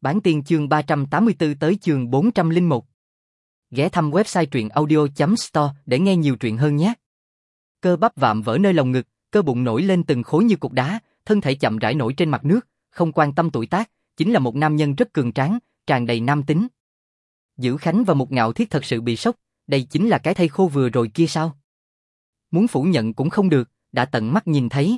Bán tiên chương 384 tới chương 401. Ghé thăm website truyệnaudio.store để nghe nhiều truyện hơn nhé. Cơ bắp vạm vỡ nơi lồng ngực, cơ bụng nổi lên từng khối như cục đá, thân thể chậm rãi nổi trên mặt nước, không quan tâm tuổi tác, chính là một nam nhân rất cường tráng, tràn đầy nam tính. Dữ Khánh và Mục Ngạo Thiết thật sự bị sốc, đây chính là cái thây khô vừa rồi kia sao? Muốn phủ nhận cũng không được, đã tận mắt nhìn thấy.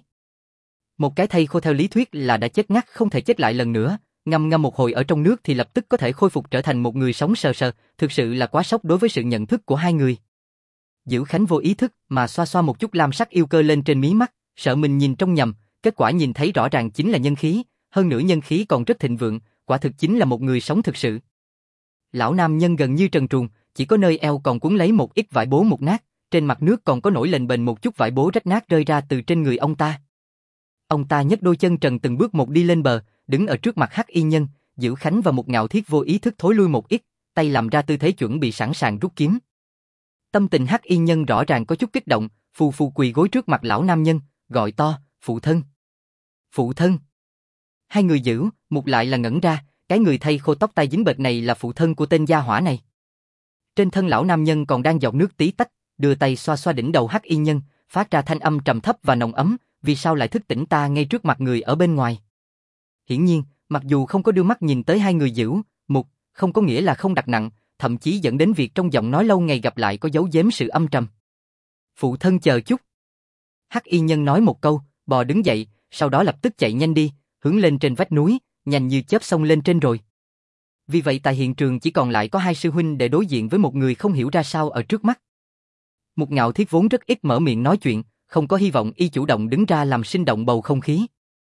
Một cái thây khô theo lý thuyết là đã chết ngắt không thể chết lại lần nữa, ngâm một hồi ở trong nước thì lập tức có thể khôi phục trở thành một người sống sờ sờ, thực sự là quá sốc đối với sự nhận thức của hai người. Dữ Khánh vô ý thức mà xoa xoa một chút lam sắc yêu cơ lên trên mí mắt, sợ mình nhìn trông nhầm, kết quả nhìn thấy rõ ràng chính là nhân khí, hơn nữa nhân khí còn rất thịnh vượng, quả thực chính là một người sống thực sự. Lão nam nhân gần như trần truồng, chỉ có nơi eo còn cuốn lấy một ít vải bố mục nát, trên mặt nước còn có nổi lềnh bềnh một chút vải bố rách nát rơi ra từ trên người ông ta. Ông ta nhấc đôi chân trần từng bước một đi lên bờ, đứng ở trước mặt Hắc Y Nhân, Dữ Khánh và Mục Ngạo Thiết vô ý thức thối lui một ít, tay làm ra tư thế chuẩn bị sẵn sàng rút kiếm. Tâm tình Hắc Y Nhân rõ ràng có chút kích động, phù phù quỳ gối trước mặt lão nam nhân, gọi to, phụ thân. Phụ thân. Hai người Dữ, Mục lại là ngẩn ra, cái người thây khô tóc tai dính bệt này là phụ thân của tên gia hỏa này. Trên thân lão nam nhân còn đang giọt nước tí tách, đưa tay xoa xoa đỉnh đầu Hắc Y Nhân, phát ra thanh âm trầm thấp và nồng ấm, vì sao lại thức tỉnh ta ngay trước mặt người ở bên ngoài. Hiển nhiên, mặc dù không có đưa mắt nhìn tới hai người Dữ, Mục, không có nghĩa là không đặt nặng, thậm chí dẫn đến việc trong giọng nói lâu ngày gặp lại có giấu giếm sự âm trầm. Phụ thân chờ chút. Hắc Y Nhân nói một câu, bò đứng dậy, sau đó lập tức chạy nhanh đi, hướng lên trên vách núi, nhanh như chớp xông lên trên rồi. Vì vậy tại hiện trường chỉ còn lại có hai sư huynh để đối diện với một người không hiểu ra sao ở trước mắt. Mục Ngạo Thiết vốn rất ít mở miệng nói chuyện, không có hy vọng y chủ động đứng ra làm sinh động bầu không khí.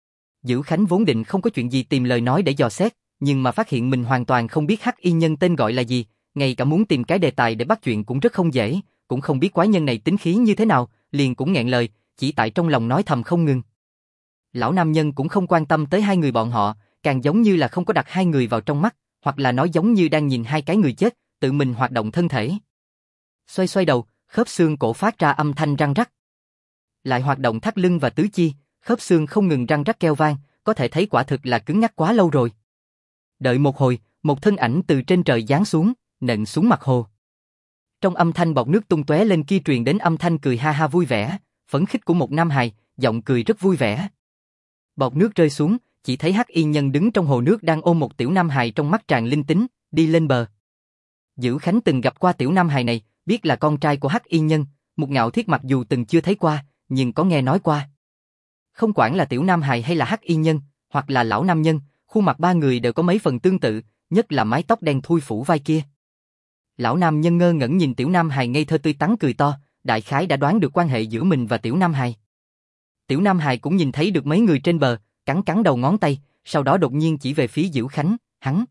Dữ Khánh vốn định không có chuyện gì tìm lời nói để dò xét, nhưng mà phát hiện mình hoàn toàn không biết Hắc Y Nhân tên gọi là gì, ngay cả muốn tìm cái đề tài để bắt chuyện cũng rất không dễ, cũng không biết quái nhân này tính khí như thế nào, liền cũng nghẹn lời, chỉ tại trong lòng nói thầm không ngừng. Lão nam nhân cũng không quan tâm tới hai người bọn họ, càng giống như là không có đặt hai người vào trong mắt, hoặc là nói giống như đang nhìn hai cái người chết, tự mình hoạt động thân thể. Xoay xoay đầu, khớp xương cổ phát ra âm thanh răng rắc. Lại hoạt động thắt lưng và tứ chi, khớp xương không ngừng răng rắc kêu vang, có thể thấy quả thực là cứng ngắc quá lâu rồi. Đợi một hồi, một thân ảnh từ trên trời giáng xuống, nện xuống mặt hồ. Trong âm thanh bọt nước tung tóe lên kia truyền đến âm thanh cười ha ha vui vẻ, phấn khích của một nam hài, giọng cười rất vui vẻ. Bọt nước rơi xuống, chỉ thấy Hắc Y Nhân đứng trong hồ nước đang ôm một tiểu nam hài trong mắt tràn linh tính, đi lên bờ. Dữ Khánh từng gặp qua tiểu nam hài này, biết là con trai của Hắc Y Nhân, Mục Ngạo Thiết mặc dù từng chưa thấy qua, nhưng có nghe nói qua. Không quản là tiểu nam hài hay là Hắc Y Nhân, hoặc là lão nam nhân, khuôn mặt ba người đều có mấy phần tương tự, nhất là mái tóc đen thui phủ vai kia. Lão nam nhân ngơ ngẩn nhìn tiểu nam hài ngây thơ tươi tắn cười to, đại khái đã đoán được quan hệ giữa mình và tiểu nam hài. Tiểu nam hài cũng nhìn thấy được mấy người trên bờ, cắn cắn đầu ngón tay, sau đó đột nhiên chỉ về phía Dữ Khánh, hắn.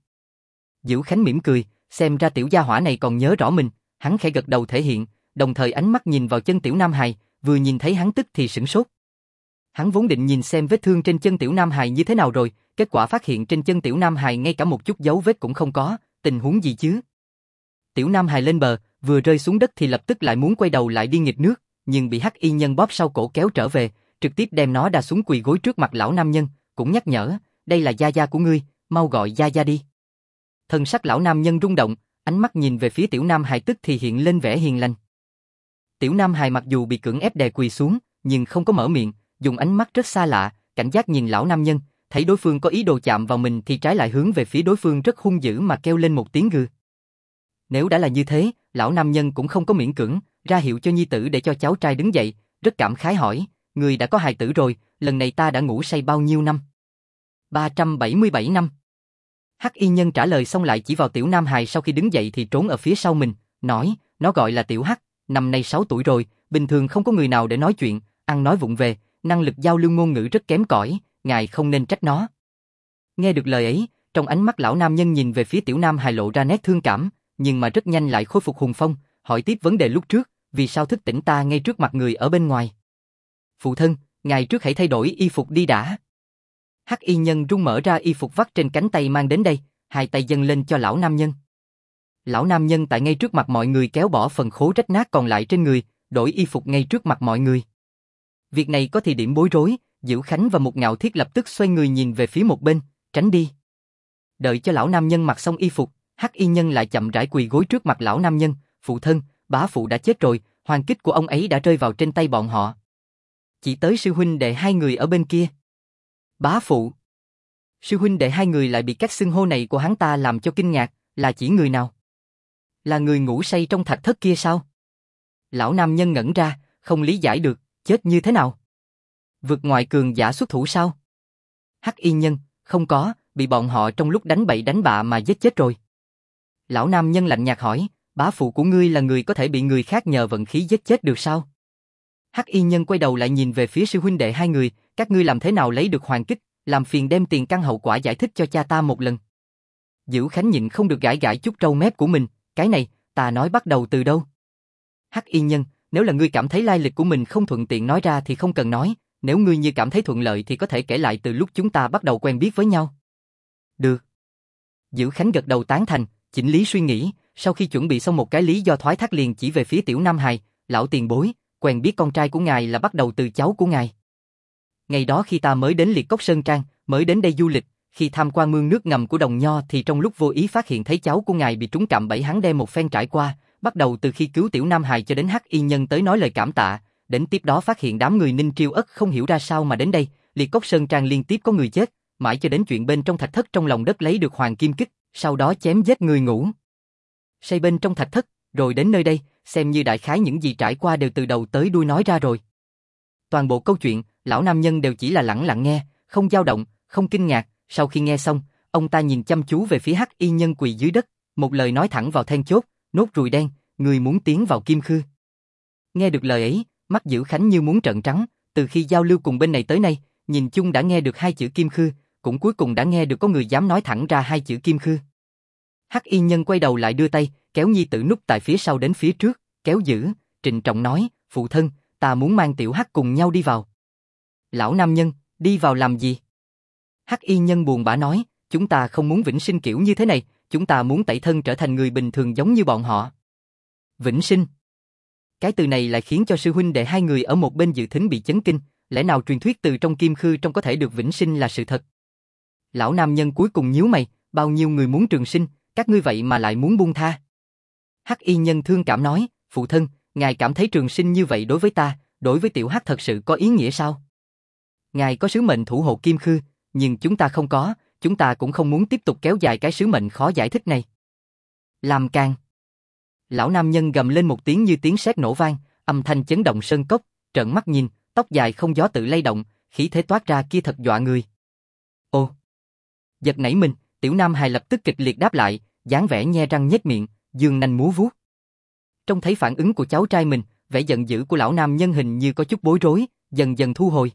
Dữ Khánh mỉm cười, xem ra tiểu gia hỏa này còn nhớ rõ mình, hắn khẽ gật đầu thể hiện, đồng thời ánh mắt nhìn vào chân tiểu nam hài, vừa nhìn thấy hắn tức thì sửng sốt. Hắn vốn định nhìn xem vết thương trên chân tiểu nam hài như thế nào rồi, kết quả phát hiện trên chân tiểu nam hài ngay cả một chút dấu vết cũng không có, tình huống gì chứ? Tiểu nam hài lên bờ, vừa rơi xuống đất thì lập tức lại muốn quay đầu lại đi nghịch nước, nhưng bị Hắc Y Nhân bóp sau cổ kéo trở về, trực tiếp đem nó đá xuống quỳ gối trước mặt lão nam nhân, cũng nhắc nhở, đây là gia gia của ngươi, mau gọi gia gia đi. Thân sắc lão nam nhân rung động, ánh mắt nhìn về phía tiểu nam hài tức thì hiện lên vẻ hiền lành. Tiểu nam hài mặc dù bị cưỡng ép đè quỳ xuống, nhưng không có mở miệng, dùng ánh mắt rất xa lạ, cảnh giác nhìn lão nam nhân, thấy đối phương có ý đồ chạm vào mình thì trái lại hướng về phía đối phương rất hung dữ mà kêu lên một tiếng gừ. Nếu đã là như thế, lão nam nhân cũng không có miễn cưỡng, ra hiệu cho nhi tử để cho cháu trai đứng dậy, rất cảm khái hỏi, người đã có hài tử rồi, lần này ta đã ngủ say bao nhiêu năm? 377 năm. Hắc Y Nhân trả lời xong lại chỉ vào tiểu nam hài sau khi đứng dậy thì trốn ở phía sau mình, nói, nó gọi là tiểu Hắc, năm nay 6 tuổi rồi, bình thường không có người nào để nói chuyện, ăn nói vụng về, năng lực giao lưu ngôn ngữ rất kém cỏi, ngài không nên trách nó. Nghe được lời ấy, trong ánh mắt lão nam nhân nhìn về phía tiểu nam hài lộ ra nét thương cảm, nhưng mà rất nhanh lại khôi phục hùng phong, hỏi tiếp vấn đề lúc trước, vì sao thức tỉnh ta ngay trước mặt người ở bên ngoài? Phụ thân, ngài trước hãy thay đổi y phục đi đã. Hắc Y Nhân rung mở ra y phục vắt trên cánh tay mang đến đây, hai tay dâng lên cho lão nam nhân. Lão nam nhân tại ngay trước mặt mọi người kéo bỏ phần khố rách nát còn lại trên người, đổi y phục ngay trước mặt mọi người. Việc này có thì điểm bối rối, Dữ Khánh và Mục Ngạo Thiết lập tức xoay người nhìn về phía một bên, tránh đi. Đợi cho lão nam nhân mặc xong y phục, Hắc y nhân lại chậm rãi quỳ gối trước mặt lão nam nhân, phụ thân, bá phụ đã chết rồi, hoàng kích của ông ấy đã rơi vào trên tay bọn họ. Chỉ tới sư huynh đệ hai người ở bên kia. Bá phụ. Sư huynh đệ hai người lại bị các xưng hô này của hắn ta làm cho kinh ngạc, là chỉ người nào? Là người ngủ say trong thạch thất kia sao? Lão nam nhân ngẩn ra, không lý giải được, chết như thế nào? Vượt ngoại cường giả xuất thủ sao? Hắc y nhân, không có, bị bọn họ trong lúc đánh bậy đánh bạ mà giết chết rồi. Lão nam nhân lạnh nhạt hỏi, bá phụ của ngươi là người có thể bị người khác nhờ vận khí giết chết được sao? Hắc y nhân quay đầu lại nhìn về phía sư huynh đệ hai người, các ngươi làm thế nào lấy được hoàng kích, làm phiền đem tiền căn hậu quả giải thích cho cha ta một lần. Dữ Khánh nhịn không được gãi gãi chút râu mép của mình, cái này, ta nói bắt đầu từ đâu? Hắc y nhân, nếu là ngươi cảm thấy lai lịch của mình không thuận tiện nói ra thì không cần nói, nếu ngươi như cảm thấy thuận lợi thì có thể kể lại từ lúc chúng ta bắt đầu quen biết với nhau. Được. Dữ Khánh gật đầu tán thành, chỉnh lý suy nghĩ, sau khi chuẩn bị xong một cái lý do thoái thác liền chỉ về phía Tiểu Nam Hài, lão tiền bối, quen biết con trai của ngài là bắt đầu từ cháu của ngài. Ngày đó khi ta mới đến Liệt Cốc Sơn Trang, mới đến đây du lịch, khi tham quan mương nước ngầm của Đồng Nho thì trong lúc vô ý phát hiện thấy cháu của ngài bị trúng cạm bẫy, hắn đem một phen trải qua, bắt đầu từ khi cứu Tiểu Nam Hài cho đến Hắc y nhân tới nói lời cảm tạ, đến tiếp đó phát hiện đám người Ninh Triêu Ất không hiểu ra sao mà đến đây, Liệt Cốc Sơn Trang liên tiếp có người chết, mãi cho đến chuyện bên trong thạch thất trong lòng đất lấy được hoàng kim kích, sau đó chém giết người ngủ say bên trong thạch thất, rồi đến nơi đây, xem như đại khái những gì trải qua đều từ đầu tới đuôi nói ra rồi. Toàn bộ câu chuyện, lão nam nhân đều chỉ là lẳng lặng nghe, không dao động, không kinh ngạc, sau khi nghe xong, ông ta nhìn chăm chú về phía Hắc y nhân quỳ dưới đất, một lời nói thẳng vào then chốt, nốt ruồi đen, người muốn tiến vào Kim Khư. Nghe được lời ấy, mắt Dữ Khánh như muốn trợn trắng, từ khi giao lưu cùng bên này tới nay, nhìn chung đã nghe được hai chữ Kim Khư, cũng cuối cùng đã nghe được có người dám nói thẳng ra hai chữ Kim Khư. Hắc y nhân quay đầu lại đưa tay, kéo nhi tử núp tại phía sau đến phía trước, kéo Dữ, trịnh trọng nói, phụ thân, ta muốn mang Tiểu Hắc cùng nhau đi vào. Lão nam nhân, đi vào làm gì? Hắc y nhân buồn bã nói, chúng ta không muốn vĩnh sinh kiểu như thế này, chúng ta muốn tẩy thân trở thành người bình thường giống như bọn họ. Vĩnh sinh? Cái từ này lại khiến cho sư huynh đệ hai người ở một bên dự thính bị chấn kinh, lẽ nào truyền thuyết từ trong Kim Khư trong có thể được vĩnh sinh là sự thật? Lão nam nhân cuối cùng nhíu mày, bao nhiêu người muốn trường sinh, các ngươi vậy mà lại muốn buông tha. Hắc y nhân thương cảm nói, phụ thân, ngài cảm thấy trường sinh như vậy đối với ta, đối với Tiểu Hắc thật sự có ý nghĩa sao? Ngài có sứ mệnh thủ hộ Kim Khư, nhưng chúng ta không có, chúng ta cũng không muốn tiếp tục kéo dài cái sứ mệnh khó giải thích này. Làm càng. Lão nam nhân gầm lên một tiếng như tiếng sét nổ vang, âm thanh chấn động sơn cốc, trợn mắt nhìn, tóc dài không gió tự lay động, khí thế toát ra kia thật dọa người. Ồ! Giật nảy mình, Tiểu Nam Hài lập tức kịch liệt đáp lại, dáng vẻ nhe răng nhếch miệng, giương nanh múa vuốt. Trông thấy phản ứng của cháu trai mình, vẻ giận dữ của lão nam nhân hình như có chút bối rối, dần dần thu hồi.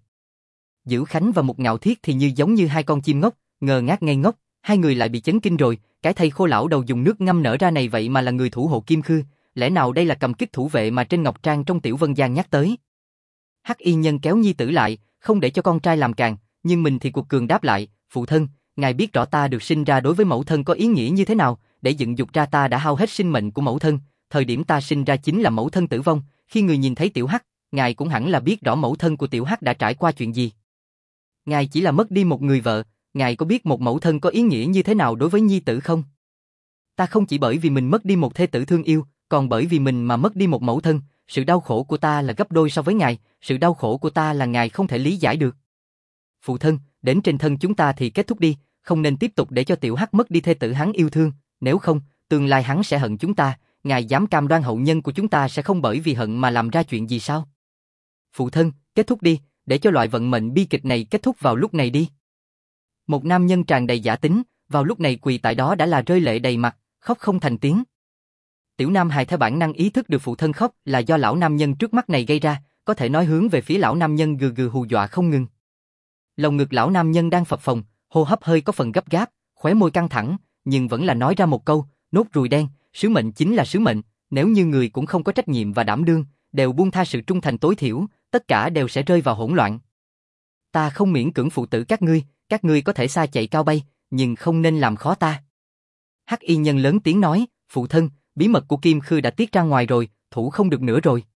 Dữ Khánh và Mục Ngạo Thiết thì như giống như hai con chim ngốc, ngơ ngác ngây ngốc, hai người lại bị chấn kinh rồi, cái thây khô lão đầu dùng nước ngâm nở ra này vậy mà là người thủ hộ Kim Khư, lẽ nào đây là cầm kích thủ vệ mà trên ngọc trang trong Tiểu Vân Giang nhắc tới? Hắc y nhân kéo nhi tử lại, không để cho con trai làm càng, nhưng mình thì cuộc cường đáp lại, phụ thân, ngài biết rõ ta được sinh ra đối với mẫu thân có ý nghĩa như thế nào, để dựng dục ra ta đã hao hết sinh mệnh của mẫu thân, thời điểm ta sinh ra chính là mẫu thân tử vong, khi người nhìn thấy Tiểu Hắc, ngài cũng hẳn là biết rõ mẫu thân của Tiểu Hắc đã trải qua chuyện gì. Ngài chỉ là mất đi một người vợ, ngài có biết một mẫu thân có ý nghĩa như thế nào đối với nhi tử không? Ta không chỉ bởi vì mình mất đi một thê tử thương yêu, còn bởi vì mình mà mất đi một mẫu thân, sự đau khổ của ta là gấp đôi so với ngài, sự đau khổ của ta là ngài không thể lý giải được. Phụ thân, đến trên thân chúng ta thì kết thúc đi, không nên tiếp tục để cho Tiểu Hắc mất đi thê tử hắn yêu thương, nếu không, tương lai hắn sẽ hận chúng ta, ngài dám cam đoan hậu nhân của chúng ta sẽ không bởi vì hận mà làm ra chuyện gì sao? Phụ thân, kết thúc đi, để cho loại vận mệnh bi kịch này kết thúc vào lúc này đi. Một nam nhân tràn đầy giả tính, vào lúc này quỳ tại đó đã là rơi lệ đầy mặt, khóc không thành tiếng. Tiểu Nam Hài theo bản năng ý thức được phụ thân khóc là do lão nam nhân trước mắt này gây ra, có thể nói hướng về phía lão nam nhân gừ gừ hù dọa không ngừng. Lồng ngực lão nam nhân đang phập phồng, hô hấp hơi có phần gấp gáp, khóe môi căng thẳng, nhưng vẫn là nói ra một câu, nốt ruồi đen, sứ mệnh chính là sứ mệnh, nếu như người cũng không có trách nhiệm và đảm đương, đều buông tha sự trung thành tối thiểu, tất cả đều sẽ rơi vào hỗn loạn. Ta không miễn cưỡng phụ tử các ngươi có thể xa chạy cao bay, nhưng không nên làm khó ta. Hắc y nhân lớn tiếng nói, phụ thân, bí mật của Kim Khư đã tiết ra ngoài rồi, thủ không được nữa rồi.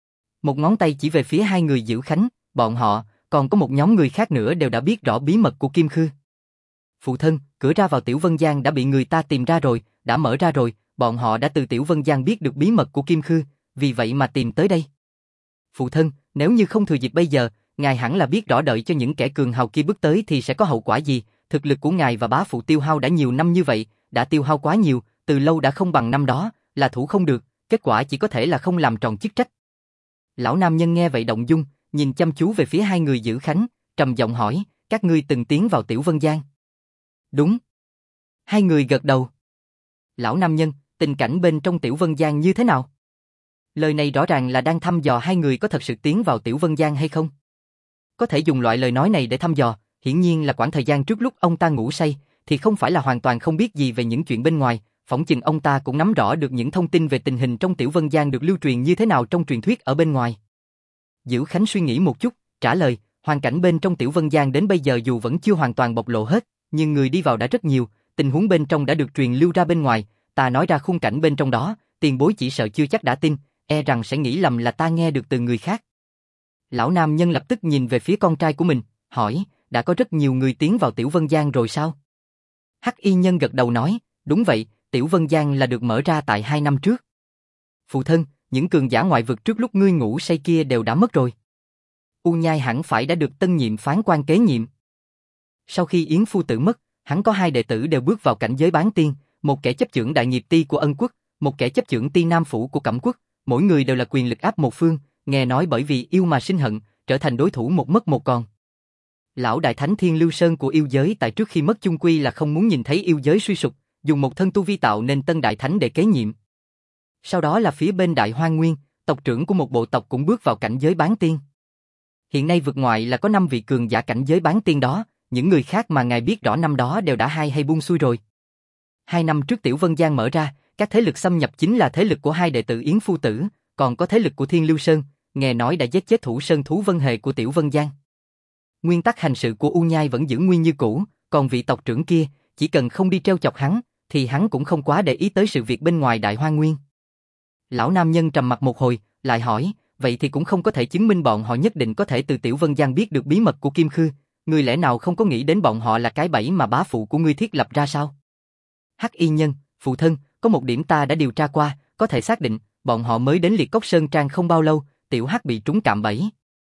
Một ngón tay chỉ về phía hai người Dữ Khánh, bọn họ, còn có một nhóm người khác nữa đều đã biết rõ bí mật của Kim Khư. Phụ thân, cửa ra vào Tiểu Vân Giang đã bị người ta tìm ra rồi, đã mở ra rồi, bọn họ đã từ Tiểu Vân Giang biết được bí mật của Kim Khư, vì vậy mà tìm tới đây. Phụ thân, nếu như không thừa dịp bây giờ, ngài hẳn là biết rõ đợi cho những kẻ cường hào kia bước tới thì sẽ có hậu quả gì, thực lực của ngài và bá phụ tiêu hao đã nhiều năm như vậy, đã tiêu hao quá nhiều, từ lâu đã không bằng năm đó, là thủ không được, kết quả chỉ có thể là không làm tròn chức trách. Lão nam nhân nghe vậy động dung, nhìn chăm chú về phía hai người giữ khánh, trầm giọng hỏi, các ngươi từng tiến vào Tiểu Vân Giang? Đúng. Hai người gật đầu. Lão nam nhân, tình cảnh bên trong Tiểu Vân Giang như thế nào? Lời này rõ ràng là đang thăm dò hai người có thật sự tiến vào Tiểu Vân Giang hay không? Có thể dùng loại lời nói này để thăm dò, hiển nhiên là khoảng thời gian trước lúc ông ta ngủ say, thì không phải là hoàn toàn không biết gì về những chuyện bên ngoài, phỏng chừng ông ta cũng nắm rõ được những thông tin về tình hình trong Tiểu Vân Giang được lưu truyền như thế nào trong truyền thuyết ở bên ngoài. Dữ Khánh suy nghĩ một chút, trả lời, hoàn cảnh bên trong Tiểu Vân Giang đến bây giờ dù vẫn chưa hoàn toàn bộc lộ hết, nhưng người đi vào đã rất nhiều, tình huống bên trong đã được truyền lưu ra bên ngoài, ta nói ra khung cảnh bên trong đó, tiền bối chỉ sợ chưa chắc đã tin, e rằng sẽ nghĩ lầm là ta nghe được từ người khác. Lão nam nhân lập tức nhìn về phía con trai của mình, hỏi, đã có rất nhiều người tiến vào Tiểu Vân Giang rồi sao? Hắc y nhân gật đầu nói, đúng vậy, Tiểu Vân Giang là được mở ra tại 2 năm trước. Phụ thân, những cường giả ngoại vực trước lúc ngươi ngủ say kia đều đã mất rồi. U Nhai hẳn phải đã được tân nhiệm phán quan kế nhiệm. Sau khi Yến Phu Tử mất, hắn có 2 đệ tử đều bước vào cảnh giới bán tiên, một kẻ chấp chưởng đại nghiệp ti của Ân Quốc, một kẻ chấp chưởng ti Nam Phủ của Cẩm Quốc, mỗi người đều là quyền lực áp một phương, nghe nói bởi vì yêu mà sinh hận, trở thành đối thủ một mất một còn. Lão đại thánh Thiên Lưu Sơn của yêu giới tại trước khi mất chung quy là không muốn nhìn thấy yêu giới suy sụp, dùng một thân tu vi tạo nên tân đại thánh để kế nhiệm. Sau đó là phía bên Đại Hoang Nguyên, tộc trưởng của một bộ tộc cũng bước vào cảnh giới bán tiên. Hiện nay vực ngoại là có 5 vị cường giả cảnh giới bán tiên đó, những người khác mà ngài biết rõ năm đó đều đã hay hay buông xuôi rồi. 2 năm trước Tiểu Vân Giang mở ra, các thế lực xâm nhập chính là thế lực của 2 đệ tử Yến Phu Tử, còn có thế lực của Thiên Lưu Sơn, nghe nói đã giết chết thủ sơn thú Vân Hề của Tiểu Vân Giang. Nguyên tắc hành sự của U Nhai vẫn giữ nguyên như cũ, còn vị tộc trưởng kia, chỉ cần không đi trêu chọc hắn, thì hắn cũng không quá để ý tới sự việc bên ngoài Đại Hoang Nguyên. Lão nam nhân trầm mặt một hồi, lại hỏi, vậy thì cũng không có thể chứng minh bọn họ nhất định có thể từ Tiểu Vân Giang biết được bí mật của Kim Khư, ngươi lẽ nào không có nghĩ đến bọn họ là cái bẫy mà bá phụ của ngươi thiết lập ra sao? Hắc y nhân, phụ thân, có một điểm ta đã điều tra qua, có thể xác định, bọn họ mới đến Liệt Cốc Sơn Trang không bao lâu, Tiểu Hắc bị trúng cạm bẫy.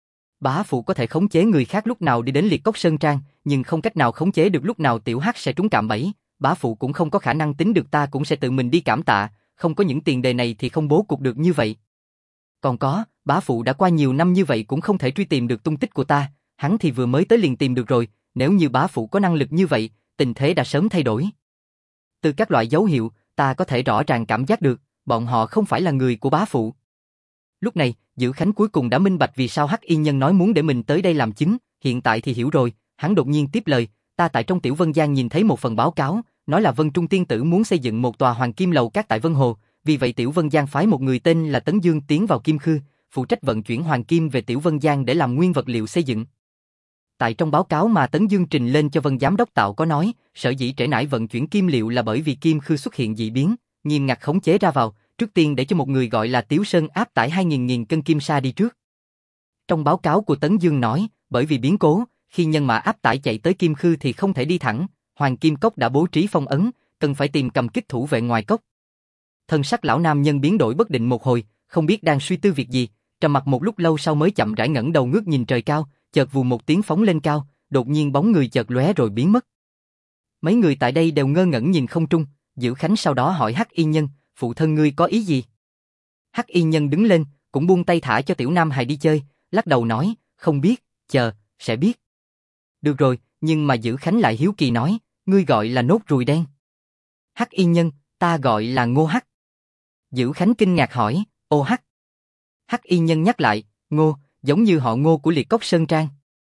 Bá phụ có thể khống chế người khác lúc nào đi đến Liệt Cốc Sơn Trang, nhưng không cách nào khống chế được lúc nào Tiểu Hắc sẽ trúng cạm bẫy, bá phụ cũng không có khả năng tính được ta cũng sẽ tự mình đi cảm tạ, không có những tiền đề này thì không bố cục được như vậy. Còn có, bá phụ đã qua nhiều năm như vậy cũng không thể truy tìm được tung tích của ta, hắn thì vừa mới tới liền tìm được rồi, nếu như bá phụ có năng lực như vậy, tình thế đã sớm thay đổi. Từ các loại dấu hiệu, ta có thể rõ ràng cảm giác được, bọn họ không phải là người của bá phụ. Lúc này, Dữ Khánh cuối cùng đã minh bạch vì sao Hắc y nhân nói muốn để mình tới đây làm chứng, hiện tại thì hiểu rồi, hắn đột nhiên tiếp lời, ta tại trong Tiểu Vân Giang nhìn thấy một phần báo cáo, nói là Vân Trung Tiên Tử muốn xây dựng một tòa Hoàng Kim Lầu Cát tại Vân Hồ, vì vậy Tiểu Vân Giang phái một người tên là Tấn Dương tiến vào Kim Khư, phụ trách vận chuyển Hoàng Kim về Tiểu Vân Giang để làm nguyên vật liệu xây dựng. Tại trong báo cáo mà Tấn Dương trình lên cho Vân Giám Đốc Tạo có nói, sở dĩ trễ nải vận chuyển kim liệu là bởi vì Kim Khư xuất hiện dị biến, nghiêm ngặt khống chế ra vào, trước tiên để cho một người gọi là Tiếu Sơn áp tải 2.000 cân kim sa đi trước. Trong báo cáo của Tấn Dương nói, bởi vì biến cố, khi nhân mã áp tải chạy tới Kim Khư thì không thể đi thẳng, Hoàng Kim Cốc đã bố trí phong ấn, cần phải tìm cầm kích thủ vệ ngoài cốc. Thân sắc lão nam nhân biến đổi bất định một hồi, không biết đang suy tư việc gì, trầm mặc một lúc lâu sau mới chậm rãi ngẩng đầu ngước nhìn trời cao, chợt vù một tiếng phóng lên cao, đột nhiên bóng người chợt lóe rồi biến mất. Mấy người tại đây đều ngơ ngẩn nhìn không trung, Dữ Khánh sau đó hỏi Hắc y nhân, phụ thân ngươi có ý gì? Hắc y nhân đứng lên, cũng buông tay thả cho tiểu nam hài đi chơi, lắc đầu nói, không biết, chờ, sẽ biết. Được rồi, nhưng mà Dữ Khánh lại hiếu kỳ nói, ngươi gọi là nốt ruồi đen. Hắc y nhân, ta gọi là Ngô Hắc. Dữ Khánh kinh ngạc hỏi, ô Hắc. Hắc y nhân nhắc lại, Ngô, giống như họ Ngô của Liệt Cốc Sơn Trang.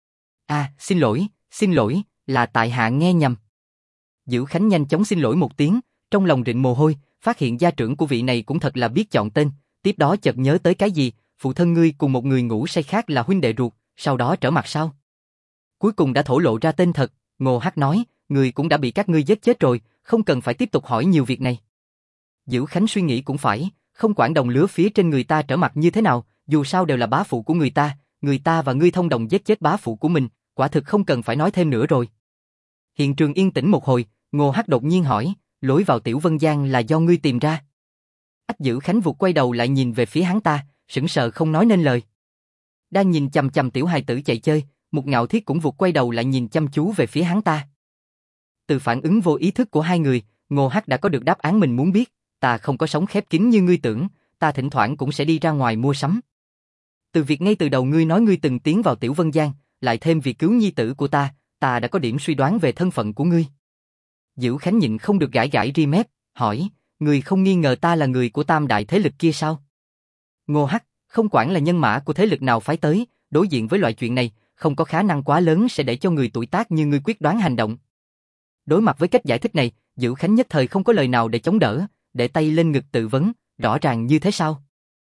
À, xin lỗi, là tại hạ nghe nhầm. Dữ Khánh nhanh chóng xin lỗi một tiếng, trong lòng rịn mồ hôi, phát hiện gia trưởng của vị này cũng thật là biết chọn tên, tiếp đó chợt nhớ tới cái gì, phụ thân ngươi cùng một người ngủ say khác là huynh đệ ruột, sau đó trở mặt sao? Cuối cùng đã thổ lộ ra tên thật, Ngô Hắc nói, người cũng đã bị các ngươi giết chết rồi, không cần phải tiếp tục hỏi nhiều việc này. Dữ Khánh suy nghĩ cũng phải, không quản đồng lứa phía trên người ta trở mặt như thế nào, dù sao đều là bá phụ của người ta và ngươi thông đồng giết chết bá phụ của mình, quả thực không cần phải nói thêm nữa rồi. Hiện trường yên tĩnh một hồi, Ngô Hắc đột nhiên hỏi, lối vào Tiểu Vân Giang là do ngươi tìm ra? Ách Dữ Khánh vụt quay đầu lại nhìn về phía hắn ta, sững sờ không nói nên lời. Đang nhìn chằm chằm tiểu hài tử chạy chơi, Mục Ngạo Thiết cũng vụt quay đầu lại nhìn chăm chú về phía hắn ta. Từ phản ứng vô ý thức của hai người, Ngô Hắc đã có được đáp án mình muốn biết, ta không có sống khép kín như ngươi tưởng, ta thỉnh thoảng cũng sẽ đi ra ngoài mua sắm. Từ việc ngay từ đầu ngươi nói ngươi từng tiến vào Tiểu Vân Giang, lại thêm việc cứu nhi tử của ta đã có điểm suy đoán về thân phận của ngươi. Dữ Khánh nhịn không được gãi gãi ri mép, hỏi, ngươi không nghi ngờ ta là người của tam đại thế lực kia sao? Ngô Hắc, không quản là nhân mã của thế lực nào phái tới, đối diện với loại chuyện này, không có khả năng quá lớn sẽ để cho người tuổi tác như ngươi quyết đoán hành động. Đối mặt với cách giải thích này, Dữ Khánh nhất thời không có lời nào để chống đỡ, để tay lên ngực tự vấn, rõ ràng như thế sao?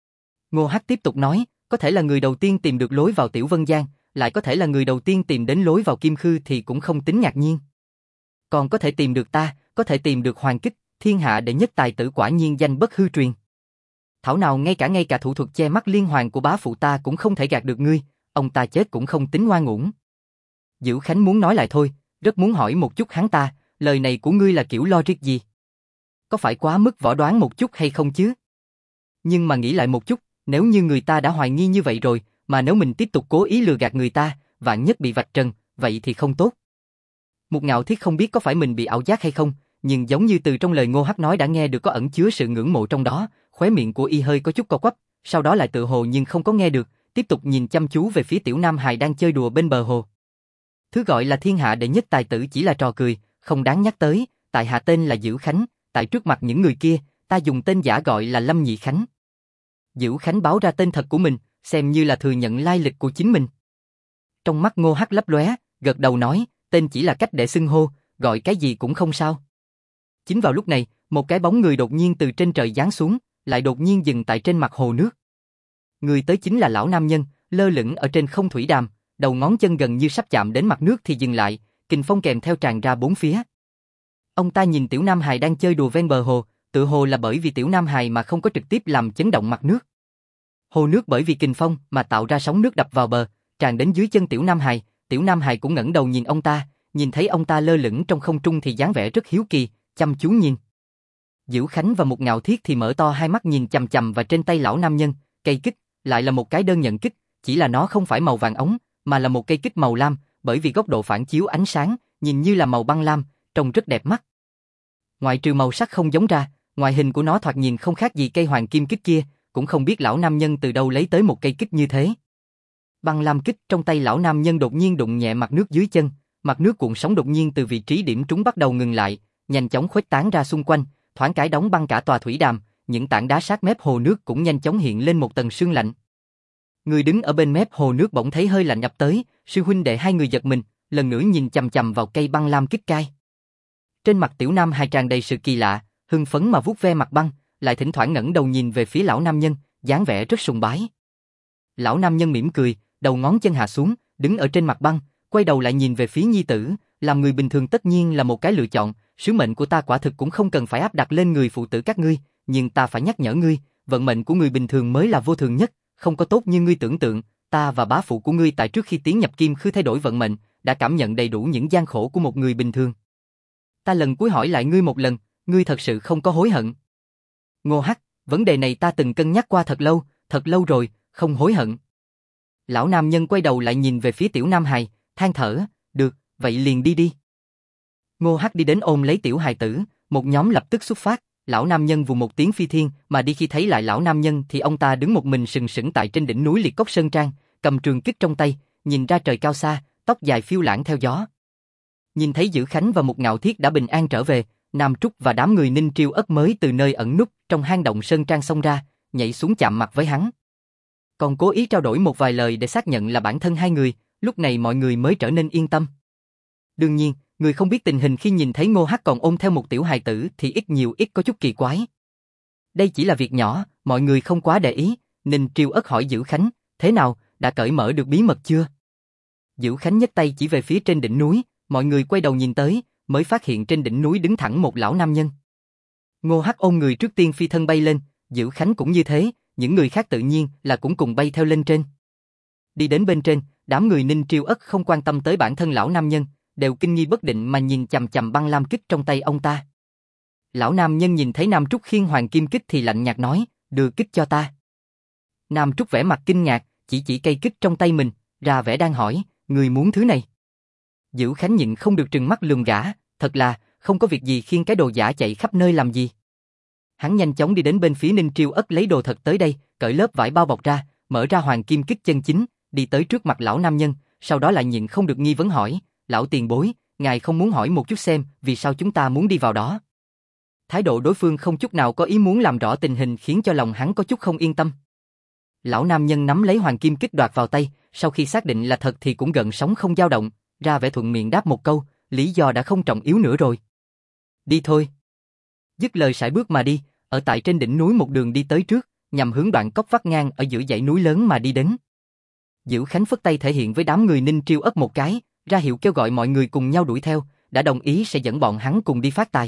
Ngô Hắc tiếp tục nói, có thể là người đầu tiên tìm được lối vào Tiểu Vân Giang, lại có thể là người đầu tiên tìm đến lối vào Kim Khư thì cũng không tính ngạc nhiên. Còn có thể tìm được ta, có thể tìm được Hoàng Kích, thiên hạ đệ nhất tài tử quả nhiên danh bất hư truyền. Thảo nào ngay cả thủ thuật che mắt liên hoàn của bá phụ ta cũng không thể gạt được ngươi, ông ta chết cũng không tính ngoan uổng. Dữ Khánh muốn nói lại thôi, rất muốn hỏi một chút hắn ta, lời này của ngươi là kiểu logic gì? Có phải quá mức võ đoán một chút hay không chứ? Nhưng mà nghĩ lại một chút, nếu như người ta đã hoài nghi như vậy rồi, mà nếu mình tiếp tục cố ý lừa gạt người ta, vạn nhất bị vạch trần, vậy thì không tốt. Mục Ngạo Thiết không biết có phải mình bị ảo giác hay không, nhưng giống như từ trong lời Ngô Hắc nói đã nghe được có ẩn chứa sự ngưỡng mộ trong đó, khóe miệng của y hơi có chút co quắp, sau đó lại tự hồ nhưng không có nghe được, tiếp tục nhìn chăm chú về phía tiểu nam hài đang chơi đùa bên bờ hồ. Thứ gọi là thiên hạ đệ nhất tài tử chỉ là trò cười, không đáng nhắc tới, tại hạ tên là Dữ Khánh, tại trước mặt những người kia, ta dùng tên giả gọi là Lâm Nhị Khánh. Dữ Khánh báo ra tên thật của mình, xem như là thừa nhận lai lịch của chính mình. Trong mắt Ngô Hắc lấp lóe, gật đầu nói, tên chỉ là cách để xưng hô, gọi cái gì cũng không sao. Chính vào lúc này, một cái bóng người đột nhiên từ trên trời giáng xuống, lại đột nhiên dừng tại trên mặt hồ nước. Người tới chính là lão nam nhân, lơ lửng ở trên không thủy đàm, đầu ngón chân gần như sắp chạm đến mặt nước thì dừng lại, kình phong kèm theo tràn ra bốn phía. Ông ta nhìn tiểu nam hài đang chơi đùa ven bờ hồ, tự hồ là bởi vì tiểu nam hài mà không có trực tiếp làm chấn động mặt nước. Hồ nước bởi vì kình phong mà tạo ra sóng nước đập vào bờ, tràn đến dưới chân tiểu nam hài cũng ngẩng đầu nhìn ông ta, nhìn thấy ông ta lơ lửng trong không trung thì dáng vẻ rất hiếu kỳ, chăm chú nhìn. Dữ Khánh và Mục Ngạo Thiết thì mở to hai mắt nhìn chằm chằm vào trên tay lão nam nhân, cây kích, lại là một cái đơn nhận kích, chỉ là nó không phải màu vàng ống, mà là một cây kích màu lam, bởi vì góc độ phản chiếu ánh sáng, nhìn như là màu băng lam, trông rất đẹp mắt. Ngoại trừ màu sắc không giống ra, ngoại hình của nó thoạt nhìn không khác gì cây hoàng kim kích kia, cũng không biết lão nam nhân từ đâu lấy tới một cây kích như thế. Băng lam kích trong tay lão nam nhân đột nhiên đụng nhẹ mặt nước dưới chân, mặt nước cuộn sóng đột nhiên từ vị trí điểm trúng bắt đầu ngừng lại, nhanh chóng khuếch tán ra xung quanh, thoáng cái đóng băng cả tòa thủy đàm, những tảng đá sát mép hồ nước cũng nhanh chóng hiện lên một tầng sương lạnh. Người đứng ở bên mép hồ nước bỗng thấy hơi lạnh ập tới, sư huynh đệ hai người giật mình, lần nữa nhìn chằm chằm vào cây băng lam kích cai. Trên mặt tiểu nam hài tràn đầy sự kỳ lạ, hưng phấn mà vuốt ve mặt băng, lại thỉnh thoảng ngẩng đầu nhìn về phía lão nam nhân, dáng vẻ rất sùng bái. Lão nam nhân mỉm cười, đầu ngón chân hạ xuống, đứng ở trên mặt băng, quay đầu lại nhìn về phía nhi tử, làm người bình thường tất nhiên là một cái lựa chọn, sứ mệnh của ta quả thực cũng không cần phải áp đặt lên người phụ tử các ngươi, nhưng ta phải nhắc nhở ngươi, vận mệnh của người bình thường mới là vô thường nhất, không có tốt như ngươi tưởng tượng, ta và bá phụ của ngươi tại trước khi tiến nhập Kim Khư thay đổi vận mệnh, đã cảm nhận đầy đủ những gian khổ của một người bình thường. Ta lần cuối hỏi lại ngươi một lần, ngươi thật sự không có hối hận? Ngô Hắc, vấn đề này ta từng cân nhắc qua thật lâu rồi, không hối hận. Lão nam nhân quay đầu lại nhìn về phía tiểu nam hài, than thở, được, vậy liền đi đi. Ngô Hắc đi đến ôm lấy tiểu hài tử, một nhóm lập tức xuất phát, lão nam nhân vù một tiếng phi thiên, mà đi khi thấy lại lão nam nhân thì ông ta đứng một mình sừng sững tại trên đỉnh núi Liệt Cốc Sơn Trang, cầm trường kích trong tay, nhìn ra trời cao xa, tóc dài phiêu lãng theo gió. Nhìn thấy Dữ Khánh và Mục Ngạo Thiết đã bình an trở về, Nam Trúc và đám người Ninh Triêu Ất mới từ nơi ẩn núp trong hang động Sơn Trang xông ra, nhảy xuống chạm mặt với hắn. Còn cố ý trao đổi một vài lời để xác nhận là bản thân hai người, lúc này mọi người mới trở nên yên tâm. Đương nhiên, người không biết tình hình khi nhìn thấy Ngô Hắc còn ôm theo một tiểu hài tử thì ít nhiều có chút kỳ quái. Đây chỉ là việc nhỏ, mọi người không quá để ý. Ninh Triêu Ất hỏi Dữ Khánh, thế nào, đã cởi mở được bí mật chưa? Dữ Khánh nhấc tay chỉ về phía trên đỉnh núi, mọi người quay đầu nhìn tới, mới phát hiện trên đỉnh núi đứng thẳng một lão nam nhân. Ngô Hắc ôm người trước tiên phi thân bay lên, Dữ Khánh cũng như thế, những người khác tự nhiên là cũng cùng bay theo lên trên. Đi đến bên trên, đám người Ninh Triêu Ất không quan tâm tới bản thân lão nam nhân, đều kinh nghi bất định mà nhìn chằm chằm băng lam kích trong tay ông ta. Lão nam nhân nhìn thấy Nam Trúc khiêng hoàng kim kích thì lạnh nhạt nói, đưa kích cho ta. Nam Trúc vẻ mặt kinh ngạc, chỉ cây kích trong tay mình, ra vẻ đang hỏi, người muốn thứ này. Dữ Khánh nhịn không được trừng mắt lườm gã, thật là, không có việc gì khiêng cái đồ giả chạy khắp nơi làm gì. Hắn nhanh chóng đi đến bên phía Ninh Triêu Ất lấy đồ thật tới đây, cởi lớp vải bao bọc ra, mở ra hoàng kim kích chân chính, đi tới trước mặt lão nam nhân, sau đó lại nhịn không được nghi vấn hỏi, lão tiền bối, ngài không muốn hỏi một chút xem vì sao chúng ta muốn đi vào đó. Thái độ đối phương không chút nào có ý muốn làm rõ tình hình khiến cho lòng hắn có chút không yên tâm. Lão nam nhân nắm lấy hoàng kim kích đoạt vào tay, sau khi xác định là thật thì cũng gợn sóng không dao động, ra vẻ thuận miệng đáp một câu, lý do đã không trọng yếu nữa rồi. Đi thôi. Dứt lời sải bước mà đi, ở tại trên đỉnh núi một đường đi tới trước, nhằm hướng đoạn cốc vắt ngang ở giữa dãy núi lớn mà đi đến. Dữ Khánh phất tay thể hiện với đám người Ninh Triêu Ất một cái, ra hiệu kêu gọi mọi người cùng nhau đuổi theo, đã đồng ý sẽ dẫn bọn hắn cùng đi phát tài.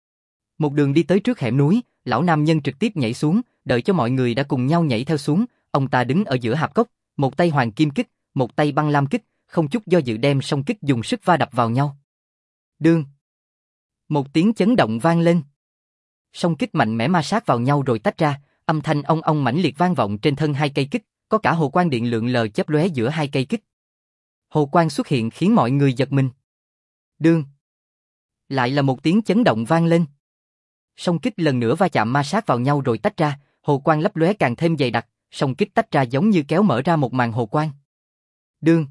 Một đường đi tới trước hẻm núi, lão nam nhân trực tiếp nhảy xuống, đợi cho mọi người đã cùng nhau nhảy theo xuống, ông ta đứng ở giữa hạp cốc, một tay hoàng kim kích, một tay băng lam kích, không chút do dự đem song kích dùng sức va đập vào nhau. Đương. Một tiếng chấn động vang lên. Song kích mạnh mẽ ma sát vào nhau rồi tách ra, âm thanh ong ong mãnh liệt vang vọng trên thân hai cây kích, có cả hồ quang điện lượn lờ chớp lóe giữa hai cây kích. Hồ quang xuất hiện khiến mọi người giật mình. Đương. Lại là một tiếng chấn động vang lên. Song kích lần nữa va chạm ma sát vào nhau rồi tách ra, hồ quang lấp lóe càng thêm dày đặc, song kích tách ra giống như kéo mở ra một màn hồ quang. Đương.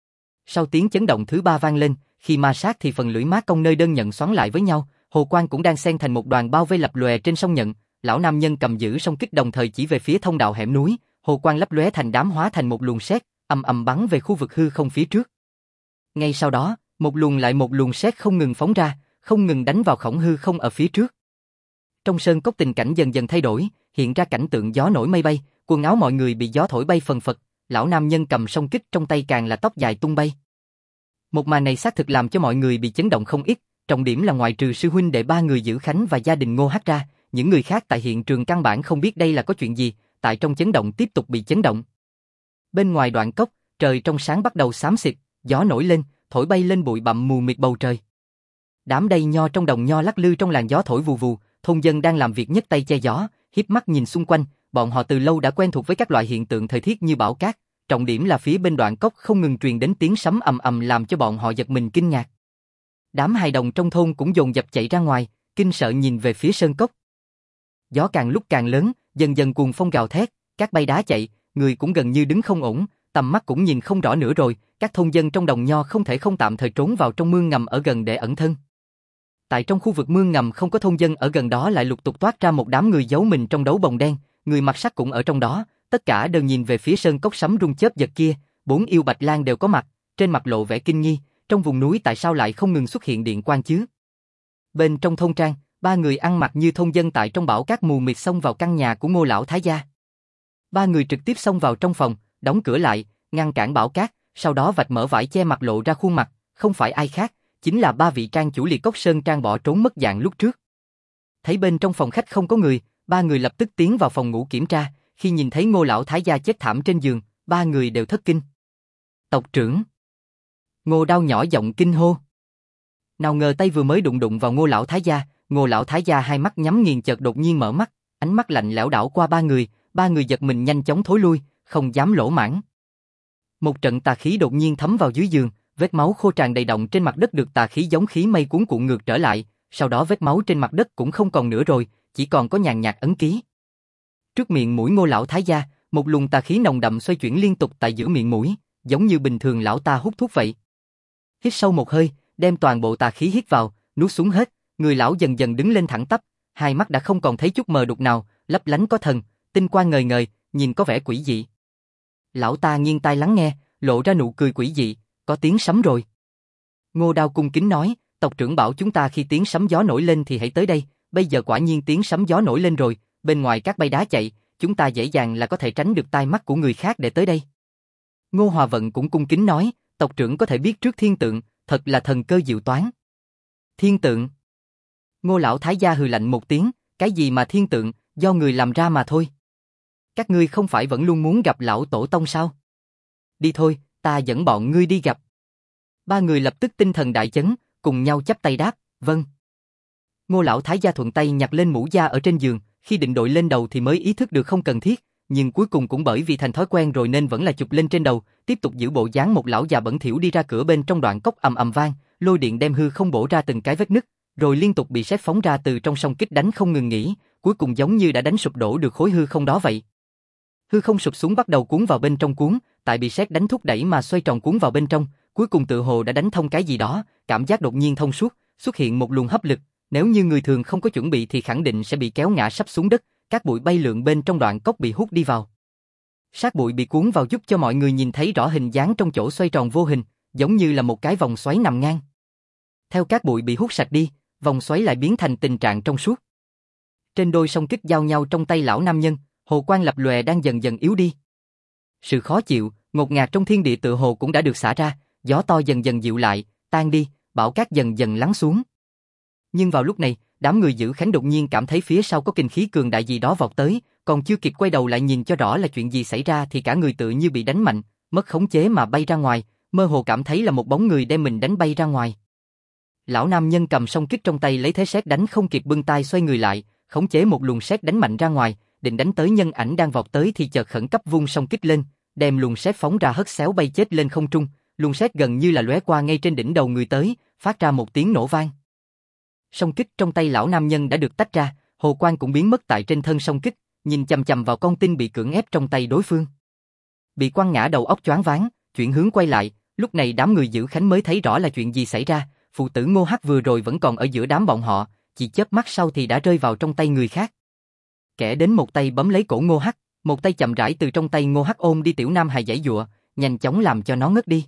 Sau tiếng chấn động thứ ba vang lên, khi ma sát thì phần lưỡi má cong nơi đơn nhận xoắn lại với nhau, hồ quang cũng đang xen thành một đoàn bao vây lập lòe trên song nhận. Lão nam nhân cầm giữ song kích đồng thời chỉ về phía thông đạo hẻm núi, hồ quang lấp lóe thành đám hóa thành một luồng sét, ầm ầm bắn về khu vực hư không phía trước. Ngay sau đó, một luồng lại một luồng sét không ngừng phóng ra, không ngừng đánh vào khổng hư không ở phía trước. Trong sơn cốc tình cảnh dần dần thay đổi, hiện ra cảnh tượng gió nổi mây bay, quần áo mọi người bị gió thổi bay phần phật, lão nam nhân cầm song kích trong tay càng là tóc dài tung bay. Một màn này xác thực làm cho mọi người bị chấn động không ít, trọng điểm là ngoại trừ sư huynh đệ ba người Dữ Khánh và gia đình Ngô Hắc ra, những người khác tại hiện trường căn bản không biết đây là có chuyện gì, tại trong chấn động tiếp tục bị chấn động. Bên ngoài đoạn cốc, trời trong sáng bắt đầu xám xịt, gió nổi lên, thổi bay lên bụi bặm mù mịt bầu trời. Đám đầy nho trong đồng nho lắc lư trong làn gió thổi vù vù, thôn dân đang làm việc nhấc tay che gió, híp mắt nhìn xung quanh, bọn họ từ lâu đã quen thuộc với các loại hiện tượng thời tiết như bão cát, trọng điểm là phía bên đoạn cốc không ngừng truyền đến tiếng sấm ầm ầm làm cho bọn họ giật mình kinh ngạc. Đám hài đồng trong thôn cũng dồn dập chạy ra ngoài, kinh sợ nhìn về phía sơn cốc. Gió càng lúc càng lớn, dần dần cuồng phong gào thét, cát bay đá chạy, người cũng gần như đứng không ổn, tầm mắt cũng nhìn không rõ nữa rồi, các thôn dân trong đồng nho không thể không tạm thời trốn vào trong mương ngầm ở gần để ẩn thân. Tại trong khu vực mương ngầm không có thôn dân ở gần đó lại lục tục toát ra một đám người giấu mình trong đấu bồng đen, người mặc sắt cũng ở trong đó, tất cả đều nhìn về phía sơn cốc sấm rung chớp giật kia, bốn yêu bạch lang đều có mặt, trên mặt lộ vẻ kinh nghi, trong vùng núi tại sao lại không ngừng xuất hiện điện quang chứ? Bên trong thôn trang, ba người ăn mặc như thôn dân tại trong bão cát mù mịt xông vào căn nhà của Ngô lão thái gia. Ba người trực tiếp xông vào trong phòng, đóng cửa lại, ngăn cản bão cát, sau đó vạch mở vải che mặt lộ ra khuôn mặt, không phải ai khác, chính là ba vị trang chủ Liệt Cốc Sơn Trang bỏ trốn mất dạng lúc trước. Thấy bên trong phòng khách không có người, ba người lập tức tiến vào phòng ngủ kiểm tra, khi nhìn thấy Ngô lão thái gia chết thảm trên giường, ba người đều thất kinh. Tộc trưởng. Ngô Đao nhỏ giọng kinh hô. Nào ngờ tay vừa mới đụng vào Ngô lão thái gia hai mắt nhắm nghiền chợt đột nhiên mở mắt, ánh mắt lạnh lẽo đảo qua ba người giật mình nhanh chóng thối lui, không dám lỗ mãng. Một trận tà khí đột nhiên thấm vào dưới giường, vết máu khô tràn đầy động trên mặt đất được tà khí giống khí mây cuốn cuộn ngược trở lại, sau đó vết máu trên mặt đất cũng không còn nữa rồi, chỉ còn có nhàn nhạt ấn ký. Trước miệng mũi Ngô lão thái gia, một luồng tà khí nồng đậm xoay chuyển liên tục tại giữa miệng mũi, giống như bình thường lão ta hút thuốc vậy. Hít sâu một hơi, đem toàn bộ tà khí hít vào, nuốt xuống hết, người lão dần dần đứng lên thẳng tắp, hai mắt đã không còn thấy chút mờ đục nào, lấp lánh có thần, tinh quang ngời ngời, nhìn có vẻ quỷ dị. Lão ta nghiêng tai lắng nghe, lộ ra nụ cười quỷ dị, có tiếng sấm rồi. Ngô Đao cung kính nói, tộc trưởng bảo chúng ta khi tiếng sấm gió nổi lên thì hãy tới đây, bây giờ quả nhiên tiếng sấm gió nổi lên rồi, bên ngoài các bay đá chạy, chúng ta dễ dàng là có thể tránh được tai mắt của người khác để tới đây. Ngô Hòa Vận cũng cung kính nói, tộc trưởng có thể biết trước thiên tượng, thật là thần cơ diệu toán. Thiên tượng. Ngô lão thái gia hừ lạnh một tiếng, cái gì mà thiên tượng, do người làm ra mà thôi. Các ngươi không phải vẫn luôn muốn gặp lão tổ tông sao? Đi thôi, ta dẫn bọn ngươi đi gặp. Ba người lập tức tinh thần đại chấn, cùng nhau chắp tay đáp, vâng. Ngô lão thái gia thuận tay nhặt lên mũ da ở trên giường, khi định đội lên đầu thì mới ý thức được không cần thiết, nhưng cuối cùng cũng bởi vì thành thói quen rồi nên vẫn là chụp lên trên đầu, tiếp tục giữ bộ dáng một lão già bẩn thỉu đi ra cửa. Bên trong đoạn cốc ầm ầm vang, lôi điện đem hư không bổ ra từng cái vết nứt, rồi liên tục bị sét phóng ra từ trong song kích đánh không ngừng nghỉ, cuối cùng giống như đã đánh sụp đổ được khối hư không đó vậy. Hư không sụp xuống bắt đầu cuốn vào bên trong cuốn, tại bị sét đánh thúc đẩy mà xoay tròn cuốn vào bên trong, cuối cùng tự hồ đã đánh thông cái gì đó, cảm giác đột nhiên thông suốt, xuất hiện một luồng hấp lực, nếu như người thường không có chuẩn bị thì khẳng định sẽ bị kéo ngã sắp xuống đất, các bụi bay lượn bên trong đoạn cốc bị hút đi vào. Sát bụi bị cuốn vào giúp cho mọi người nhìn thấy rõ hình dáng trong chỗ xoay tròn vô hình, giống như là một cái vòng xoáy nằm ngang. Theo các bụi bị hút sạch đi, vòng xoáy lại biến thành tình trạng trong suốt. Trên đôi song kích giao nhau trong tay lão nam nhân, hồ quang lập lòe đang dần dần yếu đi. Sự khó chịu, ngột ngạt trong thiên địa tựa hồ cũng đã được xả ra, gió to dần dần dịu lại, tan đi, bão cát dần dần lắng xuống. Nhưng vào lúc này, đám người giữ Khánh đột nhiên cảm thấy phía sau có kinh khí cường đại gì đó vọt tới, còn chưa kịp quay đầu lại nhìn cho rõ là chuyện gì xảy ra thì cả người tự như bị đánh mạnh, mất khống chế mà bay ra ngoài, mơ hồ cảm thấy là một bóng người đem mình đánh bay ra ngoài. Lão nam nhân cầm song kích trong tay lấy thế sét đánh không kịp bưng tay xoay người lại, khống chế một luồng sét đánh mạnh ra ngoài, định đánh tới nhân ảnh đang vọt tới thì chợt khẩn cấp vung song kích lên, đem luồng sét phóng ra hất xéo bay chết lên không trung, luồng sét gần như là lóe qua ngay trên đỉnh đầu người tới, phát ra một tiếng nổ vang. Song kích trong tay lão nam nhân đã được tách ra, hồ quang cũng biến mất tại trên thân song kích, nhìn chằm chằm vào con tin bị cưỡng ép trong tay đối phương. Bị quăng ngã đầu óc choáng váng, chuyển hướng quay lại, lúc này đám người giữ Khánh mới thấy rõ là chuyện gì xảy ra, phụ tử Ngô Hắc vừa rồi vẫn còn ở giữa đám bọn họ, chỉ chớp mắt sau thì đã rơi vào trong tay người khác. Kẻ đến một tay bấm lấy cổ Ngô Hắc, một tay chậm rãi từ trong tay Ngô Hắc ôm đi Tiểu Nam Hài giãy giụa, nhanh chóng làm cho nó ngất đi.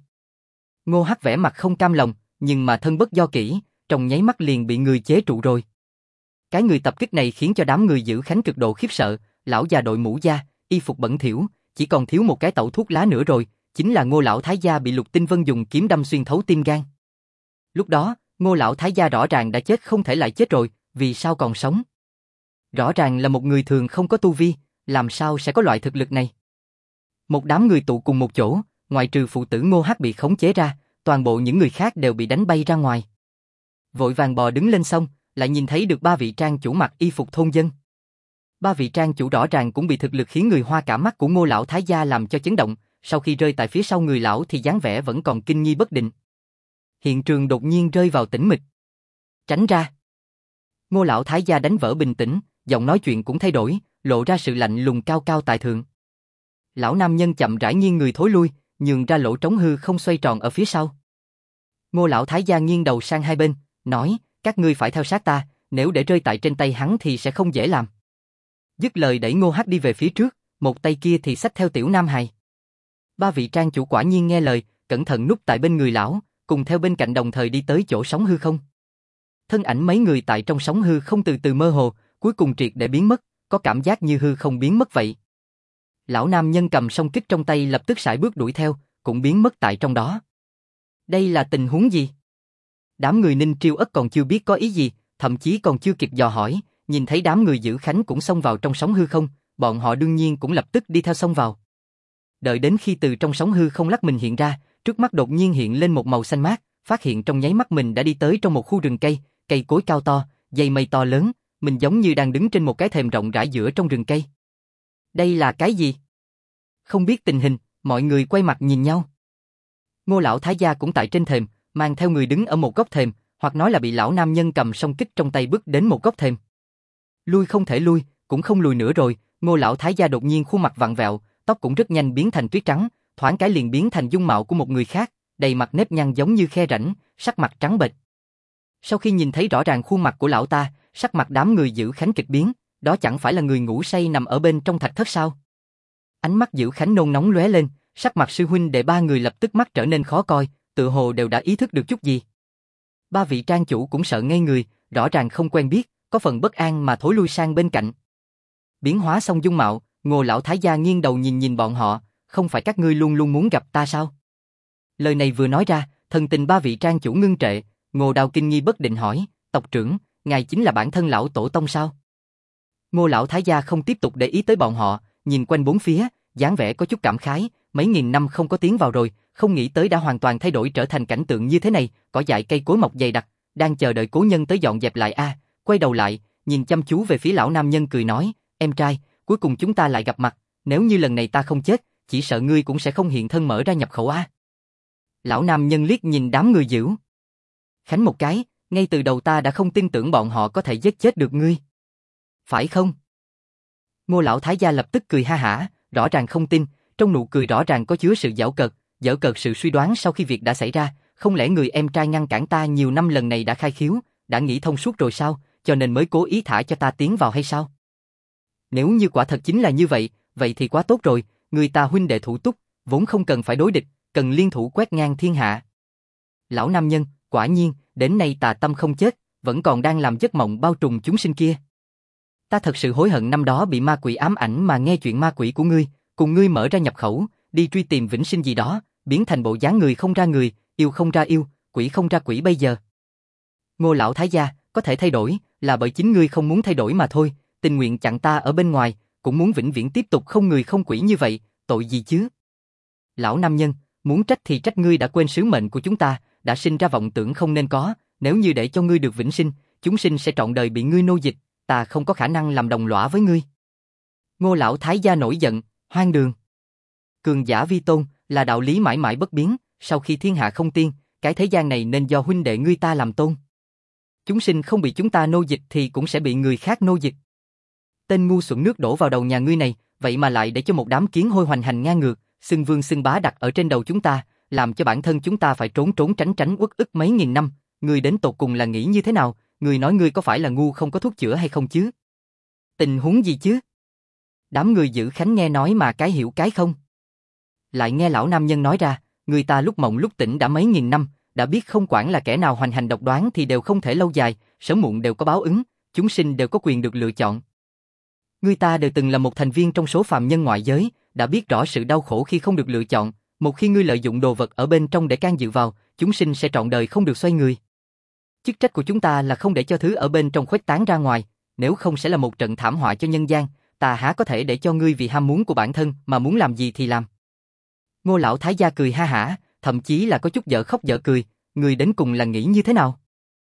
Ngô Hắc vẻ mặt không cam lòng, nhưng mà thân bất do kỹ, trong nháy mắt liền bị người chế trụ rồi. Cái người tập kích này khiến cho đám người giữ Khánh cực độ khiếp sợ, lão già đội mũ da, y phục bẩn thỉu, chỉ còn thiếu một cái tẩu thuốc lá nữa rồi, chính là Ngô lão thái gia bị Lục Tinh Vân dùng kiếm đâm xuyên thấu tim gan. Lúc đó, Ngô lão thái gia rõ ràng đã chết không thể lại chết rồi, vì sao còn sống? Rõ ràng là một người thường không có tu vi, làm sao sẽ có loại thực lực này? Một đám người tụ cùng một chỗ, ngoại trừ phụ tử Ngô Hắc bị khống chế ra, toàn bộ những người khác đều bị đánh bay ra ngoài. Vội vàng bò đứng lên xong, lại nhìn thấy được ba vị trang chủ mặc y phục thôn dân. Ba vị trang chủ rõ ràng cũng bị thực lực khiến người Hoa cả mắt của Ngô lão thái gia làm cho chấn động, sau khi rơi tại phía sau người lão thì dáng vẻ vẫn còn kinh nghi bất định. Hiện trường đột nhiên rơi vào tĩnh mịch. Tránh ra. Ngô lão thái gia đánh vỡ bình tĩnh, giọng nói chuyện cũng thay đổi, lộ ra sự lạnh lùng cao cao tại thượng. Lão nam nhân chậm rãi nghiêng người thối lui, nhường ra lỗ trống hư không xoay tròn ở phía sau. Ngô lão thái gia nghiêng đầu sang hai bên, nói, các ngươi phải theo sát ta, nếu để rơi tại trên tay hắn thì sẽ không dễ làm. Dứt lời đẩy Ngô Hắc đi về phía trước, một tay kia thì xách theo Tiểu Nam Hài. Ba vị trang chủ quả nhiên nghe lời, cẩn thận núp tại bên người lão, cùng theo bên cạnh đồng thời đi tới chỗ sóng hư không. Thân ảnh mấy người tại trong sóng hư không từ từ mơ hồ, cuối cùng triệt để biến mất, có cảm giác như hư không biến mất vậy. Lão nam nhân cầm song kích trong tay lập tức sải bước đuổi theo, cũng biến mất tại trong đó. Đây là tình huống gì? Đám người Ninh Triêu Ất còn chưa biết có ý gì, thậm chí còn chưa kịp dò hỏi, nhìn thấy đám người giữ Khánh cũng xông vào trong sóng hư không, bọn họ đương nhiên cũng lập tức đi theo xông vào. Đợi đến khi từ trong sóng hư không lắc mình hiện ra, trước mắt đột nhiên hiện lên một màu xanh mát, phát hiện trong nháy mắt mình đã đi tới trong một khu rừng cây, cây cối cao to, dây mây to lớn, mình giống như đang đứng trên một cái thềm rộng rãi giữa trong rừng cây. Đây là cái gì? Không biết tình hình, mọi người quay mặt nhìn nhau. Ngô lão thái gia cũng tại trên thềm, mang theo người đứng ở một góc thềm, hoặc nói là bị lão nam nhân cầm song kích trong tay bước đến một góc thềm. Lui không thể lui, cũng không lùi nữa rồi, Ngô lão thái gia đột nhiên khuôn mặt vặn vẹo, tóc cũng rất nhanh biến thành tuyết trắng, thoáng cái liền biến thành dung mạo của một người khác, đầy mặt nếp nhăn giống như khe rãnh, sắc mặt trắng bệch. Sau khi nhìn thấy rõ ràng khuôn mặt của lão ta, sắc mặt đám người giữ Khánh kịch biến, đó chẳng phải là người ngủ say nằm ở bên trong thạch thất sao? Ánh mắt giữ Khánh nôn nóng lóe lên, sắc mặt sư huynh đệ ba người lập tức mắt trở nên khó coi, tựa hồ đều đã ý thức được chút gì. Ba vị trang chủ cũng sợ ngây người, rõ ràng không quen biết, có phần bất an mà thối lui sang bên cạnh. Biến hóa xong dung mạo, Ngô lão thái gia nghiêng đầu nhìn nhìn bọn họ, không phải các ngươi luôn luôn muốn gặp ta sao? Lời này vừa nói ra, thần tình ba vị trang chủ ngưng trệ, Ngô Đào kinh nghi bất định hỏi, tộc trưởng, ngài chính là bản thân lão tổ tông sao? Ngô lão thái gia không tiếp tục để ý tới bọn họ, nhìn quanh bốn phía, dáng vẻ có chút cảm khái, mấy nghìn năm không có tiến vào rồi, không nghĩ tới đã hoàn toàn thay đổi trở thành cảnh tượng như thế này, cỏ dại cây cối mọc dày đặc, đang chờ đợi cố nhân tới dọn dẹp lại a. Quay đầu lại, nhìn chăm chú về phía lão nam nhân cười nói, em trai, cuối cùng chúng ta lại gặp mặt, nếu như lần này ta không chết, chỉ sợ ngươi cũng sẽ không hiện thân mở ra nhập khẩu a. Lão nam nhân liếc nhìn đám người dữ Khánh một cái, ngay từ đầu ta đã không tin tưởng bọn họ có thể giết chết được ngươi. Phải không? Ngô lão thái gia lập tức cười ha hả, rõ ràng không tin, trong nụ cười rõ ràng có chứa sự giễu cợt sự suy đoán sau khi việc đã xảy ra, không lẽ người em trai ngăn cản ta nhiều năm lần này đã khai khiếu, đã nghĩ thông suốt rồi sao, cho nên mới cố ý thả cho ta tiến vào hay sao? Nếu như quả thật chính là như vậy, vậy thì quá tốt rồi, người ta huynh đệ thủ túc, vốn không cần phải đối địch, cần liên thủ quét ngang thiên hạ. Lão nam nhân, quả nhiên, đến nay tà tâm không chết, vẫn còn đang làm giấc mộng bao trùm chúng sinh kia. Ta thật sự hối hận năm đó bị ma quỷ ám ảnh mà nghe chuyện ma quỷ của ngươi, cùng ngươi mở ra nhập khẩu, đi truy tìm vĩnh sinh gì đó, biến thành bộ dáng người không ra người, yêu không ra yêu, quỷ không ra quỷ bây giờ. Ngô lão thái gia, có thể thay đổi, là bởi chính ngươi không muốn thay đổi mà thôi, tình nguyện chặn ta ở bên ngoài, cũng muốn vĩnh viễn tiếp tục không người không quỷ như vậy, tội gì chứ? Lão nam nhân, muốn trách thì trách ngươi đã quên sứ mệnh của chúng ta, đã sinh ra vọng tưởng không nên có, nếu như để cho ngươi được vĩnh sinh, chúng sinh sẽ trọn đời bị ngươi nô dịch, ta không có khả năng làm đồng lõa với ngươi. Ngô lão thái gia nổi giận, hoang đường. Cường giả vi tôn, là đạo lý mãi mãi bất biến, sau khi thiên hạ không tiên, cái thế gian này nên do huynh đệ ngươi ta làm tôn. Chúng sinh không bị chúng ta nô dịch thì cũng sẽ bị người khác nô dịch. Tên ngu xuẩn nước đổ vào đầu nhà ngươi này, vậy mà lại để cho một đám kiến hôi hoành hành ngang ngược, xưng vương xưng bá đặt ở trên đầu chúng ta, làm cho bản thân chúng ta phải trốn trốn tránh tránh uất ức mấy nghìn năm, ngươi đến tột cùng là nghĩ như thế nào, ngươi nói ngươi có phải là ngu không có thuốc chữa hay không chứ? Tình huống gì chứ? Đám người giữ Khánh nghe nói mà cái hiểu cái không. Lại nghe lão nam nhân nói ra, người ta lúc mộng lúc tỉnh đã mấy nghìn năm, đã biết không quản là kẻ nào hoành hành độc đoán thì đều không thể lâu dài, sớm muộn đều có báo ứng, chúng sinh đều có quyền được lựa chọn. Người ta đều từng là một thành viên trong số phàm nhân ngoại giới, đã biết rõ sự đau khổ khi không được lựa chọn, một khi ngươi lợi dụng đồ vật ở bên trong để can dự vào, chúng sinh sẽ trọn đời không được xoay người. Chức trách của chúng ta là không để cho thứ ở bên trong khuếch tán ra ngoài, nếu không sẽ là một trận thảm họa cho nhân gian, ta há có thể để cho ngươi vì ham muốn của bản thân mà muốn làm gì thì làm. Ngô lão thái gia cười ha hả, thậm chí là có chút dở khóc dở cười, người đến cùng là nghĩ như thế nào?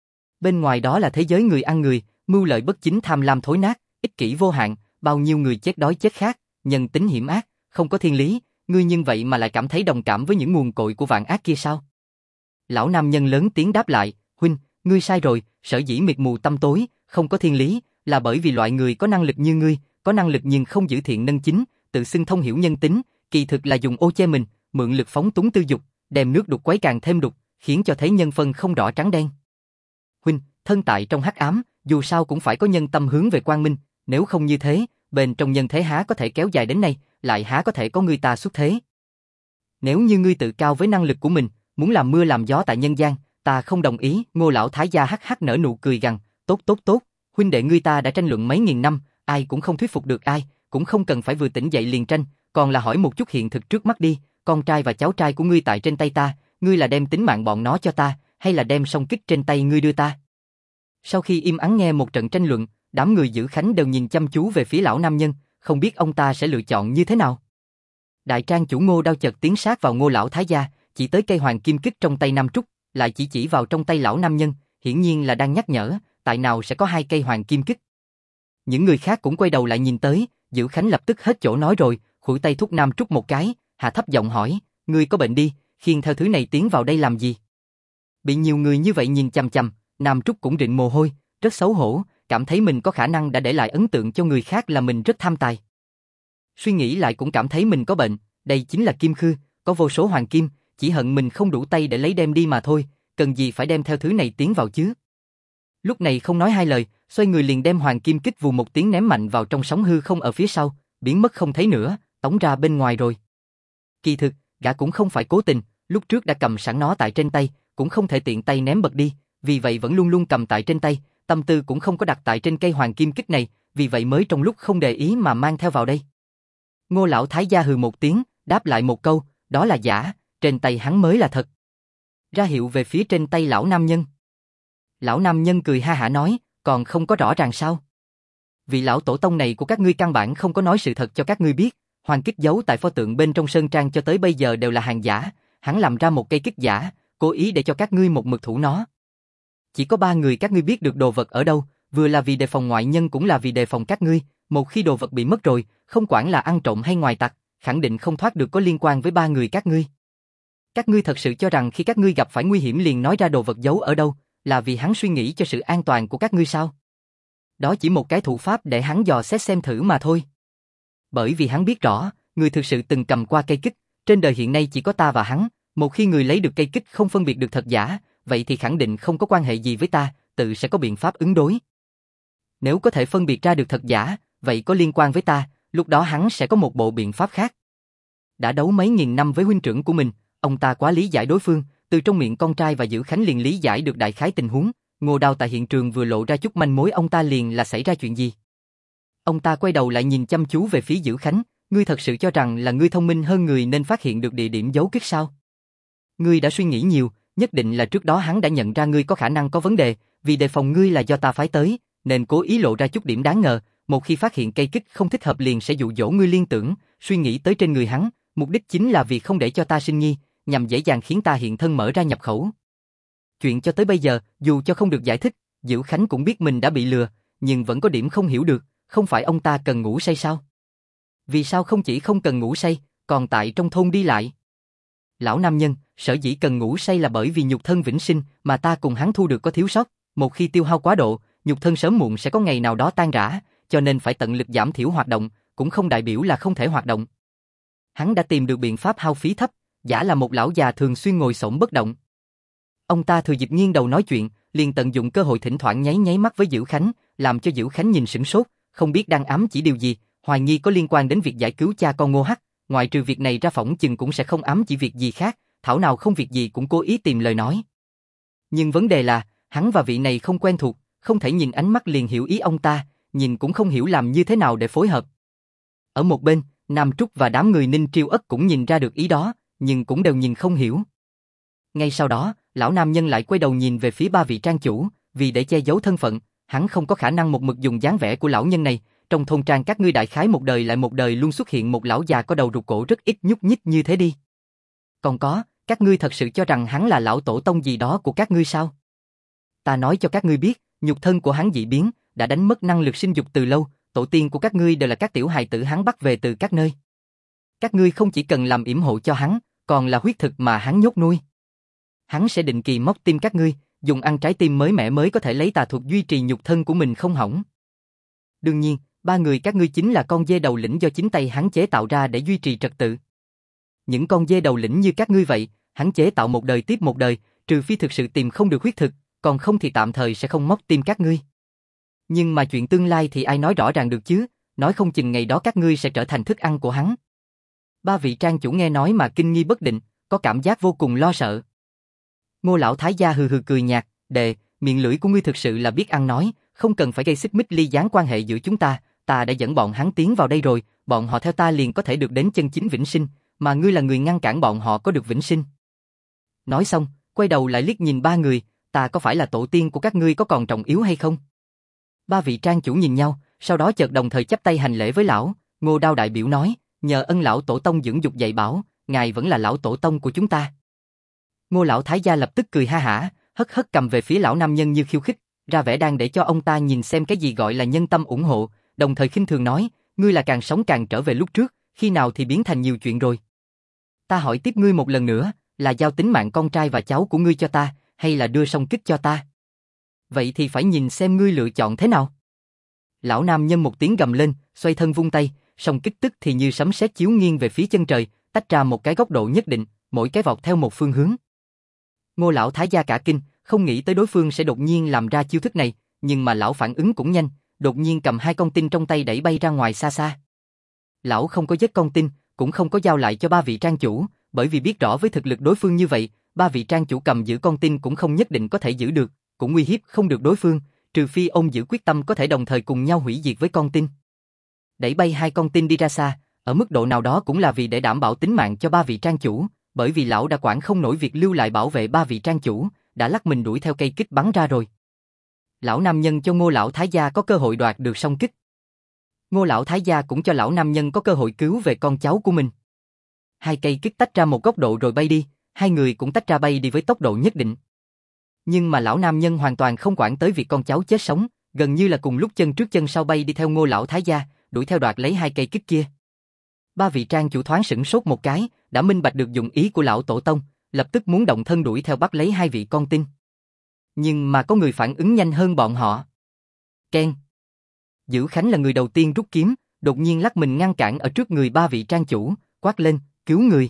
Bên ngoài đó là thế giới người ăn người, mưu lợi bất chính tham lam thối nát, ích kỷ vô hạn, bao nhiêu người chết đói chết khát, nhân tính hiểm ác, không có thiên lý, ngươi nhưng vậy mà lại cảm thấy đồng cảm với những nguồn cội của vạn ác kia sao? Lão nam nhân lớn tiếng đáp lại, huynh, ngươi sai rồi, sở dĩ miệt mù tâm tối, không có thiên lý, là bởi vì loại người có năng lực như ngươi, có năng lực nhưng không giữ thiện nâng chính, tự xưng thông hiểu nhân tính, kỳ thực là dùng ô che mình, mượn lực phóng túng tư dục, đem nước đục quấy càng thêm đục, khiến cho thế nhân phân không rõ trắng đen. Huynh, thân tại trong hắc ám, dù sao cũng phải có nhân tâm hướng về quang minh, nếu không như thế, bên trong nhân thế há có thể kéo dài đến nay, lại há có thể có người ta xuất thế. Nếu như ngươi tự cao với năng lực của mình, muốn làm mưa làm gió tại nhân gian, ta không đồng ý. Ngô lão thái gia hắc hắc nở nụ cười gằn, tốt, huynh đệ ngươi ta đã tranh luận mấy nghìn năm, ai cũng không thuyết phục được ai, cũng không cần phải vừa tỉnh dậy liền tranh, còn là hỏi một chút hiện thực trước mắt đi, con trai và cháu trai của ngươi tại trên tay ta, ngươi là đem tính mạng bọn nó cho ta, hay là đem song kích trên tay ngươi đưa ta? Sau khi im ắng nghe một trận tranh luận, đám người giữ Khánh đều nhìn chăm chú về phía lão nam nhân, không biết ông ta sẽ lựa chọn như thế nào. Đại trang chủ Ngô đao chợt tiến sát vào Ngô lão thái gia, chỉ tới cây hoàng kim kích trong tay Nam Trúc, lại chỉ vào trong tay lão nam nhân, hiển nhiên là đang nhắc nhở, tại nào sẽ có hai cây hoàng kim kích. Những người khác cũng quay đầu lại nhìn tới, giữ Khánh lập tức hết chỗ nói rồi, khuỷu tay thúc Nam Trúc một cái, hạ thấp giọng hỏi, ngươi có bệnh đi, khiêng theo thứ này tiến vào đây làm gì? Bị nhiều người như vậy nhìn chằm chằm, Nam Trúc cũng rịn mồ hôi, rất xấu hổ, cảm thấy mình có khả năng đã để lại ấn tượng cho người khác là mình rất tham tài. Suy nghĩ lại cũng cảm thấy mình có bệnh, đây chính là kim khư, có vô số hoàng kim, chỉ hận mình không đủ tay để lấy đem đi mà thôi, cần gì phải đem theo thứ này tiến vào chứ. Lúc này không nói hai lời, xoay người liền đem hoàng kim kích vù một tiếng ném mạnh vào trong sóng hư không ở phía sau, biến mất không thấy nữa, tống ra bên ngoài rồi. Kỳ thực, gã cũng không phải cố tình, lúc trước đã cầm sẵn nó tại trên tay, cũng không thể tiện tay ném bật đi, vì vậy vẫn luôn luôn cầm tại trên tay, tâm tư cũng không có đặt tại trên cây hoàng kim kích này, vì vậy mới trong lúc không để ý mà mang theo vào đây. Ngô lão thái gia hừ một tiếng, đáp lại một câu, đó là giả, trên tay hắn mới là thật. Ra hiệu về phía trên tay lão nam nhân. Lão nam nhân cười ha hả nói, còn không có rõ ràng sao? Vị lão tổ tông này của các ngươi căn bản không có nói sự thật cho các ngươi biết, Hoàng kích giấu tại pho tượng bên trong sơn trang cho tới bây giờ đều là hàng giả, hắn làm ra một cây kích giả, cố ý để cho các ngươi một mực thủ nó. Chỉ có 3 người các ngươi biết được đồ vật ở đâu, vừa là vì đề phòng ngoại nhân cũng là vì đề phòng các ngươi, một khi đồ vật bị mất rồi, không quản là ăn trộm hay ngoài tặc, khẳng định không thoát được có liên quan với 3 người các ngươi. Các ngươi thật sự cho rằng khi các ngươi gặp phải nguy hiểm liền nói ra đồ vật giấu ở đâu, là vì hắn suy nghĩ cho sự an toàn của các ngươi sao? Đó chỉ một cái thủ pháp để hắn dò xét xem thử mà thôi. Bởi vì hắn biết rõ, người thực sự từng cầm qua cây kích, trên đời hiện nay chỉ có ta và hắn, một khi người lấy được cây kích không phân biệt được thật giả, vậy thì khẳng định không có quan hệ gì với ta, tự sẽ có biện pháp ứng đối. Nếu có thể phân biệt ra được thật giả, vậy có liên quan với ta, lúc đó hắn sẽ có một bộ biện pháp khác. Đã đấu mấy nghìn năm với huynh trưởng của mình, ông ta quá lý giải đối phương, từ trong miệng con trai và Dữ Khánh liền lý giải được đại khái tình huống, Ngô Đao tại hiện trường vừa lộ ra chút manh mối ông ta liền là xảy ra chuyện gì. Ông ta quay đầu lại nhìn chăm chú về phía Dữ Khánh, ngươi thật sự cho rằng là ngươi thông minh hơn người nên phát hiện được địa điểm giấu kích sao? Ngươi đã suy nghĩ nhiều, nhất định là trước đó hắn đã nhận ra ngươi có khả năng có vấn đề, vì đề phòng ngươi là do ta phái tới, nên cố ý lộ ra chút điểm đáng ngờ, một khi phát hiện cây kích không thích hợp liền sẽ dụ dỗ ngươi liên tưởng, suy nghĩ tới trên người hắn, mục đích chính là vì không để cho ta sinh nghi, nhằm dễ dàng khiến ta hiện thân mở ra nhập khẩu. Chuyện cho tới bây giờ, dù cho không được giải thích, Dữ Khánh cũng biết mình đã bị lừa, nhưng vẫn có điểm không hiểu được, không phải ông ta cần ngủ say sao? Vì sao không chỉ không cần ngủ say, còn tại trong thôn đi lại? Lão nam nhân, sở dĩ cần ngủ say là bởi vì nhục thân vĩnh sinh mà ta cùng hắn thu được có thiếu sót, một khi tiêu hao quá độ, nhục thân sớm muộn sẽ có ngày nào đó tan rã, cho nên phải tận lực giảm thiểu hoạt động, cũng không đại biểu là không thể hoạt động. Hắn đã tìm được biện pháp hao phí thấp, giả là một lão già thường xuyên ngồi xổm bất động. Ông ta thừa dịp nghiêng đầu nói chuyện, liền tận dụng cơ hội thỉnh thoảng nháy nháy mắt với Dữ Khánh, làm cho Dữ Khánh nhìn sửng sốt, không biết đang ám chỉ điều gì, hoài nghi có liên quan đến việc giải cứu cha con Ngô Hắc, ngoại trừ việc này ra phỏng chừng cũng sẽ không ám chỉ việc gì khác, thảo nào không việc gì cũng cố ý tìm lời nói. Nhưng vấn đề là, hắn và vị này không quen thuộc, không thể nhìn ánh mắt liền hiểu ý ông ta, nhìn cũng không hiểu làm như thế nào để phối hợp. Ở một bên, Nam Trúc và đám người Ninh Triêu Ất cũng nhìn ra được ý đó, nhưng cũng đều nhìn không hiểu. Ngay sau đó, lão nam nhân lại quay đầu nhìn về phía 3 vị trang chủ, vì để che giấu thân phận, hắn không có khả năng một mực dùng dáng vẻ của lão nhân này, trong thôn trang các ngươi đại khái một đời lại một đời luôn xuất hiện một lão già có đầu rụt cổ rất ít nhúc nhích như thế đi. Còn có, các ngươi thật sự cho rằng hắn là lão tổ tông gì đó của các ngươi sao? Ta nói cho các ngươi biết, nhục thân của hắn dị biến, đã đánh mất năng lực sinh dục từ lâu, tổ tiên của các ngươi đều là các tiểu hài tử hắn bắt về từ các nơi. Các ngươi không chỉ cần làm yểm hộ cho hắn, còn là huyết thực mà hắn nhốt nuôi. Hắn sẽ định kỳ móc tim các ngươi, dùng ăn trái tim mới mẻ mới có thể lấy tà thuật duy trì nhục thân của mình không hỏng. Đương nhiên, 3 người các ngươi chính là con dê đầu lĩnh do chính tay hắn chế tạo ra để duy trì trật tự. Những con dê đầu lĩnh như các ngươi vậy, hắn chế tạo một đời tiếp một đời, trừ phi thực sự tìm không được huyết thực, còn không thì tạm thời sẽ không móc tim các ngươi. Nhưng mà chuyện tương lai thì ai nói rõ ràng được chứ, nói không chừng ngày đó các ngươi sẽ trở thành thức ăn của hắn. 3 vị trang chủ nghe nói mà kinh nghi bất định, có cảm giác vô cùng lo sợ. Ngô lão thái gia hừ hừ cười nhạt, đệ, miệng lưỡi của ngươi thực sự là biết ăn nói, không cần phải gây xích mích ly gián quan hệ giữa chúng ta, ta đã dẫn bọn hắn tiến vào đây rồi, bọn họ theo ta liền có thể được đến chân chính vĩnh sinh, mà ngươi là người ngăn cản bọn họ có được vĩnh sinh. Nói xong, quay đầu lại liếc nhìn 3 người, ta có phải là tổ tiên của các ngươi có còn trọng yếu hay không? 3 vị trang chủ nhìn nhau, sau đó chợt đồng thời chắp tay hành lễ với lão, Ngô Đao đại biểu nói, nhờ ân lão tổ tông dưỡng dục dạy bảo, ngài vẫn là lão tổ tông của chúng ta. Ngô lão thái gia lập tức cười ha hả, hất hất cầm về phía lão nam nhân như khiêu khích, ra vẻ đang để cho ông ta nhìn xem cái gì gọi là nhân tâm ủng hộ, đồng thời khinh thường nói, ngươi là càng sống càng trở về lúc trước, khi nào thì biến thành nhiều chuyện rồi. Ta hỏi tiếp ngươi một lần nữa, là giao tính mạng con trai và cháu của ngươi cho ta, hay là đưa song kích cho ta? Vậy thì phải nhìn xem ngươi lựa chọn thế nào. Lão nam nhân một tiếng gầm lên, xoay thân vung tay, song kích tức thì như sấm sét chiếu nghiêng về phía chân trời, tách ra một cái góc độ nhất định, mỗi cái vọt theo một phương hướng. Ngô lão thái gia cả kinh, không nghĩ tới đối phương sẽ đột nhiên làm ra chiêu thức này, nhưng mà lão phản ứng cũng nhanh, đột nhiên cầm 2 con tin trong tay đẩy bay ra ngoài xa xa. Lão không có giết con tin, cũng không có giao lại cho 3 vị trang chủ, bởi vì biết rõ với thực lực đối phương như vậy, 3 vị trang chủ cầm giữ con tin cũng không nhất định có thể giữ được, cũng uy hiếp không được đối phương, trừ phi ông giữ quyết tâm có thể đồng thời cùng nhau hủy diệt với con tin. Đẩy bay 2 con tin đi ra xa, ở mức độ nào đó cũng là vì để đảm bảo tính mạng cho 3 vị trang chủ, bởi vì lão đã quản không nổi việc lưu lại bảo vệ 3 vị trang chủ, đã lắc mình đuổi theo cây kích bắn ra rồi. Lão nam nhân cho Ngô lão thái gia có cơ hội đoạt được song kích. Ngô lão thái gia cũng cho lão nam nhân có cơ hội cứu về con cháu của mình. Hai cây kích tách ra một góc độ rồi bay đi, hai người cũng tách ra bay đi với tốc độ nhất định. Nhưng mà lão nam nhân hoàn toàn không quản tới việc con cháu chết sống, gần như là cùng lúc chân trước chân sau bay đi theo Ngô lão thái gia, đuổi theo đoạt lấy hai cây kích kia. Ba vị trang chủ thoáng sửng sốt một cái, đã minh bạch được dụng ý của lão tổ tông, lập tức muốn động thân đuổi theo bắt lấy hai vị con tin. Nhưng mà có người phản ứng nhanh hơn bọn họ. Keng. Dữ Khánh là người đầu tiên rút kiếm, đột nhiên lắc mình ngăn cản ở trước người ba vị trang chủ, quát lên, cứu người.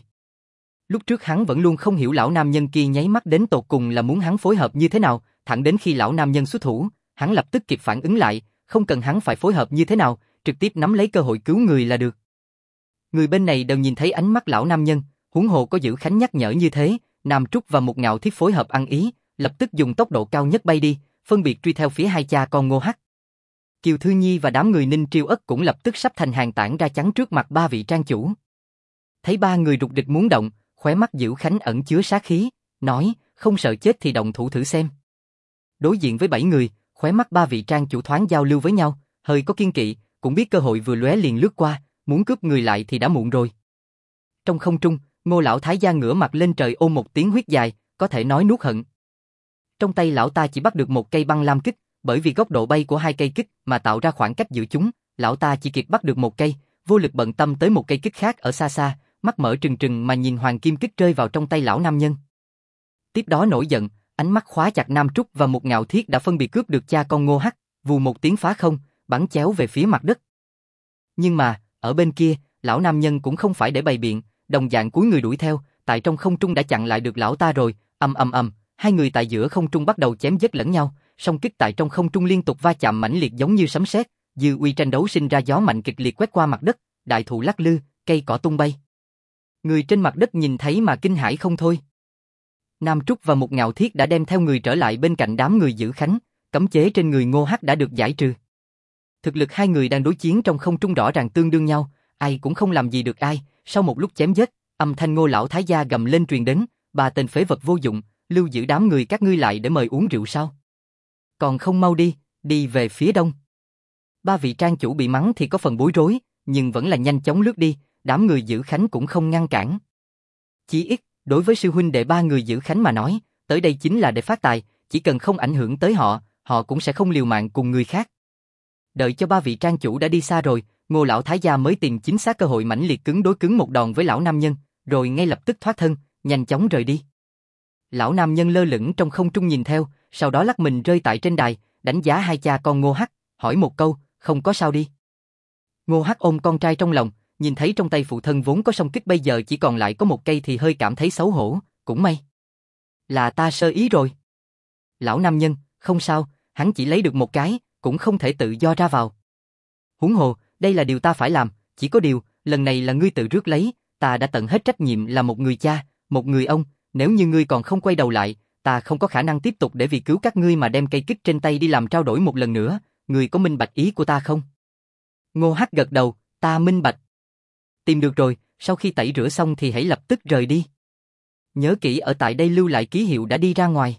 Lúc trước hắn vẫn luôn không hiểu lão nam nhân kia nháy mắt đến tột cùng là muốn hắn phối hợp như thế nào, thẳng đến khi lão nam nhân xuất thủ, hắn lập tức kịp phản ứng lại, không cần hắn phải phối hợp như thế nào, trực tiếp nắm lấy cơ hội cứu người là được. Người bên này đều nhìn thấy ánh mắt lão nam nhân, huống hồ có Dữ Khánh nhắc nhở như thế, Nam Trúc và Mục Ngạo Thiết phối hợp ăn ý, lập tức dùng tốc độ cao nhất bay đi, phân biệt truy theo phía hai cha con Ngô Hắc. Kiều Thư Nhi và đám người Ninh Triêu Ất cũng lập tức sắp thành hàng tản ra chắn trước mặt ba vị trang chủ. Thấy ba người rục rịch muốn động, khóe mắt Dữ Khánh ẩn chứa sát khí, nói, không sợ chết thì động thủ thử xem. Đối diện với 7 người, khóe mắt ba vị trang chủ thoáng giao lưu với nhau, hơi có kiên kỵ, cũng biết cơ hội vừa lóe liền lướt qua, muốn cướp người lại thì đã muộn rồi. Trong không trung, Ngô lão thái gia ngửa mặt lên trời ôm một tiếng huyết dài, có thể nói nuốt hận. Trong tay lão ta chỉ bắt được một cây băng lam kích, bởi vì góc độ bay của hai cây kích mà tạo ra khoảng cách giữa chúng, lão ta chỉ kịp bắt được một cây, vô lực bận tâm tới một cây kích khác ở xa xa, mắt mở trừng trừng mà nhìn hoàng kim kích rơi vào trong tay lão nam nhân. Tiếp đó nổi giận, ánh mắt khóa chặt Nam Trúc và Mục Ngạo Thiết đã phân biệt cướp được cha con Ngô Hắc, vù một tiếng phá không, bắn chéo về phía mặt đất. Nhưng mà, ở bên kia, lão nam nhân cũng không phải để bày biện, đồng dạng cúi người đuổi theo, tại trong không trung đã chặn lại được lão ta rồi, ầm, hai người tại giữa không trung bắt đầu chém giết lẫn nhau, song kích tại trong không trung liên tục va chạm mãnh liệt giống như sấm sét, dư uy tranh đấu sinh ra gió mạnh kịch liệt quét qua mặt đất, đại thụ lắc lư, cây cỏ tung bay. Người trên mặt đất nhìn thấy mà kinh hãi không thôi. Nam Trúc và Mục Ngạo Thiết đã đem theo người trở lại bên cạnh đám người Dữ Khánh, cấm chế trên người Ngô Hắc đã được giải trừ. Thực lực hai người đang đối chiến trong không trung rõ ràng tương đương nhau, ai cũng không làm gì được ai, sau một lúc chém giết, âm thanh Ngô lão thái gia gầm lên truyền đến, ba tên phế vật vô dụng, lưu giữ đám người các ngươi lại để mời uống rượu sao? Còn không mau đi, đi về phía đông. Ba vị trang chủ bị mắng thì có phần bối rối, nhưng vẫn là nhanh chóng lướt đi, đám người Dữ Khánh cũng không ngăn cản. Chỉ ít, đối với sư huynh đệ ba người Dữ Khánh mà nói, tới đây chính là để phát tài, chỉ cần không ảnh hưởng tới họ, họ cũng sẽ không liều mạng cùng người khác. Đợi cho ba vị trang chủ đã đi xa rồi, Ngô lão thái gia mới tìm chính xác cơ hội mãnh liệt cứng đối cứng một đòn với lão nam nhân, rồi ngay lập tức thoát thân, nhanh chóng rời đi. Lão nam nhân lơ lửng trong không trung nhìn theo, sau đó lắc mình rơi tại trên đài, đánh giá hai cha con Ngô Hắc, hỏi một câu, không có sao đi. Ngô Hắc ôm con trai trong lòng, nhìn thấy trong tay phụ thân vốn có song kích bây giờ chỉ còn lại có một cây thì hơi cảm thấy xấu hổ, cũng may. Là ta sơ ý rồi. Lão nam nhân, không sao, hắn chỉ lấy được một cái, cũng không thể tự do ra vào. Huống hồ, đây là điều ta phải làm, chỉ có điều, lần này là ngươi tự rước lấy, ta đã tận hết trách nhiệm là một người cha, một người ông, nếu như ngươi còn không quay đầu lại, ta không có khả năng tiếp tục để vì cứu các ngươi mà đem cây kích trên tay đi làm trao đổi một lần nữa, ngươi có minh bạch ý của ta không? Ngô Hắc gật đầu, ta minh bạch. Tìm được rồi, sau khi tẩy rửa xong thì hãy lập tức rời đi. Nhớ kỹ ở tại đây lưu lại ký hiệu đã đi ra ngoài.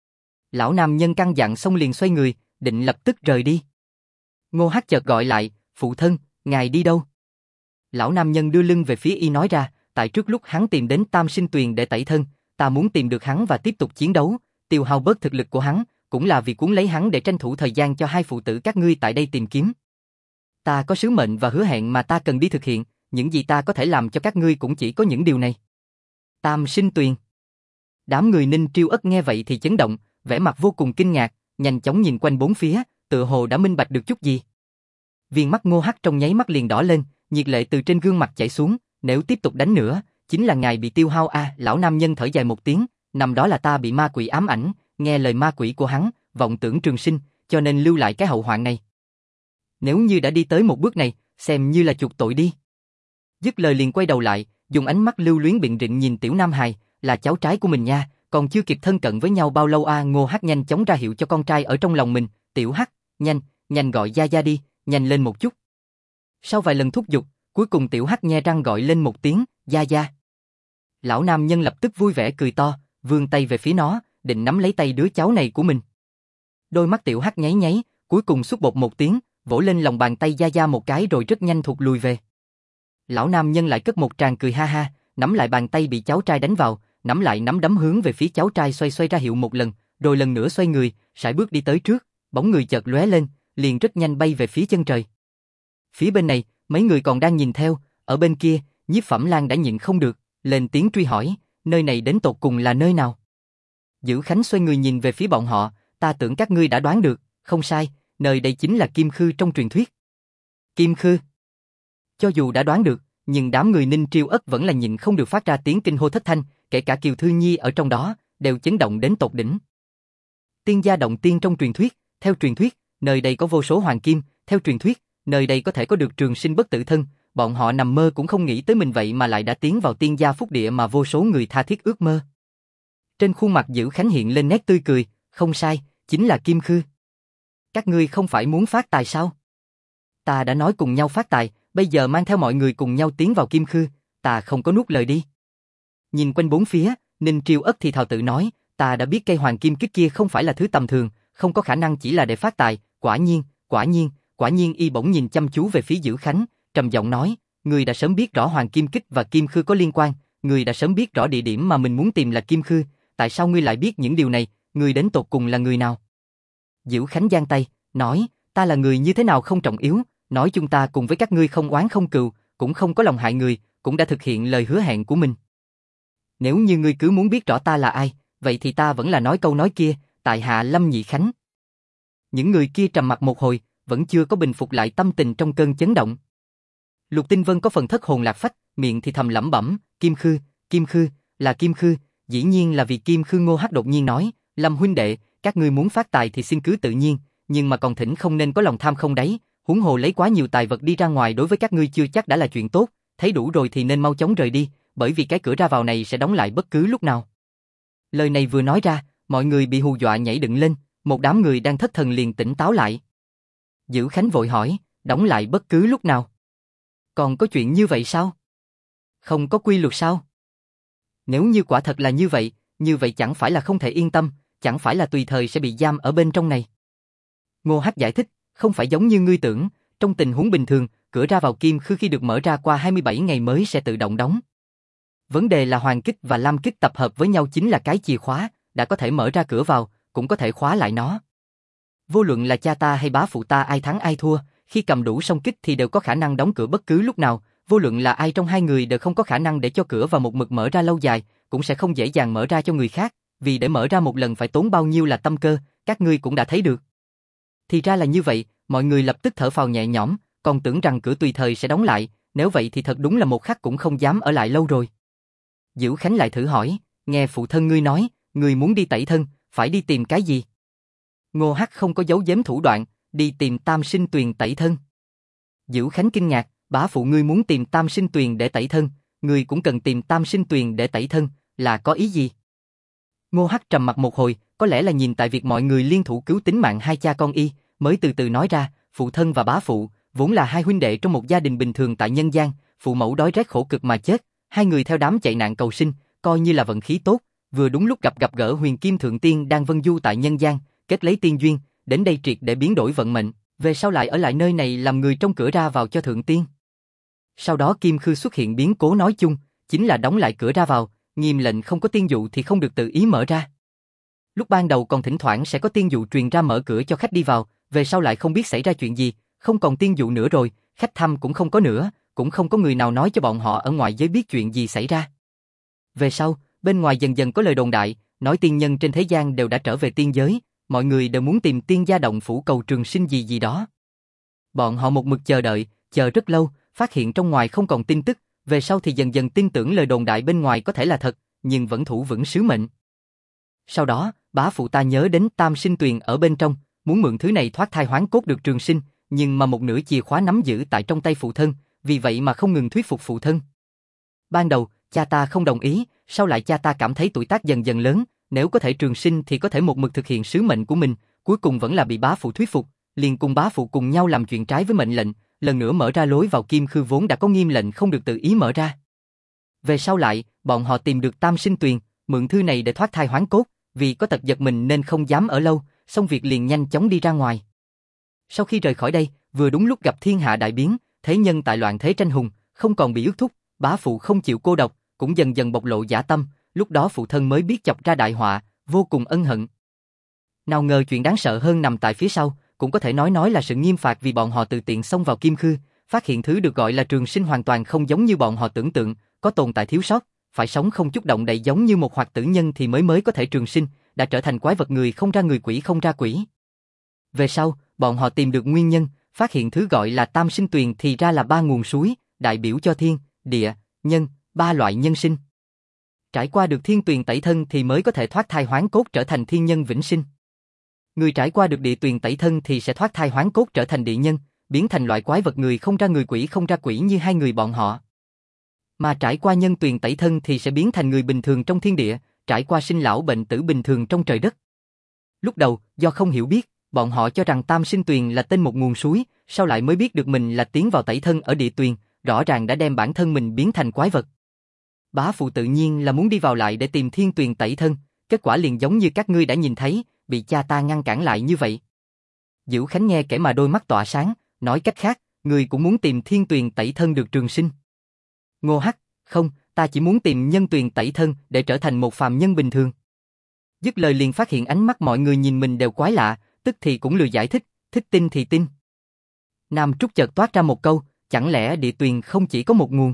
Lão nam nhân căn dặn xong liền xoay người, định lập tức rời đi. Ngô Hắc chợt gọi lại, phụ thân, ngài đi đâu? Lão nam nhân đưa lưng về phía y nói ra, tại trước lúc hắn tìm đến Tam Sinh Tuyền để tẩy thân, ta muốn tìm được hắn và tiếp tục chiến đấu, tiêu hao bớt thực lực của hắn, cũng là vì cuốn lấy hắn để tranh thủ thời gian cho hai phụ tử các ngươi tại đây tìm kiếm. Ta có sứ mệnh và hứa hẹn mà ta cần đi thực hiện, những gì ta có thể làm cho các ngươi cũng chỉ có những điều này. Tam Sinh Tuyền. Đám người Ninh Triêu Ất nghe vậy thì chấn động, vẻ mặt vô cùng kinh ngạc, nhanh chóng nhìn quanh bốn phía, tựa hồ đã minh bạch được chút gì. Viên mắt Ngô Hắc trong nháy mắt liền đỏ lên, nhiệt lệ từ trên gương mặt chảy xuống, nếu tiếp tục đánh nữa, chính là ngài bị tiêu hao a. Lão nam nhân thở dài một tiếng, năm đó là ta bị ma quỷ ám ảnh, nghe lời ma quỷ của hắn, vọng tưởng trường sinh, cho nên lưu lại cái hậu hoạn này. Nếu như đã đi tới một bước này, xem như là chuộc tội đi. Dứt lời liền quay đầu lại, dùng ánh mắt lưu luyến biện rịnh nhìn tiểu nam hài, là cháu trai của mình nha, còn chưa kịp thân cận với nhau bao lâu a. Ngô Hắc nhanh chóng ra hiệu cho con trai ở trong lòng mình, tiểu Hắc, nhanh gọi gia gia đi, nhanh lên một chút. Sau vài lần thúc giục, cuối cùng tiểu Hắc nhe răng gọi lên một tiếng, gia gia. Lão nam nhân lập tức vui vẻ cười to, vươn tay về phía nó, định nắm lấy tay đứa cháu này của mình. Đôi mắt tiểu Hắc nháy nháy, cuối cùng xúc bột một tiếng, vỗ lên lòng bàn tay Gia Gia một cái rồi rất nhanh thụt lùi về. Lão nam nhân lại cất một tràng cười ha ha, nắm lại bàn tay bị cháu trai đánh vào, nắm lại nắm đấm hướng về phía cháu trai xoay ra hiệu một lần, rồi lần nữa xoay người, sải bước đi tới trước, bóng người chợt lóe lên, liền rất nhanh bay về phía chân trời. Phía bên này, mấy người còn đang nhìn theo, ở bên kia, Nhiếp Phẩm Lan đã nhịn không được, lên tiếng truy hỏi, nơi này đến tột cùng là nơi nào? Dữ Khánh xoay người nhìn về phía bọn họ, ta tưởng các ngươi đã đoán được, không sai, nơi đây chính là Kim Khư trong truyền thuyết. Kim Khư. Cho dù đã đoán được, nhưng đám người Ninh Triêu Ất vẫn là nhịn không được phát ra tiếng kinh hô thất thanh, kể cả Kiều Thư Nhi ở trong đó, đều chấn động đến tột đỉnh. Tiên gia động tiên trong truyền thuyết, theo truyền thuyết, nơi đây có vô số hoàng kim, theo truyền thuyết, nơi đây có thể có được trường sinh bất tử thân, bọn họ nằm mơ cũng không nghĩ tới mình vậy mà lại đã tiến vào tiên gia phúc địa mà vô số người tha thiết ước mơ. Trên khuôn mặt Dữ Khánh hiện lên nét tươi cười, không sai, chính là Kim Khư. Các ngươi không phải muốn phát tài sao? Ta đã nói cùng nhau phát tài, bây giờ mang theo mọi người cùng nhau tiến vào Kim Khư, ta không có nuốt lời đi. Nhìn quanh bốn phía, Ninh Triêu Ất thì thào tự nói, ta đã biết cây hoàng kim kích kia không phải là thứ tầm thường, không có khả năng chỉ là để phát tài, quả nhiên y bỗng nhìn chăm chú về phía Dữ Khánh, trầm giọng nói, ngươi đã sớm biết rõ hoàng kim kích và Kim Khư có liên quan, ngươi đã sớm biết rõ địa điểm mà mình muốn tìm là Kim Khư, tại sao ngươi lại biết những điều này, ngươi đến tột cùng là người nào? Dữ Khánh giang tay, nói, ta là người như thế nào không trọng yếu, nói chúng ta cùng với các ngươi không oán không cừu, cũng không có lòng hại người, cũng đã thực hiện lời hứa hẹn của mình. Nếu như ngươi cứ muốn biết rõ ta là ai, vậy thì ta vẫn là nói câu nói kia, tại hạ Lâm Nhị Khánh. Những người kia trầm mặc một hồi, vẫn chưa có bình phục lại tâm tình trong cơn chấn động. Lục Tinh Vân có phần thất hồn lạc phách, miệng thì thầm lẩm bẩm, Kim Khư, là Kim Khư, dĩ nhiên là vì Kim Khư. Ngô Hắc đột nhiên nói, Lâm huynh đệ, các ngươi muốn phát tài thì xin cứ tự nhiên, nhưng mà còn thỉnh không nên có lòng tham không đáy, huống hồ lấy quá nhiều tài vật đi ra ngoài đối với các ngươi chưa chắc đã là chuyện tốt, thấy đủ rồi thì nên mau chóng rời đi, bởi vì cái cửa ra vào này sẽ đóng lại bất cứ lúc nào. Lời này vừa nói ra, mọi người bị hù dọa nhảy dựng lên, một đám người đang thất thần liền tỉnh táo lại. Dữ Khánh vội hỏi, đóng lại bất cứ lúc nào? Còn có chuyện như vậy sao? Không có quy luật sao? Nếu như quả thật là như vậy chẳng phải là không thể yên tâm, chẳng phải là tùy thời sẽ bị giam ở bên trong này. Ngô Hắc giải thích, không phải giống như ngươi tưởng, trong tình huống bình thường, cửa ra vào Kim Khư khi được mở ra qua 27 ngày mới sẽ tự động đóng. Vấn đề là hoàng kích và lam kích tập hợp với nhau chính là cái chìa khóa, đã có thể mở ra cửa vào, cũng có thể khóa lại nó. Vô luận là cha ta hay bá phụ ta ai thắng ai thua, khi cầm đủ song kích thì đều có khả năng đóng cửa bất cứ lúc nào, vô luận là ai trong hai người đều không có khả năng để cho cửa vào một mực mở ra lâu dài, cũng sẽ không dễ dàng mở ra cho người khác, vì để mở ra một lần phải tốn bao nhiêu là tâm cơ, các ngươi cũng đã thấy được. Thì ra là như vậy, mọi người lập tức thở phào nhẹ nhõm, còn tưởng rằng cửa tùy thời sẽ đóng lại, nếu vậy thì thật đúng là một khắc cũng không dám ở lại lâu rồi. Dữ Khánh lại thử hỏi, nghe phụ thân ngươi nói, ngươi muốn đi tẩy thân, phải đi tìm cái gì? Ngô Hắc không có giấu giếm thủ đoạn, đi tìm Tam Sinh Tuyền tẩy thân. Dữ Khánh kinh ngạc, bá phụ ngươi muốn tìm Tam Sinh Tuyền để tẩy thân, ngươi cũng cần tìm Tam Sinh Tuyền để tẩy thân, là có ý gì? Ngô Hắc trầm mặt một hồi, có lẽ là nhìn tại việc mọi người liên thủ cứu tính mạng hai cha con y, mới từ từ nói ra, phụ thân và bá phụ, vốn là hai huynh đệ trong một gia đình bình thường tại nhân gian, phụ mẫu đói rét khổ cực mà chết, hai người theo đám chạy nạn cầu sinh, coi như là vận khí tốt, vừa đúng lúc gặp gỡ Huyền Kim Thượng Tiên đang vân du tại nhân gian, kết lấy tiên duyên, đến đây triệt để biến đổi vận mệnh, về sau lại ở lại nơi này làm người trong cửa ra vào cho Thượng Tiên. Sau đó Kim Khư xuất hiện biến cố nói chung, chính là đóng lại cửa ra vào, nghiêm lệnh không có tiên dụ thì không được tự ý mở ra. Lúc ban đầu còn thỉnh thoảng sẽ có tiên dụ truyền ra mở cửa cho khách đi vào, về sau lại không biết xảy ra chuyện gì, không còn tiên dụ nữa rồi, khách thăm cũng không có nữa, cũng không có người nào nói cho bọn họ ở ngoài giới biết chuyện gì xảy ra. Về sau, bên ngoài dần dần có lời đồn đại, nói tiên nhân trên thế gian đều đã trở về tiên giới, mọi người đều muốn tìm tiên gia động phủ cầu trường sinh gì gì đó. Bọn họ một mực chờ đợi, chờ rất lâu, phát hiện trong ngoài không còn tin tức, về sau thì dần dần tin tưởng lời đồn đại bên ngoài có thể là thật, nhưng vẫn thủ vững sứ mệnh. Sau đó, bá phụ ta nhớ đến Tam Sinh Tuyền ở bên trong, muốn mượn thứ này thoát thai hoán cốt được trường sinh, nhưng mà một nửa chìa khóa nắm giữ tại trong tay phụ thân, vì vậy mà không ngừng thuyết phục phụ thân. Ban đầu, cha ta không đồng ý, sau lại cha ta cảm thấy tuổi tác dần dần lớn, nếu có thể trường sinh thì có thể một mực thực hiện sứ mệnh của mình, cuối cùng vẫn là bị bá phụ thuyết phục, liền cùng bá phụ cùng nhau làm chuyện trái với mệnh lệnh, lần nữa mở ra lối vào Kim Khư vốn đã có nghiêm lệnh không được tự ý mở ra. Về sau lại, bọn họ tìm được Tam Sinh Tuyền, mượn thư này để thoát thai hoán cốt, vì có tật giật mình nên không dám ở lâu, xong việc liền nhanh chóng đi ra ngoài. Sau khi rời khỏi đây, Vừa đúng lúc gặp thiên hạ đại biến, thế nhân tại loạn thế tranh hùng, không còn bị ước thúc, bá phụ không chịu cô độc, cũng dần dần bộc lộ dã tâm, lúc đó phụ thân mới biết chọc ra đại họa, vô cùng ân hận. Nào ngờ chuyện đáng sợ hơn nằm tại phía sau, cũng có thể nói là sự nghiêm phạt vì bọn họ tự tiện xông vào Kim Khư, phát hiện thứ được gọi là trường sinh hoàn toàn không giống như bọn họ tưởng tượng, có tồn tại thiếu sót, phải sống không chút động đậy giống như một hoạt tử nhân thì mới có thể trường sinh, đã trở thành quái vật người không ra người quỷ không ra quỷ. Về sau, bọn họ tìm được nguyên nhân, phát hiện thứ gọi là tam sinh tuyền thì ra là 3 nguồn suối, đại biểu cho thiên, địa, nhân, 3 loại nhân sinh. Trải qua được thiên tuyền tẩy thân thì mới có thể thoát thai hoán cốt trở thành thiên nhân vĩnh sinh. Người trải qua được địa tuyền tẩy thân thì sẽ thoát thai hoán cốt trở thành địa nhân, biến thành loại quái vật người không ra người quỷ không ra quỷ như hai người bọn họ. Mà trải qua nhân tuyền tẩy thân thì sẽ biến thành người bình thường trong thiên địa, trải qua sinh lão bệnh tử bình thường trong trời đất. Lúc đầu, do không hiểu biết, bọn họ cho rằng tam sinh tuyền là tên một nguồn suối, sau lại mới biết được mình là tiến vào tẩy thân ở địa tuyền, rõ ràng đã đem bản thân mình biến thành quái vật. Bá phụ tự nhiên là muốn đi vào lại để tìm thiên tuyền tẩy thân, kết quả liền giống như các ngươi đã nhìn thấy, bị cha ta ngăn cản lại như vậy. Dữ Khánh nghe kể mà đôi mắt tỏa sáng, nói cách khác, người cũng muốn tìm thiên tuyền tẩy thân được trường sinh. Ngô Hắc, không, ta chỉ muốn tìm nhân tuyền tẩy thân để trở thành một phàm nhân bình thường. Dứt lời liền phát hiện ánh mắt mọi người nhìn mình đều quái lạ, tức thì cũng lười giải thích, thích tin thì tin. Nam Trúc chợt toát ra một câu, chẳng lẽ địa tuyền không chỉ có một nguồn?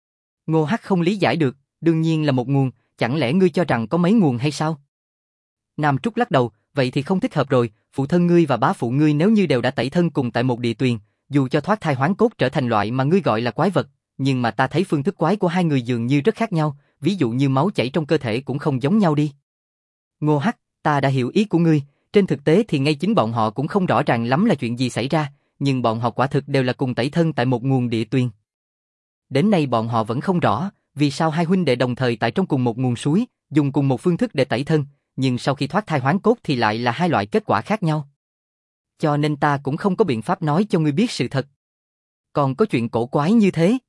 Ngô Hắc không lý giải được, đương nhiên là một nguồn, chẳng lẽ ngươi cho rằng có mấy nguồn hay sao? Nam Trúc lắc đầu, vậy thì không thích hợp rồi, phụ thân ngươi và bá phụ ngươi nếu như đều đã tẩy thân cùng tại một địa tuyền, dù cho thoát thai hoán cốt trở thành loại mà ngươi gọi là quái vật, nhưng mà ta thấy phương thức quái của hai người dường như rất khác nhau, ví dụ như máu chảy trong cơ thể cũng không giống nhau đi. Ngô Hắc, ta đã hiểu ý của ngươi, trên thực tế thì ngay chính bọn họ cũng không rõ ràng lắm là chuyện gì xảy ra, nhưng bọn họ quả thực đều là cùng tẩy thân tại một nguồn địa tuyền. Đến nay bọn họ vẫn không rõ, vì sao hai huynh đệ đồng thời tại trong cùng một nguồn suối, dùng cùng một phương thức để tẩy thân, nhưng sau khi thoát thai hoán cốt thì lại là hai loại kết quả khác nhau. Cho nên ta cũng không có biện pháp nói cho ngươi biết sự thật. Còn có chuyện cổ quái như thế.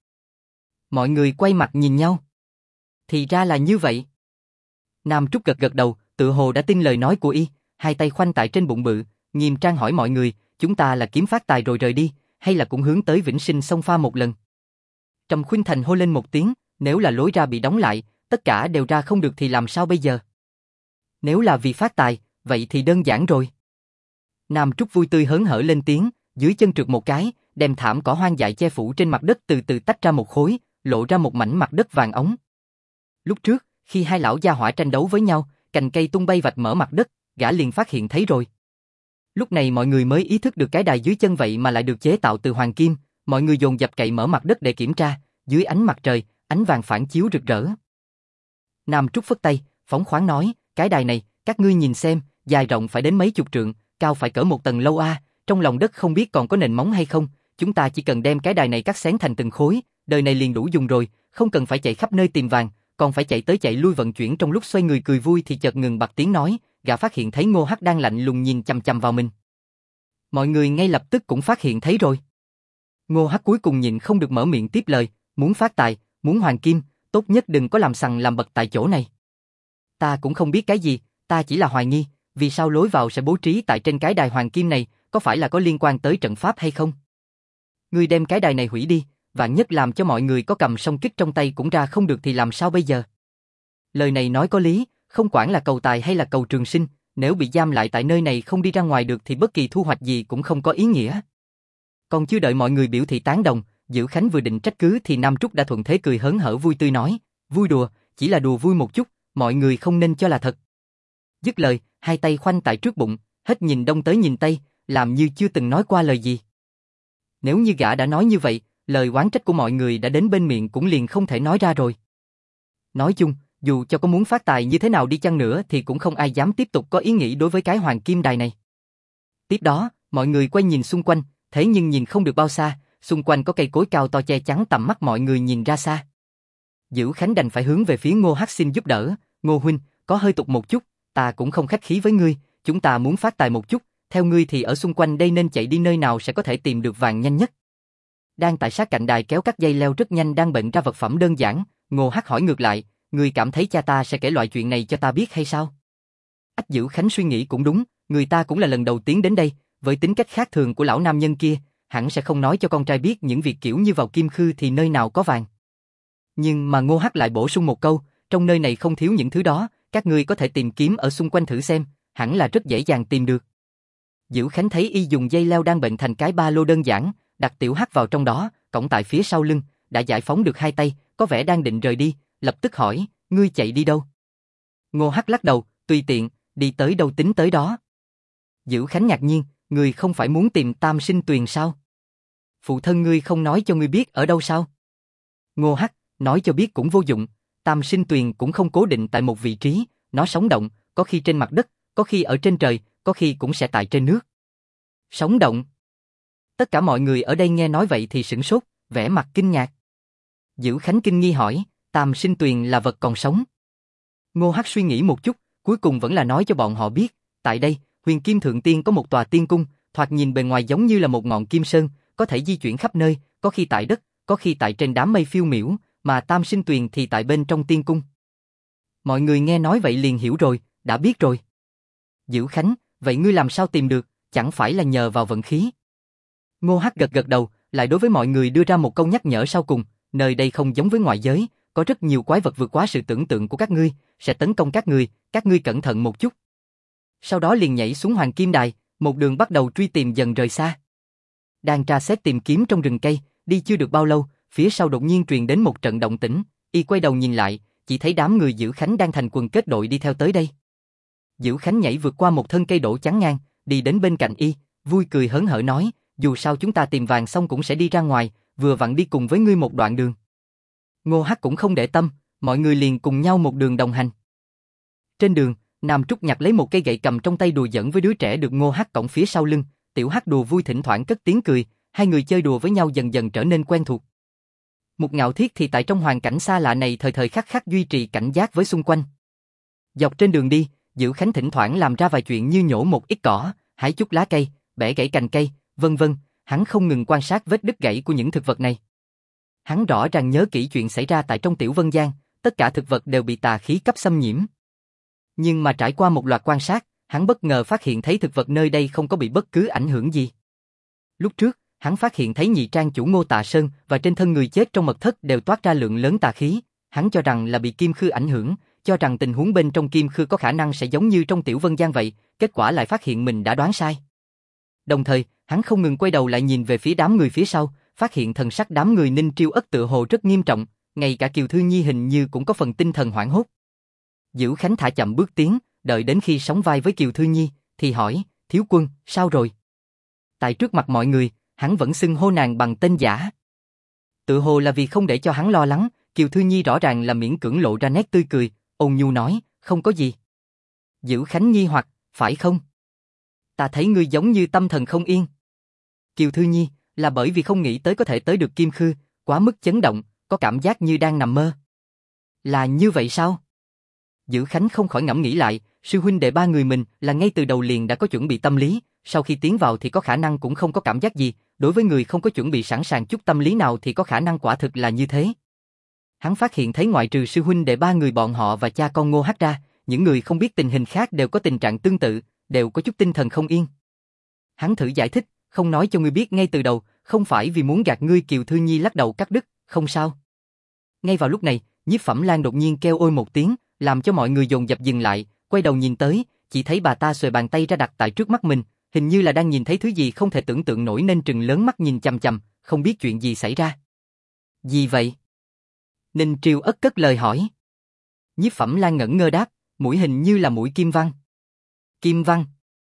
Mọi người quay mặt nhìn nhau. Thì ra là như vậy. Nam Trúc gật gật đầu, tự hồ đã tin lời nói của y, hai tay khoanh tại trên bụng bự, nghiêm trang hỏi mọi người, chúng ta là kiếm phát tài rồi rời đi, hay là cũng hướng tới vĩnh sinh xông pha một lần? Trầm Khuynh Thành hô lên một tiếng, nếu là lối ra bị đóng lại, tất cả đều ra không được thì làm sao bây giờ? Nếu là vì phát tài, vậy thì đơn giản rồi. Nam Trúc vui tươi hớn hở lên tiếng, dưới chân trượt một cái, đem thảm cỏ hoang dại che phủ trên mặt đất từ từ tách ra một khối, lộ ra một mảnh mặt đất vàng óng. Lúc trước, khi hai lão gia hỏa tranh đấu với nhau, cành cây tung bay vạch mở mặt đất, gã liền phát hiện thấy rồi. Lúc này mọi người mới ý thức được cái đài dưới chân vậy mà lại được chế tạo từ hoàng kim, mọi người dồn dập cậy mở mặt đất để kiểm tra, dưới ánh mặt trời, ánh vàng phản chiếu rực rỡ. Nam Trúc phất tay, phóng khoáng nói, cái đài này, các ngươi nhìn xem, dài rộng phải đến mấy chục trượng, cao phải cỡ một tầng lâu a, trong lòng đất không biết còn có nền móng hay không, chúng ta chỉ cần đem cái đài này cắt xén thành từng khối, đời này liền đủ dùng rồi, không cần phải chạy khắp nơi tìm vàng, còn phải chạy tới chạy lui vận chuyển. Trong lúc xoay người cười vui thì chợt ngừng bặt tiếng nói, gã phát hiện thấy Ngô Hắc đang lạnh lùng nhìn chằm chằm vào mình. Mọi người ngay lập tức cũng phát hiện thấy rồi. Ngô Hắc cuối cùng nhịn không được mở miệng tiếp lời, muốn phát tài, muốn hoàng kim, tốt nhất đừng có làm sằng làm bật tại chỗ này. Ta cũng không biết cái gì, ta chỉ là hoài nghi, vì sao lối vào sẽ bố trí tại trên cái đài hoàng kim này, có phải là có liên quan tới trận pháp hay không? Ngươi đem cái đài này hủy đi, vạn nhất làm cho mọi người có cầm song kích trong tay cũng ra không được thì làm sao bây giờ? Lời này nói có lý, không quản là cầu tài hay là cầu trường sinh, nếu bị giam lại tại nơi này không đi ra ngoài được thì bất kỳ thu hoạch gì cũng không có ý nghĩa. Còn chưa đợi mọi người biểu thị tán đồng, Dữ Khánh vừa định trách cứ thì Nam Trúc đã thuận thế cười hớn hở vui tươi nói, vui đùa, chỉ là đùa vui một chút, mọi người không nên cho là thật. Dứt lời, hai tay khoanh tại trước bụng, hết nhìn đông tới nhìn tây, làm như chưa từng nói qua lời gì. Nếu như gã đã nói như vậy, lời oán trách của mọi người đã đến bên miệng cũng liền không thể nói ra rồi. Nói chung, dù cho có muốn phát tài như thế nào đi chăng nữa thì cũng không ai dám tiếp tục có ý nghĩ đối với cái hoàng kim đài này. Tiếp đó, mọi người quay nhìn xung quanh, thế nhưng nhìn không được bao xa, xung quanh có cây cối cao to che chắn tầm mắt mọi người nhìn ra xa. Dữ Khánh đành phải hướng về phía Ngô Hắc xin giúp đỡ, Ngô huynh, có hơi tục một chút, ta cũng không khách khí với ngươi, chúng ta muốn phát tài một chút, theo ngươi thì ở xung quanh đây nên chạy đi nơi nào sẽ có thể tìm được vàng nhanh nhất. Đang tại sát cạnh đài kéo các dây leo rất nhanh đang bệnh ra vật phẩm đơn giản, Ngô Hắc hỏi ngược lại, ngươi cảm thấy cha ta sẽ kể loại chuyện này cho ta biết hay sao? Ách Dữ Khánh suy nghĩ cũng đúng, người ta cũng là lần đầu tiên đến đây, với tính cách khác thường của lão nam nhân kia, hẳn sẽ không nói cho con trai biết những việc kiểu như vào kim khư thì nơi nào có vàng. Nhưng mà Ngô Hắc lại bổ sung một câu, trong nơi này không thiếu những thứ đó, các ngươi có thể tìm kiếm ở xung quanh thử xem, hẳn là rất dễ dàng tìm được. Dữ Khánh thấy y dùng dây leo đang bệnh thành cái ba lô đơn giản, đặt Tiểu Hắc vào trong đó, cõng tại phía sau lưng, đã giải phóng được hai tay, có vẻ đang định rời đi, lập tức hỏi, ngươi chạy đi đâu? Ngô Hắc lắc đầu, tùy tiện, đi tới đâu tính tới đó. Dữ Khánh ngạc nhiên, ngươi không phải muốn tìm Tam Sinh Tuyền sao? Phụ thân ngươi không nói cho ngươi biết ở đâu sao? Ngô Hắc, nói cho biết cũng vô dụng, Tam Sinh Tuyền cũng không cố định tại một vị trí, nó sống động, có khi trên mặt đất, có khi ở trên trời, có khi cũng sẽ tại trên nước. Sống động. Tất cả mọi người ở đây nghe nói vậy thì sửng sốt, vẻ mặt kinh ngạc. Dữ Khánh kinh nghi hỏi, Tam Sinh Tuyền là vật còn sống. Ngô Hắc suy nghĩ một chút, cuối cùng vẫn là nói cho bọn họ biết, tại đây, Huyền Kim Thượng Tiên có một tòa tiên cung, thoạt nhìn bề ngoài giống như là một ngọn kim sơn, có thể di chuyển khắp nơi, có khi tại đất, có khi tại trên đám mây phiêu miểu, mà Tam Sinh Tuyền thì tại bên trong tiên cung. Mọi người nghe nói vậy liền hiểu rồi, đã biết rồi. Dữ Khánh, vậy ngươi làm sao tìm được, chẳng phải là nhờ vào vận khí? Ngô Hắc gật gật đầu, lại đối với mọi người đưa ra một câu nhắc nhở sau cùng, nơi đây không giống với ngoại giới, có rất nhiều quái vật vượt quá sự tưởng tượng của các ngươi, sẽ tấn công các ngươi cẩn thận một chút. Sau đó liền nhảy xuống Hoàng Kim Đài, một đường bắt đầu truy tìm dần rời xa. Đang tra xét tìm kiếm trong rừng cây, đi chưa được bao lâu, phía sau đột nhiên truyền đến một trận động tĩnh, y quay đầu nhìn lại, chỉ thấy đám người Dữ Khánh đang thành quần kết đội đi theo tới đây. Dữ Khánh nhảy vượt qua một thân cây đổ chắn ngang, đi đến bên cạnh y, vui cười hớn hở nói, dù sao chúng ta tìm vàng xong cũng sẽ đi ra ngoài, vừa vặn đi cùng với ngươi một đoạn đường. Ngô Hắc cũng không để tâm, mọi người liền cùng nhau một đường đồng hành. Trên đường, Nam Trúc nhặt lấy một cây gậy cầm trong tay đùa giỡn với đứa trẻ được Ngô Hắc cõng phía sau lưng, Tiểu Hắc đùa vui thỉnh thoảng cất tiếng cười, hai người chơi đùa với nhau dần dần trở nên quen thuộc. Một Ngạo Thiết thì tại trong hoàn cảnh xa lạ này thời thời khắc khắc duy trì cảnh giác với xung quanh. Dọc trên đường đi, Dữ Khánh thỉnh thoảng làm ra vài chuyện như nhổ một ít cỏ, hái chút lá cây, bẻ gãy cành cây, vân vân, hắn không ngừng quan sát vết đứt gãy của những thực vật này. Hắn rõ ràng nhớ kỹ chuyện xảy ra tại trong Tiểu Vân Giang, tất cả thực vật đều bị tà khí cấp xâm nhiễm. Nhưng mà trải qua một loạt quan sát, hắn bất ngờ phát hiện thấy thực vật nơi đây không có bị bất cứ ảnh hưởng gì. Lúc trước, hắn phát hiện thấy nhị trang chủ Ngô Tạ Sơn và trên thân người chết trong mật thất đều toát ra lượng lớn tà khí, hắn cho rằng là bị kim khư ảnh hưởng, cho rằng tình huống bên trong kim khư có khả năng sẽ giống như trong Tiểu Vân Giang vậy, kết quả lại phát hiện mình đã đoán sai. Đồng thời, hắn không ngừng quay đầu lại nhìn về phía đám người phía sau, phát hiện thần sắc đám người Ninh Triêu Ất tựa hồ rất nghiêm trọng, ngay cả Kiều Thư Nhi hình như cũng có phần tinh thần hoảng hốt. Dữ Khánh thả chậm bước tiến, đợi đến khi sóng vai với Kiều Thư Nhi, thì hỏi, thiếu quân, sao rồi? Tại trước mặt mọi người, hắn vẫn xưng hô nàng bằng tên giả. Tự hồ là vì không để cho hắn lo lắng, Kiều Thư Nhi rõ ràng là miễn cưỡng lộ ra nét tươi cười, ôn nhu nói, không có gì. Dữ Khánh nghi hoặc, phải không? Ta thấy ngươi giống như tâm thần không yên. Kiều Thư Nhi, là bởi vì không nghĩ tới có thể tới được kim khư, quá mức chấn động, có cảm giác như đang nằm mơ. Là như vậy sao? Dữ Khánh không khỏi ngẫm nghĩ lại, sư huynh đệ ba người mình là ngay từ đầu liền đã có chuẩn bị tâm lý, sau khi tiến vào thì có khả năng cũng không có cảm giác gì, đối với người không có chuẩn bị sẵn sàng chút tâm lý nào thì có khả năng quả thực là như thế. Hắn phát hiện thấy ngoại trừ sư huynh đệ ba người bọn họ và cha con Ngô Hắc ra, những người không biết tình hình khác đều có tình trạng tương tự, đều có chút tinh thần không yên. Hắn thử giải thích, không nói cho ngươi biết ngay từ đầu, không phải vì muốn gạt ngươi. Kiều Thư Nhi lắc đầu cắt đứt, không sao. Ngay vào lúc này, Nhiếp Phẩm Lan đột nhiên kêu ôi một tiếng, làm cho mọi người dồn dập dừng lại, quay đầu nhìn tới, chỉ thấy bà ta xuề bàn tay ra đặt tại trước mắt mình, hình như là đang nhìn thấy thứ gì không thể tưởng tượng nổi nên trừng lớn mắt nhìn chằm chằm, không biết chuyện gì xảy ra. Gì vậy? Ninh Triêu Ất cất lời hỏi. Nhiếp Phẩm Lan ngẩn ngơ đáp, mũi hình như là mũi kim văn. Kim văn?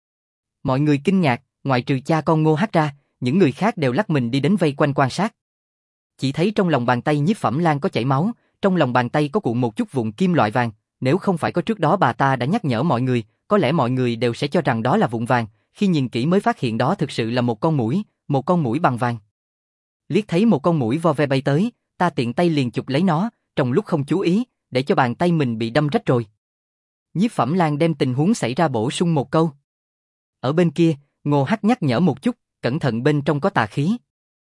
Mọi người kinh ngạc, ngoại trừ cha con Ngô Hắc ra, những người khác đều lắc mình đi đến vây quanh quan sát. Chỉ thấy trong lòng bàn tay Nhiếp Phẩm Lan có chảy máu, trong lòng bàn tay có cuộn một chút vụn kim loại vàng, nếu không phải có trước đó bà ta đã nhắc nhở mọi người, có lẽ mọi người đều sẽ cho rằng đó là vụn vàng, khi nhìn kỹ mới phát hiện đó thực sự là một con muỗi bằng vàng. Liếc thấy một con muỗi vo ve bay tới, ta tiện tay liền chụp lấy nó, trong lúc không chú ý, để cho bàn tay mình bị đâm rách rồi. Nhiếp Phẩm Lan đem tình huống xảy ra bổ sung một câu. Ở bên kia, Ngô Hắc nhắc nhở một chút, cẩn thận bên trong có tà khí.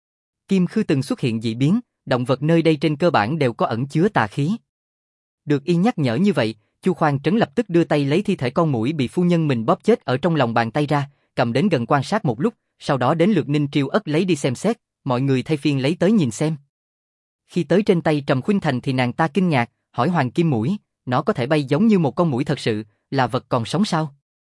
Kim khư từng xuất hiện dị biến, động vật nơi đây trên cơ bản đều có ẩn chứa tà khí. Được y nhắc nhở như vậy, Chu Khoan Trấn lập tức đưa tay lấy thi thể con muỗi bị phu nhân mình bóp chết ở trong lòng bàn tay ra, cầm đến gần quan sát một lúc, sau đó đến lượt Ninh Triêu Ất lấy đi xem xét, mọi người thay phiên lấy tới nhìn xem. Khi tới trên tay Trầm Khuynh Thành thì nàng ta kinh ngạc, hỏi Hoàng Kim Muỗi, nó có thể bay giống như một con muỗi thật sự, là vật còn sống sao?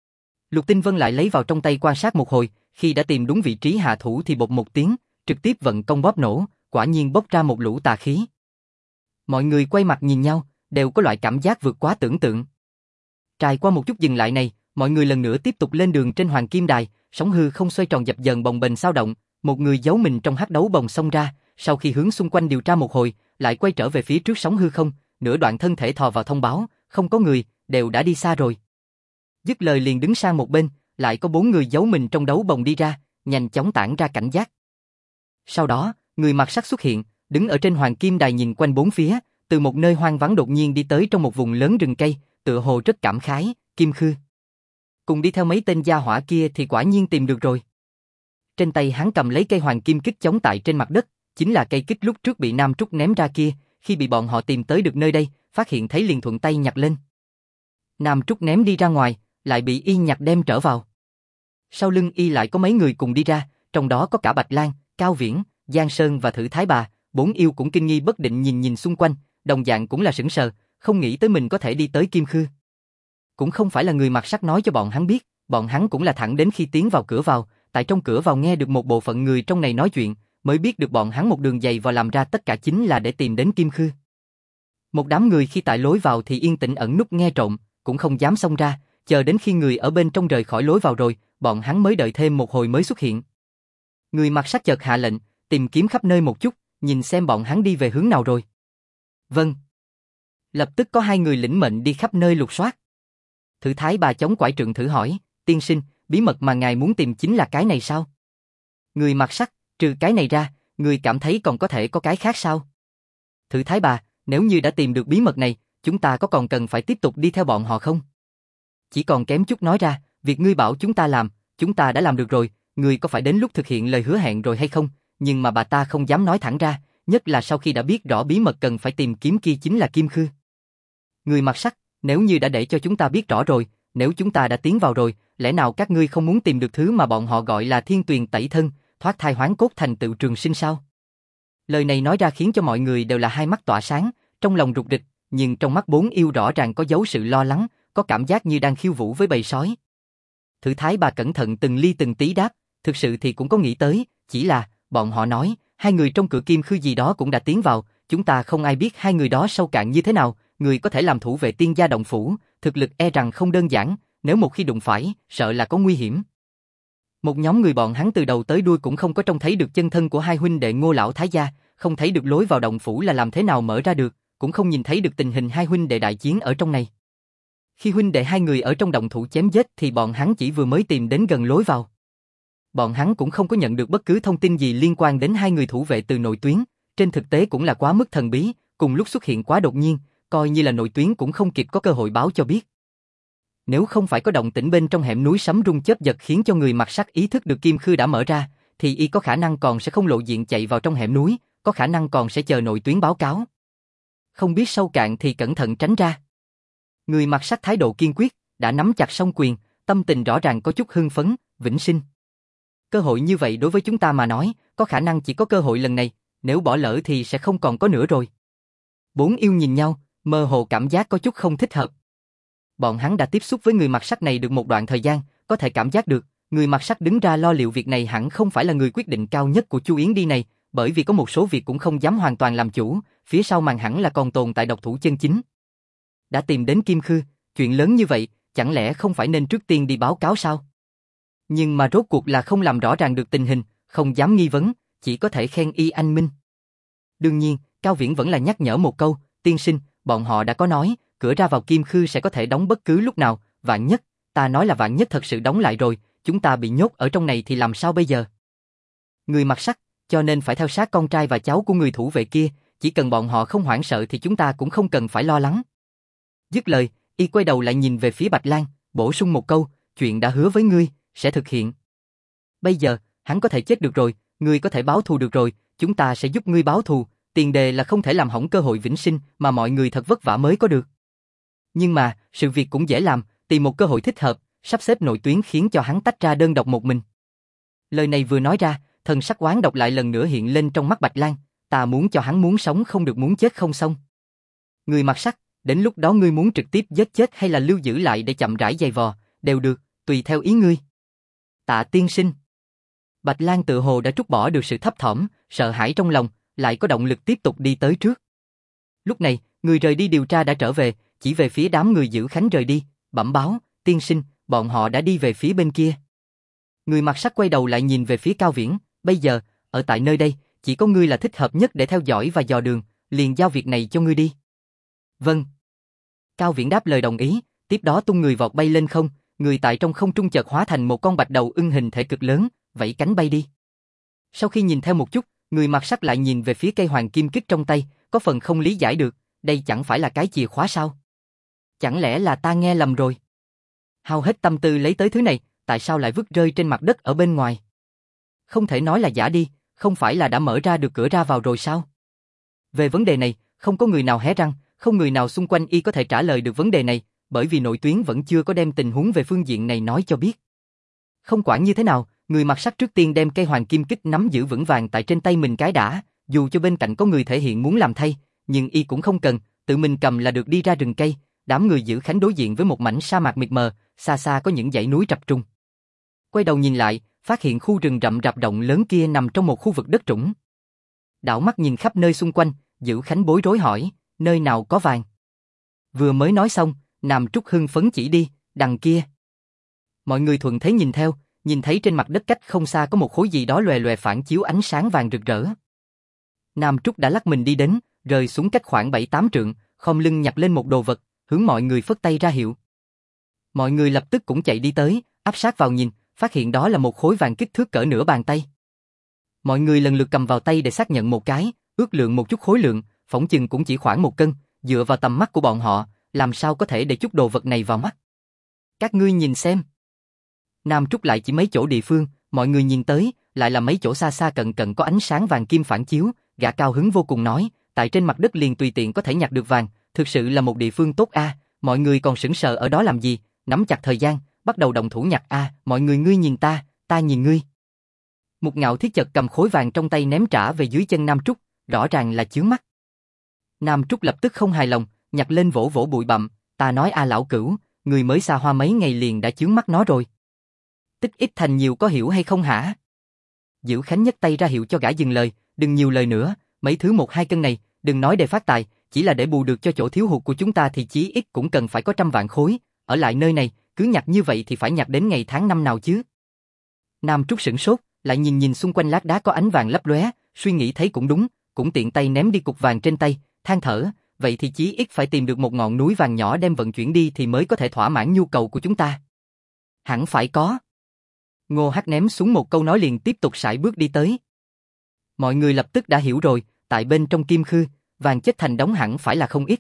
Lục Tinh Vân lại lấy vào trong tay quan sát một hồi, khi đã tìm đúng vị trí hạ thủ thì bột một tiếng, trực tiếp vận công bóp nổ, quả nhiên bốc ra một lũ tà khí. Mọi người quay mặt nhìn nhau, đều có loại cảm giác vượt quá tưởng tượng. Trải qua một chút dừng lại này, mọi người lần nữa tiếp tục lên đường trên Hoàng Kim Đài, sóng hư không xoay tròn dập dờn bồng bềnh xao động, một người giấu mình trong hắc đấu bồng xông ra, sau khi hướng xung quanh điều tra một hồi, lại quay trở về phía trước sóng hư không, nửa đoạn thân thể thò vào thông báo, không có người, đều đã đi xa rồi. Dứt lời liền đứng sang một bên, lại có 4 người giấu mình trong đấu bồng đi ra, nhanh chóng tản ra cảnh giác. Sau đó, người mặc sắc xuất hiện, đứng ở trên Hoàng Kim Đài nhìn quanh bốn phía, từ một nơi hoang vắng đột nhiên đi tới trong một vùng lớn rừng cây, tựa hồ rất cảm khái, Kim Khư. Cùng đi theo mấy tên gia hỏa kia thì quả nhiên tìm được rồi. Trên tay hắn cầm lấy cây hoàng kim kích chống tại trên mặt đất, chính là cây kích lúc trước bị Nam Trúc ném ra kia, khi bị bọn họ tìm tới được nơi đây, phát hiện thấy liền thuận tay nhặt lên. Nam Trúc ném đi ra ngoài, lại bị y nhặt đem trở vào. Sau lưng y lại có mấy người cùng đi ra, trong đó có cả Bạch Lan, Cao Viễn, Giang Sơn và Thử Thái Bà, 4 yêu cũng kinh nghi bất định nhìn xung quanh, đồng dạng cũng là sững sờ, không nghĩ tới mình có thể đi tới Kim Khư. Cũng không phải là người mặc sắc nói cho bọn hắn biết, bọn hắn cũng là thẳng đến khi tiến vào cửa vào, tại trong cửa vào nghe được một bộ phận người trong này nói chuyện, mới biết được bọn hắn một đường dày vào làm ra tất cả chính là để tìm đến Kim Khư. Một đám người khi tại lối vào thì yên tĩnh ẩn núp nghe trộm, cũng không dám xông ra, chờ đến khi người ở bên trong rời khỏi lối vào rồi, bọn hắn mới đợi thêm một hồi mới xuất hiện. Người mặc sắc chợt hạ lệnh, tìm kiếm khắp nơi một chút, nhìn xem bọn hắn đi về hướng nào rồi. Vâng. Lập tức có 2 người lĩnh mệnh đi khắp nơi lục soát. Thử Thái Bà chống quải trượng thử hỏi, tiên sinh, bí mật mà ngài muốn tìm chính là cái này sao? Người mặc sắc, trừ cái này ra, người cảm thấy còn có thể có cái khác sao? Thử Thái Bà, nếu như đã tìm được bí mật này, chúng ta có còn cần phải tiếp tục đi theo bọn họ không? Chỉ còn kém chút nói ra, việc ngươi bảo chúng ta làm, chúng ta đã làm được rồi, ngươi có phải đến lúc thực hiện lời hứa hẹn rồi hay không? Nhưng mà bà ta không dám nói thẳng ra, nhất là sau khi đã biết rõ bí mật cần phải tìm kiếm kia chính là Kim Khư. Người mặc sắc, nếu như đã để cho chúng ta biết rõ rồi, nếu chúng ta đã tiến vào rồi, lẽ nào các ngươi không muốn tìm được thứ mà bọn họ gọi là thiên tuyền tẩy thân, thoát thai hoán cốt thành tựu trường sinh sao? Lời này nói ra khiến cho mọi người đều là hai mắt tỏa sáng, trong lòng rục rịch, nhưng trong mắt 4 yêu rõ ràng có dấu sự lo lắng, có cảm giác như đang khiêu vũ với bầy sói. Thử Thái Bà cẩn thận từng ly từng tí đáp, thực sự thì cũng có nghĩ tới, chỉ là, bọn họ nói, 2 người trong cửa Kim Khư gì đó cũng đã tiến vào, chúng ta không ai biết 2 người đó sâu cạn như thế nào, người có thể làm thủ vệ tiên gia động phủ, thực lực e rằng không đơn giản, nếu một khi đụng phải, sợ là có nguy hiểm. Một nhóm người bọn hắn từ đầu tới đuôi cũng không có trông thấy được chân thân của 2 huynh đệ Ngô lão thái gia, không thấy được lối vào động phủ là làm thế nào mở ra được, cũng không nhìn thấy được tình hình 2 huynh đệ đại chiến ở trong này. Khi huynh đệ 2 người ở trong động thủ chém giết thì bọn hắn chỉ vừa mới tìm đến gần lối vào. Bọn hắn cũng không có nhận được bất cứ thông tin gì liên quan đến 2 người thủ vệ từ nội tuyến, trên thực tế cũng là quá mức thần bí, cùng lúc xuất hiện quá đột nhiên, coi như là nội tuyến cũng không kịp có cơ hội báo cho biết. Nếu không phải có động tĩnh bên trong hẻm núi sấm rung chớp giật khiến cho người mặc sắc ý thức được Kim Khư đã mở ra, thì y có khả năng còn sẽ không lộ diện chạy vào trong hẻm núi, có khả năng còn sẽ chờ nội tuyến báo cáo. Không biết sâu cạn thì cẩn thận tránh ra. Người mặc sắc thái độ kiên quyết, đã nắm chặt song quyền, tâm tình rõ ràng có chút hưng phấn, vĩnh sinh. Cơ hội như vậy đối với chúng ta mà nói, có khả năng chỉ có cơ hội lần này, nếu bỏ lỡ thì sẽ không còn có nữa rồi. 4 yêu nhìn nhau, mơ hồ cảm giác có chút không thích hợp. Bọn hắn đã tiếp xúc với người mặc sắc này được một đoạn thời gian, có thể cảm giác được, người mặc sắc đứng ra lo liệu việc này hẳn không phải là người quyết định cao nhất của Chu Yến đi này, bởi vì có một số việc cũng không dám hoàn toàn làm chủ, phía sau màn hẳn là còn tồn tại độc thủ chân chính. Đã tìm đến Kim Khư, chuyện lớn như vậy, chẳng lẽ không phải nên trước tiên đi báo cáo sao? Nhưng mà rốt cuộc là không làm rõ ràng được tình hình, không dám nghi vấn, chỉ có thể khen y anh minh. Đương nhiên, Cao Viễn vẫn là nhắc nhở một câu, tiên sinh, bọn họ đã có nói, cửa ra vào Kim Khư sẽ có thể đóng bất cứ lúc nào, vạn nhất, ta nói là vạn nhất thật sự đóng lại rồi, chúng ta bị nhốt ở trong này thì làm sao bây giờ? Người mặc sắc, cho nên phải theo sát con trai và cháu của người thủ vệ kia, chỉ cần bọn họ không hoảng sợ thì chúng ta cũng không cần phải lo lắng. Dứt lời, y quay đầu lại nhìn về phía Bạch Lan, bổ sung một câu, chuyện đã hứa với ngươi, sẽ thực hiện. Bây giờ, hắn có thể chết được rồi, ngươi có thể báo thù được rồi, chúng ta sẽ giúp ngươi báo thù, tiền đề là không thể làm hỏng cơ hội vĩnh sinh mà mọi người thật vất vả mới có được. Nhưng mà, sự việc cũng dễ làm, tìm một cơ hội thích hợp, sắp xếp nội tuyến khiến cho hắn tách ra đơn độc một mình. Lời này vừa nói ra, thần sắc oán độc lại lần nữa hiện lên trong mắt Bạch Lang, ta muốn cho hắn muốn sống không được muốn chết không xong. Người mặc sắc, đến lúc đó ngươi muốn trực tiếp giết chết hay là lưu giữ lại để chậm rãi giày vò, đều được, tùy theo ý ngươi. Tạ tiên sinh. Bạch Lang tự hồ đã trút bỏ được sự thấp thỏm, sợ hãi trong lòng, lại có động lực tiếp tục đi tới trước. Lúc này, người rời đi điều tra đã trở về, chỉ về phía đám người giữ Khánh rời đi, bẩm báo, tiên sinh, bọn họ đã đi về phía bên kia. Người mặc sắc quay đầu lại nhìn về phía Cao Viễn, bây giờ, ở tại nơi đây, chỉ có ngươi là thích hợp nhất để theo dõi và dò đường, liền giao việc này cho ngươi đi. Vâng. Cao Viễn đáp lời đồng ý, tiếp đó tung người vọt bay lên không, người tại trong không trung chợt hóa thành một con bạch đầu ưng hình thể cực lớn, vẫy cánh bay đi. Sau khi nhìn theo một chút, người mặc sắc lại nhìn về phía cây hoàng kim kích trong tay, có phần không lý giải được, đây chẳng phải là cái chìa khóa sao? Chẳng lẽ là ta nghe lầm rồi? Hao hết tâm tư lấy tới thứ này, tại sao lại vứt rơi trên mặt đất ở bên ngoài? Không thể nói là giả đi, không phải là đã mở ra được cửa ra vào rồi sao? Về vấn đề này, không có người nào hé răng, không người nào xung quanh y có thể trả lời được vấn đề này, bởi vì nội tuyến vẫn chưa có đem tình huống về phương diện này nói cho biết. Không quản như thế nào, người mặc sắc trước tiên đem cây hoàng kim kích nắm giữ vững vàng tại trên tay mình cái đã, dù cho bên cạnh có người thể hiện muốn làm thay, nhưng y cũng không cần, tự mình cầm là được đi ra rừng cây. Đám người giữ Khánh đối diện với một mảnh sa mạc mịt mờ, xa xa có những dãy núi trập trùng. Quay đầu nhìn lại, phát hiện khu rừng rậm rạp rộng lớn kia nằm trong một khu vực đất trũng. Đảo mắt nhìn khắp nơi xung quanh, giữ Khánh bối rối hỏi, nơi nào có vàng? Vừa mới nói xong, Nam Trúc hưng phấn chỉ đi, đằng kia. Mọi người thuận thế nhìn theo, nhìn thấy trên mặt đất cách không xa có một khối gì đó lòe lòe phản chiếu ánh sáng vàng rực rỡ. Nam Trúc đã lắc mình đi đến, rơi xuống cách khoảng 7-8 trượng, khom lưng nhặt lên một đồ vật, hướng mọi người phất tay ra hiệu. Mọi người lập tức cũng chạy đi tới, áp sát vào nhìn, phát hiện đó là một khối vàng kích thước cỡ nửa bàn tay. Mọi người lần lượt cầm vào tay để xác nhận một cái, ước lượng một chút khối lượng, phỏng chừng cũng chỉ khoảng 1 cân, dựa vào tầm mắt của bọn họ, làm sao có thể để chút đồ vật này vào mắt. Các ngươi nhìn xem. Nam Trúc lại chỉ mấy chỗ địa phương, mọi người nhìn tới, lại là mấy chỗ xa xa cận cận có ánh sáng vàng kim phản chiếu, gã cao hứng vô cùng nói, tại trên mặt đất liền tùy tiện có thể nhặt được vàng, thực sự là một địa phương tốt a. Mọi người còn sững sờ ở đó làm gì, nắm chặt thời gian, bắt đầu động thủ nhặt a. Mọi người ngươi nhìn ta nhìn ngươi. Một Ngạo Thiết chợt cầm khối vàng trong tay ném trả về dưới chân Nam Trúc, rõ ràng là chướng mắt. Nam Trúc lập tức không hài lòng, nhặt lên vỗ vỗ bụi bặm, ta nói a lão cửu, người mới xa hoa mấy ngày liền đã chướng mắt nó rồi. Tích ít thành nhiều có hiểu hay không hả? Dữ Khánh nhấc tay ra hiệu cho gã dừng lời, đừng nhiều lời nữa, mấy thứ 1-2 cân này, đừng nói để phát tài, chỉ là để bù được cho chỗ thiếu hụt của chúng ta thì chí ít cũng cần phải có 100 vạn khối, ở lại nơi này, cứ nhặt như vậy thì phải nhặt đến ngày tháng năm nào chứ? Nam Trúc sửng sốt, lại nhìn nhìn xung quanh lát đá có ánh vàng lấp lóe, suy nghĩ thấy cũng đúng, cũng tiện tay ném đi cục vàng trên tay, than thở, vậy thì chí ít phải tìm được một ngọn núi vàng nhỏ đem vận chuyển đi thì mới có thể thỏa mãn nhu cầu của chúng ta. Hẳn phải có. Ngô Hắc ném xuống một câu nói liền tiếp tục sải bước đi tới. Mọi người lập tức đã hiểu rồi, tại bên trong kim khư, vàng chất thành đống hẳn phải là không ít.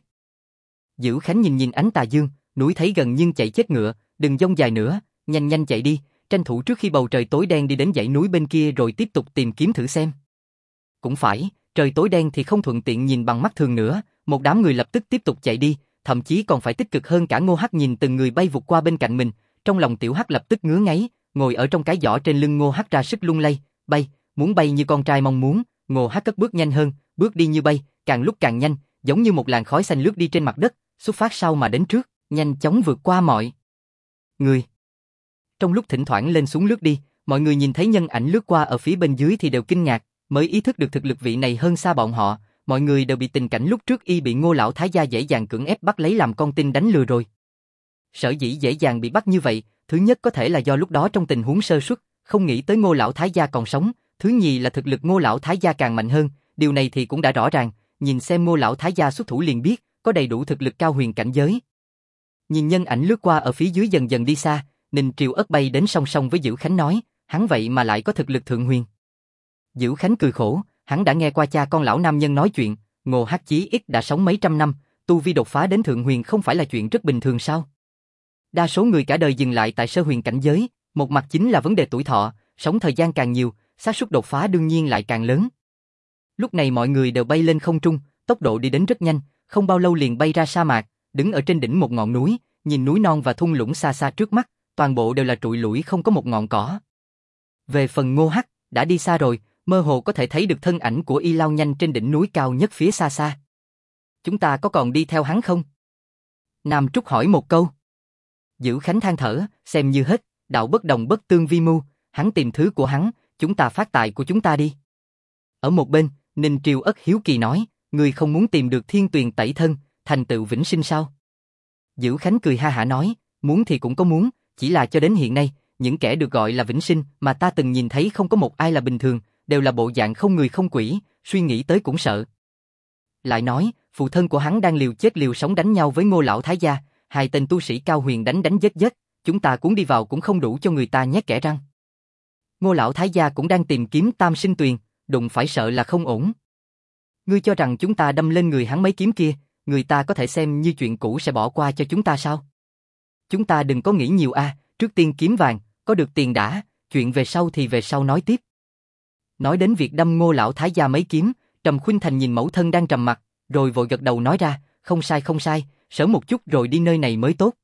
Dữ Khánh nhìn nhìn ánh tà dương, núi thấy gần nhưng chạy chết ngựa, đừng dông dài nữa, nhanh nhanh chạy đi, tranh thủ trước khi bầu trời tối đen đi đến dãy núi bên kia rồi tiếp tục tìm kiếm thử xem. Cũng phải, trời tối đen thì không thuận tiện nhìn bằng mắt thường nữa, một đám người lập tức tiếp tục chạy đi, thậm chí còn phải tích cực hơn cả Ngô Hắc nhìn từng người bay vụt qua bên cạnh mình, trong lòng Tiểu Hắc lập tức ngứa ngáy, ngồi ở trong cái giỏ trên lưng Ngô Hắc ra sức lung lay, muốn bay như con trai mong muốn, Ngô Hắc cất bước nhanh hơn, bước đi như bay, càng lúc càng nhanh, giống như một làn khói xanh lướt đi trên mặt đất, xuất phát sau mà đến trước, nhanh chóng vượt qua mọi người. Trong lúc thỉnh thoảng lên xuống lướt đi, mọi người nhìn thấy nhân ảnh lướt qua ở phía bên dưới thì đều kinh ngạc, mới ý thức được thực lực vị này hơn xa bọn họ, mọi người đều bị tình cảnh lúc trước y bị Ngô lão thái gia dễ dàng cưỡng ép bắt lấy làm con tin đánh lừa rồi. Sở dĩ dễ dàng bị bắt như vậy, thứ nhất có thể là do lúc đó trong tình huống sơ suất, không nghĩ tới Ngô lão thái gia còn sống, thứ nhì là thực lực Ngô lão thái gia càng mạnh hơn, điều này thì cũng đã rõ ràng, nhìn xem Ngô lão thái gia xuất thủ liền biết, có đầy đủ thực lực cao huyền cảnh giới. Nhìn nhân ảnh lướt qua ở phía dưới dần dần đi xa, Ninh Triều Ất bay đến song song với Dữ Khánh nói, hắn vậy mà lại có thực lực thượng huyền. Dữ Khánh cười khổ, hắn đã nghe qua cha con lão nam nhân nói chuyện, Ngô Hắc chí ít đã sống mấy trăm năm, tu vi đột phá đến thượng huyền không phải là chuyện rất bình thường sao? Đa số người cả đời dừng lại tại sơ huyền cảnh giới, một mặt chính là vấn đề tuổi thọ, sống thời gian càng nhiều, xác suất đột phá đương nhiên lại càng lớn. Lúc này mọi người đều bay lên không trung, tốc độ đi đến rất nhanh, không bao lâu liền bay ra sa mạc, đứng ở trên đỉnh một ngọn núi, nhìn núi non và thung lũng xa xa trước mắt, toàn bộ đều là trụi lủi không có một ngọn cỏ. Về phần Ngô Hắc, đã đi xa rồi, mơ hồ có thể thấy được thân ảnh của y lao nhanh trên đỉnh núi cao nhất phía xa xa. Chúng ta có còn đi theo hắn không? Nam Trúc hỏi một câu. Dữ Khánh than thở, xem như hết, đạo bất đồng bất tương vi mưu, hắn tìm thứ của hắn, chúng ta phát tài của chúng ta đi. Ở một bên, Ninh Triều Ất hiếu kỳ nói, ngươi không muốn tìm được thiên tuyền tẩy thân, thành tựu vĩnh sinh sao? Dữ Khánh cười ha hả nói, muốn thì cũng có muốn, chỉ là cho đến hiện nay, những kẻ được gọi là vĩnh sinh mà ta từng nhìn thấy không có một ai là bình thường, đều là bộ dạng không người không quỷ, suy nghĩ tới cũng sợ. Lại nói, phụ thân của hắn đang liều chết liều sống đánh nhau với Ngô lão thái gia, hai tên tu sĩ cao huyền đánh giết, chúng ta cuốn đi vào cũng không đủ cho người ta nhét kẽ răng. Ngô lão thái gia cũng đang tìm kiếm tam sinh tuyền, đụng phải sợ là không ổn. Ngươi cho rằng chúng ta đâm lên người hắn mấy kiếm kia, người ta có thể xem như chuyện cũ sẽ bỏ qua cho chúng ta sao? Chúng ta đừng có nghĩ nhiều trước tiên kiếm vàng, có được tiền đã, chuyện về sau thì về sau nói tiếp. Nói đến việc đâm Ngô lão thái gia mấy kiếm, Trầm Khuynh Thành nhìn mẫu thân đang trầm mặt, rồi vội gật đầu nói ra, không sai, sớm một chút rồi đi nơi này mới tốt.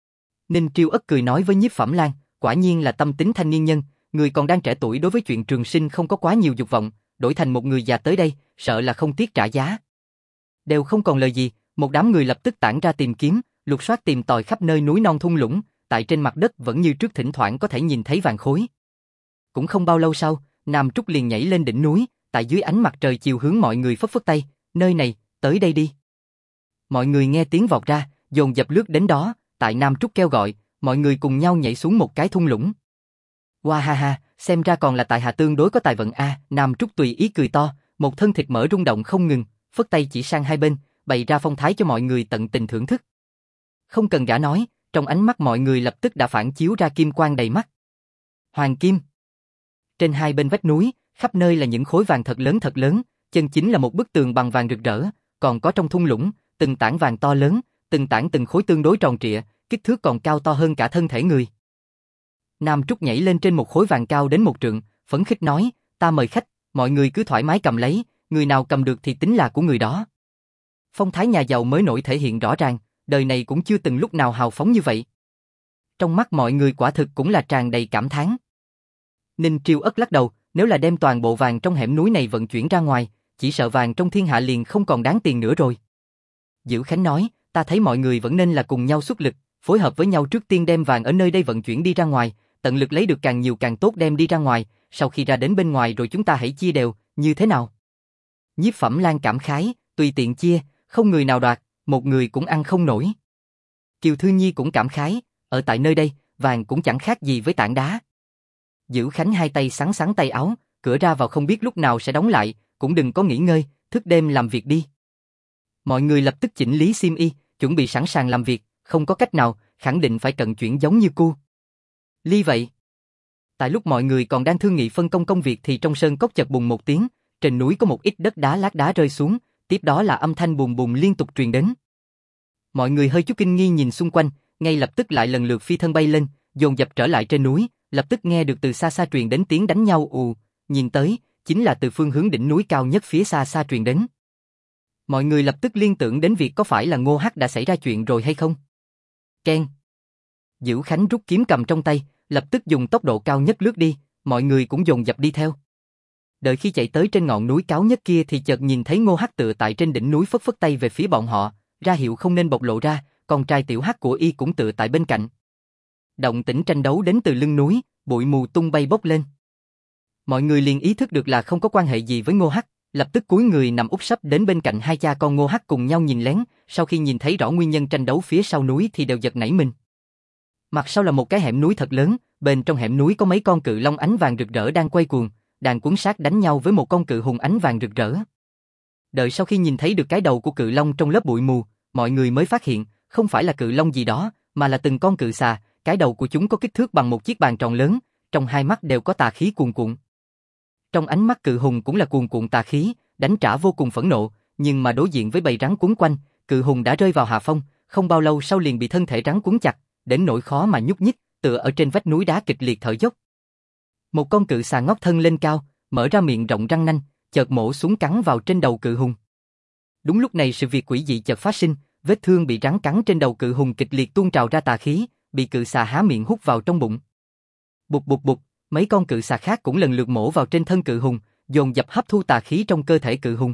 Ninh Triêu Ất cười nói với Nhiếp Phẩm Lan, quả nhiên là tâm tính thanh niên nhân, người còn đang trẻ tuổi đối với chuyện trường sinh không có quá nhiều dục vọng, đổi thành một người già tới đây, sợ là không tiếc trả giá. Đều không còn lời gì, một đám người lập tức tản ra tìm kiếm, lục soát tìm tòi khắp nơi núi non thung lũng, tại trên mặt đất vẫn như trước thỉnh thoảng có thể nhìn thấy vàng khối. Cũng không bao lâu sau, Nam Trúc liền nhảy lên đỉnh núi, tại dưới ánh mặt trời chiều hướng mọi người phất phất tay, nơi này, tới đây đi. Mọi người nghe tiếng vọt ra, dồn dập lướt đến đó, tại Nam Trúc kêu gọi, mọi người cùng nhau nhảy xuống một cái thung lũng. Wow ha ha, xem ra còn là tại hạ tương đối có tài vận Nam Trúc tùy ý cười to, một thân thịt mỡ rung động không ngừng, phất tay chỉ sang hai bên, bày ra phong thái cho mọi người tận tình thưởng thức. Không cần gã nói, trong ánh mắt mọi người lập tức đã phản chiếu ra kim quang đầy mắt. Hoàng kim. Trên hai bên vách núi, khắp nơi là những khối vàng thật lớn, chân chính là một bức tường bằng vàng rực rỡ, còn có trong thung lũng, từng tảng vàng to lớn, từng tảng từng khối tương đối tròn trịa, kích thước còn cao to hơn cả thân thể người. Nam Trúc nhảy lên trên một khối vàng cao đến 1 trượng, phấn khích nói, ta mời khách, mọi người cứ thoải mái cầm lấy, người nào cầm được thì tính là của người đó. Phong thái nhà giàu mới nổi thể hiện rõ ràng, đời này cũng chưa từng lúc nào hào phóng như vậy. Trong mắt mọi người quả thực cũng là tràn đầy cảm thán. Ninh Triều Ất lắc đầu, nếu là đem toàn bộ vàng trong hẻm núi này vận chuyển ra ngoài, chỉ sợ vàng trong thiên hạ liền không còn đáng tiền nữa rồi. Dữ Khánh nói, ta thấy mọi người vẫn nên là cùng nhau xuất lực, phối hợp với nhau trước tiên đem vàng ở nơi đây vận chuyển đi ra ngoài, tận lực lấy được càng nhiều càng tốt đem đi ra ngoài, sau khi ra đến bên ngoài rồi chúng ta hãy chia đều, như thế nào? Nhiếp Phẩm Lan cảm khái, tùy tiện chia, không người nào đoạt, một người cũng ăn không nổi. Kiều Thư Nhi cũng cảm khái, ở tại nơi đây, vàng cũng chẳng khác gì với tảng đá. Dữ Khánh hai tay xắn xắn tay áo, cửa ra vào không biết lúc nào sẽ đóng lại, cũng đừng có nghỉ ngơi, thức đêm làm việc đi. Mọi người lập tức chỉnh lý xiêm y, chuẩn bị sẵn sàng làm việc, không có cách nào, khẳng định phải cận chuyển giống như cu. Ly vậy. Tại lúc mọi người còn đang thương nghị phân công công việc thì trong sơn cốc chợt bùng một tiếng, trên núi có một ít đất đá lát đá rơi xuống, tiếp đó là âm thanh bùm bùm liên tục truyền đến. Mọi người hơi chút kinh nghi nhìn xung quanh, ngay lập tức lại lần lượt phi thân bay lên, dồn dập trở lại trên núi, lập tức nghe được từ xa xa truyền đến tiếng đánh nhau ù, nhìn tới, chính là từ phương hướng đỉnh núi cao nhất phía xa xa truyền đến. Mọi người lập tức liên tưởng đến việc có phải là Ngô Hắc đã xảy ra chuyện rồi hay không. Keng. Dữ Khánh rút kiếm cầm trong tay, lập tức dùng tốc độ cao nhất lướt đi, mọi người cũng dồn dập đi theo. Đợi khi chạy tới trên ngọn núi cao nhất kia thì chợt nhìn thấy Ngô Hắc tựa tại trên đỉnh núi phất phất tay về phía bọn họ, ra hiệu không nên bộc lộ ra, con trai tiểu Hắc của y cũng tựa tại bên cạnh. Động tĩnh tranh đấu đến từ lưng núi, bụi mù tung bay bốc lên. Mọi người liền ý thức được là không có quan hệ gì với Ngô Hắc, lập tức cúi người nằm úp sấp đến bên cạnh hai cha con Ngô Hắc cùng nhau nhìn lén, sau khi nhìn thấy rõ nguyên nhân tranh đấu phía sau núi thì đều giật nảy mình. Mặt sau là một cái hẻm núi thật lớn, bên trong hẻm núi có mấy con cự long ánh vàng rực rỡ đang quay cuồng, đang cuốn sát đánh nhau với một con cự hùng ánh vàng rực rỡ. Đợi sau khi nhìn thấy được cái đầu của cự long trong lớp bụi mù, mọi người mới phát hiện, không phải là cự long gì đó, mà là từng con cự xà, cái đầu của chúng có kích thước bằng một chiếc bàn tròn lớn, trong hai mắt đều có tà khí cuồn cuộn. Trong ánh mắt cự hùng cũng là cuồn cuộn tà khí, đánh trả vô cùng phẫn nộ, nhưng mà đối diện với bầy rắn quấn quanh, cự hùng đã rơi vào hạ phong, không bao lâu sau liền bị thân thể rắn quấn chặt, đến nỗi khó mà nhúc nhích, tựa ở trên vách núi đá kịch liệt thở dốc. Một con cự xà ngóc thân lên cao, mở ra miệng rộng răng nanh, chợt mổ xuống cắn vào trên đầu cự hùng. Đúng lúc này sự việc quỷ dị chợt phát sinh, vết thương bị rắn cắn trên đầu cự hùng kịch liệt tuôn trào ra tà khí, bị cự xà há miệng hút vào trong bụng. Bụp bụp bụp, Mấy con cự xà khác cũng lần lượt mổ vào trên thân cự hùng, dồn dập hấp thu tà khí trong cơ thể cự hùng.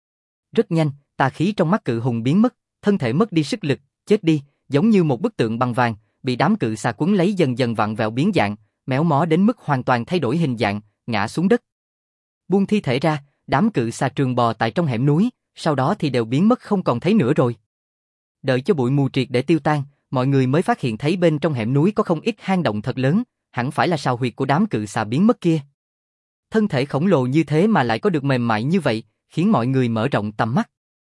Rất nhanh, tà khí trong mắt cự hùng biến mất, thân thể mất đi sức lực, chết đi, giống như một bức tượng bằng vàng, bị đám cự xà quấn lấy dần dần vặn vẹo biến dạng, méo mó đến mức hoàn toàn thay đổi hình dạng, ngã xuống đất. Buông thi thể ra, đám cự xà trường bò tại trong hẻm núi, sau đó thì đều biến mất không còn thấy nữa rồi. Đợi cho bụi mù triệt để tiêu tan, mọi người mới phát hiện thấy bên trong hẻm núi có không ít hang động thật lớn, hẳn phải là sào huyệt của đám cự xà biến mất kia. Thân thể khổng lồ như thế mà lại có được mềm mại như vậy, khiến mọi người mở rộng tầm mắt.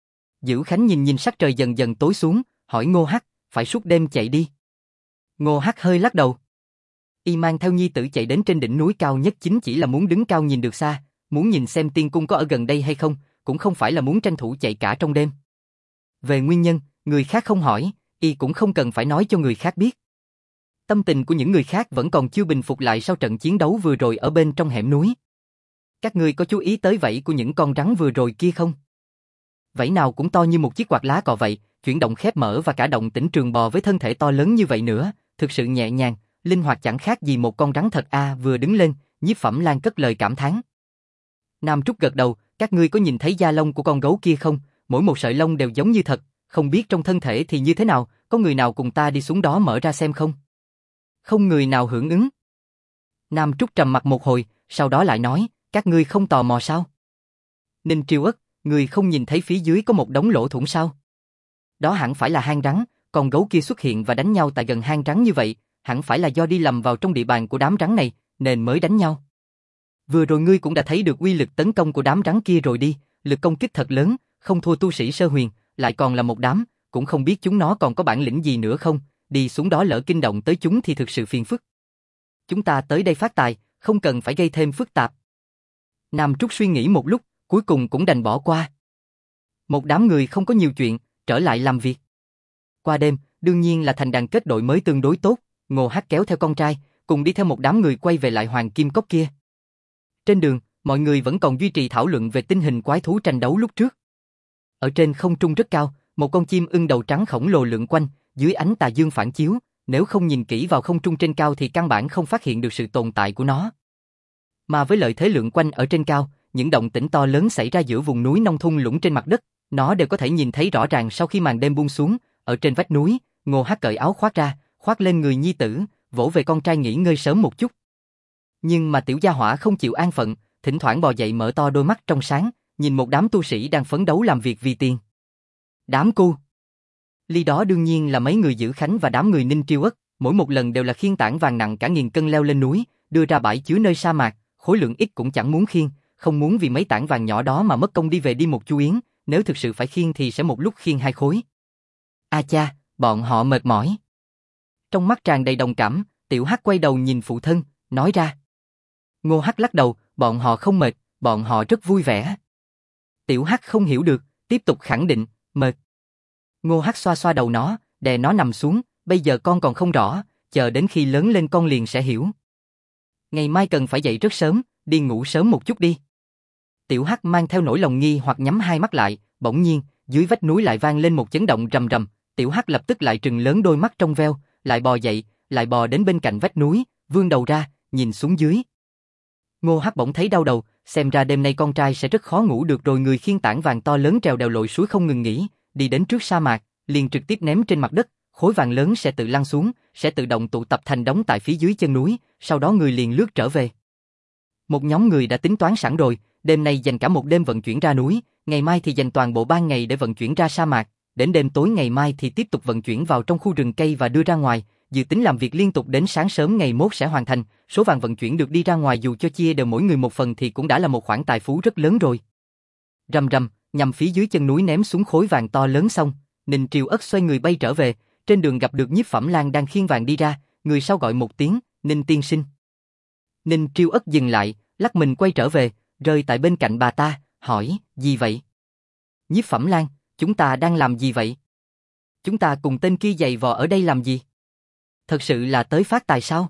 Dữ Khánh nhìn sắc trời dần dần tối xuống, hỏi Ngô Hắc, phải suốt đêm chạy đi. Ngô Hắc hơi lắc đầu. Y mang theo nhi tử chạy đến trên đỉnh núi cao nhất chính chỉ là muốn đứng cao nhìn được xa, muốn nhìn xem tiên cung có ở gần đây hay không, cũng không phải là muốn tranh thủ chạy cả trong đêm. Về nguyên nhân, người khác không hỏi, Y cũng không cần phải nói cho người khác biết. Tâm tình của những người khác vẫn còn chưa bình phục lại sau trận chiến đấu vừa rồi ở bên trong hẻm núi. Các ngươi có chú ý tới vảy của những con rắn vừa rồi kia không? Vảy nào cũng to như một chiếc quạt lá cọ vậy, chuyển động khép mở và cả động tĩnh trường bò với thân thể to lớn như vậy nữa, thực sự nhẹ nhàng, linh hoạt chẳng khác gì một con rắn thật a. Vừa đứng lên, Nhiếp Phẩm Lan cất lời cảm thán. Nam Trúc gật đầu, các ngươi có nhìn thấy da lông của con gấu kia không? Mỗi một sợi lông đều giống như thật, không biết trong thân thể thì như thế nào, có người nào cùng ta đi xuống đó mở ra xem không? Không người nào hưởng ứng. Nam Trúc trầm mặt một hồi, sau đó lại nói, các ngươi không tò mò sao? Ninh Triêu Ất, người không nhìn thấy phía dưới có một đống lỗ thủng sao? Đó hẳn phải là hang rắn, con gấu kia xuất hiện và đánh nhau tại gần hang rắn như vậy, hẳn phải là do đi lầm vào trong địa bàn của đám rắn này, nên mới đánh nhau. Vừa rồi ngươi cũng đã thấy được uy lực tấn công của đám rắn kia rồi đi, lực công kích thật lớn, không thua tu sĩ sơ huyền, lại còn là một đám, cũng không biết chúng nó còn có bản lĩnh gì nữa không, đi xuống đó lỡ kinh động tới chúng thì thực sự phiền phức. Chúng ta tới đây phát tài, không cần phải gây thêm phức tạp. Nam Trúc suy nghĩ một lúc, cuối cùng cũng đành bỏ qua. Một đám người không có nhiều chuyện, trở lại làm việc. Qua đêm, đương nhiên là thành đàn kết đội mới tương đối tốt, Ngô Hắc kéo theo con trai, cùng đi theo một đám người quay về lại Hoàng Kim Cốc kia. Trên đường, mọi người vẫn còn duy trì thảo luận về tình hình quái thú tranh đấu lúc trước. Ở trên không trung rất cao, một con chim ưng đầu trắng khổng lồ lượn quanh, dưới ánh tà dương phản chiếu, nếu không nhìn kỹ vào không trung trên cao thì căn bản không phát hiện được sự tồn tại của nó. Mà với lợi thế lượn quanh ở trên cao, những động tĩnh to lớn xảy ra giữa vùng núi nông thung lũng trên mặt đất, nó đều có thể nhìn thấy rõ ràng sau khi màn đêm buông xuống, ở trên vách núi, Ngô Hắc cởi áo khoác ra, khoác lên người nhi tử, vỗ về con trai nghỉ ngơi sớm một chút. Nhưng mà tiểu gia hỏa không chịu an phận, thỉnh thoảng bò dậy mở to đôi mắt trong sáng, nhìn một đám tu sĩ đang phấn đấu làm việc vì tiền. Đám cu ly đó đương nhiên là mấy người Dữ Khánh và đám người Ninh Triêu Ất, mỗi một lần đều là khiêng tảng vàng nặng cả 1000 cân leo lên núi, đưa ra bãi chứa nơi sa mạc, khối lượng ít cũng chẳng muốn khiêng, không muốn vì mấy tảng vàng nhỏ đó mà mất công đi về đi một chu yến, nếu thực sự phải khiêng thì sẽ một lúc khiêng 2 khối. A cha, bọn họ mệt mỏi. Trong mắt tràn đầy đồng cảm, Tiểu Hắc quay đầu nhìn phụ thân, nói ra. Ngô Hắc lắc đầu, bọn họ không mệt, bọn họ rất vui vẻ. Tiểu Hắc không hiểu được, tiếp tục khẳng định, mệt. Ngô Hắc xoa xoa đầu nó, đè nó nằm xuống, bây giờ con còn không rõ, chờ đến khi lớn lên con liền sẽ hiểu. Ngày mai cần phải dậy rất sớm, đi ngủ sớm một chút đi. Tiểu Hắc mang theo nỗi lòng nghi hoặc nhắm hai mắt lại, bỗng nhiên, dưới vách núi lại vang lên một chấn động rầm rầm, Tiểu Hắc lập tức lại trừng lớn đôi mắt trong veo, lại bò dậy, lại bò đến bên cạnh vách núi, vươn đầu ra, nhìn xuống dưới. Ngô Hắc bỗng thấy đau đầu, xem ra đêm nay con trai sẽ rất khó ngủ được rồi. Người khiêng tảng vàng to lớn trèo đèo lội suối không ngừng nghỉ, đi đến trước sa mạc, liền trực tiếp ném trên mặt đất, khối vàng lớn sẽ tự lăn xuống, sẽ tự động tụ tập thành đống tại phía dưới chân núi, sau đó người liền lướt trở về. Một nhóm người đã tính toán sẵn rồi, đêm nay dành cả một đêm vận chuyển ra núi, ngày mai thì dành toàn bộ ban ngày để vận chuyển ra sa mạc, đến đêm tối ngày mai thì tiếp tục vận chuyển vào trong khu rừng cây và đưa ra ngoài, dự tính làm việc liên tục đến sáng sớm ngày mốt sẽ hoàn thành. Số vàng vận chuyển được đi ra ngoài dù cho chia đều mỗi người một phần thì cũng đã là một khoản tài phú rất lớn rồi. Rầm rầm, nhằm phía dưới chân núi ném xuống khối vàng to lớn xong, Ninh Triều Ất xoay người bay trở về, trên đường gặp được Nhiếp Phẩm Lan đang khiêng vàng đi ra, người sau gọi một tiếng, Ninh tiên sinh. Ninh Triều Ất dừng lại, lắc mình quay trở về, rơi tại bên cạnh bà ta, hỏi, gì vậy? Nhiếp Phẩm Lan, chúng ta đang làm gì vậy? Chúng ta cùng tên kia giày vò ở đây làm gì? Thật sự là tới phát tài sao?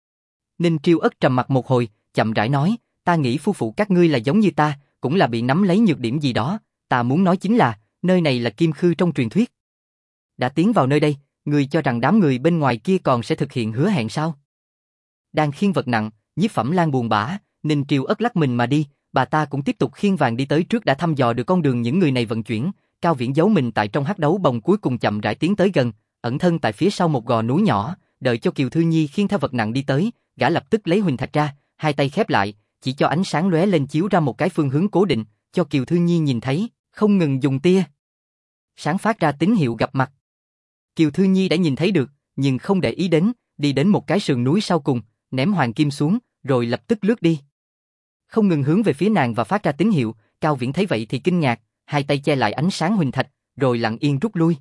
Ninh Triêu Ất trầm mặt một hồi, chậm rãi nói, ta nghĩ phu phụ các ngươi là giống như ta, cũng là bị nắm lấy nhược điểm gì đó, ta muốn nói chính là, nơi này là Kim Khư trong truyền thuyết. Đã tiến vào nơi đây, ngươi cho rằng đám người bên ngoài kia còn sẽ thực hiện hứa hẹn sao? Đang khiêng vật nặng, Nhiếp Phẩm Lan buồn bã, Ninh Triều Ất lắc mình mà đi, bà ta cũng tiếp tục khiêng vàng đi tới trước đã thăm dò được con đường những người này vận chuyển. Cao Viễn giấu mình tại trong hắc đấu bồng cuối cùng chậm rãi tiến tới gần, ẩn thân tại phía sau một gò núi nhỏ, đợi cho Kiều Thư Nhi khiêng theo vật nặng đi tới, gã lập tức lấy huỳnh thạch ra, hai tay khép lại, chỉ cho ánh sáng lóe lên chiếu ra một cái phương hướng cố định, cho Kiều Thư Nhi nhìn thấy, không ngừng dùng tia sáng phát ra tín hiệu gặp mặt. Kiều Thư Nhi đã nhìn thấy được, nhưng không để ý đến, đi đến một cái sườn núi sau cùng, ném hoàng kim xuống, rồi lập tức lướt đi. Không ngừng hướng về phía nàng và phát ra tín hiệu, Cao Viễn thấy vậy thì kinh ngạc, hai tay che lại ánh sáng huỳnh thạch, rồi lặng yên rút lui.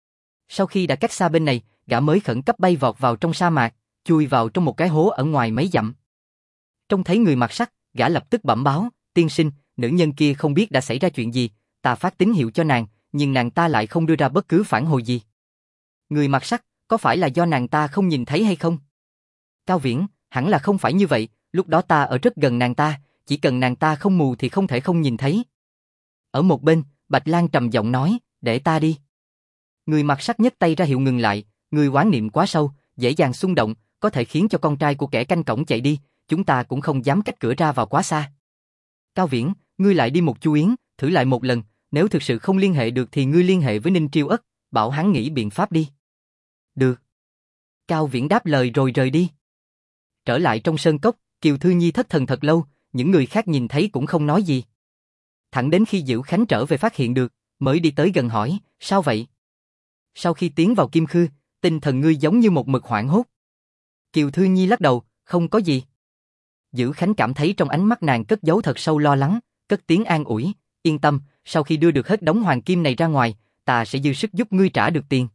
Sau khi đã cách xa bên này, gã mới khẩn cấp bay vọt vào trong sa mạc, chui vào trong một cái hố ở ngoài mấy dặm. Trông thấy người mặc sắt, gã lập tức bẩm báo, tiên sinh, nữ nhân kia không biết đã xảy ra chuyện gì, ta phát tín hiệu cho nàng, nhưng nàng ta lại không đưa ra bất cứ phản hồi gì. Người mặc sắt, có phải là do nàng ta không nhìn thấy hay không? Cao Viễn, hẳn là không phải như vậy, lúc đó ta ở rất gần nàng ta, chỉ cần nàng ta không mù thì không thể không nhìn thấy. Ở một bên, Bạch Lan trầm giọng nói, để ta đi. Người mặc sắt nhấc tay ra hiệu ngừng lại, người oán niệm quá sâu, dễ dàng xung động, có thể khiến cho con trai của kẻ canh cổng chạy đi, chúng ta cũng không dám cách cửa ra vào quá xa. Cao Viễn, ngươi lại đi một chu yến, thử lại một lần, nếu thực sự không liên hệ được thì ngươi liên hệ với Ninh Triều Ất, bảo hắn nghĩ biện pháp đi. Được. Cao Viễn đáp lời rồi rời đi. Trở lại trong sơn cốc, Kiều Thư Nhi thất thần thật lâu, những người khác nhìn thấy cũng không nói gì. Thẳng đến khi Dữ Khánh trở về phát hiện được, mới đi tới gần hỏi, sao vậy? Sau khi tiến vào Kim Khư, tinh thần ngươi giống như một mực hoảng hốt. Kiều Thư Nhi lắc đầu, không có gì. Dữ Khánh cảm thấy trong ánh mắt nàng cất giấu thật sâu lo lắng, cất tiếng an ủi, yên tâm, sau khi đưa được hết đống hoàng kim này ra ngoài, ta sẽ dư sức giúp ngươi trả được tiền.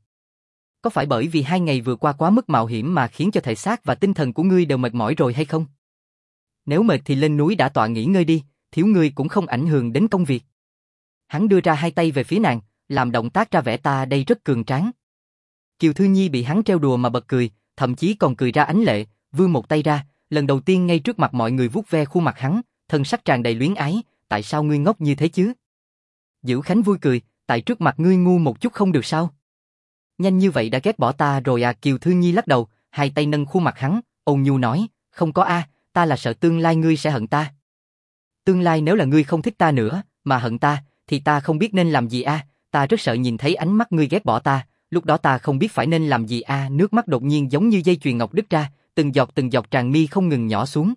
Có phải bởi vì 2 ngày vừa qua quá mức mạo hiểm mà khiến cho thể xác và tinh thần của ngươi đều mệt mỏi rồi hay không? Nếu mệt thì lên núi đã tọa nghỉ ngơi đi, thiếu ngươi cũng không ảnh hưởng đến công việc. Hắn đưa ra hai tay về phía nàng, làm động tác ra vẻ ta đây rất cường tráng. Kiều Thư Nhi bị hắn trêu đùa mà bật cười, thậm chí còn cười ra ánh lệ, vươn một tay ra, lần đầu tiên ngay trước mặt mọi người vuốt ve khuôn mặt hắn, thân sắc tràn đầy luyến ái, tại sao ngươi ngốc như thế chứ? Dữ Khánh vui cười, tại trước mặt ngươi ngu một chút không được sao? Nhanh như vậy đã ghét bỏ ta rồi à? Kiều Thư Nhi lắc đầu, hai tay nâng khuôn mặt hắn, ôn nhu nói, không có a, ta là sợ tương lai ngươi sẽ hận ta. Tương lai nếu là ngươi không thích ta nữa, mà hận ta, thì ta không biết nên làm gì a, ta rất sợ nhìn thấy ánh mắt ngươi ghét bỏ ta, lúc đó ta không biết phải nên làm gì a. Nước mắt đột nhiên giống như dây chuyền ngọc đứt ra, từng giọt tràn mi không ngừng nhỏ xuống.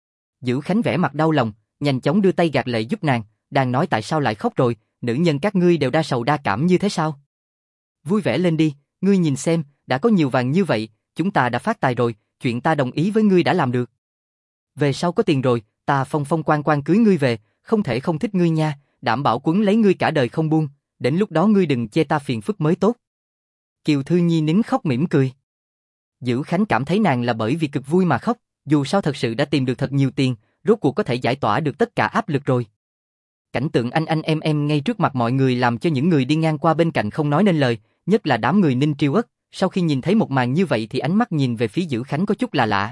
Dữ Khánh vẻ mặt đau lòng, nhanh chóng đưa tay gạt lệ giúp nàng, đang nói tại sao lại khóc rồi, nữ nhân các ngươi đều đa sầu đa cảm như thế sao? Vui vẻ lên đi, ngươi nhìn xem, đã có nhiều vàng như vậy, chúng ta đã phát tài rồi, chuyện ta đồng ý với ngươi đã làm được. Về sau có tiền rồi, ta phong phong quang quang cưới ngươi về, không thể không thích ngươi nha, đảm bảo quấn lấy ngươi cả đời không buông, đến lúc đó ngươi đừng chê ta phiền phức mới tốt. Kiều Thư Nhi nín khóc mỉm cười. Dữ Khánh cảm thấy nàng là bởi vì cực vui mà khóc, dù sao thật sự đã tìm được thật nhiều tiền, rốt cuộc có thể giải tỏa được tất cả áp lực rồi. Cảnh tượng anh em ngay trước mặt mọi người làm cho những người đi ngang qua bên cạnh không nói nên lời, nhất là đám người Ninh Triều Ất, sau khi nhìn thấy một màn như vậy thì ánh mắt nhìn về phía Dữ Khánh có chút là lạ.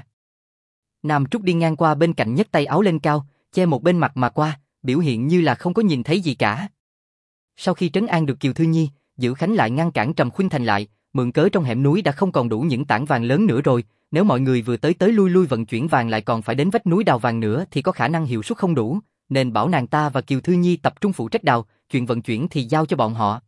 Nam Trúc đi ngang qua bên cạnh nhấc tay áo lên cao, che một bên mặt mà qua, biểu hiện như là không có nhìn thấy gì cả. Sau khi trấn an được Kiều Thư Nhi, Dữ Khánh lại ngăn cản Trầm Khuynh Thành lại, mượn cớ trong hẻm núi đã không còn đủ những tảng vàng lớn nữa rồi, nếu mọi người vừa tới lui vận chuyển vàng lại còn phải đến vách núi đào vàng nữa thì có khả năng hiệu suất không đủ, nên bảo nàng ta và Kiều Thư Nhi tập trung phụ trách đào, chuyện vận chuyển thì giao cho bọn họ.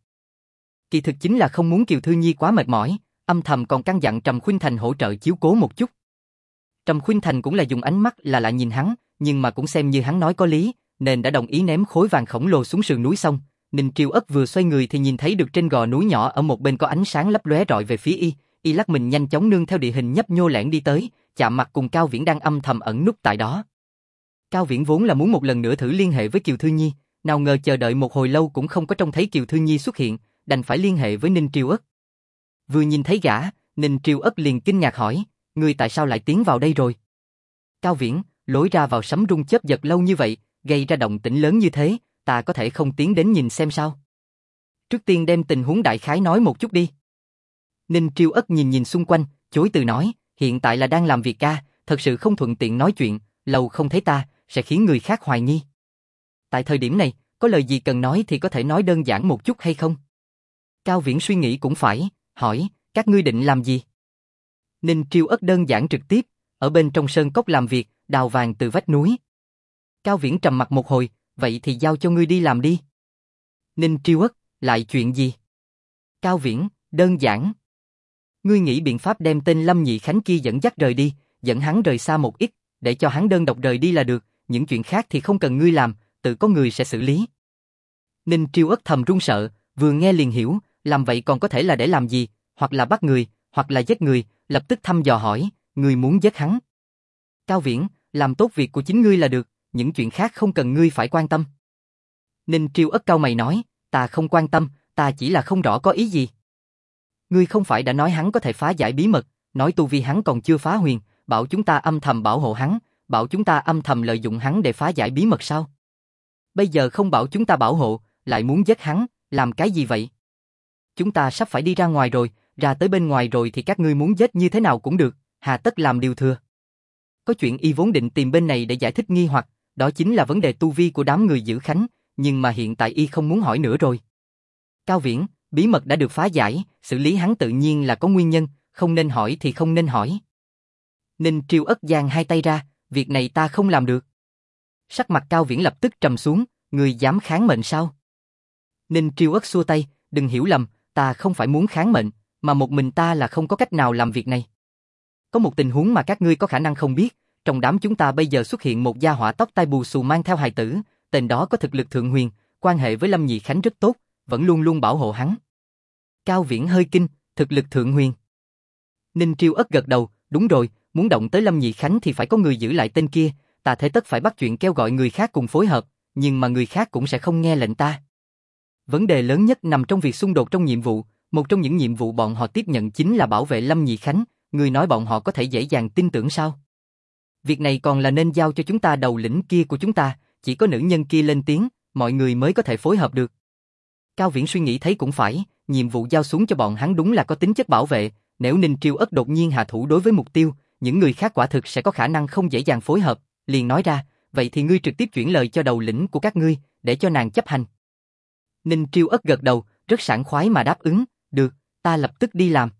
Kỳ thực chính là không muốn Kiều Thư Nhi quá mệt mỏi, âm thầm còn căn dặn Trầm Khuynh Thành hỗ trợ chiếu cố một chút. Trầm Khuynh Thành cũng là dùng ánh mắt là lạ nhìn hắn, nhưng mà cũng xem như hắn nói có lý, nên đã đồng ý ném khối vàng khổng lồ xuống sườn núi xong. Ninh Triều Ất vừa xoay người thì nhìn thấy được trên gò núi nhỏ ở một bên có ánh sáng lấp lóe rọi về phía y lắc mình nhanh chóng nương theo địa hình nhấp nhô lẻn đi tới, chạm mặt cùng Cao Viễn đang âm thầm ẩn núp tại đó. Cao Viễn vốn là muốn một lần nữa thử liên hệ với Kiều Thư Nhi, nào ngờ chờ đợi một hồi lâu cũng không có trông thấy Kiều Thư Nhi xuất hiện, đành phải liên hệ với Ninh Triều Ất. Vừa nhìn thấy gã, Ninh Triều Ất liền kinh ngạc hỏi, ngươi tại sao lại tiến vào đây rồi? Cao Viễn, lối ra vào sấm rung chớp giật lâu như vậy, gây ra động tĩnh lớn như thế, ta có thể không tiến đến nhìn xem sao? Trước tiên đem tình huống đại khái nói một chút đi. Ninh Triều Ất nhìn xung quanh, chối từ nói, hiện tại là đang làm việc ca, thật sự không thuận tiện nói chuyện, lâu không thấy ta, sẽ khiến người khác hoài nghi. Tại thời điểm này, có lời gì cần nói thì có thể nói đơn giản một chút hay không? Cao Viễn suy nghĩ cũng phải, hỏi, các ngươi định làm gì? Ninh Triều Ất đơn giản trực tiếp, ở bên trong sơn cốc làm việc, đào vàng từ vách núi. Cao Viễn trầm mặt một hồi, vậy thì giao cho ngươi đi làm đi. Ninh Triêu Ất, lại chuyện gì? Cao Viễn, đơn giản. Ngươi nghĩ biện pháp đem tên Lâm Nhị Khánh kia dẫn dắt rời đi, dẫn hắn rời xa một ít, để cho hắn đơn độc rời đi là được, những chuyện khác thì không cần ngươi làm, tự có người sẽ xử lý. Ninh Triêu Ất thầm run sợ, vừa nghe liền hiểu, làm vậy còn có thể là để làm gì, hoặc là bắt người, hoặc là giết người, lập tức thăm dò hỏi, ngươi muốn giết hắn? Cao Viễn, làm tốt việc của chính ngươi là được, những chuyện khác không cần ngươi phải quan tâm. Ninh Triêu Ất cau mày nói, ta không quan tâm, ta chỉ là không rõ có ý gì. Ngươi không phải đã nói hắn có thể phá giải bí mật, nói tu vi hắn còn chưa phá huyền, bảo chúng ta âm thầm bảo hộ hắn, bảo chúng ta âm thầm lợi dụng hắn để phá giải bí mật sao? Bây giờ không bảo chúng ta bảo hộ, lại muốn giết hắn, làm cái gì vậy? Chúng ta sắp phải đi ra ngoài rồi, ra tới bên ngoài rồi thì các ngươi muốn giết như thế nào cũng được, hà tất làm điều thừa. Có chuyện y vốn định tìm bên này để giải thích nghi hoặc, đó chính là vấn đề tu vi của đám người giữ Khánh, nhưng mà hiện tại y không muốn hỏi nữa rồi. Cao Viễn, bí mật đã được phá giải, xử lý hắn tự nhiên là có nguyên nhân, không nên hỏi thì không nên hỏi. Ninh Triêu Ất giang hai tay ra, việc này ta không làm được. Sắc mặt Cao Viễn lập tức trầm xuống, người dám kháng mệnh sao? Ninh Triêu Ất xua tay, đừng hiểu lầm, ta không phải muốn kháng mệnh, mà một mình ta là không có cách nào làm việc này. Có một tình huống mà các ngươi có khả năng không biết, trong đám chúng ta bây giờ xuất hiện một gia hỏa tóc tai bù xù mang theo hài tử, tên đó có thực lực thượng huyền, quan hệ với Lâm Nhị Khánh rất tốt, vẫn luôn luôn bảo hộ hắn. Cao Viễn hơi kinh, thực lực thượng huyền. Ninh Triêu Ất gật đầu, đúng rồi, muốn động tới Lâm Nhị Khánh thì phải có người giữ lại tên kia, ta thế tất phải bắt chuyện kêu gọi người khác cùng phối hợp, nhưng mà người khác cũng sẽ không nghe lệnh ta. Vấn đề lớn nhất nằm trong việc xung đột trong nhiệm vụ, một trong những nhiệm vụ bọn họ tiếp nhận chính là bảo vệ Lâm Nhị Khánh, người nói bọn họ có thể dễ dàng tin tưởng sao? Việc này còn là nên giao cho chúng ta đầu lĩnh kia của chúng ta, chỉ có nữ nhân kia lên tiếng, mọi người mới có thể phối hợp được. Cao Viễn suy nghĩ thấy cũng phải, nhiệm vụ giao xuống cho bọn hắn đúng là có tính chất bảo vệ, nếu Ninh Triêu Ất đột nhiên hạ thủ đối với mục tiêu, những người khác quả thực sẽ có khả năng không dễ dàng phối hợp, liền nói ra, vậy thì ngươi trực tiếp chuyển lời cho đầu lĩnh của các ngươi, để cho nàng chấp hành. Ninh Triêu Ất gật đầu, rất sảng khoái mà đáp ứng, được, ta lập tức đi làm.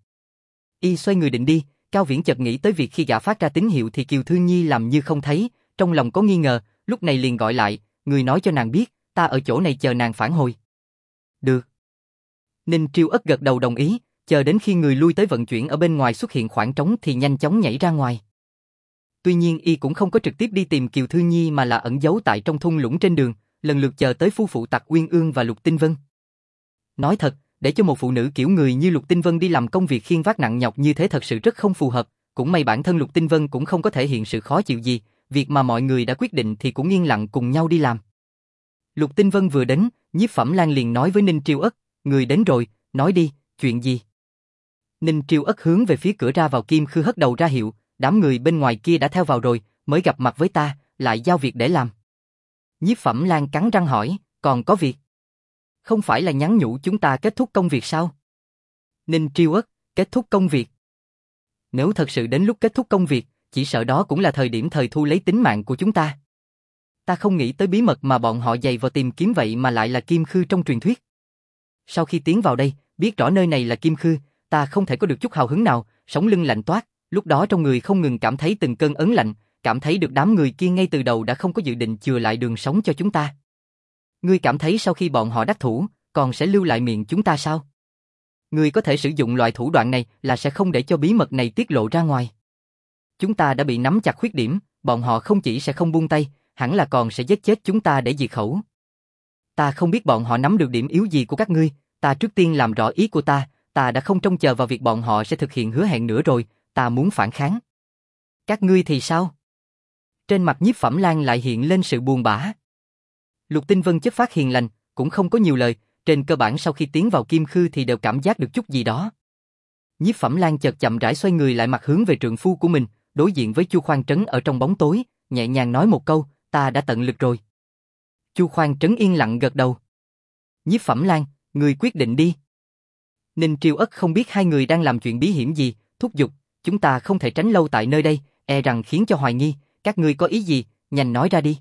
Y xoay người định đi, Cao Viễn chợt nghĩ tới việc khi gã phát ra tín hiệu thì Kiều Thư Nhi làm như không thấy, trong lòng có nghi ngờ, lúc này liền gọi lại, người nói cho nàng biết, ta ở chỗ này chờ nàng phản hồi. Được. Ninh Triêu Ất gật đầu đồng ý, chờ đến khi người lui tới vận chuyển ở bên ngoài xuất hiện khoảng trống thì nhanh chóng nhảy ra ngoài. Tuy nhiên y cũng không có trực tiếp đi tìm Kiều Thư Nhi mà là ẩn giấu tại trong thung lũng trên đường, lần lượt chờ tới phu phụ Tặc Uyên Ương và Lục Tinh Vân. Nói thật, để cho một phụ nữ kiểu người như Lục Tinh Vân đi làm công việc khiêng vác nặng nhọc như thế thật sự rất không phù hợp, cũng may bản thân Lục Tinh Vân cũng không có thể hiện sự khó chịu gì, việc mà mọi người đã quyết định thì cũng yên lặng cùng nhau đi làm. Lục Tinh Vân vừa đến, Nhiếp Phẩm Lan liền nói với Ninh Triêu Ất, người đến rồi, nói đi, chuyện gì? Ninh Triêu Ất hướng về phía cửa ra vào Kim Khư hất đầu ra hiệu, đám người bên ngoài kia đã theo vào rồi, mới gặp mặt với ta, lại giao việc để làm. Nhiếp Phẩm Lan cắn răng hỏi, còn có việc? Không phải là nhắn nhủ chúng ta kết thúc công việc sao? Ninh Triêu Ất, kết thúc công việc. Nếu thật sự đến lúc kết thúc công việc, chỉ sợ đó cũng là thời điểm thời thu lấy tính mạng của chúng ta. Ta không nghĩ tới bí mật mà bọn họ dày vào tìm kiếm vậy mà lại là Kim Khư trong truyền thuyết. Sau khi tiến vào đây, biết rõ nơi này là Kim Khư, ta không thể có được chút hào hứng nào, sống lưng lạnh toát, lúc đó trong người không ngừng cảm thấy từng cơn ớn lạnh, cảm thấy được đám người kia ngay từ đầu đã không có dự định chừa lại đường sống cho chúng ta. Ngươi cảm thấy sau khi bọn họ đắc thủ, còn sẽ lưu lại miệng chúng ta sao? Ngươi có thể sử dụng loại thủ đoạn này là sẽ không để cho bí mật này tiết lộ ra ngoài. Chúng ta đã bị nắm chặt khuyết điểm, bọn họ không chỉ sẽ không buông tay, hẳn là còn sẽ giết chết chúng ta để diệt khẩu. Ta không biết bọn họ nắm được điểm yếu gì của các ngươi, ta trước tiên làm rõ ý của ta đã không trông chờ vào việc bọn họ sẽ thực hiện hứa hẹn nữa rồi, ta muốn phản kháng. Các ngươi thì sao? Trên mặt Nhiếp Phẩm Lan lại hiện lên sự buồn bã. Lục Tinh Vân chất phát hiền lành, cũng không có nhiều lời, trên cơ bản sau khi tiến vào Kim Khư thì đều cảm giác được chút gì đó. Nhiếp Phẩm Lan chợt chậm rãi xoay người lại mặt hướng về trượng phu của mình, đối diện với Chu Khoan Trấn ở trong bóng tối, nhẹ nhàng nói một câu, ta đã tận lực rồi. Chu Khoan Trấn yên lặng gật đầu. Nhiếp Phẩm Lan, người quyết định đi. Ninh Triêu Ất không biết hai người đang làm chuyện bí hiểm gì, thúc giục, chúng ta không thể tránh lâu tại nơi đây, e rằng khiến cho hoài nghi, các ngươi có ý gì, nhanh nói ra đi.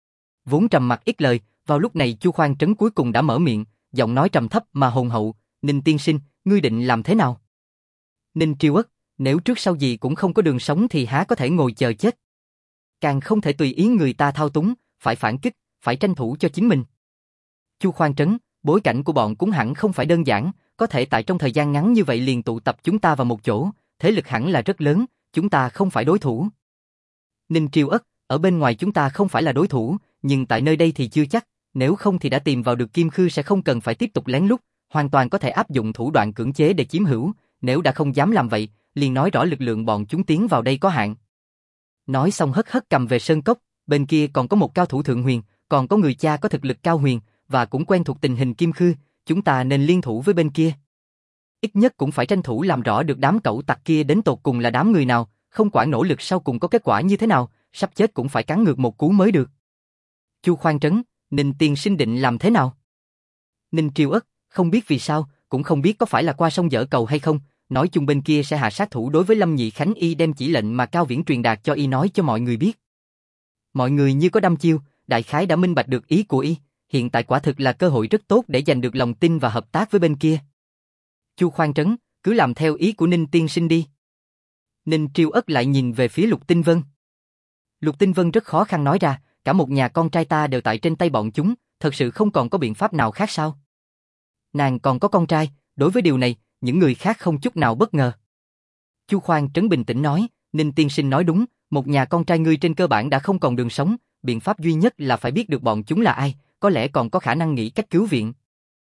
Vốn trầm mặc ít lời, vào lúc này Chu Khoan Trấn cuối cùng đã mở miệng, giọng nói trầm thấp mà hồn hậu, Ninh tiên sinh, ngươi định làm thế nào? Ninh Triêu Ất, nếu trước sau gì cũng không có đường sống thì há có thể ngồi chờ chết. càng không thể tùy ý người ta thao túng, phải phản kích, phải tranh thủ cho chính mình. Chu Khoan Trấn, bối cảnh của bọn cũng hẳn không phải đơn giản, có thể tại trong thời gian ngắn như vậy liền tụ tập chúng ta vào một chỗ, thế lực hẳn là rất lớn, chúng ta không phải đối thủ. Ninh Triều Ất, ở bên ngoài chúng ta không phải là đối thủ, nhưng tại nơi đây thì chưa chắc, nếu không thì đã tìm vào được Kim Khư sẽ không cần phải tiếp tục lén lút, hoàn toàn có thể áp dụng thủ đoạn cưỡng chế để chiếm hữu, nếu đã không dám làm vậy, liền nói rõ lực lượng bọn chúng tiến vào đây có hạn. Nói xong hất hất cầm về sơn cốc, bên kia còn có một cao thủ thượng huyền, còn có người cha có thực lực cao huyền, và cũng quen thuộc tình hình Kim Khư, chúng ta nên liên thủ với bên kia. Ít nhất cũng phải tranh thủ làm rõ được đám cẩu tặc kia đến tột cùng là đám người nào, không quản nỗ lực sau cùng có kết quả như thế nào, sắp chết cũng phải cắn ngược một cú mới được. Chu Khoan Trấn, Ninh tiên sinh định làm thế nào? Ninh Triều Ất, không biết vì sao, cũng không biết có phải là qua sông dở cầu hay không, nói chung bên kia sẽ hạ sát thủ đối với Lâm Nhị Khánh y đem chỉ lệnh mà Cao Viễn truyền đạt cho y nói cho mọi người biết. Mọi người như có đăm chiêu, đại khái đã minh bạch được ý của y, hiện tại quả thực là cơ hội rất tốt để giành được lòng tin và hợp tác với bên kia. Chu Khoan Trấn, cứ làm theo ý của Ninh tiên sinh đi. Ninh Triều Ất lại nhìn về phía Lục Tinh Vân. Lục Tinh Vân rất khó khăn nói ra, cả một nhà con trai ta đều tại trên tay bọn chúng, thật sự không còn có biện pháp nào khác sao? Nàng còn có con trai, đối với điều này, những người khác không chút nào bất ngờ. Chu Khoan Trấn bình tĩnh nói, Ninh tiên sinh nói đúng, một nhà con trai ngươi trên cơ bản đã không còn đường sống, biện pháp duy nhất là phải biết được bọn chúng là ai, có lẽ còn có khả năng nghĩ cách cứu viện.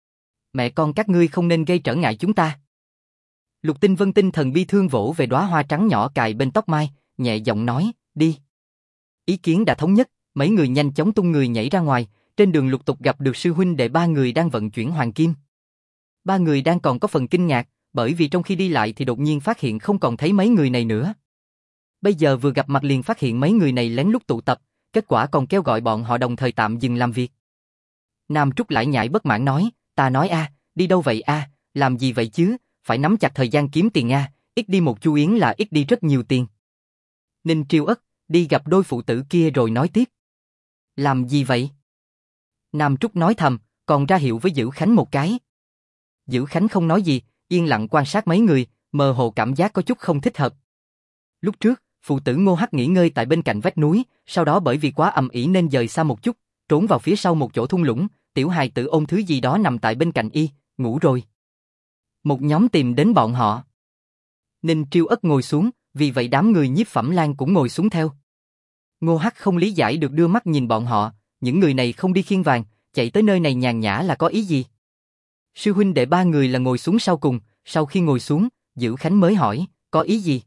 Mẹ con các ngươi không nên gây trở ngại chúng ta. Lục Tinh Vân tinh thần bi thương vỗ về đóa hoa trắng nhỏ cài bên tóc mai, nhẹ giọng nói, đi. Ý kiến đã thống nhất, mấy người nhanh chóng tung người nhảy ra ngoài, trên đường lục tục gặp được sư huynh đệ ba người đang vận chuyển hoàng kim. Ba người đang còn có phần kinh ngạc, bởi vì trong khi đi lại thì đột nhiên phát hiện không còn thấy mấy người này nữa. Bây giờ vừa gặp mặt liền phát hiện mấy người này lén lút tụ tập, kết quả còn kêu gọi bọn họ đồng thời tạm dừng làm việc. Nam Trúc lải nhải bất mãn nói, ta nói đi đâu vậy làm gì vậy chứ, phải nắm chặt thời gian kiếm tiền ít đi một chu yến là ít đi rất nhiều tiền. Ninh Triều Ất, đi gặp đôi phụ tử kia rồi nói tiếp. Làm gì vậy? Nam Trúc nói thầm, còn ra hiệu với Dữ Khánh một cái. Dữ Khánh không nói gì, yên lặng quan sát mấy người, mơ hồ cảm giác có chút không thích hợp. Lúc trước, phụ tử Ngô Hắc nghỉ ngơi tại bên cạnh vách núi, sau đó bởi vì quá ầm ĩ nên dời xa một chút, trốn vào phía sau một chỗ thung lũng, tiểu hài tử ôm thứ gì đó nằm tại bên cạnh y, ngủ rồi. Một nhóm tìm đến bọn họ. Ninh Triều Ất ngồi xuống, vì vậy đám người Nhiếp Phẩm Lan cũng ngồi xuống theo. Ngô Hắc không lý giải được đưa mắt nhìn bọn họ, những người này không đi khiên vàng, chạy tới nơi này nhàn nhã là có ý gì? Sư huynh đệ ba người là ngồi xuống sau cùng, sau khi ngồi xuống, Dữ Khánh mới hỏi, có ý gì?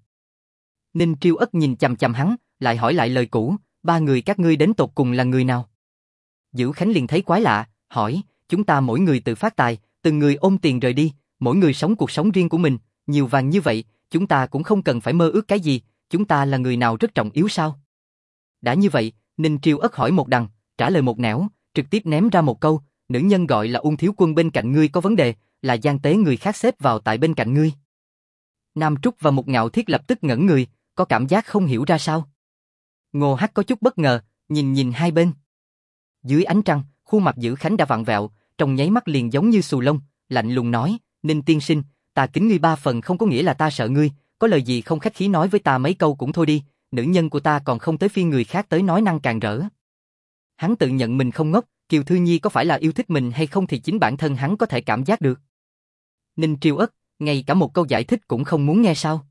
Ninh Triều Ất nhìn chằm chằm hắn, lại hỏi lại lời cũ, ba người các ngươi đến tột cùng là người nào? Dữ Khánh liền thấy quái lạ, hỏi, chúng ta mỗi người tự phát tài, từng người ôm tiền rời đi, mỗi người sống cuộc sống riêng của mình, nhiều vàng như vậy, chúng ta cũng không cần phải mơ ước cái gì, chúng ta là người nào rất trọng yếu sao? Đã như vậy, Ninh Triều Ất hỏi một đằng, trả lời một nẻo, trực tiếp ném ra một câu, nữ nhân gọi là Ung thiếu quân bên cạnh ngươi có vấn đề, là gian tế người khác xếp vào tại bên cạnh ngươi. Nam Trúc và Mục Ngạo Thiết lập tức ngẩn người, có cảm giác không hiểu ra sao. Ngô Hắc có chút bất ngờ, nhìn hai bên. Dưới ánh trăng, khuôn mặt Dữ Khánh đã vặn vẹo, trong nháy mắt liền giống như xù lông, lạnh lùng nói, Ninh tiên sinh, ta kính ngươi ba phần không có nghĩa là ta sợ ngươi, có lời gì không khách khí nói với ta mấy câu cũng thôi đi, nữ nhân của ta còn không tới phiên người khác tới nói năng càng rỡ. Hắn tự nhận mình không ngốc, Kiều Thư Nhi có phải là yêu thích mình hay không thì chính bản thân hắn có thể cảm giác được. Ninh Triều Ất, ngay cả một câu giải thích cũng không muốn nghe sao?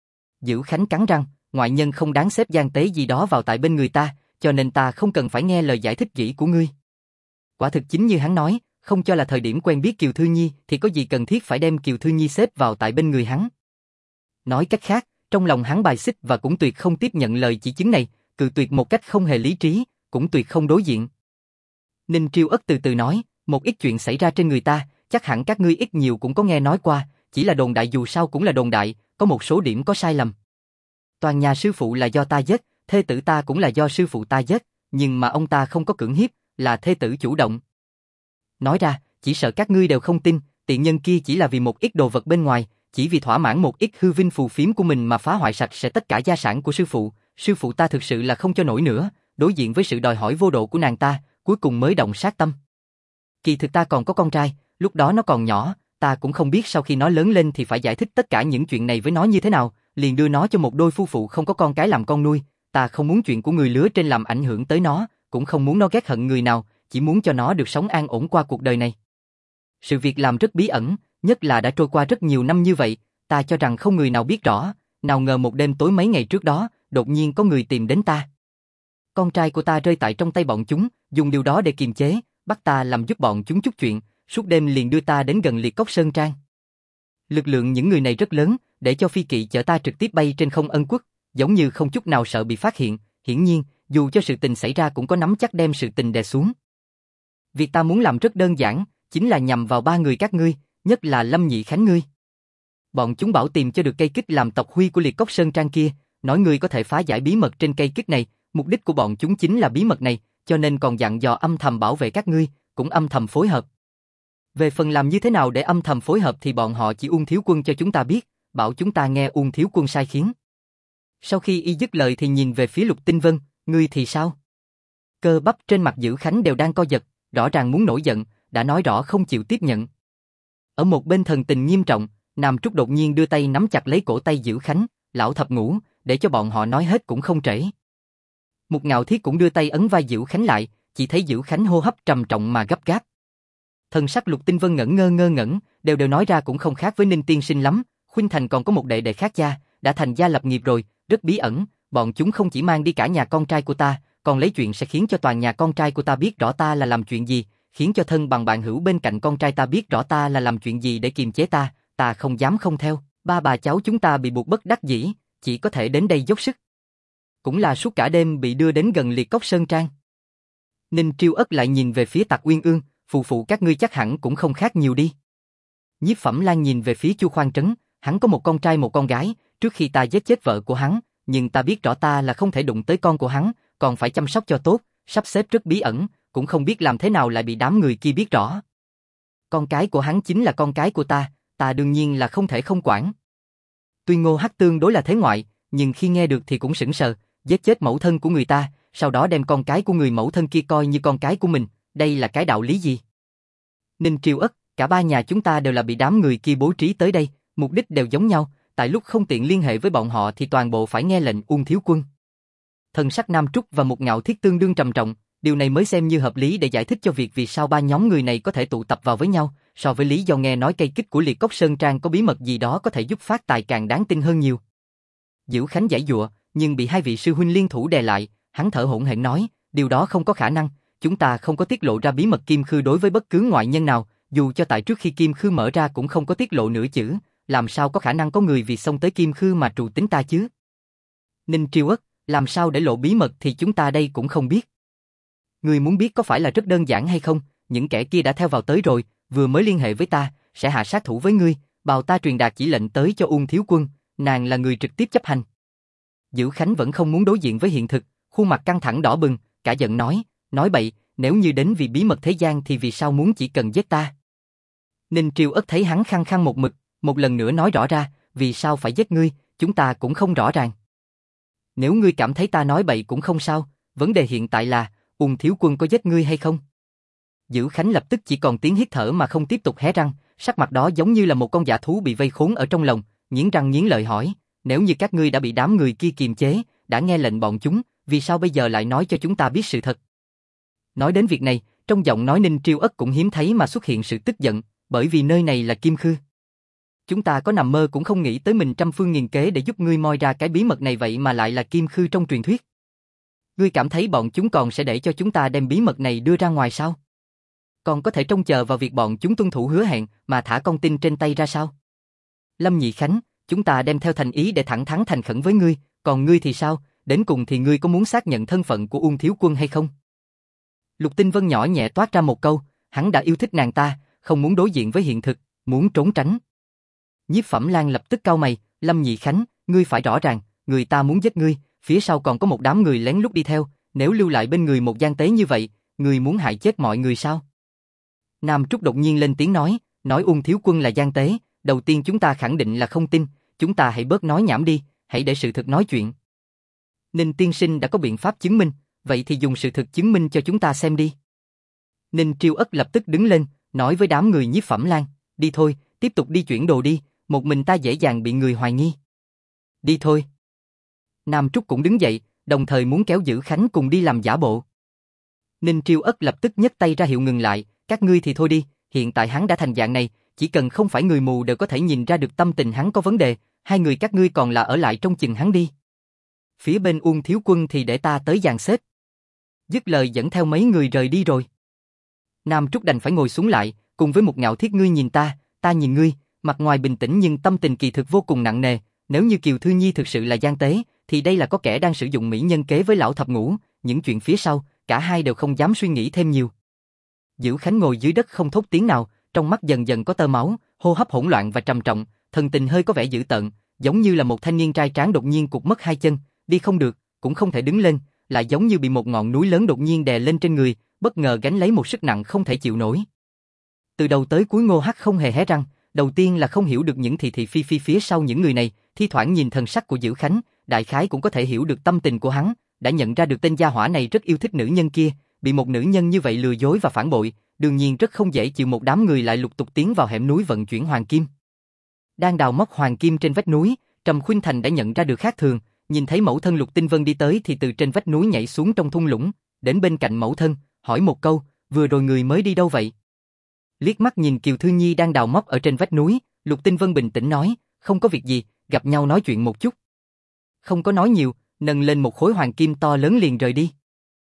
Dữ Khánh cắn răng, ngoại nhân không đáng xếp gian tế gì đó vào tại bên người ta, cho nên ta không cần phải nghe lời giải thích kỹ của ngươi. Quả thực chính như hắn nói, không cho là thời điểm quen biết Kiều Thư Nhi thì có gì cần thiết phải đem Kiều Thư Nhi xếp vào tại bên người hắn. Nói cách khác, trong lòng hắn bài xích và cũng tuyệt không tiếp nhận lời chỉ chứng này, cự tuyệt một cách không hề lý trí, cũng tuyệt không đối diện. Ninh Triều Ất từ từ nói, một ít chuyện xảy ra trên người ta, chắc hẳn các ngươi ít nhiều cũng có nghe nói qua, chỉ là đồn đại dù sao cũng là đồn đại, có một số điểm có sai lầm. Toàn nhà sư phụ là do ta giết, thê tử ta cũng là do sư phụ ta giết, nhưng mà ông ta không có cưỡng hiếp, là thê tử chủ động. Nói ra, chỉ sợ các ngươi đều không tin, tiện nhân kia chỉ là vì một ít đồ vật bên ngoài, chỉ vì thỏa mãn một ít hư vinh phù phiếm của mình mà phá hoại sạch sẽ tất cả gia sản của sư phụ ta thực sự là không cho nổi nữa, đối diện với sự đòi hỏi vô độ của nàng ta, cuối cùng mới động sát tâm. Kỳ thực ta còn có con trai, lúc đó nó còn nhỏ, ta cũng không biết sau khi nó lớn lên thì phải giải thích tất cả những chuyện này với nó như thế nào, liền đưa nó cho một đôi phu phụ không có con cái làm con nuôi, ta không muốn chuyện của người lứa trên làm ảnh hưởng tới nó, cũng không muốn nó ghét hận người nào, chỉ muốn cho nó được sống an ổn qua cuộc đời này. Sự việc làm rất bí ẩn, nhất là đã trôi qua rất nhiều năm như vậy, ta cho rằng không người nào biết rõ, nào ngờ một đêm tối mấy ngày trước đó, đột nhiên có người tìm đến ta. Con trai của ta rơi tại trong tay bọn chúng, dùng điều đó để kiềm chế, bắt ta làm giúp bọn chúng chút chuyện, suốt đêm liền đưa ta đến gần Liệt Cốc Sơn Trang. Lực lượng những người này rất lớn, để cho phi kỵ chở ta trực tiếp bay trên không ân quốc, giống như không chút nào sợ bị phát hiện, hiển nhiên, dù cho sự tình xảy ra cũng có nắm chắc đem sự tình đè xuống. Việc ta muốn làm rất đơn giản, chính là nhằm vào ba người các ngươi, nhất là Lâm Nhị Khánh ngươi. Bọn chúng bảo tìm cho được cây kích làm tộc huy của Liệt Cốc Sơn Trang kia, nói ngươi có thể phá giải bí mật trên cây kích này, mục đích của bọn chúng chính là bí mật này, cho nên còn dặn dò âm thầm bảo vệ các ngươi, cũng âm thầm phối hợp. Về phần làm như thế nào để âm thầm phối hợp thì bọn họ chỉ Uông Thiếu Quân cho chúng ta biết, bảo chúng ta nghe Uông Thiếu Quân sai khiến. Sau khi y dứt lời thì nhìn về phía Lục Tinh Vân, ngươi thì sao? Cơ bắp trên mặt Dữ Khánh đều đang co giật, rõ ràng muốn nổi giận, đã nói rõ không chịu tiếp nhận. Ở một bên thần tình nghiêm trọng, Nam Trúc đột nhiên đưa tay nắm chặt lấy cổ tay Dữ Khánh, lão thập ngũ, để cho bọn họ nói hết cũng không trễ. Mục Ngạo Thiết cũng đưa tay ấn vai Dữ Khánh lại, chỉ thấy Dữ Khánh hô hấp trầm trọng mà gấp gáp. Thần sắc Lục Tinh Vân ngơ ngẩn, đều nói ra cũng không khác với Ninh tiên sinh lắm, Khuynh Thành còn có một đệ đệ khác gia, đã thành gia lập nghiệp rồi, rất bí ẩn, bọn chúng không chỉ mang đi cả nhà con trai của ta, còn lấy chuyện sẽ khiến cho toàn nhà con trai của ta biết rõ ta là làm chuyện gì, khiến cho thân bằng bạn hữu bên cạnh con trai ta biết rõ ta là làm chuyện gì để kiềm chế ta không dám không theo, ba bà cháu chúng ta bị buộc bất đắc dĩ, chỉ có thể đến đây dốc sức. Cũng là suốt cả đêm bị đưa đến gần Liệt Cốc Sơn Trang. Ninh Triêu Ất lại nhìn về phía Tạc Uyên Ương, phụ các ngươi chắc hẳn cũng không khác nhiều đi. Nhiếp Phẩm Lan nhìn về phía Chu Khoan Trấn, hắn có một con trai một con gái, trước khi ta giết chết vợ của hắn, nhưng ta biết rõ ta là không thể đụng tới con của hắn, còn phải chăm sóc cho tốt, sắp xếp rất bí ẩn, cũng không biết làm thế nào lại bị đám người kia biết rõ. Con cái của hắn chính là con cái của ta đương nhiên là không thể không quản. Tuy Ngô Hắc tương đối là thế ngoại, nhưng khi nghe được thì cũng sững sờ, giết chết mẫu thân của người ta, sau đó đem con cái của người mẫu thân kia coi như con cái của mình, đây là cái đạo lý gì? Ninh Triều Ất, cả ba nhà chúng ta đều là bị đám người kia bố trí tới đây, mục đích đều giống nhau, tại lúc không tiện liên hệ với bọn họ thì toàn bộ phải nghe lệnh Uông Thiếu Quân. Thần sắc Nam Trúc và Mục Ngạo Thiết tương đương trầm trọng, điều này mới xem như hợp lý để giải thích cho việc vì sao ba nhóm người này có thể tụ tập vào với nhau, so với lý do nghe nói cây kích của Liệt Cốc Sơn Trang có bí mật gì đó có thể giúp phát tài càng đáng tin hơn nhiều. Dữ Khánh giãy giụa, nhưng bị hai vị sư huynh liên thủ đè lại, hắn thở hổn hển nói, điều đó không có khả năng, chúng ta không có tiết lộ ra bí mật Kim Khư đối với bất cứ ngoại nhân nào, dù cho tại trước khi Kim Khư mở ra cũng không có tiết lộ nửa chữ, làm sao có khả năng có người vì xông tới Kim Khư mà trù tính ta chứ? Ninh Triêu Ất, làm sao để lộ bí mật thì chúng ta đây cũng không biết. Người muốn biết có phải là rất đơn giản hay không, những kẻ kia đã theo vào tới rồi, vừa mới liên hệ với ta, sẽ hạ sát thủ với ngươi, bảo ta truyền đạt chỉ lệnh tới cho Uông Thiếu Quân, nàng là người trực tiếp chấp hành. Dữ Khánh vẫn không muốn đối diện với hiện thực, khuôn mặt căng thẳng đỏ bừng, cả giận nói bậy, nếu như đến vì bí mật thế gian thì vì sao muốn chỉ cần giết ta? Ninh Triều Ất thấy hắn khăng khăng một mực, một lần nữa nói rõ ra, vì sao phải giết ngươi, chúng ta cũng không rõ ràng. Nếu ngươi cảm thấy ta nói bậy cũng không sao, vấn đề hiện tại là, Uông Thiếu Quân có giết ngươi hay không? Dữ Khánh lập tức chỉ còn tiếng hít thở mà không tiếp tục hé răng, sắc mặt đó giống như là một con dã thú bị vây khốn ở trong lồng, nghiến răng nghiến lợi hỏi, nếu như các ngươi đã bị đám người kia kiềm chế, đã nghe lệnh bọn chúng, vì sao bây giờ lại nói cho chúng ta biết sự thật? Nói đến việc này, trong giọng nói Ninh Triêu Ất cũng hiếm thấy mà xuất hiện sự tức giận, bởi vì nơi này là Kim Khư. Chúng ta có nằm mơ cũng không nghĩ tới mình trăm phương nghìn kế để giúp ngươi moi ra cái bí mật này vậy mà lại là Kim Khư trong truyền thuyết. Ngươi cảm thấy bọn chúng còn sẽ để cho chúng ta đem bí mật này đưa ra ngoài sao? Còn có thể trông chờ vào việc bọn chúng tuân thủ hứa hẹn mà thả con tin trên tay ra sao? Lâm Nhị Khánh, chúng ta đem theo thành ý để thẳng thắn thành khẩn với ngươi, còn ngươi thì sao? Đến cùng thì ngươi có muốn xác nhận thân phận của Uông Thiếu Quân hay không? Lục Tinh Vân nhỏ nhẹ toát ra một câu, hắn đã yêu thích nàng ta, không muốn đối diện với hiện thực, muốn trốn tránh. Nhiếp Phẩm Lan lập tức cau mày, Lâm Nhị Khánh, ngươi phải rõ ràng, người ta muốn giết ngươi, phía sau còn có một đám người lén lút đi theo, nếu lưu lại bên người một gian tế như vậy, ngươi muốn hại chết mọi người sao? Nam Trúc đột nhiên lên tiếng nói Uông Thiếu Quân là gian tế, đầu tiên chúng ta khẳng định là không tin, chúng ta hãy bớt nói nhảm đi, hãy để sự thật nói chuyện. Ninh tiên sinh đã có biện pháp chứng minh, vậy thì dùng sự thực chứng minh cho chúng ta xem đi. Ninh Triêu Ất lập tức đứng lên, nói với đám người Nhiếp Phẩm Lan, đi thôi, tiếp tục đi chuyển đồ đi, một mình ta dễ dàng bị người hoài nghi. Đi thôi. Nam Trúc cũng đứng dậy, đồng thời muốn kéo Dữ Khánh cùng đi làm giả bộ. Ninh Triêu Ất lập tức nhấc tay ra hiệu ngừng lại, các ngươi thì thôi đi, hiện tại hắn đã thành dạng này, chỉ cần không phải người mù đều có thể nhìn ra được tâm tình hắn có vấn đề, hai người các ngươi còn là ở lại trong chừng hắn đi. Phía bên Uông thiếu quân thì để ta tới dàn xếp. Dứt lời dẫn theo mấy người rời đi rồi. Nam Trúc đành phải ngồi xuống lại, cùng với một Ngạo Thiết ngươi nhìn ta nhìn ngươi, mặt ngoài bình tĩnh nhưng tâm tình kỳ thực vô cùng nặng nề, nếu như Kiều Thư Nhi thực sự là gian tế, thì đây là có kẻ đang sử dụng mỹ nhân kế với lão thập ngũ, những chuyện phía sau, cả hai đều không dám suy nghĩ thêm nhiều. Dữ Khánh ngồi dưới đất không thốt tiếng nào, trong mắt dần dần có tơ máu, hô hấp hỗn loạn và trầm trọng, thần tình hơi có vẻ dữ tợn, giống như là một thanh niên trai tráng đột nhiên cụt mất hai chân, đi không được, cũng không thể đứng lên, lại giống như bị một ngọn núi lớn đột nhiên đè lên trên người, bất ngờ gánh lấy một sức nặng không thể chịu nổi. Từ đầu tới cuối Ngô Hắc không hề hé răng, đầu tiên là không hiểu được những thị phi phía sau những người này, thi thoảng nhìn thần sắc của Dữ Khánh, đại khái cũng có thể hiểu được tâm tình của hắn, đã nhận ra được tên gia hỏa này rất yêu thích nữ nhân kia, bị một nữ nhân như vậy lừa dối và phản bội, đương nhiên rất không dễ chịu một đám người lại lục tục tiến vào hẻm núi vận chuyển hoàng kim. Đang đào móc hoàng kim trên vách núi, Trầm Khuynh Thành đã nhận ra được khác thường, nhìn thấy mẫu thân Lục Tinh Vân đi tới thì từ trên vách núi nhảy xuống trong thung lũng, đến bên cạnh mẫu thân, hỏi một câu, vừa rồi người mới đi đâu vậy? Liếc mắt nhìn Kiều Thư Nhi đang đào móc ở trên vách núi, Lục Tinh Vân bình tĩnh nói, không có việc gì, gặp nhau nói chuyện một chút. Không có nói nhiều, nâng lên một khối hoàng kim to lớn liền rời đi.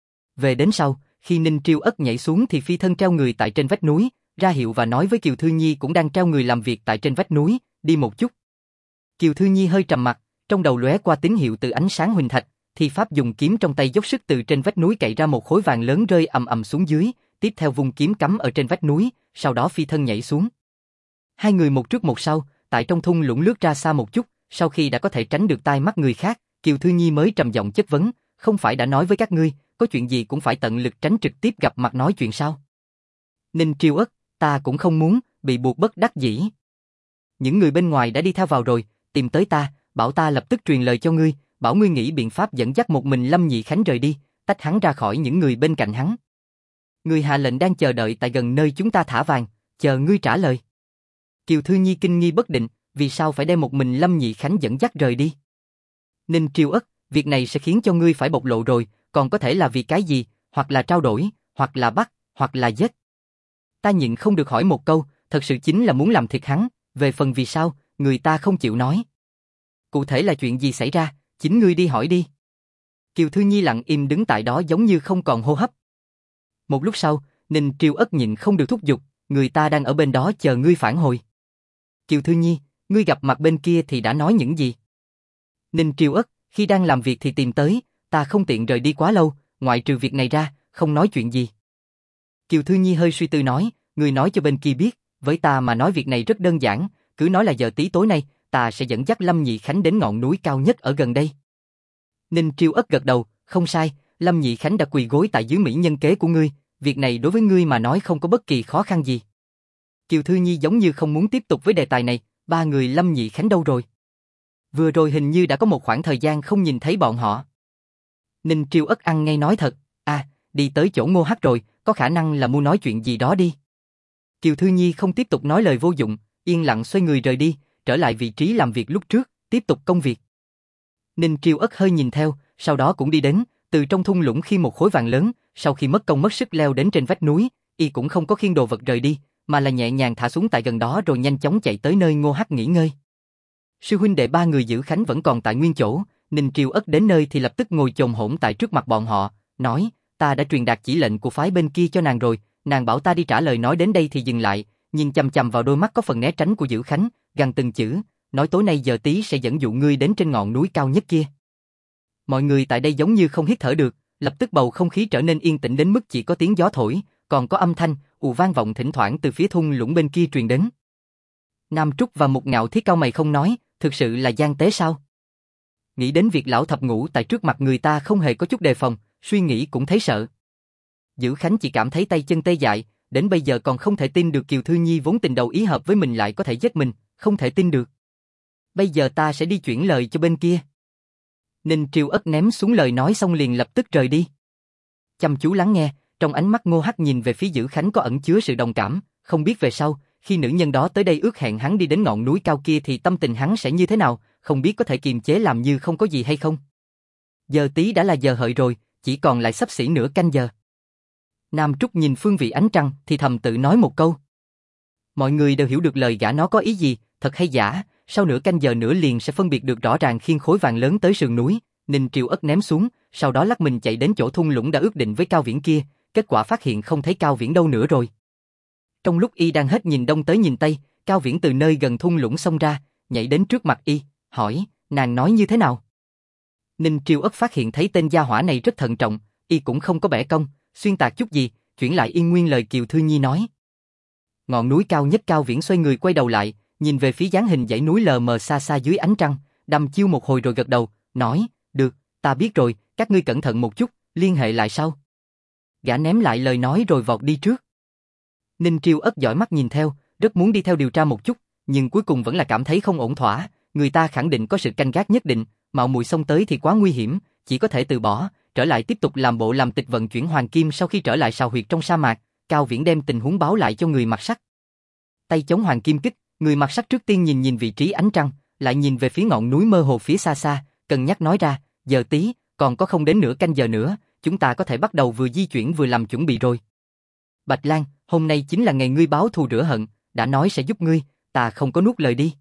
Về đến sau, khi Ninh Triêu Ất nhảy xuống thì phi thân treo người tại trên vách núi, ra hiệu và nói với Kiều Thư Nhi cũng đang treo người làm việc tại trên vách núi, đi một chút. Kiều Thư Nhi hơi trầm mặt, trong đầu lóe qua tín hiệu từ ánh sáng huỳnh thạch, thì pháp dùng kiếm trong tay dốc sức từ trên vách núi cậy ra một khối vàng lớn rơi ầm ầm xuống dưới, tiếp theo vung kiếm cắm ở trên vách núi, sau đó phi thân nhảy xuống. Hai người một trước một sau, tại trong thung lũng lướt ra xa một chút, sau khi đã có thể tránh được tai mắt người khác, Kiều Thư Nhi mới trầm giọng chất vấn, không phải đã nói với các ngươi, có chuyện gì cũng phải tận lực tránh trực tiếp gặp mặt nói chuyện sao? Ninh Triêu Ất, ta cũng không muốn, bị buộc bất đắc dĩ. Những người bên ngoài đã đi theo vào rồi, tìm tới ta, bảo ta lập tức truyền lời cho ngươi, bảo ngươi nghĩ biện pháp dẫn dắt một mình Lâm Nhị Khánh rời đi, tách hắn ra khỏi những người bên cạnh hắn. Người hạ lệnh đang chờ đợi tại gần nơi chúng ta thả vàng, chờ ngươi trả lời. Kiều Thư Nhi kinh nghi bất định, vì sao phải đem một mình Lâm Nhị Khánh dẫn dắt rời đi? Ninh Triêu Ất, việc này sẽ khiến cho ngươi phải bộc lộ rồi, còn có thể là vì cái gì, hoặc là trao đổi, hoặc là bắt, hoặc là giết. Ta nhịn không được hỏi một câu, thật sự chính là muốn làm thịt hắn, về phần vì sao, người ta không chịu nói. Cụ thể là chuyện gì xảy ra, chính ngươi đi hỏi đi. Kiều Thư Nhi lặng im đứng tại đó giống như không còn hô hấp. Một lúc sau, Ninh Triêu Ất nhịn không được thúc giục, người ta đang ở bên đó chờ ngươi phản hồi. Kiều Thư Nhi, ngươi gặp mặt bên kia thì đã nói những gì? Ninh Triêu Ất, khi đang làm việc thì tìm tới, ta không tiện rời đi quá lâu, ngoại trừ việc này ra, không nói chuyện gì. Kiều Thư Nhi hơi suy tư nói, ngươi nói cho bên kia biết, với ta mà nói việc này rất đơn giản, cứ nói là giờ tí tối nay, ta sẽ dẫn dắt Lâm Nhị Khánh đến ngọn núi cao nhất ở gần đây. Ninh Triêu Ất gật đầu, không sai, Lâm Nhị Khánh đã quỳ gối tại dưới mỹ nhân kế của ngươi, việc này đối với ngươi mà nói không có bất kỳ khó khăn gì. Kiều Thư Nhi giống như không muốn tiếp tục với đề tài này, ba người Lâm Nhị Khánh đâu rồi? Vừa rồi hình như đã có một khoảng thời gian không nhìn thấy bọn họ. Ninh Triêu Ất ăn ngay nói thật, đi tới chỗ Ngô Hắc rồi, có khả năng là muốn nói chuyện gì đó đi. Kiều Thư Nhi không tiếp tục nói lời vô dụng, yên lặng xoay người rời đi, trở lại vị trí làm việc lúc trước, tiếp tục công việc. Ninh Triêu Ất hơi nhìn theo, sau đó cũng đi đến, từ trong thung lũng khi một khối vàng lớn, sau khi mất công mất sức leo đến trên vách núi, y cũng không có khiêng đồ vật rời đi, mà là nhẹ nhàng thả xuống tại gần đó rồi nhanh chóng chạy tới nơi Ngô Hắc nghỉ ngơi. Sư huynh đệ ba người Dữ Khánh vẫn còn tại nguyên chỗ, Ninh Triêu Ất đến nơi thì lập tức ngồi chồm hổm tại trước mặt bọn họ, nói, ta đã truyền đạt chỉ lệnh của phái bên kia cho nàng rồi, nàng bảo ta đi trả lời, nói đến đây thì dừng lại, nhìn chằm chằm vào đôi mắt có phần né tránh của Dữ Khánh, gằn từng chữ, nói tối nay giờ tí sẽ dẫn dụ ngươi đến trên ngọn núi cao nhất kia. Mọi người tại đây giống như không hít thở được, lập tức bầu không khí trở nên yên tĩnh đến mức chỉ có tiếng gió thổi, còn có âm thanh ù vang vọng thỉnh thoảng từ phía thung lũng bên kia truyền đến. Nam Trúc và Mục Ngạo Thiết cau mày không nói, thực sự là gian tế sao? Nghĩ đến việc lão thập ngũ tại trước mặt người ta không hề có chút đề phòng, suy nghĩ cũng thấy sợ. Dữ Khánh chỉ cảm thấy tay chân tê dại, đến bây giờ còn không thể tin được Kiều Thư Nhi vốn tình đầu ý hợp với mình lại có thể giết mình, không thể tin được. Bây giờ ta sẽ đi chuyển lời cho bên kia. Ninh Triêu Ất ném xuống lời nói xong liền lập tức rời đi. Chăm chú lắng nghe, trong ánh mắt Ngô Hắc nhìn về phía Dữ Khánh có ẩn chứa sự đồng cảm, không biết về sau, khi nữ nhân đó tới đây ước hẹn hắn đi đến ngọn núi cao kia thì tâm tình hắn sẽ như thế nào, không biết có thể kiềm chế làm như không có gì hay không. Giờ tí đã là giờ hợi rồi, chỉ còn lại xấp xỉ nửa canh giờ. Nam Trúc nhìn phương vị ánh trăng thì thầm tự nói một câu. Mọi người đều hiểu được lời gã nó có ý gì, thật hay giả, sau nửa canh giờ nữa liền sẽ phân biệt được rõ ràng khiêng khối vàng lớn tới sườn núi. Ninh Triều Ất ném xuống, sau đó lắc mình chạy đến chỗ thung lũng đã ước định với Cao Viễn kia, kết quả phát hiện không thấy Cao Viễn đâu nữa rồi. Trong lúc y đang hết nhìn đông tới nhìn tây, Cao Viễn từ nơi gần thung lũng xông ra, nhảy đến trước mặt y, hỏi, nàng nói như thế nào? Ninh Triều Ất phát hiện thấy tên gia hỏa này rất thận trọng, y cũng không có bẻ cong, xuyên tạc chút gì, chuyển lại y nguyên lời Kiều Thư Nhi nói. Ngọn núi cao nhất. Cao Viễn xoay người quay đầu lại, nhìn về phía dáng hình dãy núi lờ mờ xa xa dưới ánh trăng, đăm chiêu một hồi rồi gật đầu, nói, được, ta biết rồi, các ngươi cẩn thận một chút, liên hệ lại sau. Gã ném lại lời nói rồi vọt đi trước. Ninh Triều Ất dõi mắt nhìn theo, rất muốn đi theo điều tra một chút, nhưng cuối cùng vẫn là cảm thấy không ổn thỏa, người ta khẳng định có sự canh gác nhất định, mạo muội xông tới thì quá nguy hiểm, chỉ có thể từ bỏ, trở lại tiếp tục làm bộ làm tịch vận chuyển hoàng kim. Sau khi trở lại sào huyệt trong sa mạc, Cao Viễn đem tình huống báo lại cho người mặc sắt. Tay chống hoàng kim kích, người mặc sắt trước tiên nhìn vị trí ánh trăng, lại nhìn về phía ngọn núi mơ hồ phía xa xa, cân nhắc nói ra, giờ tí, còn có không đến nửa canh giờ nữa, chúng ta có thể bắt đầu vừa di chuyển vừa làm chuẩn bị rồi. Bạch Lan, hôm nay chính là ngày ngươi báo thù rửa hận, đã nói sẽ giúp ngươi, ta không có nuốt lời đi.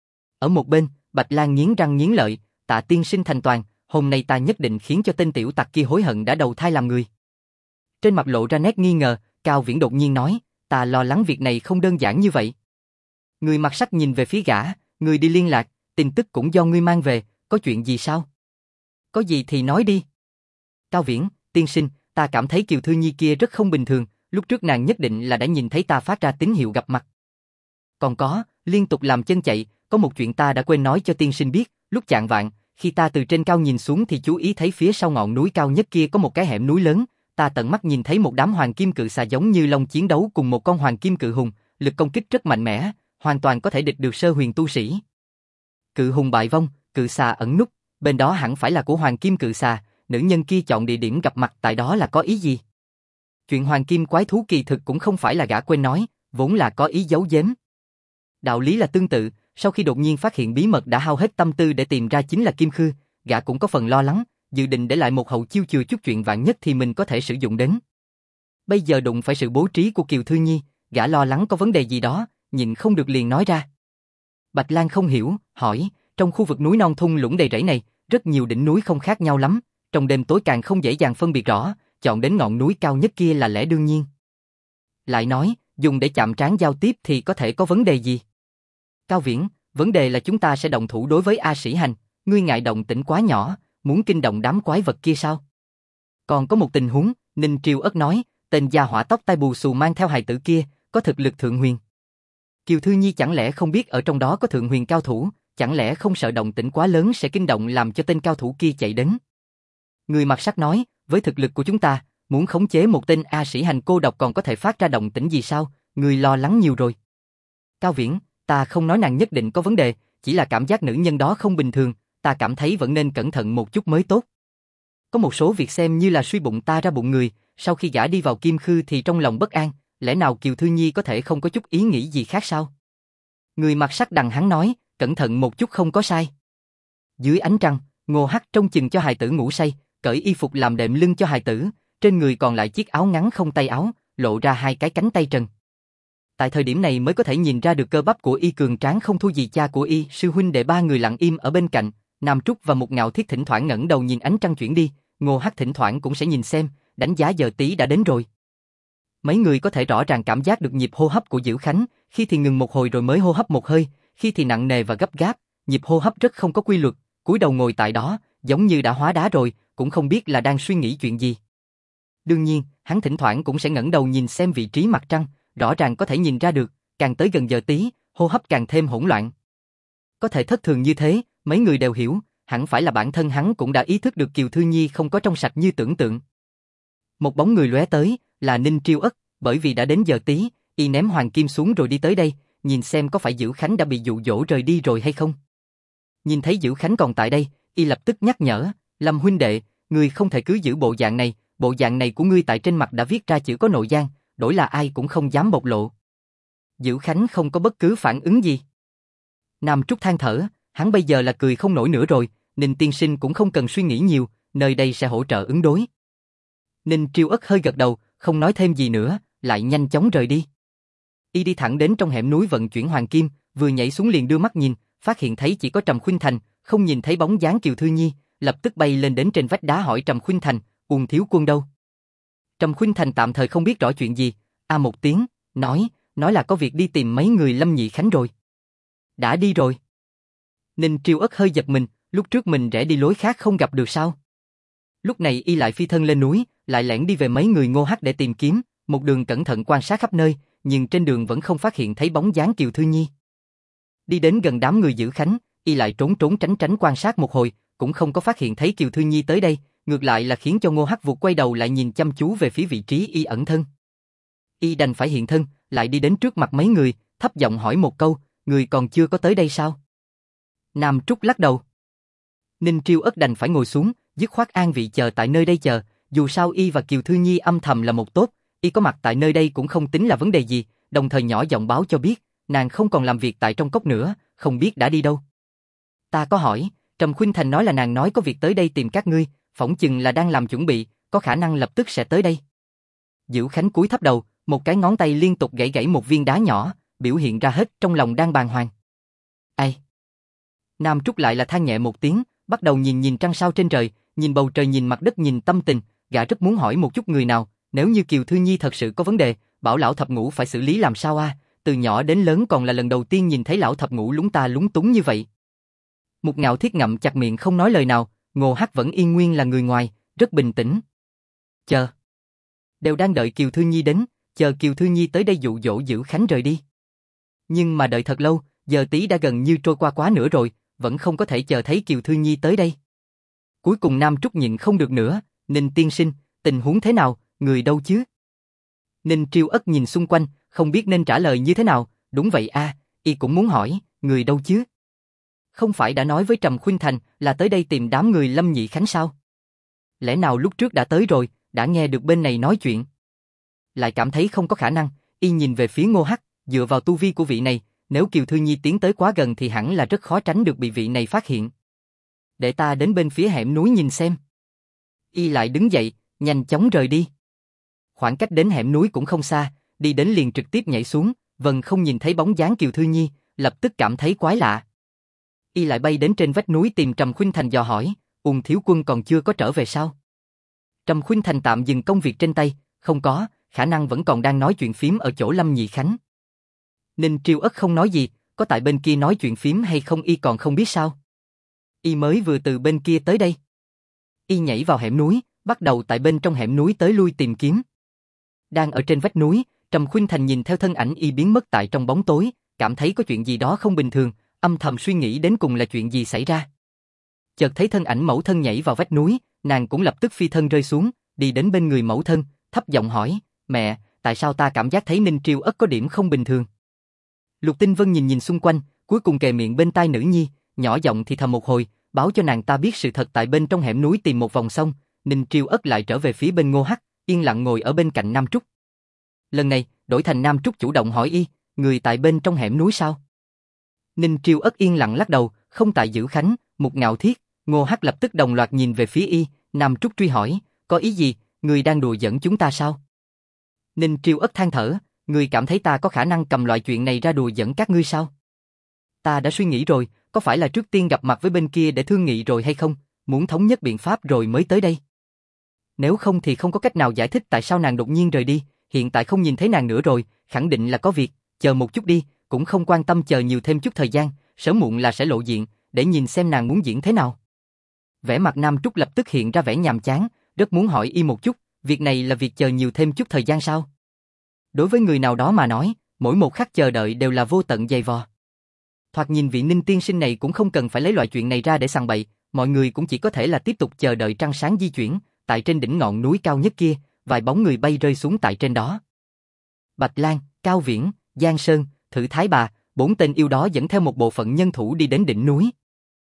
Ở một bên, Bạch Lan nghiến răng nghiến lợi, Tạ tiên sinh thành toàn, hôm nay ta nhất định khiến cho tên tiểu tặc kia hối hận đã đầu thai làm người. Trên mặt lộ ra nét nghi ngờ, Cao Viễn đột nhiên nói, ta lo lắng việc này không đơn giản như vậy. Người mặc sắt nhìn về phía gã, người đi liên lạc, tin tức cũng do ngươi mang về, có chuyện gì sao? Có gì thì nói đi. Cao Viễn, tiên sinh, ta cảm thấy Kiều Thư Nhi kia rất không bình thường, lúc trước nàng nhất định là đã nhìn thấy ta phát ra tín hiệu gặp mặt. Còn có, liên tục làm chân chạy, có một chuyện ta đã quên nói cho tiên sinh biết, lúc chạng vạng, khi ta từ trên cao nhìn xuống thì chú ý thấy phía sau ngọn núi cao nhất kia có một cái hẻm núi lớn, ta tận mắt nhìn thấy một đám hoàng kim cự xà giống như long chiến đấu cùng một con hoàng kim cự hùng, lực công kích rất mạnh mẽ, hoàn toàn có thể địch được sơ huyền tu sĩ. Cự hùng bại vong, cự xà ẩn núp, bên đó hẳn phải là của hoàng kim cự xà, nữ nhân kia chọn địa điểm gặp mặt tại đó là có ý gì? Chuyện hoàng kim quái thú kỳ thực cũng không phải là gã quên nói, vốn là có ý giấu giếm. Đạo lý là tương tự, sau khi đột nhiên phát hiện bí mật đã hao hết tâm tư để tìm ra chính là Kim Khư, gã cũng có phần lo lắng, dự định để lại một hậu chiêu chừa chút chuyện vạn nhất thì mình có thể sử dụng đến. Bây giờ đụng phải sự bố trí của Kiều Thư Nhi, gã lo lắng có vấn đề gì đó, nhịn không được liền nói ra. Bạch Lan không hiểu, hỏi, trong khu vực núi non thung lũng đầy rẫy này, rất nhiều đỉnh núi không khác nhau lắm, trong đêm tối càng không dễ dàng phân biệt rõ, chọn đến ngọn núi cao nhất kia là lẽ đương nhiên. Lại nói, dùng để chạm trán giao tiếp thì có thể có vấn đề gì? Cao Viễn, vấn đề là chúng ta sẽ động thủ đối với A Sĩ Hành, ngươi ngại động tĩnh quá nhỏ, muốn kinh động đám quái vật kia sao? Còn có một tình huống, Ninh Triều Ất nói, tên gia hỏa tóc tai bù xù mang theo hài tử kia, có thực lực thượng huyền. Kiều Thư Nhi chẳng lẽ không biết ở trong đó có thượng huyền cao thủ, chẳng lẽ không sợ động tĩnh quá lớn sẽ kinh động làm cho tên cao thủ kia chạy đến? Người mặc sắt nói, với thực lực của chúng ta, muốn khống chế một tên A Sĩ Hành cô độc còn có thể phát ra động tĩnh gì sao, người lo lắng nhiều rồi. Cao Viễn, ta không nói nàng nhất định có vấn đề, chỉ là cảm giác nữ nhân đó không bình thường, ta cảm thấy vẫn nên cẩn thận một chút mới tốt. Có một số việc xem như là suy bụng ta ra bụng người, sau khi gã đi vào Kim Khư thì trong lòng bất an, lẽ nào Kiều Thư Nhi có thể không có chút ý nghĩ gì khác sao? Người mặc sắt đằng hắn nói, cẩn thận một chút không có sai. Dưới ánh trăng, Ngô Hắc trông chừng cho hài tử ngủ say, cởi y phục làm đệm lưng cho hài tử, trên người còn lại chiếc áo ngắn không tay áo, lộ ra hai cái cánh tay trần. Tại thời điểm này mới có thể nhìn ra được cơ bắp của y cường tráng không thua gì cha của y, sư huynh đệ ba người lặng im ở bên cạnh, Nam Trúc và Mục Ngạo Thiết thỉnh thoảng ngẩng đầu nhìn ánh trăng chuyển đi, Ngô Hắc thỉnh thoảng cũng sẽ nhìn xem, đánh giá giờ tí đã đến rồi. Mấy người có thể rõ ràng cảm giác được nhịp hô hấp của Dữ Khánh, khi thì ngừng một hồi rồi mới hô hấp một hơi, khi thì nặng nề và gấp gáp, nhịp hô hấp rất không có quy luật, cúi đầu ngồi tại đó, giống như đã hóa đá rồi, cũng không biết là đang suy nghĩ chuyện gì. Đương nhiên, hắn thỉnh thoảng cũng sẽ ngẩng đầu nhìn xem vị trí mặt trăng, rõ ràng có thể nhìn ra được, càng tới gần giờ tí, hô hấp càng thêm hỗn loạn. Có thể thất thường như thế, mấy người đều hiểu, hẳn phải là bản thân hắn cũng đã ý thức được Kiều Thư Nhi không có trong sạch như tưởng tượng. Một bóng người lóe tới, là Ninh Triều Ất, bởi vì đã đến giờ tí, y ném hoàng kim xuống rồi đi tới đây, nhìn xem có phải Dữ Khánh đã bị dụ dỗ rời đi rồi hay không. Nhìn thấy Dữ Khánh còn tại đây, y lập tức nhắc nhở, Lâm huynh đệ, ngươi không thể cứ giữ bộ dạng này của ngươi tại trên mặt đã viết ra chữ có nội gian, đổi là ai cũng không dám bộc lộ. Dữ Khánh không có bất cứ phản ứng gì. Nam Trúc than thở, hắn bây giờ là cười không nổi nữa rồi, Ninh tiên sinh cũng không cần suy nghĩ nhiều, nơi đây sẽ hỗ trợ ứng đối. Ninh Triêu Ất hơi gật đầu, không nói thêm gì nữa, lại nhanh chóng rời đi. Y đi thẳng đến trong hẻm núi vận chuyển hoàng kim, vừa nhảy xuống liền đưa mắt nhìn, phát hiện thấy chỉ có Trầm Khuynh Thành, không nhìn thấy bóng dáng Kiều Thư Nhi, lập tức bay lên đến trên vách đá hỏi Trầm Khuynh Thành, Uông thiếu quân đâu? Trầm Khuynh Thành tạm thời không biết rõ chuyện gì, một tiếng, nói là có việc đi tìm mấy người Lâm Nhị Khánh rồi. Đã đi rồi. Ninh Triêu Ất hơi giật mình, lúc trước mình rẽ đi lối khác không gặp được sao? Lúc này y lại phi thân lên núi, lại lẻn đi về mấy người Ngô Hắc để tìm kiếm, một đường cẩn thận quan sát khắp nơi, nhưng trên đường vẫn không phát hiện thấy bóng dáng Kiều Thư Nhi. Đi đến gần đám người giữ khánh, y lại trốn tránh quan sát một hồi, cũng không có phát hiện thấy Kiều Thư Nhi tới đây, ngược lại là khiến cho Ngô Hắc vụt quay đầu lại nhìn chăm chú về phía vị trí y ẩn thân. Y đành phải hiện thân, lại đi đến trước mặt mấy người, thấp giọng hỏi một câu, người còn chưa có tới đây sao? Nam Trúc lắc đầu. Ninh Triêu Ất đành phải ngồi xuống, dứt khoát an vị chờ tại nơi đây chờ, dù sao y và Kiều Thư Nhi âm thầm là một tốt, y có mặt tại nơi đây cũng không tính là vấn đề gì, đồng thời nhỏ giọng báo cho biết, nàng không còn làm việc tại trong cốc nữa, không biết đã đi đâu. Ta có hỏi, Trầm Khuynh Thành nói là nàng nói có việc tới đây tìm các ngươi, phỏng chừng là đang làm chuẩn bị, có khả năng lập tức sẽ tới đây. Dữ Khánh cúi thấp đầu, một cái ngón tay liên tục gãy một viên đá nhỏ, biểu hiện ra hết trong lòng đang bàng hoàng. Ai? Nam Trúc lại là than nhẹ một tiếng, bắt đầu nhìn trăng sao trên trời, nhìn bầu trời nhìn mặt đất nhìn tâm tình, gã rất muốn hỏi một chút người nào, nếu như Kiều Thư Nhi thật sự có vấn đề, bảo lão thập ngũ phải xử lý làm sao a? Từ nhỏ đến lớn còn là lần đầu tiên nhìn thấy lão thập ngũ lúng ta lúng túng như vậy. Mục Ngạo Thiết ngậm chặt miệng không nói lời nào, Ngô Hắc vẫn yên nguyên là người ngoài, rất bình tĩnh. Chờ. Đều đang đợi Kiều Thư Nhi đến, chờ Kiều Thư Nhi tới đây dụ dỗ Dữ Khánh rời đi. Nhưng mà đợi thật lâu, giờ tí đã gần như trôi qua quá nửa rồi, vẫn không có thể chờ thấy Kiều Thư Nhi tới đây. Cuối cùng Nam Trúc nhịn không được nữa, Ninh tiên sinh, tình huống thế nào, người đâu chứ? Ninh Triêu Ất nhìn xung quanh, không biết nên trả lời như thế nào, đúng vậy y cũng muốn hỏi, người đâu chứ? Không phải đã nói với Trầm Khuynh Thành là tới đây tìm đám người Lâm Nhị Khánh sao? Lẽ nào lúc trước đã tới rồi, đã nghe được bên này nói chuyện? Lại cảm thấy không có khả năng, y nhìn về phía Ngô Hắc, dựa vào tu vi của vị này, nếu Kiều Thư Nhi tiến tới quá gần thì hẳn là rất khó tránh được bị vị này phát hiện. Để ta đến bên phía hẻm núi nhìn xem. Y lại đứng dậy, nhanh chóng rời đi. Khoảng cách đến hẻm núi cũng không xa, đi đến liền trực tiếp nhảy xuống, không nhìn thấy bóng dáng Kiều Thư Nhi, lập tức cảm thấy quái lạ. Y lại bay đến trên vách núi tìm Trầm Khuynh Thành dò hỏi, Uông thiếu quân còn chưa có trở về sao? Trầm Khuynh Thành tạm dừng công việc trên tay, không có, khả năng vẫn còn đang nói chuyện phím ở chỗ Lâm Nhị Khánh. Ninh Triêu Ất không nói gì, có tại bên kia nói chuyện phím hay không y còn không biết sao? Y mới vừa từ bên kia tới đây. Y nhảy vào hẻm núi, bắt đầu tại bên trong hẻm núi tới lui tìm kiếm. Đang ở trên vách núi, Trầm Khuynh Thành nhìn theo thân ảnh y biến mất tại trong bóng tối, cảm thấy có chuyện gì đó không bình thường, âm thầm suy nghĩ đến cùng là chuyện gì xảy ra. Chợt thấy thân ảnh mẫu thân nhảy vào vách núi, nàng cũng lập tức phi thân rơi xuống, đi đến bên người mẫu thân, thấp giọng hỏi, mẹ, tại sao ta cảm giác thấy Ninh Triêu Ất có điểm không bình thường? Lục Tinh Vân nhìn xung quanh, cuối cùng kề miệng bên tai nữ nhi, nhỏ giọng thì thầm một hồi, báo cho nàng ta biết sự thật tại bên trong hẻm núi tìm một vòng xong, Ninh Triêu Ất lại trở về phía bên Ngô Hắc, yên lặng ngồi ở bên cạnh Nam Trúc. Lần này, đổi thành Nam Trúc chủ động hỏi y, người tại bên trong hẻm núi sao? Ninh Triêu Ất yên lặng lắc đầu, không tại Dữ Khánh, Mục Ngạo Thiết, Ngô Hắc lập tức đồng loạt nhìn về phía y, Nam Trúc truy hỏi, có ý gì, người đang đùa giỡn chúng ta sao? Ninh Triêu Ất than thở, người cảm thấy ta có khả năng cầm loại chuyện này ra đùa giỡn các ngươi sao? Ta đã suy nghĩ rồi, có phải là trước tiên gặp mặt với bên kia để thương nghị rồi hay không, muốn thống nhất biện pháp rồi mới tới đây? Nếu không thì không có cách nào giải thích tại sao nàng đột nhiên rời đi, hiện tại không nhìn thấy nàng nữa rồi, khẳng định là có việc, chờ một chút đi, cũng không quan tâm chờ nhiều thêm chút thời gian, sớm muộn là sẽ lộ diện, để nhìn xem nàng muốn diễn thế nào. Vẻ mặt Nam Trúc lập tức hiện ra vẻ nhàm chán, rất muốn hỏi y một chút, việc này là việc chờ nhiều thêm chút thời gian sao? Đối với người nào đó mà nói, mỗi một khắc chờ đợi đều là vô tận dày vò. Thoạt nhìn vị Ninh tiên sinh này cũng không cần phải lấy loại chuyện này ra để sằng bậy, mọi người cũng chỉ có thể là tiếp tục chờ đợi trăng sáng di chuyển, tại trên đỉnh ngọn núi cao nhất kia, vài bóng người bay rơi xuống tại trên đó. Bạch Lan, Cao Viễn, Giang Sơn, Thử Thái Bà, 4 tên yêu đó dẫn theo một bộ phận nhân thủ đi đến đỉnh núi.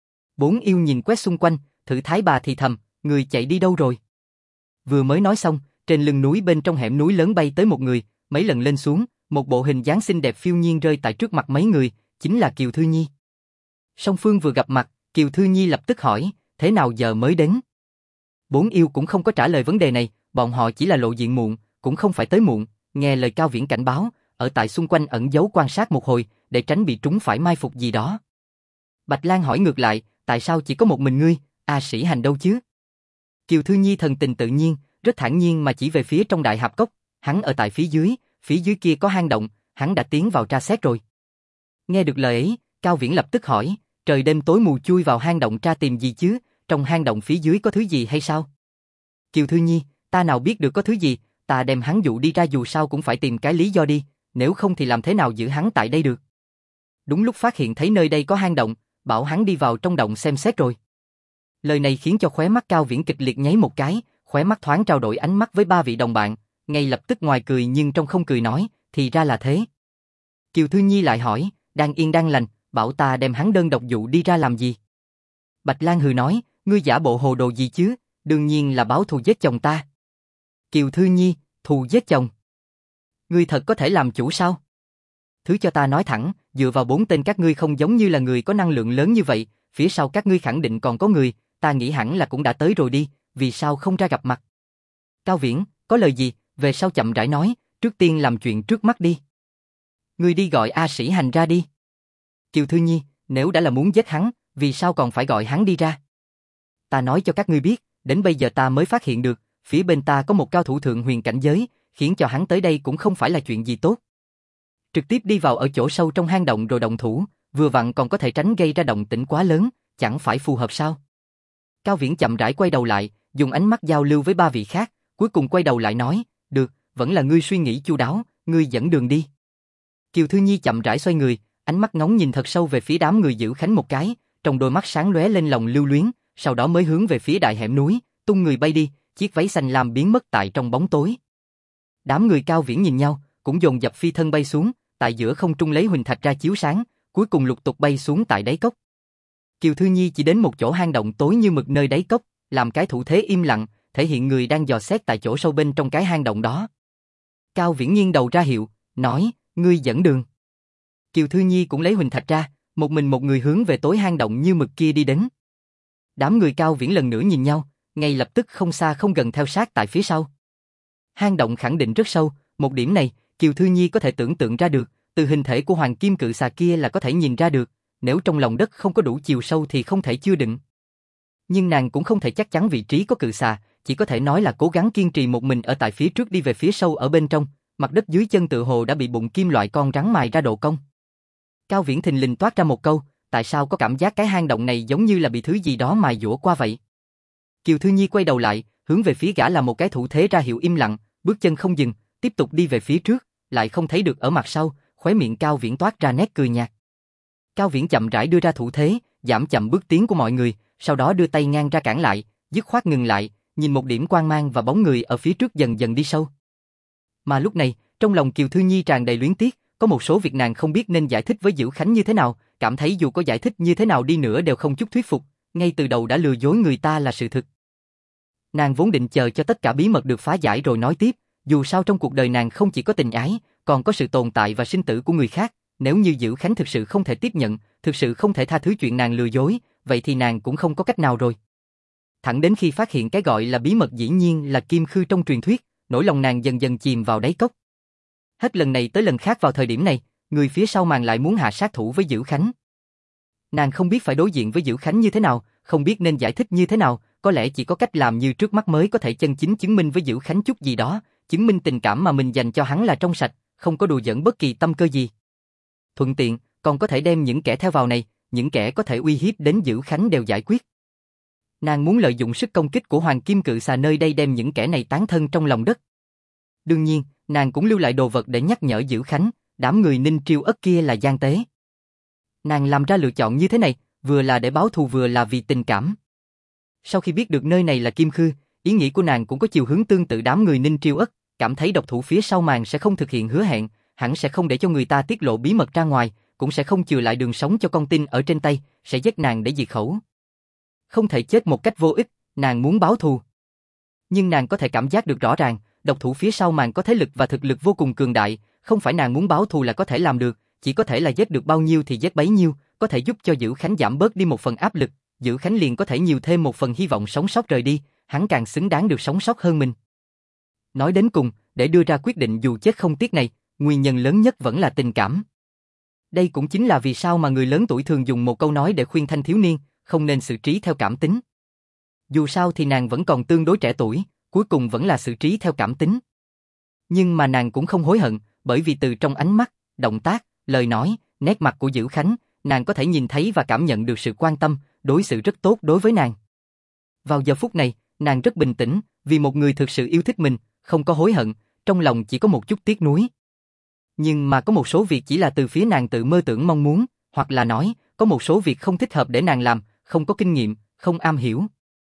4 yêu nhìn quét xung quanh, Thử Thái Bà thì thầm, người chạy đi đâu rồi? Vừa mới nói xong, trên lưng núi bên trong hẻm núi lớn bay tới một người, mấy lần lên xuống, một bộ hình dáng xinh đẹp phiêu nhiên rơi tại trước mặt mấy người, chính là Kiều Thư Nhi. Song phương vừa gặp mặt, Kiều Thư Nhi lập tức hỏi, thế nào giờ mới đến? Bốn yêu cũng không có trả lời vấn đề này, bọn họ chỉ là lộ diện muộn, cũng không phải tới muộn, nghe lời Cao Viễn cảnh báo, ở tại xung quanh ẩn giấu quan sát một hồi, để tránh bị trúng phải mai phục gì đó. Bạch Lan hỏi ngược lại, tại sao chỉ có một mình ngươi, A Sĩ Hành đâu chứ? Kiều Thư Nhi thần tình tự nhiên, rất thản nhiên mà chỉ về phía trong đại hạp cốc, hắn ở tại phía dưới kia có hang động, hắn đã tiến vào tra xét rồi. Nghe được lời ấy, Cao Viễn lập tức hỏi, trời đêm tối mù chui vào hang động tra tìm gì chứ, trong hang động phía dưới có thứ gì hay sao? Kiều Thư Nhi, ta nào biết được có thứ gì, ta đem hắn dụ đi ra dù sao cũng phải tìm cái lý do đi, nếu không thì làm thế nào giữ hắn tại đây được. Đúng lúc phát hiện thấy nơi đây có hang động, bảo hắn đi vào trong động xem xét rồi. Lời này khiến cho khóe mắt Cao Viễn kịch liệt nháy một cái, khóe mắt thoáng trao đổi ánh mắt với ba vị đồng bạn, ngay lập tức ngoài cười nhưng trong không cười nói, thì ra là thế. Kiều Thư Nhi lại hỏi, đang yên đang lành, bảo ta đem hắn đơn độc dụ đi ra làm gì? Bạch Lan hừ nói, ngươi giả bộ hồ đồ gì chứ, đương nhiên là báo thù giết chồng ta. Kiều Thư Nhi, thù giết chồng. Ngươi thật có thể làm chủ sao? Thứ cho ta nói thẳng, dựa vào bốn tên các ngươi không giống như là người có năng lượng lớn như vậy, phía sau các ngươi khẳng định còn có người, ta nghĩ hẳn là cũng đã tới rồi đi, vì sao không ra gặp mặt? Cao Viễn, có lời gì, về sau chậm rãi nói, trước tiên làm chuyện trước mắt đi. Ngươi đi gọi A Sĩ Hành ra đi. Kiều Thư Nhi, nếu đã là muốn giết hắn, vì sao còn phải gọi hắn đi ra? Ta nói cho các ngươi biết, đến bây giờ ta mới phát hiện được, phía bên ta có một cao thủ thượng huyền cảnh giới, khiến cho hắn tới đây cũng không phải là chuyện gì tốt. Trực tiếp đi vào ở chỗ sâu trong hang động rồi động thủ, vừa vặn còn có thể tránh gây ra động tĩnh quá lớn, chẳng phải phù hợp sao? Cao Viễn chậm rãi quay đầu lại, dùng ánh mắt giao lưu với ba vị khác, cuối cùng quay đầu lại nói, được, vẫn là ngươi suy nghĩ chu đáo, ngươi dẫn đường đi. Kiều Thư Nhi chậm rãi xoay người, ánh mắt ngóng nhìn thật sâu về phía đám người giữ khánh một cái, trong đôi mắt sáng lóe lên lòng lưu luyến, sau đó mới hướng về phía đại hẻm núi, tung người bay đi, chiếc váy xanh lam biến mất tại trong bóng tối. Đám người Cao Viễn nhìn nhau, cũng dồn dập phi thân bay xuống, tại giữa không trung lấy huỳnh thạch ra chiếu sáng, cuối cùng lục tục bay xuống tại đáy cốc. Kiều Thư Nhi chỉ đến một chỗ hang động tối như mực nơi đáy cốc, làm cái thủ thế im lặng, thể hiện người đang dò xét tại chỗ sâu bên trong cái hang động đó. Cao Viễn nghiêng đầu ra hiệu, nói, ngươi dẫn đường. Kiều Thư Nhi cũng lấy huỳnh thạch ra, một mình một người hướng về tối hang động như mực kia đi đến. Đám người Cao Viễn lần nữa nhìn nhau, ngay lập tức không xa không gần theo sát tại phía sau. Hang động khẳng định rất sâu, một điểm này, Kiều Thư Nhi có thể tưởng tượng ra được, từ hình thể của hoàng kim cự xà kia là có thể nhìn ra được, nếu trong lòng đất không có đủ chiều sâu thì không thể chứa đựng. Nhưng nàng cũng không thể chắc chắn vị trí có cự xà, chỉ có thể nói là cố gắng kiên trì một mình ở tại phía trước đi về phía sâu ở bên trong, mặt đất dưới chân tựa hồ đã bị bụng kim loại con rắn mài ra độ cong. Cao Viễn thình lình toát ra một câu, tại sao có cảm giác cái hang động này giống như là bị thứ gì đó mài dũa qua vậy? Kiều Thư Nhi quay đầu lại, hướng về phía gã là một cái thủ thế ra hiệu im lặng, bước chân không dừng, tiếp tục đi về phía trước, lại không thấy được ở mặt sau, khóe miệng Cao Viễn toát ra nét cười nhạt. Cao Viễn chậm rãi đưa ra thủ thế, giảm chậm bước tiến của mọi người, sau đó đưa tay ngang ra cản lại, dứt khoát ngừng lại, nhìn một điểm quang mang và bóng người ở phía trước dần dần đi sâu. Mà lúc này, trong lòng Kiều Thư Nhi tràn đầy luyến tiếc, có một số việc nàng không biết nên giải thích với Dữ Khánh như thế nào, cảm thấy dù có giải thích như thế nào đi nữa đều không chút thuyết phục, ngay từ đầu đã lừa dối người ta là sự thực. Nàng vốn định chờ cho tất cả bí mật được phá giải rồi nói tiếp, dù sao trong cuộc đời nàng không chỉ có tình ái, còn có sự tồn tại và sinh tử của người khác, nếu như Dữ Khánh thực sự không thể tiếp nhận, thực sự không thể tha thứ chuyện nàng lừa dối, vậy thì nàng cũng không có cách nào rồi. Thẳng đến khi phát hiện cái gọi là bí mật dĩ nhiên là kim khư trong truyền thuyết, nỗi lòng nàng dần dần chìm vào đáy cốc. Hết lần này tới lần khác vào thời điểm này, người phía sau màn lại muốn hạ sát thủ với Dữ Khánh. Nàng không biết phải đối diện với Dữ Khánh như thế nào, không biết nên giải thích như thế nào, có lẽ chỉ có cách làm như trước mắt mới có thể chân chính chứng minh với Dữ Khánh chút gì đó, chứng minh tình cảm mà mình dành cho hắn là trong sạch, không có đùa giỡn bất kỳ tâm cơ gì. Thuận tiện, còn có thể đem những kẻ theo vào này, những kẻ có thể uy hiếp đến Dữ Khánh đều giải quyết. Nàng muốn lợi dụng sức công kích của Hoàng Kim Cự Xà nơi đây đem những kẻ này tán thân trong lòng đất. Đương nhiên, nàng cũng lưu lại đồ vật để nhắc nhở Dữ Khánh, đám người Ninh Triêu Ất kia là gian tế. Nàng làm ra lựa chọn như thế này, vừa là để báo thù vừa là vì tình cảm. Sau khi biết được nơi này là Kim Khư, ý nghĩ của nàng cũng có chiều hướng tương tự đám người Ninh Triêu Ất, cảm thấy độc thủ phía sau màn sẽ không thực hiện hứa hẹn, hẳn sẽ không để cho người ta tiết lộ bí mật ra ngoài, cũng sẽ không chừa lại đường sống cho con tin ở trên tay, sẽ giết nàng để diệt khẩu. Không thể chết một cách vô ích, nàng muốn báo thù. Nhưng nàng có thể cảm giác được rõ ràng, độc thủ phía sau màn có thế lực và thực lực vô cùng cường đại, không phải nàng muốn báo thù là có thể làm được, chỉ có thể là giết được bao nhiêu thì giết bấy nhiêu, có thể giúp cho Dữ Khánh giảm bớt đi một phần áp lực, Dữ Khánh liền có thể nhiều thêm một phần hy vọng sống sót rời đi, hắn càng xứng đáng được sống sót hơn mình. Nói đến cùng, để đưa ra quyết định dù chết không tiếc này, nguyên nhân lớn nhất vẫn là tình cảm. Đây cũng chính là vì sao mà người lớn tuổi thường dùng một câu nói để khuyên thanh thiếu niên, không nên xử trí theo cảm tính. Dù sao thì nàng vẫn còn tương đối trẻ tuổi, cuối cùng vẫn là xử trí theo cảm tính. Nhưng mà nàng cũng không hối hận, bởi vì từ trong ánh mắt, động tác, lời nói, nét mặt của Dữ Khánh, nàng có thể nhìn thấy và cảm nhận được sự quan tâm, đối xử rất tốt đối với nàng. Vào giờ phút này, nàng rất bình tĩnh, vì một người thực sự yêu thích mình, không có hối hận, trong lòng chỉ có một chút tiếc nuối. Nhưng mà có một số việc chỉ là từ phía nàng tự mơ tưởng mong muốn, hoặc là nói, có một số việc không thích hợp để nàng làm, không có kinh nghiệm, không am hiểu.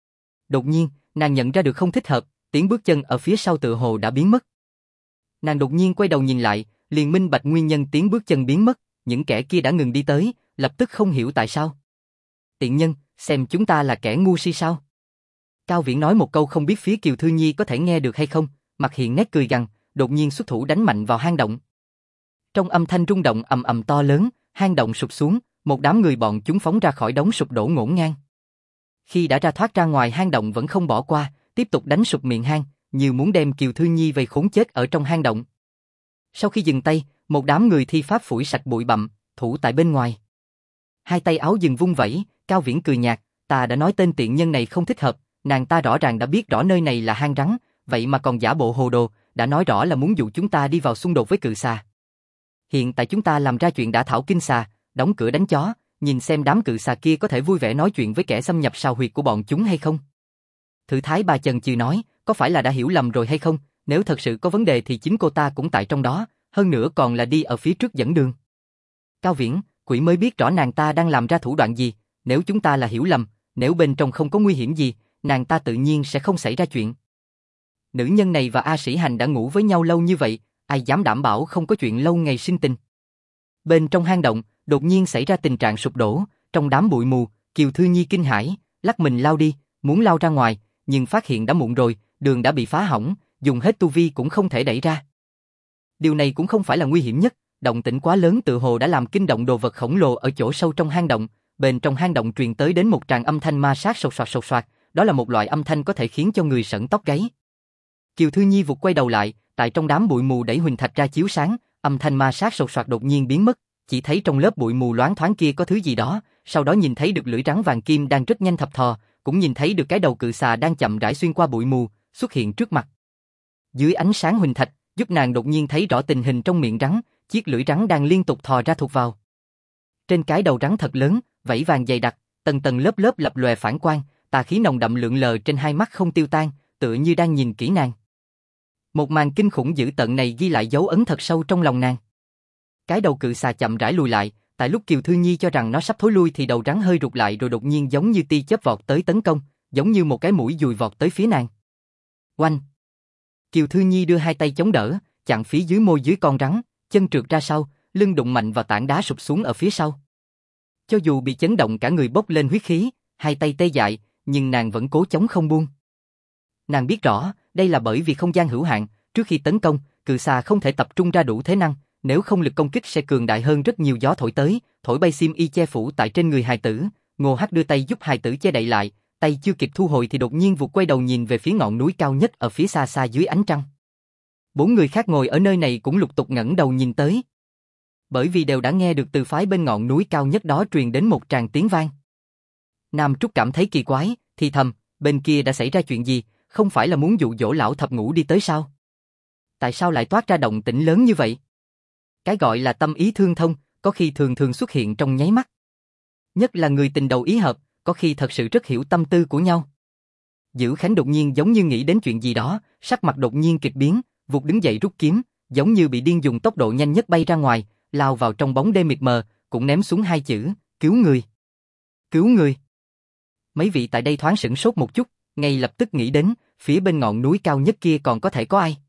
Đột nhiên, nàng nhận ra được không thích hợp, tiếng bước chân ở phía sau tựa hồ đã biến mất. Nàng đột nhiên quay đầu nhìn lại, liền minh bạch nguyên nhân tiếng bước chân biến mất, những kẻ kia đã ngừng đi tới, lập tức không hiểu tại sao. Tiện nhân, xem chúng ta là kẻ ngu si sao? Cao Viễn nói một câu không biết phía Kiều Thư Nhi có thể nghe được hay không, mặt hiện nét cười gằn, đột nhiên xuất thủ đánh mạnh vào hang động. Trong âm thanh rung động ầm ầm to lớn, hang động sụp xuống, một đám người bọn chúng phóng ra khỏi đống sụp đổ ngổn ngang. Khi đã thoát ra ngoài hang động vẫn không bỏ qua, tiếp tục đánh sụp miệng hang, như muốn đem Kiều Thư Nhi vây khốn chết ở trong hang động. Sau khi dừng tay, một đám người thi pháp phủi sạch bụi bặm, thủ tại bên ngoài. Hai tay áo dừng vung vẩy, Cao Viễn cười nhạt, ta đã nói tên tiện nhân này không thích hợp, nàng ta rõ ràng đã biết rõ nơi này là hang rắn, vậy mà còn giả bộ hồ đồ, đã nói rõ là muốn dụ chúng ta đi vào xung đột với cự xà. Hiện tại chúng ta làm ra chuyện đã thảo kinh xà, đóng cửa đánh chó, nhìn xem đám cự xà kia có thể vui vẻ nói chuyện với kẻ xâm nhập sào huyệt của bọn chúng hay không. Thử Thái Bà chần chừ nói, có phải là đã hiểu lầm rồi hay không, nếu thật sự có vấn đề thì chính cô ta cũng tại trong đó, hơn nữa còn là đi ở phía trước dẫn đường. Cao Viễn, quỷ mới biết rõ nàng ta đang làm ra thủ đoạn gì, nếu chúng ta là hiểu lầm, nếu bên trong không có nguy hiểm gì, nàng ta tự nhiên sẽ không xảy ra chuyện. Nữ nhân này và A Sĩ Hành đã ngủ với nhau lâu như vậy, ai dám đảm bảo không có chuyện lâu ngày sinh tình. Bên trong hang động, đột nhiên xảy ra tình trạng sụp đổ, trong đám bụi mù, Kiều Thư Nhi kinh hãi, lắc mình lao đi, muốn lao ra ngoài, nhưng phát hiện đã muộn rồi, đường đã bị phá hỏng, dùng hết tu vi cũng không thể đẩy ra. Điều này cũng không phải là nguy hiểm nhất, động tĩnh quá lớn tựa hồ đã làm kinh động đồ vật khổng lồ ở chỗ sâu trong hang động, bên trong hang động truyền tới đến một tràng âm thanh ma sát sột soạt, đó là một loại âm thanh có thể khiến cho người sởn tóc gáy. Kiều Thư Nhi vụt quay đầu lại, tại trong đám bụi mù đẩy huỳnh thạch ra chiếu sáng, âm thanh ma sát sột soạt đột nhiên biến mất, chỉ thấy trong lớp bụi mù loáng thoáng kia có thứ gì đó, sau đó nhìn thấy được lưỡi rắn vàng kim đang rất nhanh thập thò, cũng nhìn thấy được cái đầu cự xà đang chậm rãi xuyên qua bụi mù, xuất hiện trước mặt. Dưới ánh sáng huỳnh thạch, giúp nàng đột nhiên thấy rõ tình hình trong miệng rắn, chiếc lưỡi rắn đang liên tục thò ra thụt vào. Trên cái đầu rắn thật lớn, vảy vàng dày đặc, tầng tầng lớp lớp lập lòe phản quang, tà khí nồng đậm lượn lờ trên hai mắt không tiêu tan, tựa như đang nhìn kỹ nàng. Một màn kinh khủng dữ tợn này ghi lại dấu ấn thật sâu trong lòng nàng. Cái đầu cự xà chậm rãi lùi lại, tại lúc Kiều Thư Nhi cho rằng nó sắp thối lui thì đầu rắn hơi rụt lại rồi đột nhiên giống như tia chớp vọt tới tấn công, giống như một cái mũi dùi vọt tới phía nàng. Oanh! Kiều Thư Nhi đưa hai tay chống đỡ, chặn phía dưới môi dưới con rắn, chân trượt ra sau, lưng đụng mạnh vào tảng đá sụp xuống ở phía sau. Cho dù bị chấn động cả người bốc lên huyết khí, hai tay tê dại, nhưng nàng vẫn cố chống không buông. Nàng biết rõ, đây là bởi vì không gian hữu hạn, trước khi tấn công, cự xà không thể tập trung ra đủ thế năng, nếu không lực công kích sẽ cường đại hơn rất nhiều gió thổi tới, thổi bay xiêm y che phủ tại trên người hài tử. Ngô Hắc đưa tay giúp hài tử che đậy lại, tay chưa kịp thu hồi thì đột nhiên vụt quay đầu nhìn về phía ngọn núi cao nhất ở phía xa xa dưới ánh trăng. Bốn người khác ngồi ở nơi này cũng lục tục ngẩng đầu nhìn tới. Bởi vì đều đã nghe được từ phái bên ngọn núi cao nhất đó truyền đến một tràng tiếng vang. Nam Trúc cảm thấy kỳ quái, thì thầm, bên kia đã xảy ra chuyện gì, không phải là muốn dụ dỗ lão thập ngũ đi tới sao? Tại sao lại toát ra động tĩnh lớn như vậy? Cái gọi là tâm ý thương thông, có khi thường thường xuất hiện trong nháy mắt. Nhất là người tình đầu ý hợp, có khi thật sự rất hiểu tâm tư của nhau. Dữ Khánh đột nhiên giống như nghĩ đến chuyện gì đó, sắc mặt đột nhiên kịch biến, vụt đứng dậy rút kiếm, giống như bị điên dùng tốc độ nhanh nhất bay ra ngoài, lao vào trong bóng đêm mịt mờ, cũng ném xuống hai chữ, cứu người. Cứu người. Mấy vị tại đây thoáng sửng sốt một chút, ngay lập tức nghĩ đến, phía bên ngọn núi cao nhất kia còn có thể có ai.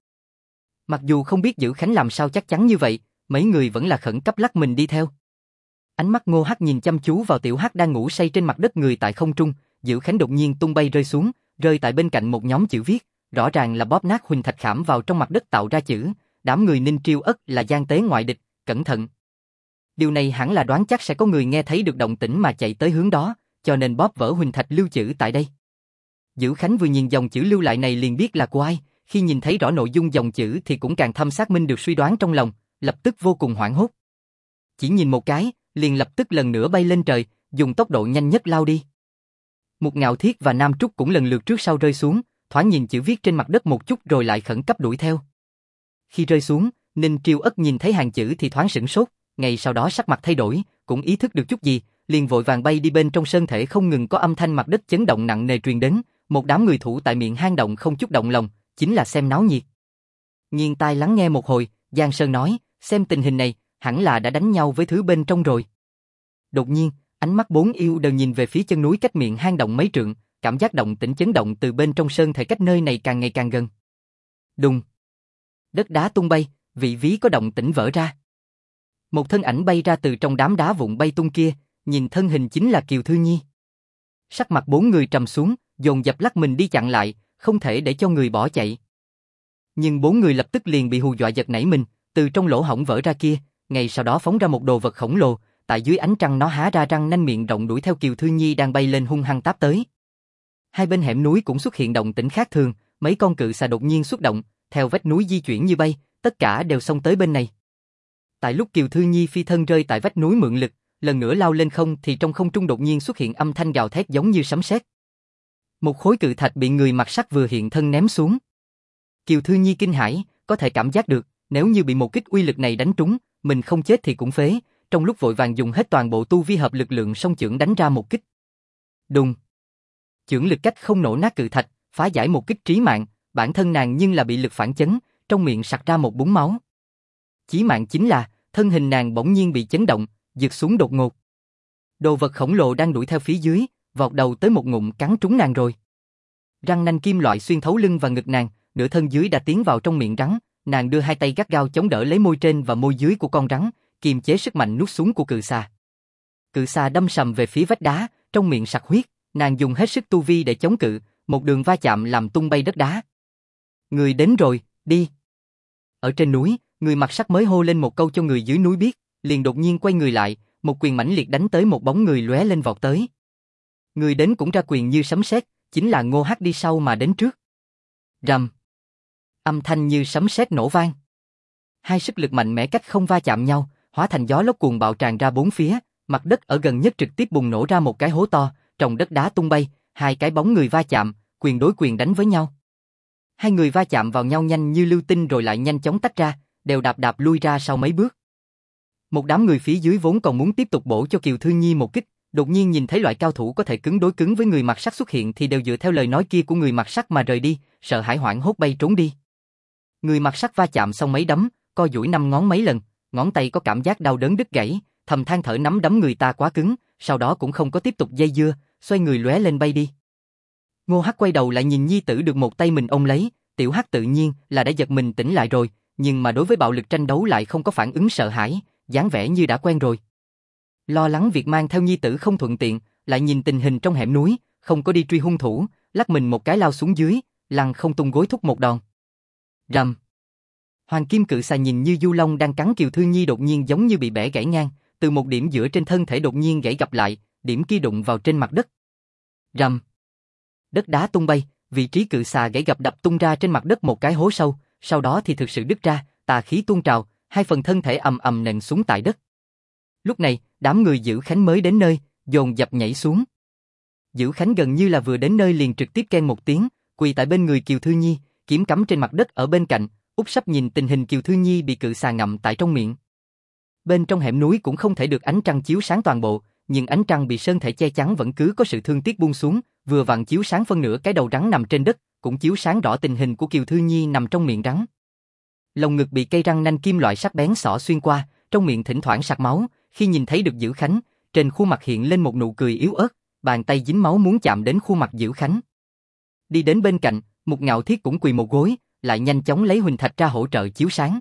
Mặc dù không biết Dữ Khánh làm sao chắc chắn như vậy, mấy người vẫn là khẩn cấp lắc mình đi theo. Ánh mắt Ngô Hắc nhìn chăm chú vào Tiểu Hắc đang ngủ say trên mặt đất người tại không trung, Dữ Khánh đột nhiên tung bay rơi xuống, rơi tại bên cạnh một nhóm chữ viết, rõ ràng là bóp nát huỳnh thạch khảm vào trong mặt đất tạo ra chữ, đám người Ninh Triêu Ất là gian tế ngoại địch, cẩn thận. Điều này hẳn là đoán chắc sẽ có người nghe thấy được động tĩnh mà chạy tới hướng đó, cho nên bóp vỡ huỳnh thạch lưu chữ tại đây. Dữ Khánh vừa nhìn dòng chữ lưu lại này liền biết là của ai, khi nhìn thấy rõ nội dung dòng chữ thì cũng càng thâm xác minh được suy đoán trong lòng, lập tức vô cùng hoảng hốt. Chỉ nhìn một cái, liền lập tức lần nữa bay lên trời, dùng tốc độ nhanh nhất lao đi. Mục Ngạo Thiết và Nam Trúc cũng lần lượt trước sau rơi xuống, thoáng nhìn chữ viết trên mặt đất một chút rồi lại khẩn cấp đuổi theo. Khi rơi xuống, Ninh Triều Ất nhìn thấy hàng chữ thì thoáng sửng sốt, ngay sau đó sắc mặt thay đổi, cũng ý thức được chút gì, liền vội vàng bay đi. Bên trong sơn thể không ngừng có âm thanh mặt đất chấn động nặng nề truyền đến, một đám người thủ tại miệng hang động không chút động lòng, chính là xem náo nhiệt. Nghiêng tai lắng nghe một hồi, Giang Sơn nói, xem tình hình này, hẳn là đã đánh nhau với thứ bên trong rồi. Đột nhiên, ánh mắt bốn yêu đều nhìn về phía chân núi cách miệng hang động mấy trượng, cảm giác động tĩnh chấn động từ bên trong sơn thể cách nơi này càng ngày càng gần. Đùng. Đất đá tung bay, vị ví có động tĩnh vỡ ra. Một thân ảnh bay ra từ trong đám đá vụn bay tung kia, nhìn thân hình chính là Kiều Thư Nhi. Sắc mặt bốn người trầm xuống, dồn dập lắc mình đi chặn lại, không thể để cho người bỏ chạy. Nhưng bốn người lập tức liền bị hù dọa giật nảy mình, từ trong lỗ hổng vỡ ra kia, ngay sau đó phóng ra một đồ vật khổng lồ, tại dưới ánh trăng nó há ra răng nanh miệng rộng đuổi theo Kiều Thư Nhi đang bay lên hung hăng táp tới. Hai bên hẻm núi cũng xuất hiện động tĩnh khác thường, mấy con cự xà đột nhiên xuất động, theo vách núi di chuyển như bay, tất cả đều xông tới bên này. Tại lúc Kiều Thư Nhi phi thân rơi tại vách núi mượn lực, lần nữa lao lên không thì trong không trung đột nhiên xuất hiện âm thanh gào thét giống như sấm sét. Một khối cự thạch bị người mặc sắt vừa hiện thân ném xuống. Kiều Thư Nhi kinh hãi, có thể cảm giác được, nếu như bị một kích uy lực này đánh trúng, mình không chết thì cũng phế, trong lúc vội vàng dùng hết toàn bộ tu vi hợp lực lượng song chưởng đánh ra một kích. Đùng. Chưởng lực cách không nổ nát cự thạch, phá giải một kích trí mạng, bản thân nàng nhưng là bị lực phản chấn, trong miệng sặc ra một búng máu. Chí mạng chính là, thân hình nàng bỗng nhiên bị chấn động, giật xuống đột ngột. Đồ vật khổng lồ đang đuổi theo phía dưới, vọt đầu tới một ngụm cắn trúng nàng rồi. Răng nanh kim loại xuyên thấu lưng và ngực nàng, nửa thân dưới đã tiến vào trong miệng rắn, nàng đưa hai tay gắt gao chống đỡ lấy môi trên và môi dưới của con rắn, kiềm chế sức mạnh nuốt xuống của cự xà. Cự xà đâm sầm về phía vách đá, trong miệng sặc huyết, nàng dùng hết sức tu vi để chống cự, một đường va chạm làm tung bay đất đá. Người đến rồi, đi. Ở trên núi, người mặc sắt mới hô lên một câu cho người dưới núi biết, liền đột nhiên quay người lại, một quyền mãnh liệt đánh tới một bóng người lóe lên vọt tới. Người đến cũng ra quyền như sấm sét, chính là Ngô Hắc đi sau mà đến trước. Rầm. Âm thanh như sấm sét nổ vang. Hai sức lực mạnh mẽ cách không va chạm nhau, hóa thành gió lốc cuồng bạo tràn ra bốn phía, mặt đất ở gần nhất trực tiếp bùng nổ ra một cái hố to, trong đất đá tung bay, hai cái bóng người va chạm, quyền đối quyền đánh với nhau. Hai người va chạm vào nhau nhanh như lưu tinh rồi lại nhanh chóng tách ra, đều đạp đạp lui ra sau mấy bước. Một đám người phía dưới vốn còn muốn tiếp tục bổ cho Kiều Thư Nhi một kích, đột nhiên nhìn thấy loại cao thủ có thể cứng đối cứng với người mặc sắt xuất hiện thì đều dựa theo lời nói kia của người mặc sắt mà rời đi, sợ hãi hoảng hốt bay trốn đi. Người mặc sắt va chạm xong mấy đấm, co duỗi năm ngón mấy lần, ngón tay có cảm giác đau đớn đứt gãy, thầm than thở nắm đấm người ta quá cứng, sau đó cũng không có tiếp tục dây dưa, xoay người lóe lên bay đi. Ngô Hắc quay đầu lại nhìn nhi tử được một tay mình ôm lấy, Tiểu Hắc tự nhiên là đã giật mình tỉnh lại rồi, nhưng mà đối với bạo lực tranh đấu lại không có phản ứng sợ hãi, dáng vẻ như đã quen rồi. Lo lắng việc mang theo nhi tử không thuận tiện, lại nhìn tình hình trong hẻm núi, không có đi truy hung thủ, lắc mình một cái lao xuống dưới, lăn không tung gối thúc một đòn. Rầm. Hoàng kim cự xà nhìn như du long đang cắn Kiều Thư Nhi đột nhiên giống như bị bẻ gãy ngang, từ một điểm giữa trên thân thể đột nhiên gãy gập lại, điểm kia đụng vào trên mặt đất. Rầm. Đất đá tung bay, vị trí cự xà gãy gập đập tung ra trên mặt đất một cái hố sâu, sau đó thì thực sự đứt ra, tà khí tuôn trào, hai phần thân thể ầm ầm nện xuống tại đất. Lúc này, đám người Dữ Khánh mới đến nơi, dồn dập nhảy xuống. Dữ Khánh gần như là vừa đến nơi liền trực tiếp keng một tiếng, quỳ tại bên người Kiều Thư Nhi, kiếm cắm trên mặt đất ở bên cạnh, úp sấp nhìn tình hình Kiều Thư Nhi bị cự xà ngậm tại trong miệng. Bên trong hẻm núi cũng không thể được ánh trăng chiếu sáng toàn bộ, nhưng ánh trăng bị sơn thể che chắn vẫn cứ có sự thương tiếc buông xuống, vừa vặn chiếu sáng phân nửa cái đầu rắn nằm trên đất, cũng chiếu sáng rõ tình hình của Kiều Thư Nhi nằm trong miệng rắn. Lồng ngực bị cây răng nanh kim loại sắc bén xỏ xuyên qua, trong miệng thỉnh thoảng sặc máu, khi nhìn thấy được Dữ Khánh, trên khuôn mặt hiện lên một nụ cười yếu ớt, bàn tay dính máu muốn chạm đến khuôn mặt Dữ Khánh. Đi đến bên cạnh, Mục Ngạo Thiết cũng quỳ một gối, lại nhanh chóng lấy huỳnh thạch ra hỗ trợ chiếu sáng.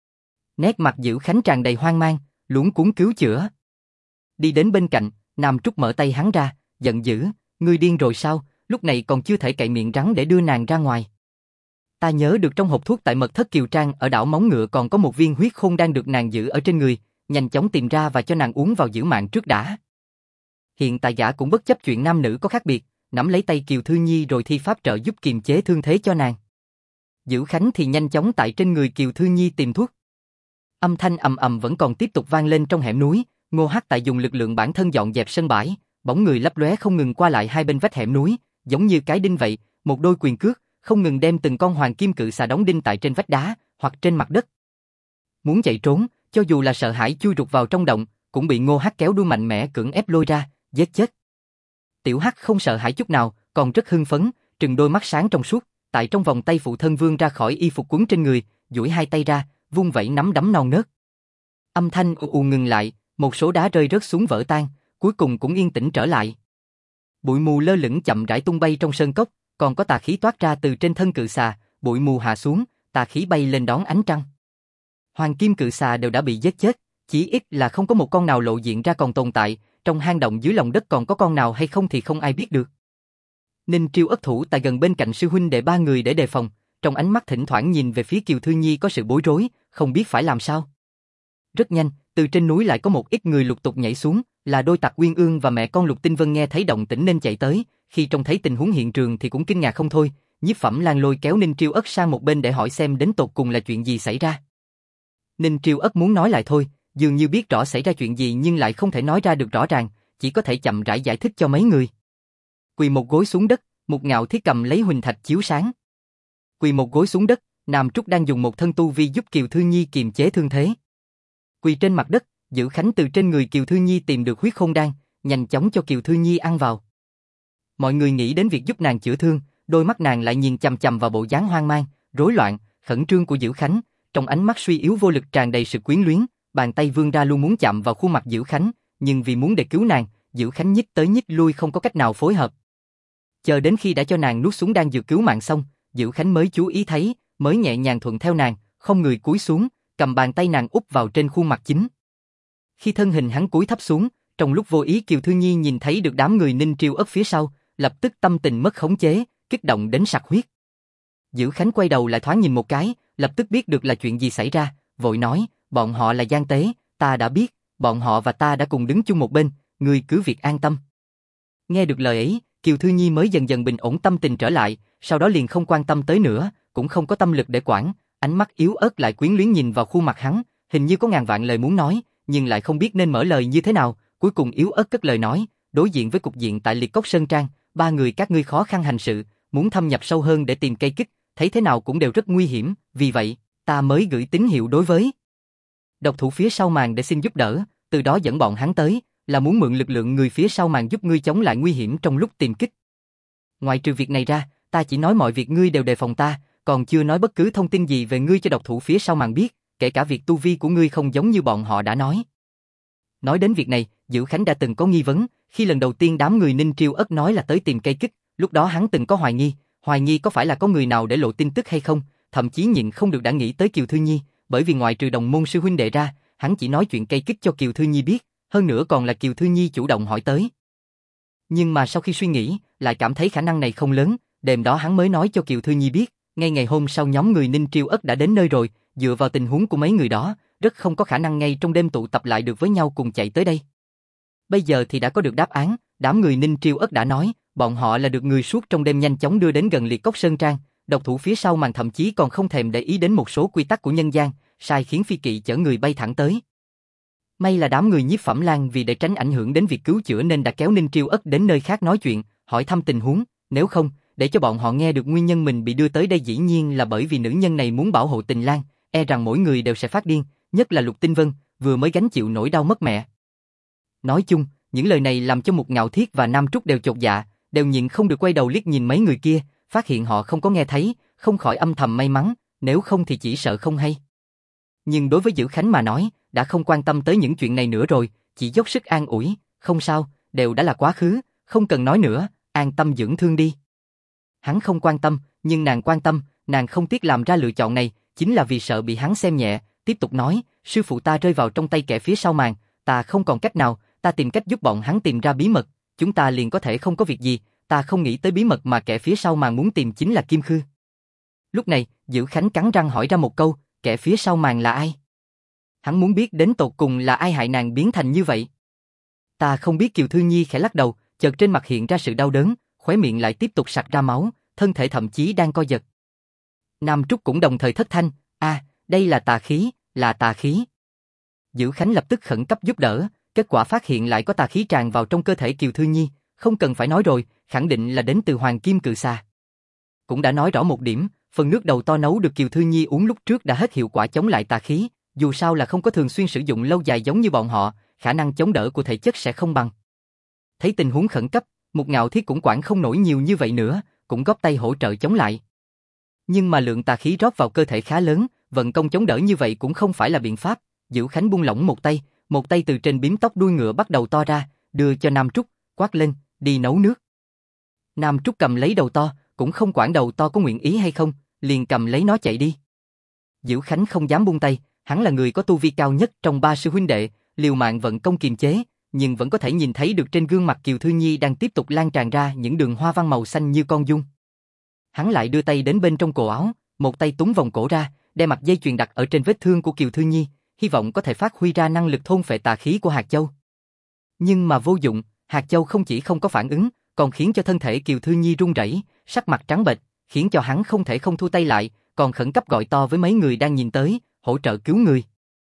Nét mặt Dữ Khánh tràn đầy hoang mang, luống cuống cứu chữa. Đi đến bên cạnh, Nam Trúc mở tay hắn ra, giận dữ, ngươi điên rồi sao, lúc này còn chưa thể cạy miệng rắn để đưa nàng ra ngoài. Ta nhớ được trong hộp thuốc tại mật thất Kiều Trang ở đảo Móng Ngựa còn có một viên huyết khôn đang được nàng giữ ở trên người, nhanh chóng tìm ra và cho nàng uống vào giữ mạng trước đã. Hiện tại gã cũng bất chấp chuyện nam nữ có khác biệt, nắm lấy tay Kiều Thư Nhi rồi thi pháp trợ giúp kiềm chế thương thế cho nàng. Dữ Khánh thì nhanh chóng tại trên người Kiều Thư Nhi tìm thuốc. Âm thanh ầm ầm vẫn còn tiếp tục vang lên trong hẻm núi, Ngô Hắc tại dùng lực lượng bản thân dọn dẹp sân bãi, bóng người lấp lóe không ngừng qua lại hai bên vách hẻm núi, giống như cái đinh vậy, một đôi quyền cước, không ngừng đem từng con hoàng kim cự xà đóng đinh tại trên vách đá, hoặc trên mặt đất. Muốn chạy trốn, cho dù là sợ hãi chui rụt vào trong động, cũng bị Ngô Hắc kéo đuôi mạnh mẽ cưỡng ép lôi ra, giết chết. Tiểu Hắc không sợ hãi chút nào, còn rất hưng phấn, trừng đôi mắt sáng trong suốt, tại trong vòng tay phụ thân vươn ra khỏi y phục quấn trên người, duỗi hai tay ra, vung vẩy nắm đấm non nớt. Âm thanh ù ù ngừng lại, một số đá rơi rớt xuống vỡ tan, cuối cùng cũng yên tĩnh trở lại. Bụi mù lơ lửng chậm rãi tung bay trong sơn cốc, còn có tà khí toát ra từ trên thân cự xà, bụi mù hạ xuống, tà khí bay lên đón ánh trăng. Hoàng kim cự xà đều đã bị giết chết, chỉ ít là không có một con nào lộ diện ra còn tồn tại, trong hang động dưới lòng đất còn có con nào hay không thì không ai biết được. Ninh Triêu Ất thủ tại gần bên cạnh sư huynh đệ ba người để đề phòng, trong ánh mắt thỉnh thoảng nhìn về phía Kiều Thư Nhi có sự bối rối, không biết phải làm sao. Rất nhanh, từ trên núi lại có một ít người lục tục nhảy xuống, là đôi tặc Uyên Ương và mẹ con Lục Tinh Vân nghe thấy động tĩnh nên chạy tới, khi trông thấy tình huống hiện trường thì cũng kinh ngạc không thôi, Nhiếp Phẩm Lan lôi kéo Ninh Triêu Ất sang một bên để hỏi xem đến tột cùng là chuyện gì xảy ra. Ninh Triêu Ất muốn nói lại thôi, dường như biết rõ xảy ra chuyện gì nhưng lại không thể nói ra được rõ ràng, chỉ có thể chậm rãi giải thích cho mấy người. Quỳ một gối xuống đất, Một Ngạo Thiết cầm lấy huỳnh thạch chiếu sáng. Quỳ một gối xuống đất, Nam Trúc đang dùng một thân tu vi giúp Kiều Thư Nhi kiềm chế thương thế. Quỳ trên mặt đất, Dữ Khánh từ trên người Kiều Thư Nhi tìm được huyết khôn đan, nhanh chóng cho Kiều Thư Nhi ăn vào. Mọi người nghĩ đến việc giúp nàng chữa thương, đôi mắt nàng lại nhìn chằm chằm vào bộ dáng hoang mang, rối loạn, khẩn trương của Dữ Khánh, trong ánh mắt suy yếu vô lực tràn đầy sự quyến luyến, bàn tay vươn ra luôn muốn chạm vào khuôn mặt Dữ Khánh, nhưng vì muốn để cứu nàng, Dữ Khánh nhích tới nhích lui không có cách nào phối hợp. Chờ đến khi đã cho nàng nuốt xuống đan dược cứu mạng xong, Dữ Khánh mới chú ý thấy, mới nhẹ nhàng thuận theo nàng, không người cúi xuống, cầm bàn tay nàng úp vào trên khuôn mặt chính. Khi thân hình hắn cúi thấp xuống, trong lúc vô ý Kiều Thư Nhi nhìn thấy được đám người Ninh Triêu Ất phía sau, lập tức tâm tình mất khống chế, kích động đến sặc huyết. Dữ Khánh quay đầu lại thoáng nhìn một cái, lập tức biết được là chuyện gì xảy ra, vội nói, bọn họ là gian tế, ta đã biết, bọn họ và ta đã cùng đứng chung một bên, ngươi cứ việc an tâm. Nghe được lời ấy, Kiều Thư Nhi mới dần dần bình ổn tâm tình trở lại, sau đó liền không quan tâm tới nữa, cũng không có tâm lực để quản, ánh mắt yếu ớt lại quyến luyến nhìn vào khuôn mặt hắn, hình như có ngàn vạn lời muốn nói, nhưng lại không biết nên mở lời như thế nào, cuối cùng yếu ớt cất lời nói, đối diện với cục diện tại Liệt Cốc Sơn Trang, ba người các ngươi khó khăn hành sự, muốn thâm nhập sâu hơn để tìm cây kích, thấy thế nào cũng đều rất nguy hiểm, vì vậy, ta mới gửi tín hiệu đối với độc thủ phía sau màn để xin giúp đỡ, từ đó dẫn bọn hắn tới, là muốn mượn lực lượng người phía sau màn giúp ngươi chống lại nguy hiểm trong lúc tìm kích. Ngoài trừ việc này ra, ta chỉ nói mọi việc ngươi đều đề phòng ta, còn chưa nói bất cứ thông tin gì về ngươi cho độc thủ phía sau màn biết, kể cả việc tu vi của ngươi không giống như bọn họ đã nói. Nói đến việc này, Dữ Khánh đã từng có nghi vấn, khi lần đầu tiên đám người Ninh Triêu Ất nói là tới tìm cây kích, lúc đó hắn từng có hoài nghi có phải là có người nào để lộ tin tức hay không, thậm chí nhịn không được đã nghĩ tới Kiều Thư Nhi, bởi vì ngoài trừ đồng môn sư huynh đệ ra, hắn chỉ nói chuyện cây kích cho Kiều Thư Nhi biết, hơn nữa còn là Kiều Thư Nhi chủ động hỏi tới. Nhưng mà sau khi suy nghĩ, lại cảm thấy khả năng này không lớn, đêm đó hắn mới nói cho Kiều Thư Nhi biết, ngay ngày hôm sau nhóm người Ninh Triêu Ất đã đến nơi rồi, dựa vào tình huống của mấy người đó, rất không có khả năng ngay trong đêm tụ tập lại được với nhau cùng chạy tới đây. Bây giờ thì đã có được đáp án, đám người Ninh Triêu Ất đã nói, bọn họ là được người suốt trong đêm nhanh chóng đưa đến gần Liệt Cốc Sơn Trang, độc thủ phía sau màn thậm chí còn không thèm để ý đến một số quy tắc của nhân gian, sai khiến phi kỵ chở người bay thẳng tới. May là đám người Nhiếp Phẩm Lan vì để tránh ảnh hưởng đến việc cứu chữa nên đã kéo Ninh Triêu Ất đến nơi khác nói chuyện, hỏi thăm tình huống, nếu không, để cho bọn họ nghe được nguyên nhân mình bị đưa tới đây dĩ nhiên là bởi vì nữ nhân này muốn bảo hộ Tình Lan, e rằng mỗi người đều sẽ phát điên, nhất là Lục Tinh Vân, vừa mới gánh chịu nỗi đau mất mẹ. Nói chung, những lời này làm cho Một Ngạo Thiết và Nam Trúc đều chột dạ, đều nhịn không được quay đầu liếc nhìn mấy người kia, phát hiện họ không có nghe thấy, không khỏi âm thầm may mắn, nếu không thì chỉ sợ không hay. Nhưng đối với Dữ Khánh mà nói, đã không quan tâm tới những chuyện này nữa rồi, chỉ dốc sức an ủi, không sao, đều đã là quá khứ, không cần nói nữa, an tâm dưỡng thương đi. Hắn không quan tâm, nhưng nàng quan tâm, nàng không tiếc làm ra lựa chọn này, chính là vì sợ bị hắn xem nhẹ, tiếp tục nói, sư phụ ta rơi vào trong tay kẻ phía sau màn, ta không còn cách nào, ta tìm cách giúp bọn hắn tìm ra bí mật, chúng ta liền có thể không có việc gì, ta không nghĩ tới bí mật mà kẻ phía sau màn muốn tìm chính là Kim Khư. Lúc này, Dữ Khánh cắn răng hỏi ra một câu, kẻ phía sau màn là ai? Hắn muốn biết đến tột cùng là ai hại nàng biến thành như vậy. Ta không biết. Kiều Thư Nhi khẽ lắc đầu, chợt trên mặt hiện ra sự đau đớn, khóe miệng lại tiếp tục sặc ra máu, thân thể thậm chí đang co giật. Nam Trúc cũng đồng thời thất thanh, đây là tà khí, là tà khí. Dữ Khánh lập tức khẩn cấp giúp đỡ, kết quả phát hiện lại có tà khí tràn vào trong cơ thể Kiều Thư Nhi, không cần phải nói rồi, khẳng định là đến từ Hoàng Kim Cự Xà. Cũng đã nói rõ một điểm, phần nước đầu to nấu được Kiều Thư Nhi uống lúc trước đã hết hiệu quả chống lại tà khí, dù sao là không có thường xuyên sử dụng lâu dài giống như bọn họ, khả năng chống đỡ của thể chất sẽ không bằng. Thấy tình huống khẩn cấp, Mục Ngạo Thiết cũng quản không nổi nhiều như vậy nữa, cũng góp tay hỗ trợ chống lại. Nhưng mà lượng tà khí rót vào cơ thể khá lớn, vận công chống đỡ như vậy cũng không phải là biện pháp. Dữ Khánh buông lỏng một tay từ trên bím tóc đuôi ngựa bắt đầu to ra, đưa cho Nam Trúc, quát lên, đi nấu nước. Nam Trúc cầm lấy đầu to, cũng không quản đầu to có nguyện ý hay không, liền cầm lấy nó chạy đi. Dữ Khánh không dám buông tay, hắn là người có tu vi cao nhất trong ba sư huynh đệ, liều mạng vận công kiềm chế, nhưng vẫn có thể nhìn thấy được trên gương mặt Kiều Thư Nhi đang tiếp tục lan tràn ra những đường hoa văn màu xanh như con giun. Hắn lại đưa tay đến bên trong cổ áo, một tay túm vòng cổ ra, đem mặt dây chuyền đặt ở trên vết thương của Kiều Thư Nhi, hy vọng có thể phát huy ra năng lực thôn phệ tà khí của hạt châu. Nhưng mà vô dụng, hạt châu không chỉ không có phản ứng, còn khiến cho thân thể Kiều Thư Nhi run rẩy, sắc mặt trắng bệch, khiến cho hắn không thể không thu tay lại, còn khẩn cấp gọi to với mấy người đang nhìn tới, hỗ trợ cứu người.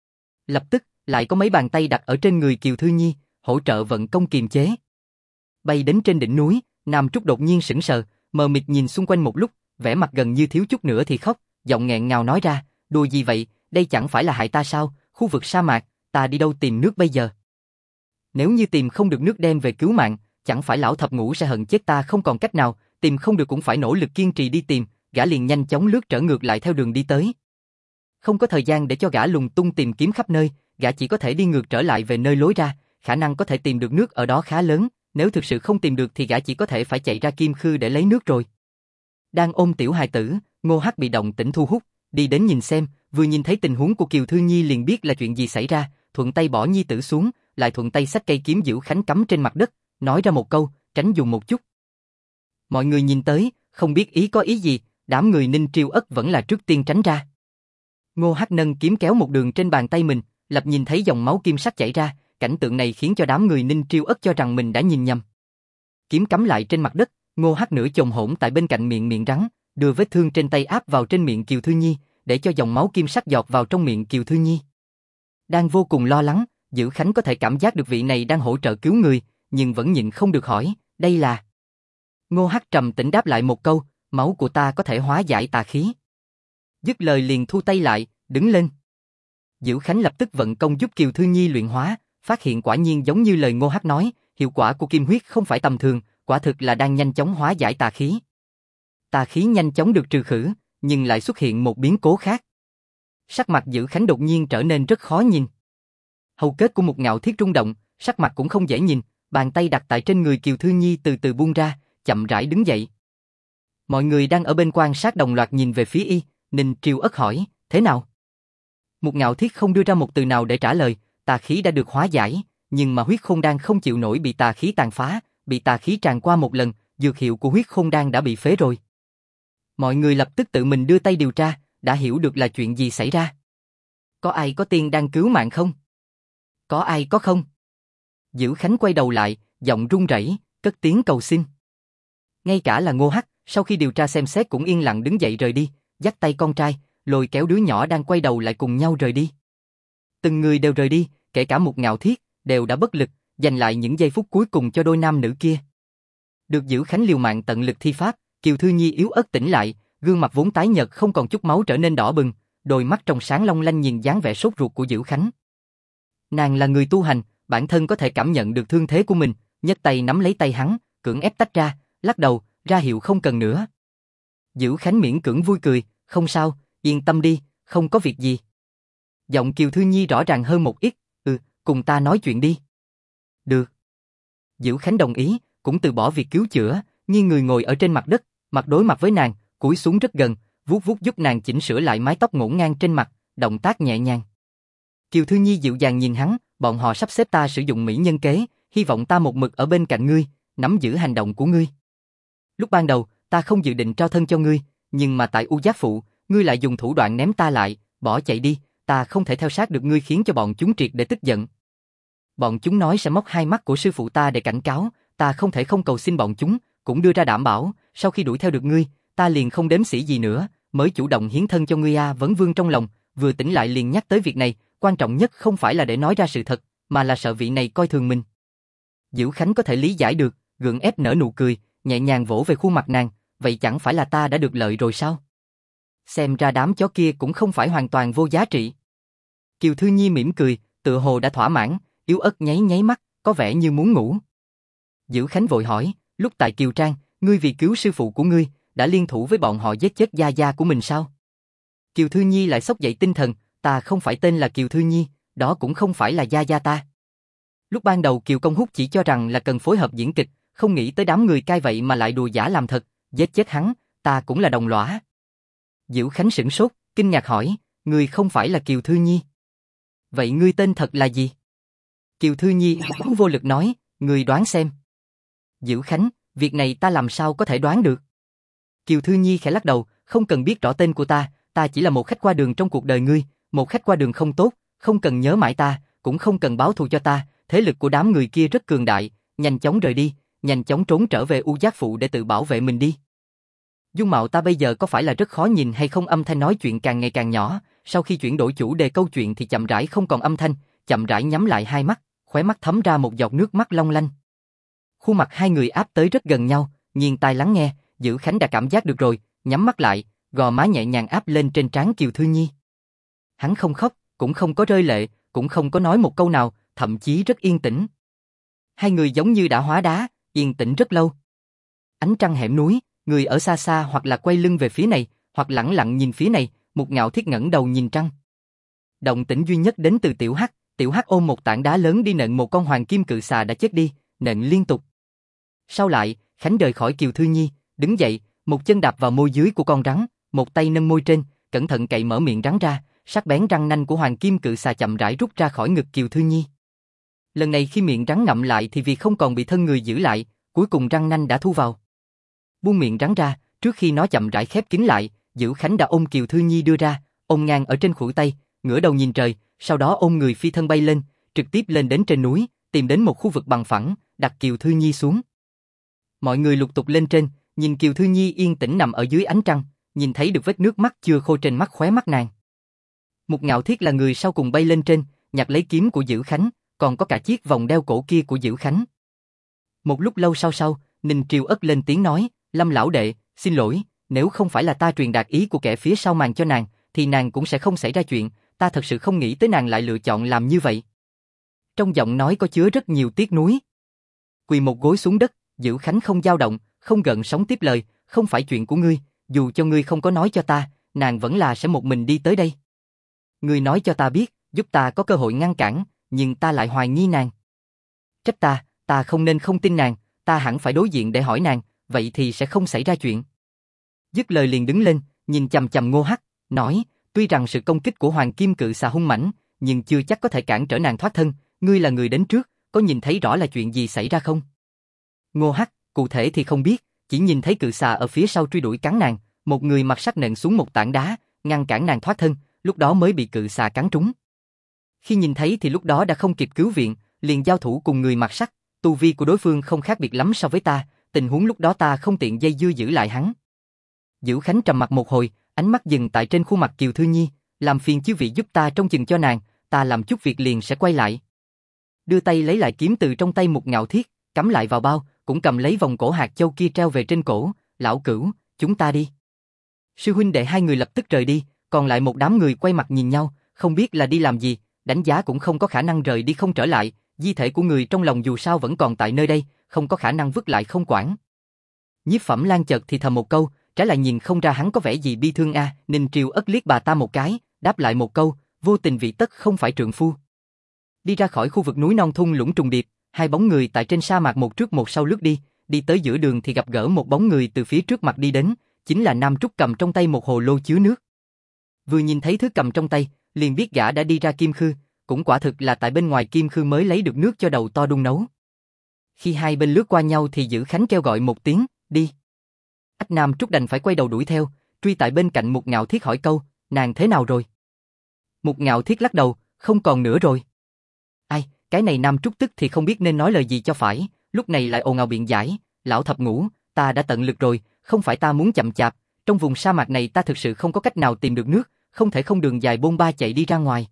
Lập tức, lại có mấy bàn tay đặt ở trên người Kiều Thư Nhi, hỗ trợ vận công kiềm chế. Bay đến trên đỉnh núi, Nam Trúc đột nhiên sững sờ, mờ mịt nhìn xung quanh một lúc, vẻ mặt gần như thiếu chút nữa thì khóc, giọng nghẹn ngào nói ra, đùa gì vậy, đây chẳng phải là hại ta sao, khu vực sa mạc, ta đi đâu tìm nước bây giờ? Nếu như tìm không được nước đem về cứu mạng, chẳng phải lão thập ngũ sẽ hận chết ta không còn cách nào, tìm không được cũng phải nỗ lực kiên trì đi tìm, gã liền nhanh chóng lướt trở ngược lại theo đường đi tới. Không có thời gian để cho gã lùng tung tìm kiếm khắp nơi, gã chỉ có thể đi ngược trở lại về nơi lối ra, khả năng có thể tìm được nước ở đó khá lớn, nếu thực sự không tìm được thì gã chỉ có thể phải chạy ra Kim Khư để lấy nước rồi. Đang ôm tiểu hài tử, Ngô Hắc bị động tĩnh thu hút, đi đến nhìn xem, vừa nhìn thấy tình huống của Kiều Thư Nhi liền biết là chuyện gì xảy ra, thuận tay bỏ nhi tử xuống, lại thuận tay xách cây kiếm Dữ Khánh cắm trên mặt đất, nói ra một câu, tránh dùng một chút. Mọi người nhìn tới, không biết ý có ý gì, đám người Ninh Triêu Ất vẫn là trước tiên tránh ra. Ngô Hắc nâng kiếm kéo một đường trên bàn tay mình, lập nhìn thấy dòng máu kim sắc chảy ra, cảnh tượng này khiến cho đám người Ninh Triêu Ất cho rằng mình đã nhìn nhầm. Kiếm cắm lại trên mặt đất, Ngô Hắc nửa chồm hổn tại bên cạnh miệng rắn, đưa vết thương trên tay áp vào trên miệng Kiều Thư Nhi, để cho dòng máu kim sắc giọt vào trong miệng Kiều Thư Nhi. Đang vô cùng lo lắng, Dữ Khánh có thể cảm giác được vị này đang hỗ trợ cứu người, nhưng vẫn nhịn không được hỏi, đây là... Ngô Hắc trầm tĩnh đáp lại một câu, máu của ta có thể hóa giải tà khí. Dứt lời liền thu tay lại, đứng lên. Dữ Khánh lập tức vận công giúp Kiều Thư Nhi luyện hóa, phát hiện quả nhiên giống như lời Ngô Hắc nói, hiệu quả của kim huyết không phải tầm thường, quả thực là đang nhanh chóng hóa giải tà khí. Tà khí nhanh chóng được trừ khử, nhưng lại xuất hiện một biến cố khác. Sắc mặt Dữ Khánh đột nhiên trở nên rất khó nhìn. Hầu kết của Mục Ngạo Thiết rung động, sắc mặt cũng không dễ nhìn, bàn tay đặt tại trên người Kiều Thư Nhi từ từ buông ra, chậm rãi đứng dậy. Mọi người đang ở bên quan sát đồng loạt nhìn về phía y, Ninh Triêu Ất hỏi, thế nào? Mục Ngạo Thiết không đưa ra một từ nào để trả lời, tà khí đã được hóa giải, nhưng mà huyết khôn đan không chịu nổi bị tà khí tàn phá, bị tà khí tràn qua một lần, dược hiệu của huyết khôn đan đã bị phế rồi. Mọi người lập tức tự mình đưa tay điều tra, đã hiểu được là chuyện gì xảy ra. Có ai có tiên đan cứu mạng không? Có ai có không? Dữ Khánh quay đầu lại, giọng run rẩy, cất tiếng cầu xin. Ngay cả là Ngô Hắc, sau khi điều tra xem xét cũng yên lặng đứng dậy rời đi, dắt tay con trai, lôi kéo đứa nhỏ đang quay đầu lại cùng nhau rời đi. Từng người đều rời đi, kể cả Mục Ngạo Thiết, đều đã bất lực, dành lại những giây phút cuối cùng cho đôi nam nữ kia. Được Dữ Khánh liều mạng tận lực thi pháp, Kiều Thư Nhi yếu ớt tỉnh lại, gương mặt vốn tái nhợt không còn chút máu trở nên đỏ bừng, đôi mắt trong sáng long lanh nhìn dáng vẻ sốt ruột của Dữ Khánh. Nàng là người tu hành, bản thân có thể cảm nhận được thương thế của mình, nhấc tay nắm lấy tay hắn, cưỡng ép tách ra, lắc đầu, ra hiệu không cần nữa. Dữ Khánh miễn cưỡng vui cười, không sao, yên tâm đi, không có việc gì. Giọng Kiều Thư Nhi rõ ràng hơn một ít, cùng ta nói chuyện đi. Được. Dữ Khánh đồng ý, cũng từ bỏ việc cứu chữa, nghiêng người ngồi ở trên mặt đất, mặt đối mặt với nàng, cúi xuống rất gần, vuốt vuốt giúp nàng chỉnh sửa lại mái tóc ngổn ngang trên mặt, động tác nhẹ nhàng. Kiều Thư Nhi dịu dàng nhìn hắn, bọn họ sắp xếp ta sử dụng mỹ nhân kế, hy vọng ta một mực ở bên cạnh ngươi, nắm giữ hành động của ngươi. Lúc ban đầu, ta không dự định trao thân cho ngươi, nhưng mà tại U Giác Phụ, ngươi lại dùng thủ đoạn ném ta lại, bỏ chạy đi, ta không thể theo sát được ngươi khiến cho bọn chúng triệt để tức giận. Bọn chúng nói sẽ móc hai mắt của sư phụ ta để cảnh cáo, ta không thể không cầu xin bọn chúng, cũng đưa ra đảm bảo, sau khi đuổi theo được ngươi, ta liền không đếm xỉa gì nữa, mới chủ động hiến thân cho ngươi a. Vấn Vương trong lòng, vừa tỉnh lại liền nhắc tới việc này, quan trọng nhất không phải là để nói ra sự thật, mà là sợ vị này coi thường mình. Dữ Khánh có thể lý giải được, gượng ép nở nụ cười, nhẹ nhàng vỗ về khuôn mặt nàng, vậy chẳng phải là ta đã được lợi rồi sao? Xem ra đám chó kia cũng không phải hoàn toàn vô giá trị. Kiều Thư Nhi mỉm cười, tựa hồ đã thỏa mãn, yếu ớt nháy nháy mắt, có vẻ như muốn ngủ. Dữ Khánh vội hỏi, lúc tại Kiều Trang, ngươi vì cứu sư phụ của ngươi, đã liên thủ với bọn họ giết chết gia gia của mình sao? Kiều Thư Nhi lại xốc dậy tinh thần, ta không phải tên là Kiều Thư Nhi, đó cũng không phải là gia gia ta. Lúc ban đầu Kiều Công Húc chỉ cho rằng là cần phối hợp diễn kịch, không nghĩ tới đám người cai vậy mà lại đùa giả làm thật, giết chết hắn, ta cũng là đồng lõa. Dữ Khánh sửng sốt, kinh ngạc hỏi, ngươi không phải là Kiều Thư Nhi. Vậy ngươi tên thật là gì? Kiều Thư Nhi vô lực nói, ngươi đoán xem. Dữ Khánh, việc này ta làm sao có thể đoán được? Kiều Thư Nhi khẽ lắc đầu, không cần biết rõ tên của ta chỉ là một khách qua đường trong cuộc đời ngươi, một khách qua đường không tốt, không cần nhớ mãi ta, cũng không cần báo thù cho ta, thế lực của đám người kia rất cường đại, nhanh chóng rời đi, nhanh chóng trốn trở về U Giác Phụ để tự bảo vệ mình đi. Dung mạo ta bây giờ có phải là rất khó nhìn hay không? Âm thanh nói chuyện càng ngày càng nhỏ, sau khi chuyển đổi chủ đề câu chuyện thì chậm rãi không còn âm thanh, chậm rãi nhắm lại hai mắt, khóe mắt thấm ra một giọt nước mắt long lanh. Khuôn mặt hai người áp tới rất gần nhau, nghiêng tai lắng nghe, Dữ Khánh đã cảm giác được rồi, nhắm mắt lại, gò má nhẹ nhàng áp lên trên trán Kiều Thư Nhi. Hắn không khóc, cũng không có rơi lệ, cũng không có nói một câu nào, thậm chí rất yên tĩnh. Hai người giống như đã hóa đá, yên tĩnh rất lâu. Ánh trăng hẻm núi, người ở xa xa hoặc là quay lưng về phía này, hoặc lẳng lặng nhìn phía này, Mục Ngạo Thiết ngẩng đầu nhìn trăng. Động tĩnh duy nhất đến từ Tiểu Hắc ôm một tảng đá lớn đi nện một con hoàng kim cự xà đã chết đi, nện liên tục. Sau lại, Khánh rời khỏi Kiều Thư Nhi, đứng dậy, một chân đạp vào môi dưới của con rắn, một tay nâng môi trên, cẩn thận cậy mở miệng rắn ra, sắc bén răng nanh của hoàng kim cự xà chậm rãi rút ra khỏi ngực Kiều Thư Nhi. Lần này khi miệng rắn ngậm lại thì vì không còn bị thân người giữ lại, cuối cùng răng nanh đã thu vào. Buông miệng rắn ra, trước khi nó chậm rãi khép kín lại, Dữ Khánh đã ôm Kiều Thư Nhi đưa ra, ôm ngang ở trên khuỷu tay, ngửa đầu nhìn trời, sau đó ôm người phi thân bay lên, trực tiếp lên đến trên núi, tìm đến một khu vực bằng phẳng, đặt Kiều Thư Nhi xuống. Mọi người lục tục lên trên, nhìn Kiều Thư Nhi yên tĩnh nằm ở dưới ánh trăng, nhìn thấy được vết nước mắt chưa khô trên mắt khóe mắt nàng. Mục Ngạo Thiết là người sau cùng bay lên trên, nhặt lấy kiếm của Dữ Khánh, còn có cả chiếc vòng đeo cổ kia của Dữ Khánh. Một lúc lâu sau, Ninh Triều Ất lên tiếng nói, Lâm lão đệ, xin lỗi, nếu không phải là ta truyền đạt ý của kẻ phía sau màn cho nàng, thì nàng cũng sẽ không xảy ra chuyện, ta thật sự không nghĩ tới nàng lại lựa chọn làm như vậy. Trong giọng nói có chứa rất nhiều tiếc nuối. Quỳ một gối xuống đất, Dữ Khánh không dao động, không gợn sóng tiếp lời, không phải chuyện của ngươi, dù cho ngươi không có nói cho ta, nàng vẫn là sẽ một mình đi tới đây. Ngươi nói cho ta biết, giúp ta có cơ hội ngăn cản, nhưng ta lại hoài nghi nàng. Trách ta không nên không tin nàng, ta hẳn phải đối diện để hỏi nàng, vậy thì sẽ không xảy ra chuyện. Dứt lời liền đứng lên, nhìn chằm chằm Ngô Hắc, nói, tuy rằng sự công kích của hoàng kim cự xà hung mãnh, nhưng chưa chắc có thể cản trở nàng thoát thân, ngươi là người đến trước, có nhìn thấy rõ là chuyện gì xảy ra không? Ngô Hắc, cụ thể thì không biết, chỉ nhìn thấy cự xà ở phía sau truy đuổi cắn nàng, một người mặc sắt nện xuống một tảng đá, ngăn cản nàng thoát thân, lúc đó mới bị cự xà cắn trúng. Khi nhìn thấy thì lúc đó đã không kịp cứu viện, liền giao thủ cùng người mặc sắt, tu vi của đối phương không khác biệt lắm so với ta, tình huống lúc đó ta không tiện dây dưa giữ lại hắn. Dữ Khánh trầm mặt một hồi, ánh mắt dừng tại trên khuôn mặt Kiều Thư Nhi, làm phiền chư vị giúp ta trông chừng cho nàng, ta làm chút việc liền sẽ quay lại. Đưa tay lấy lại kiếm từ trong tay Mục Ngạo Thiết, cắm lại vào bao, cũng cầm lấy vòng cổ hạt châu kia treo về trên cổ, lão Cửu, chúng ta đi. Sư huynh đệ hai người lập tức rời đi, còn lại một đám người quay mặt nhìn nhau, không biết là đi làm gì, đánh giá cũng không có khả năng rời đi không trở lại, di thể của người trong lòng dù sao vẫn còn tại nơi đây, không có khả năng vứt lại không quản. Nhiếp Phẩm Lan chợt thì thầm một câu, trái lại nhìn không ra hắn có vẻ gì bi thương a. Ninh Triều Ất liếc bà ta một cái, đáp lại một câu, vô tình vị tất không phải trượng phu. Đi ra khỏi khu vực núi non thung lũng trùng điệp, hai bóng người tại trên sa mạc một trước một sau lướt đi, đi tới giữa đường thì gặp gỡ một bóng người từ phía trước mặt đi đến, chính là Nam Trúc cầm trong tay một hồ lô chứa nước. Vừa nhìn thấy thứ cầm trong tay, liền biết gã đã đi ra Kim Khư, cũng quả thực là tại bên ngoài Kim Khư mới lấy được nước cho đầu to đun nấu. Khi hai bên lướt qua nhau thì Dữ Khánh kêu gọi một tiếng, đi. Ách Nam Trúc đành phải quay đầu đuổi theo, truy tại bên cạnh Mục Ngạo Thiết hỏi câu, nàng thế nào rồi? Mục Ngạo Thiết lắc đầu, không còn nữa rồi. Ai, cái này Nam Trúc tức thì không biết nên nói lời gì cho phải, lúc này lại ồn ào biện giải, lão thập ngũ, ta đã tận lực rồi, không phải ta muốn chậm chạp, trong vùng sa mạc này ta thực sự không có cách nào tìm được nước, không thể không đường dài bôn ba chạy đi ra ngoài.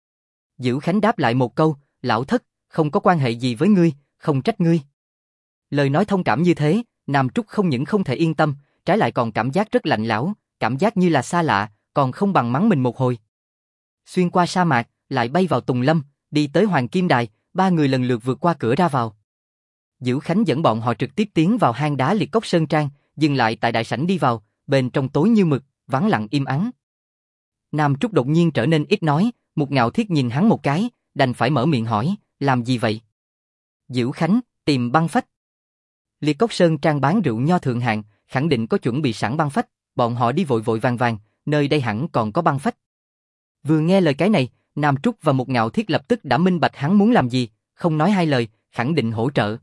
Dữ Khánh đáp lại một câu, lão thất, không có quan hệ gì với ngươi, không trách ngươi. Lời nói thông cảm như thế, Nam Trúc không những không thể yên tâm, trái lại còn cảm giác rất lạnh lẽo, cảm giác như là xa lạ, còn không bằng mắng mình một hồi. Xuyên qua sa mạc, lại bay vào Tùng Lâm, đi tới Hoàng Kim Đài, ba người lần lượt vượt qua cửa ra vào. Dữ Khánh dẫn bọn họ trực tiếp tiến vào hang đá Liệt Cốc Sơn Trang, dừng lại tại đại sảnh đi vào, bên trong tối như mực, vắng lặng im ắng. Nam Trúc đột nhiên trở nên ít nói, Mục Ngạo Thiết nhìn hắn một cái, đành phải mở miệng hỏi, làm gì vậy? Dữ Khánh, tìm băng phách. Liệt Cốc Sơn Trang bán rượu nho thượng hạng, khẳng định có chuẩn bị sẵn băng phách, bọn họ đi vội vội vàng vàng, nơi đây hẳn còn có băng phách. Vừa nghe lời cái này, Nam Trúc và Mục Ngạo Thiết lập tức đã minh bạch hắn muốn làm gì, không nói hai lời, khẳng định hỗ trợ.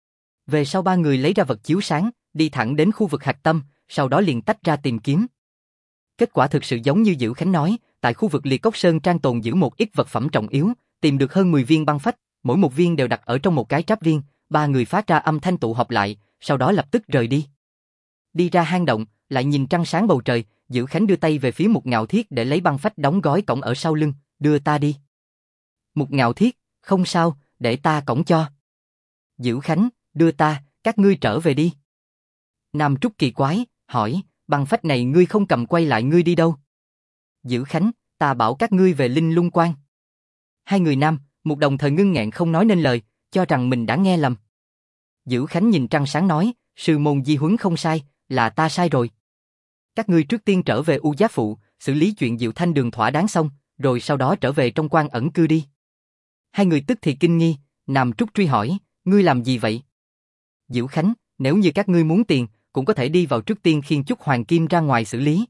Về sau ba người lấy ra vật chiếu sáng, đi thẳng đến khu vực hạch tâm, sau đó liền tách ra tìm kiếm. Kết quả thực sự giống như Dữ Khánh nói, tại khu vực Liệt Cốc Sơn Trang tồn giữ một ít vật phẩm trọng yếu, tìm được hơn 10 viên băng phách, mỗi một viên đều đặt ở trong một cái tráp riêng, ba người phát ra âm thanh tụ họp lại, sau đó lập tức rời đi. Đi ra hang động, lại nhìn trăng sáng bầu trời, Dữ Khánh đưa tay về phía Mục Ngạo Thiết để lấy băng phách đóng gói cõng ở sau lưng, đưa ta đi. Mục Ngạo Thiết, không sao, để ta cõng cho. Dữ Khánh, đưa ta, các ngươi trở về đi. Nam Trúc kỳ quái, hỏi, băng phách này ngươi không cầm quay lại ngươi đi đâu? Dữ Khánh, ta bảo các ngươi về Linh Lung Quan. Hai người nam, một đồng thời ngưng nghẹn không nói nên lời, cho rằng mình đã nghe lầm. Dữ Khánh nhìn trăng sáng nói, sư môn di huấn không sai, là ta sai rồi. Các ngươi trước tiên trở về U Giá Phụ, xử lý chuyện Diệu Thanh Đường thỏa đáng xong, rồi sau đó trở về trong quan ẩn cư đi. Hai người tức thì kinh nghi, Nam Trúc truy hỏi, ngươi làm gì vậy? Dữ Khánh, nếu như các ngươi muốn tiền, cũng có thể đi vào trước tiên khiêng chút hoàng kim ra ngoài xử lý.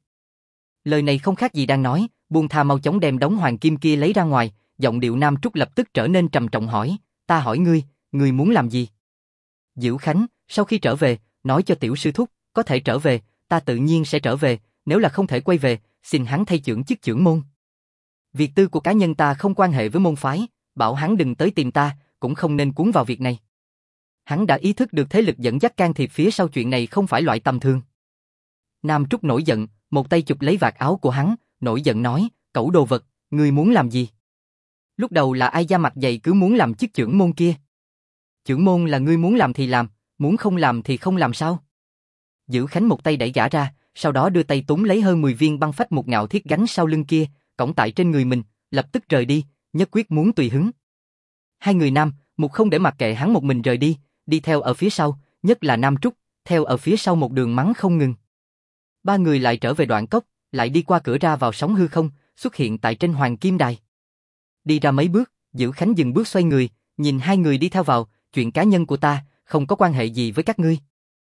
Lời này không khác gì đang nói, buông tha mau chóng đem đống hoàng kim kia lấy ra ngoài, giọng điệu Nam Trúc lập tức trở nên trầm trọng hỏi, ta hỏi ngươi muốn làm gì? Dữ Khánh, sau khi trở về, nói cho tiểu sư thúc, có thể trở về, ta tự nhiên sẽ trở về, nếu là không thể quay về, xin hắn thay chưởng chức chưởng môn. Việc tư của cá nhân ta không quan hệ với môn phái, bảo hắn đừng tới tìm ta, cũng không nên cuốn vào việc này. Hắn đã ý thức được thế lực dẫn dắt can thiệp phía sau chuyện này không phải loại tầm thường. Nam Trúc nổi giận, một tay chụp lấy vạt áo của hắn, nổi giận nói, cẩu đồ vật, ngươi muốn làm gì? Lúc đầu là ai da mặt dày cứ muốn làm chức chưởng môn kia? Chưởng môn là ngươi muốn làm thì làm, muốn không làm thì không làm sao? Dữ Khánh một tay đẩy gã ra, sau đó đưa tay túm lấy hơn 10 viên băng phách Mục Ngạo Thiết gánh sau lưng kia, cõng tại trên người mình, lập tức rời đi, nhất quyết muốn tùy hứng. Hai người nam, Mục không để mặc kệ hắn một mình rời đi, đi theo ở phía sau, nhất là Nam Trúc, theo ở phía sau một đường mắng không ngừng. Ba người lại trở về Đoạn Cốc, lại đi qua cửa ra vào sóng hư không, xuất hiện tại trên Hoàng Kim Đài. Đi ra mấy bước, Dữ Khánh dừng bước xoay người, nhìn hai người đi theo vào, chuyện cá nhân của ta, không có quan hệ gì với các ngươi.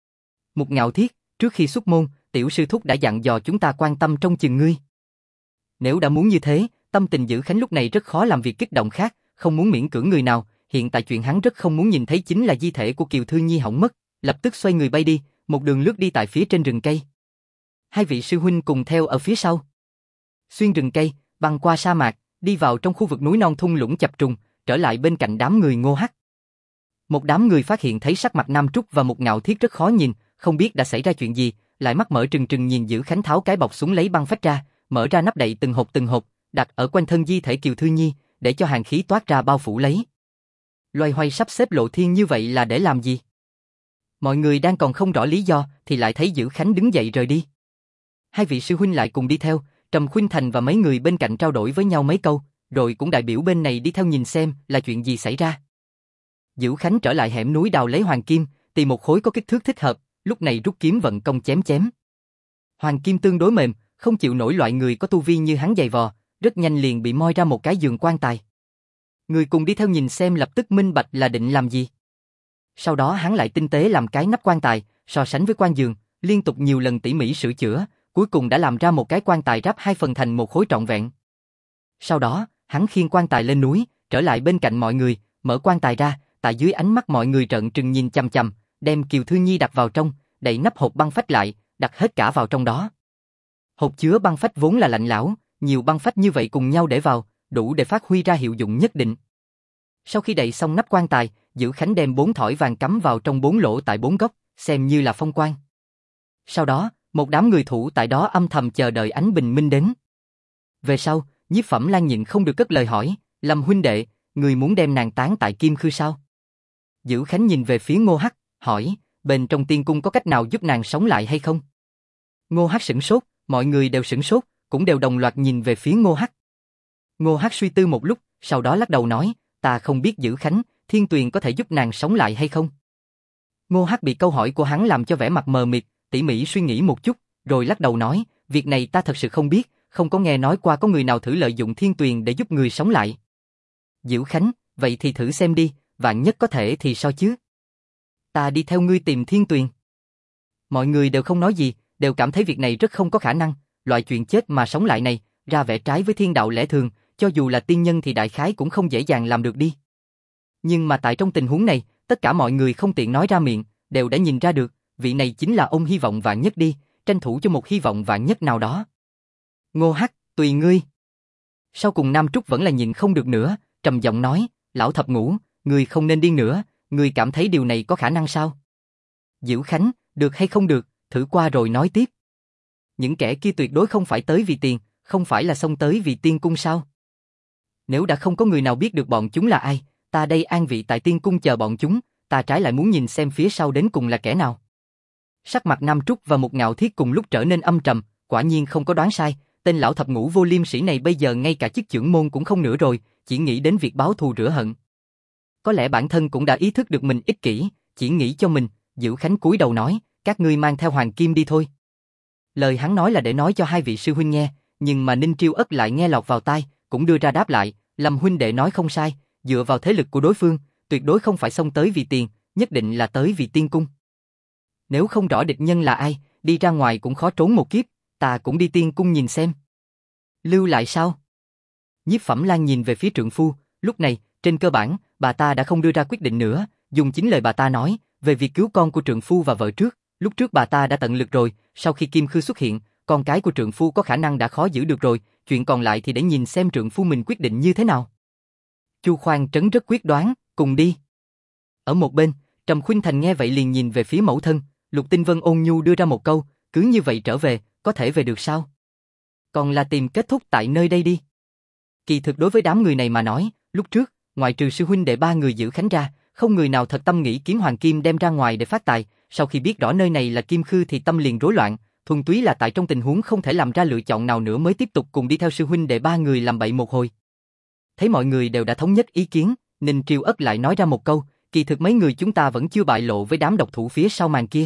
Mục Ngạo Thiết, trước khi xuất môn, tiểu sư thúc đã dặn dò chúng ta quan tâm trông chừng ngươi. Nếu đã muốn như thế, tâm tình Dữ Khánh lúc này rất khó làm việc kích động khác, không muốn miễn cưỡng người nào, hiện tại chuyện hắn rất không muốn nhìn thấy chính là di thể của Kiều Thư Nhi hỏng mất, lập tức xoay người bay đi, một đường lướt đi tại phía trên rừng cây. Hai vị sư huynh cùng theo ở phía sau. Xuyên rừng cây, băng qua sa mạc, đi vào trong khu vực núi non thung lũng chập trùng, trở lại bên cạnh đám người Ngô Hắc. Một đám người phát hiện thấy sắc mặt Nam Trúc và Mục Ngạo Thiết rất khó nhìn, không biết đã xảy ra chuyện gì, lại mắt mở trừng trừng nhìn Dữ Khánh tháo cái bọc súng lấy băng phách ra, mở ra nắp đậy từng hộp, đặt ở quanh thân di thể Kiều Thư Nhi, để cho hàn khí toát ra bao phủ lấy. Loay hoay sắp xếp lộ thiên như vậy là để làm gì? Mọi người đang còn không rõ lý do, thì lại thấy Dữ Khánh đứng dậy rời đi. Hai vị sư huynh lại cùng đi theo, Trầm Khuynh Thành và mấy người bên cạnh trao đổi với nhau mấy câu, rồi cũng đại biểu bên này đi theo nhìn xem là chuyện gì xảy ra. Dữ Khánh trở lại hẻm núi đào lấy hoàng kim, tìm một khối có kích thước thích hợp, lúc này rút kiếm vận công chém. Hoàng kim tương đối mềm, không chịu nổi loại người có tu vi như hắn dày vò, rất nhanh liền bị moi ra một cái giường quan tài. Người cùng đi theo nhìn xem lập tức minh bạch là định làm gì. Sau đó hắn lại tinh tế làm cái nắp quan tài, so sánh với quan giường, liên tục nhiều lần tỉ mỉ sửa chữa, cuối cùng đã làm ra một cái quan tài ráp hai phần thành một khối trọn vẹn. Sau đó, hắn khiêng quan tài lên núi, trở lại bên cạnh mọi người, mở quan tài ra, tại dưới ánh mắt mọi người trợn trừng nhìn chằm chằm, đem Kiều Thư Nhi đặt vào trong, đậy nắp hộp băng phách lại, đặt hết cả vào trong đó. Hộp chứa băng phách vốn là lạnh lẽo, nhiều băng phách như vậy cùng nhau để vào, đủ để phát huy ra hiệu dụng nhất định. Sau khi đậy xong nắp quan tài, Dữ Khánh đem 4 thỏi vàng cắm vào trong 4 lỗ tại 4 góc, xem như là phong quan. Sau đó, một đám người thủ tại đó âm thầm chờ đợi ánh bình minh đến. Về sau, Nhiếp Phẩm Lan nhịn không được cất lời hỏi, Lâm huynh đệ, người muốn đem nàng táng tại Kim Khư sao? Dữ Khánh nhìn về phía Ngô Hắc, hỏi, bên trong tiên cung có cách nào giúp nàng sống lại hay không? Ngô Hắc sửng sốt, mọi người đều sửng sốt, cũng đều đồng loạt nhìn về phía Ngô Hắc. Ngô Hắc suy tư một lúc, sau đó lắc đầu nói, ta không biết Dữ Khánh, Thiên Tuyền có thể giúp nàng sống lại hay không? Ngô Hắc bị câu hỏi của hắn làm cho vẻ mặt mờ mịt, tỉ mỉ suy nghĩ một chút, rồi lắc đầu nói, việc này ta thật sự không biết, không có nghe nói qua có người nào thử lợi dụng Thiên Tuyền để giúp người sống lại. Dữ Khánh, vậy thì thử xem đi, vạn nhất có thể thì sao chứ? Ta đi theo ngươi tìm Thiên Tuyền. Mọi người đều không nói gì, đều cảm thấy việc này rất không có khả năng, loại chuyện chết mà sống lại này, ra vẻ trái với thiên đạo lẽ thường, cho dù là tiên nhân thì đại khái cũng không dễ dàng làm được đi. Nhưng mà tại trong tình huống này, tất cả mọi người không tiện nói ra miệng, đều đã nhìn ra được, vị này chính là ôm hy vọng vạn nhất đi, tranh thủ cho một hy vọng vạn nhất nào đó. Ngô Hắc, tùy ngươi. Sau cùng Nam Trúc vẫn là nhịn không được nữa, trầm giọng nói, lão thập ngũ, ngươi không nên điên nữa, ngươi cảm thấy điều này có khả năng sao? Dữ Khánh, được hay không được, thử qua rồi nói tiếp. Những kẻ kia tuyệt đối không phải tới vì tiền, không phải là xông tới vì tiên cung sao? Nếu đã không có người nào biết được bọn chúng là ai, ta đây an vị tại tiên cung chờ bọn chúng, ta trái lại muốn nhìn xem phía sau đến cùng là kẻ nào. Sắc mặt Nam Trúc và Mục Ngạo Thiết cùng lúc trở nên âm trầm, quả nhiên không có đoán sai, tên lão thập ngũ vô liêm sỉ này bây giờ ngay cả chức trưởng môn cũng không nữa rồi, chỉ nghĩ đến việc báo thù rửa hận. Có lẽ bản thân cũng đã ý thức được mình ích kỷ, chỉ nghĩ cho mình, Dữ Khánh cúi đầu nói, các ngươi mang theo Hoàng Kim đi thôi. Lời hắn nói là để nói cho hai vị sư huynh nghe, nhưng mà Ninh Triêu Ất lại nghe lọt vào tai, cũng đưa ra đáp lại, Lâm huynh đệ nói không sai, dựa vào thế lực của đối phương, tuyệt đối không phải xông tới vì tiền, nhất định là tới vì tiên cung. Nếu không rõ địch nhân là ai, đi ra ngoài cũng khó trốn một kiếp, ta cũng đi tiên cung nhìn xem. Lưu lại sao? Nhiếp Phẩm Lan nhìn về phía trượng phu, lúc này, trên cơ bản, bà ta đã không đưa ra quyết định nữa, dùng chính lời bà ta nói, về việc cứu con của trượng phu và vợ trước, lúc trước bà ta đã tận lực rồi, sau khi Kim Khư xuất hiện, con cái của trượng phu có khả năng đã khó giữ được rồi, chuyện còn lại thì để nhìn xem trượng phu mình quyết định như thế nào. Chu Khoan Trấn rất quyết đoán, cùng đi. Ở một bên, Trầm Khuynh Thành nghe vậy liền nhìn về phía mẫu thân, Lục Tinh Vân ôn nhu đưa ra một câu, cứ như vậy trở về, có thể về được sao? Còn là tìm kết thúc tại nơi đây đi. Kỳ thực đối với đám người này mà nói, lúc trước, ngoại trừ sư huynh đệ ba người Dữ Khánh ra, không người nào thật tâm nghĩ kiếm hoàng kim đem ra ngoài để phát tài, sau khi biết rõ nơi này là Kim Khư thì tâm liền rối loạn, thuần túy là tại trong tình huống không thể làm ra lựa chọn nào nữa mới tiếp tục cùng đi theo sư huynh đệ ba người làm bậy một hồi. Thấy mọi người đều đã thống nhất ý kiến, Ninh Triêu Ất lại nói ra một câu, kỳ thực mấy người chúng ta vẫn chưa bại lộ với đám độc thủ phía sau màn kia.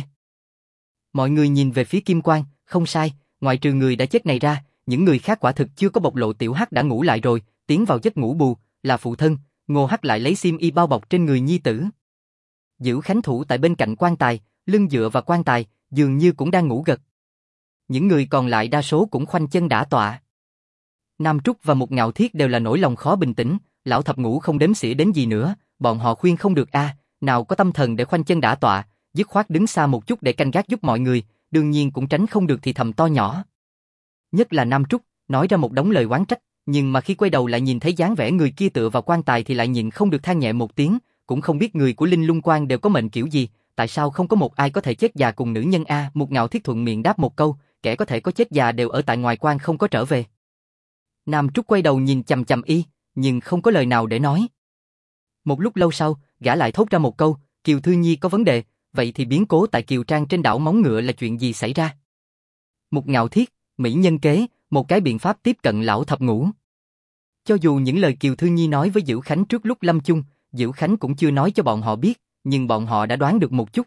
Mọi người nhìn về phía Kim Quang, không sai, ngoại trừ người đã chết này ra, những người khác quả thực chưa có bộc lộ. Tiểu Hắc đã ngủ lại rồi, tiến vào giấc ngủ bù, là phụ thân, Ngô Hắc lại lấy xiêm y bao bọc trên người nhi tử. Dữ Khánh thủ tại bên cạnh quan tài, lưng dựa vào quan tài, dường như cũng đang ngủ gật. Những người còn lại đa số cũng khoanh chân đả tọa. Nam Trúc và Mục Ngạo Thiết đều là nỗi lòng khó bình tĩnh, lão thập ngũ không đếm xỉa đến gì nữa, bọn họ khuyên không được nào có tâm thần để khoanh chân đả tọa, dứt khoát đứng xa một chút để canh gác giúp mọi người, đương nhiên cũng tránh không được thì thầm to nhỏ. Nhất là Nam Trúc, nói ra một đống lời oán trách, nhưng mà khi quay đầu lại nhìn thấy dáng vẻ người kia tựa vào quan tài thì lại nhịn không được than nhẹ một tiếng, cũng không biết người của Linh Lung Quan đều có mệnh kiểu gì, tại sao không có một ai có thể chết già cùng nữ nhân Mục Ngạo Thiết thuận miệng đáp một câu, kẻ có thể có chết già đều ở tại ngoài quan không có trở về. Nam Trúc quay đầu nhìn chằm chằm y, nhưng không có lời nào để nói. Một lúc lâu sau, gã lại thốt ra một câu, Kiều Thư Nhi có vấn đề, vậy thì biến cố tại Kiều Trang trên đảo Móng Ngựa là chuyện gì xảy ra? Mục Ngạo Thiết, mỹ nhân kế, một cái biện pháp tiếp cận lão thập ngũ. Cho dù những lời Kiều Thư Nhi nói với Dữ Khánh trước lúc lâm chung, Dữ Khánh cũng chưa nói cho bọn họ biết, nhưng bọn họ đã đoán được một chút.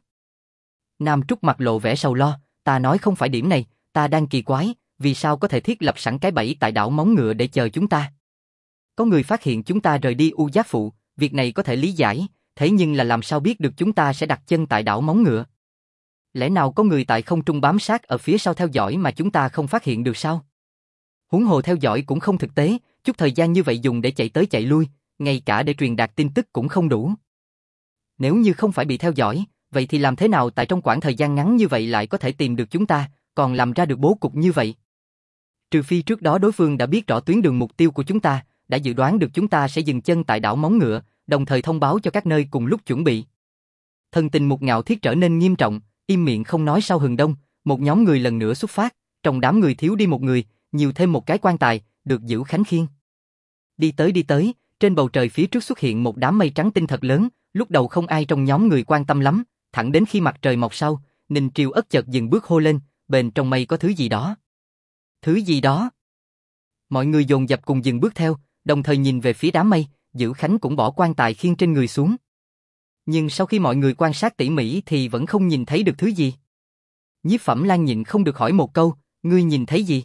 Nam Trúc mặt lộ vẻ sầu lo, ta nói không phải điểm này, ta đang kỳ quái, vì sao có thể thiết lập sẵn cái bẫy tại đảo Móng Ngựa để chờ chúng ta? Có người phát hiện chúng ta rời đi U Giác Phụ, việc này có thể lý giải, thế nhưng là làm sao biết được chúng ta sẽ đặt chân tại đảo Móng Ngựa? Lẽ nào có người tại không trung bám sát ở phía sau theo dõi mà chúng ta không phát hiện được sao? Huống hồ theo dõi cũng không thực tế, chút thời gian như vậy dùng để chạy tới chạy lui, ngay cả để truyền đạt tin tức cũng không đủ. Nếu như không phải bị theo dõi, vậy thì làm thế nào tại trong khoảng thời gian ngắn như vậy lại có thể tìm được chúng ta, còn làm ra được bố cục như vậy? Trừ phi trước đó đối phương đã biết rõ tuyến đường mục tiêu của chúng ta, đã dự đoán được chúng ta sẽ dừng chân tại đảo Móng Ngựa, đồng thời thông báo cho các nơi cùng lúc chuẩn bị. Thần tình Mục Ngạo Thiết trở nên nghiêm trọng, im miệng không nói sau hừng đông, một nhóm người lần nữa xuất phát, trong đám người thiếu đi một người, nhiều thêm một cái quan tài, được giữ khánh khiên. Đi tới, trên bầu trời phía trước xuất hiện một đám mây trắng tinh thật lớn, lúc đầu không ai trong nhóm người quan tâm lắm, thẳng đến khi mặt trời mọc sau, Ninh Triều Ất chợt dừng bước hô lên, bên trong mây có thứ gì đó. Thứ gì đó? Mọi người dồn dập cùng dừng bước theo, đồng thời nhìn về phía đám mây, Giữ Khánh cũng bỏ quan tài khiên trên người xuống. Nhưng sau khi mọi người quan sát tỉ mỉ thì vẫn không nhìn thấy được thứ gì. Nhiếp Phẩm Lan nhịn không được hỏi một câu, ngươi nhìn thấy gì?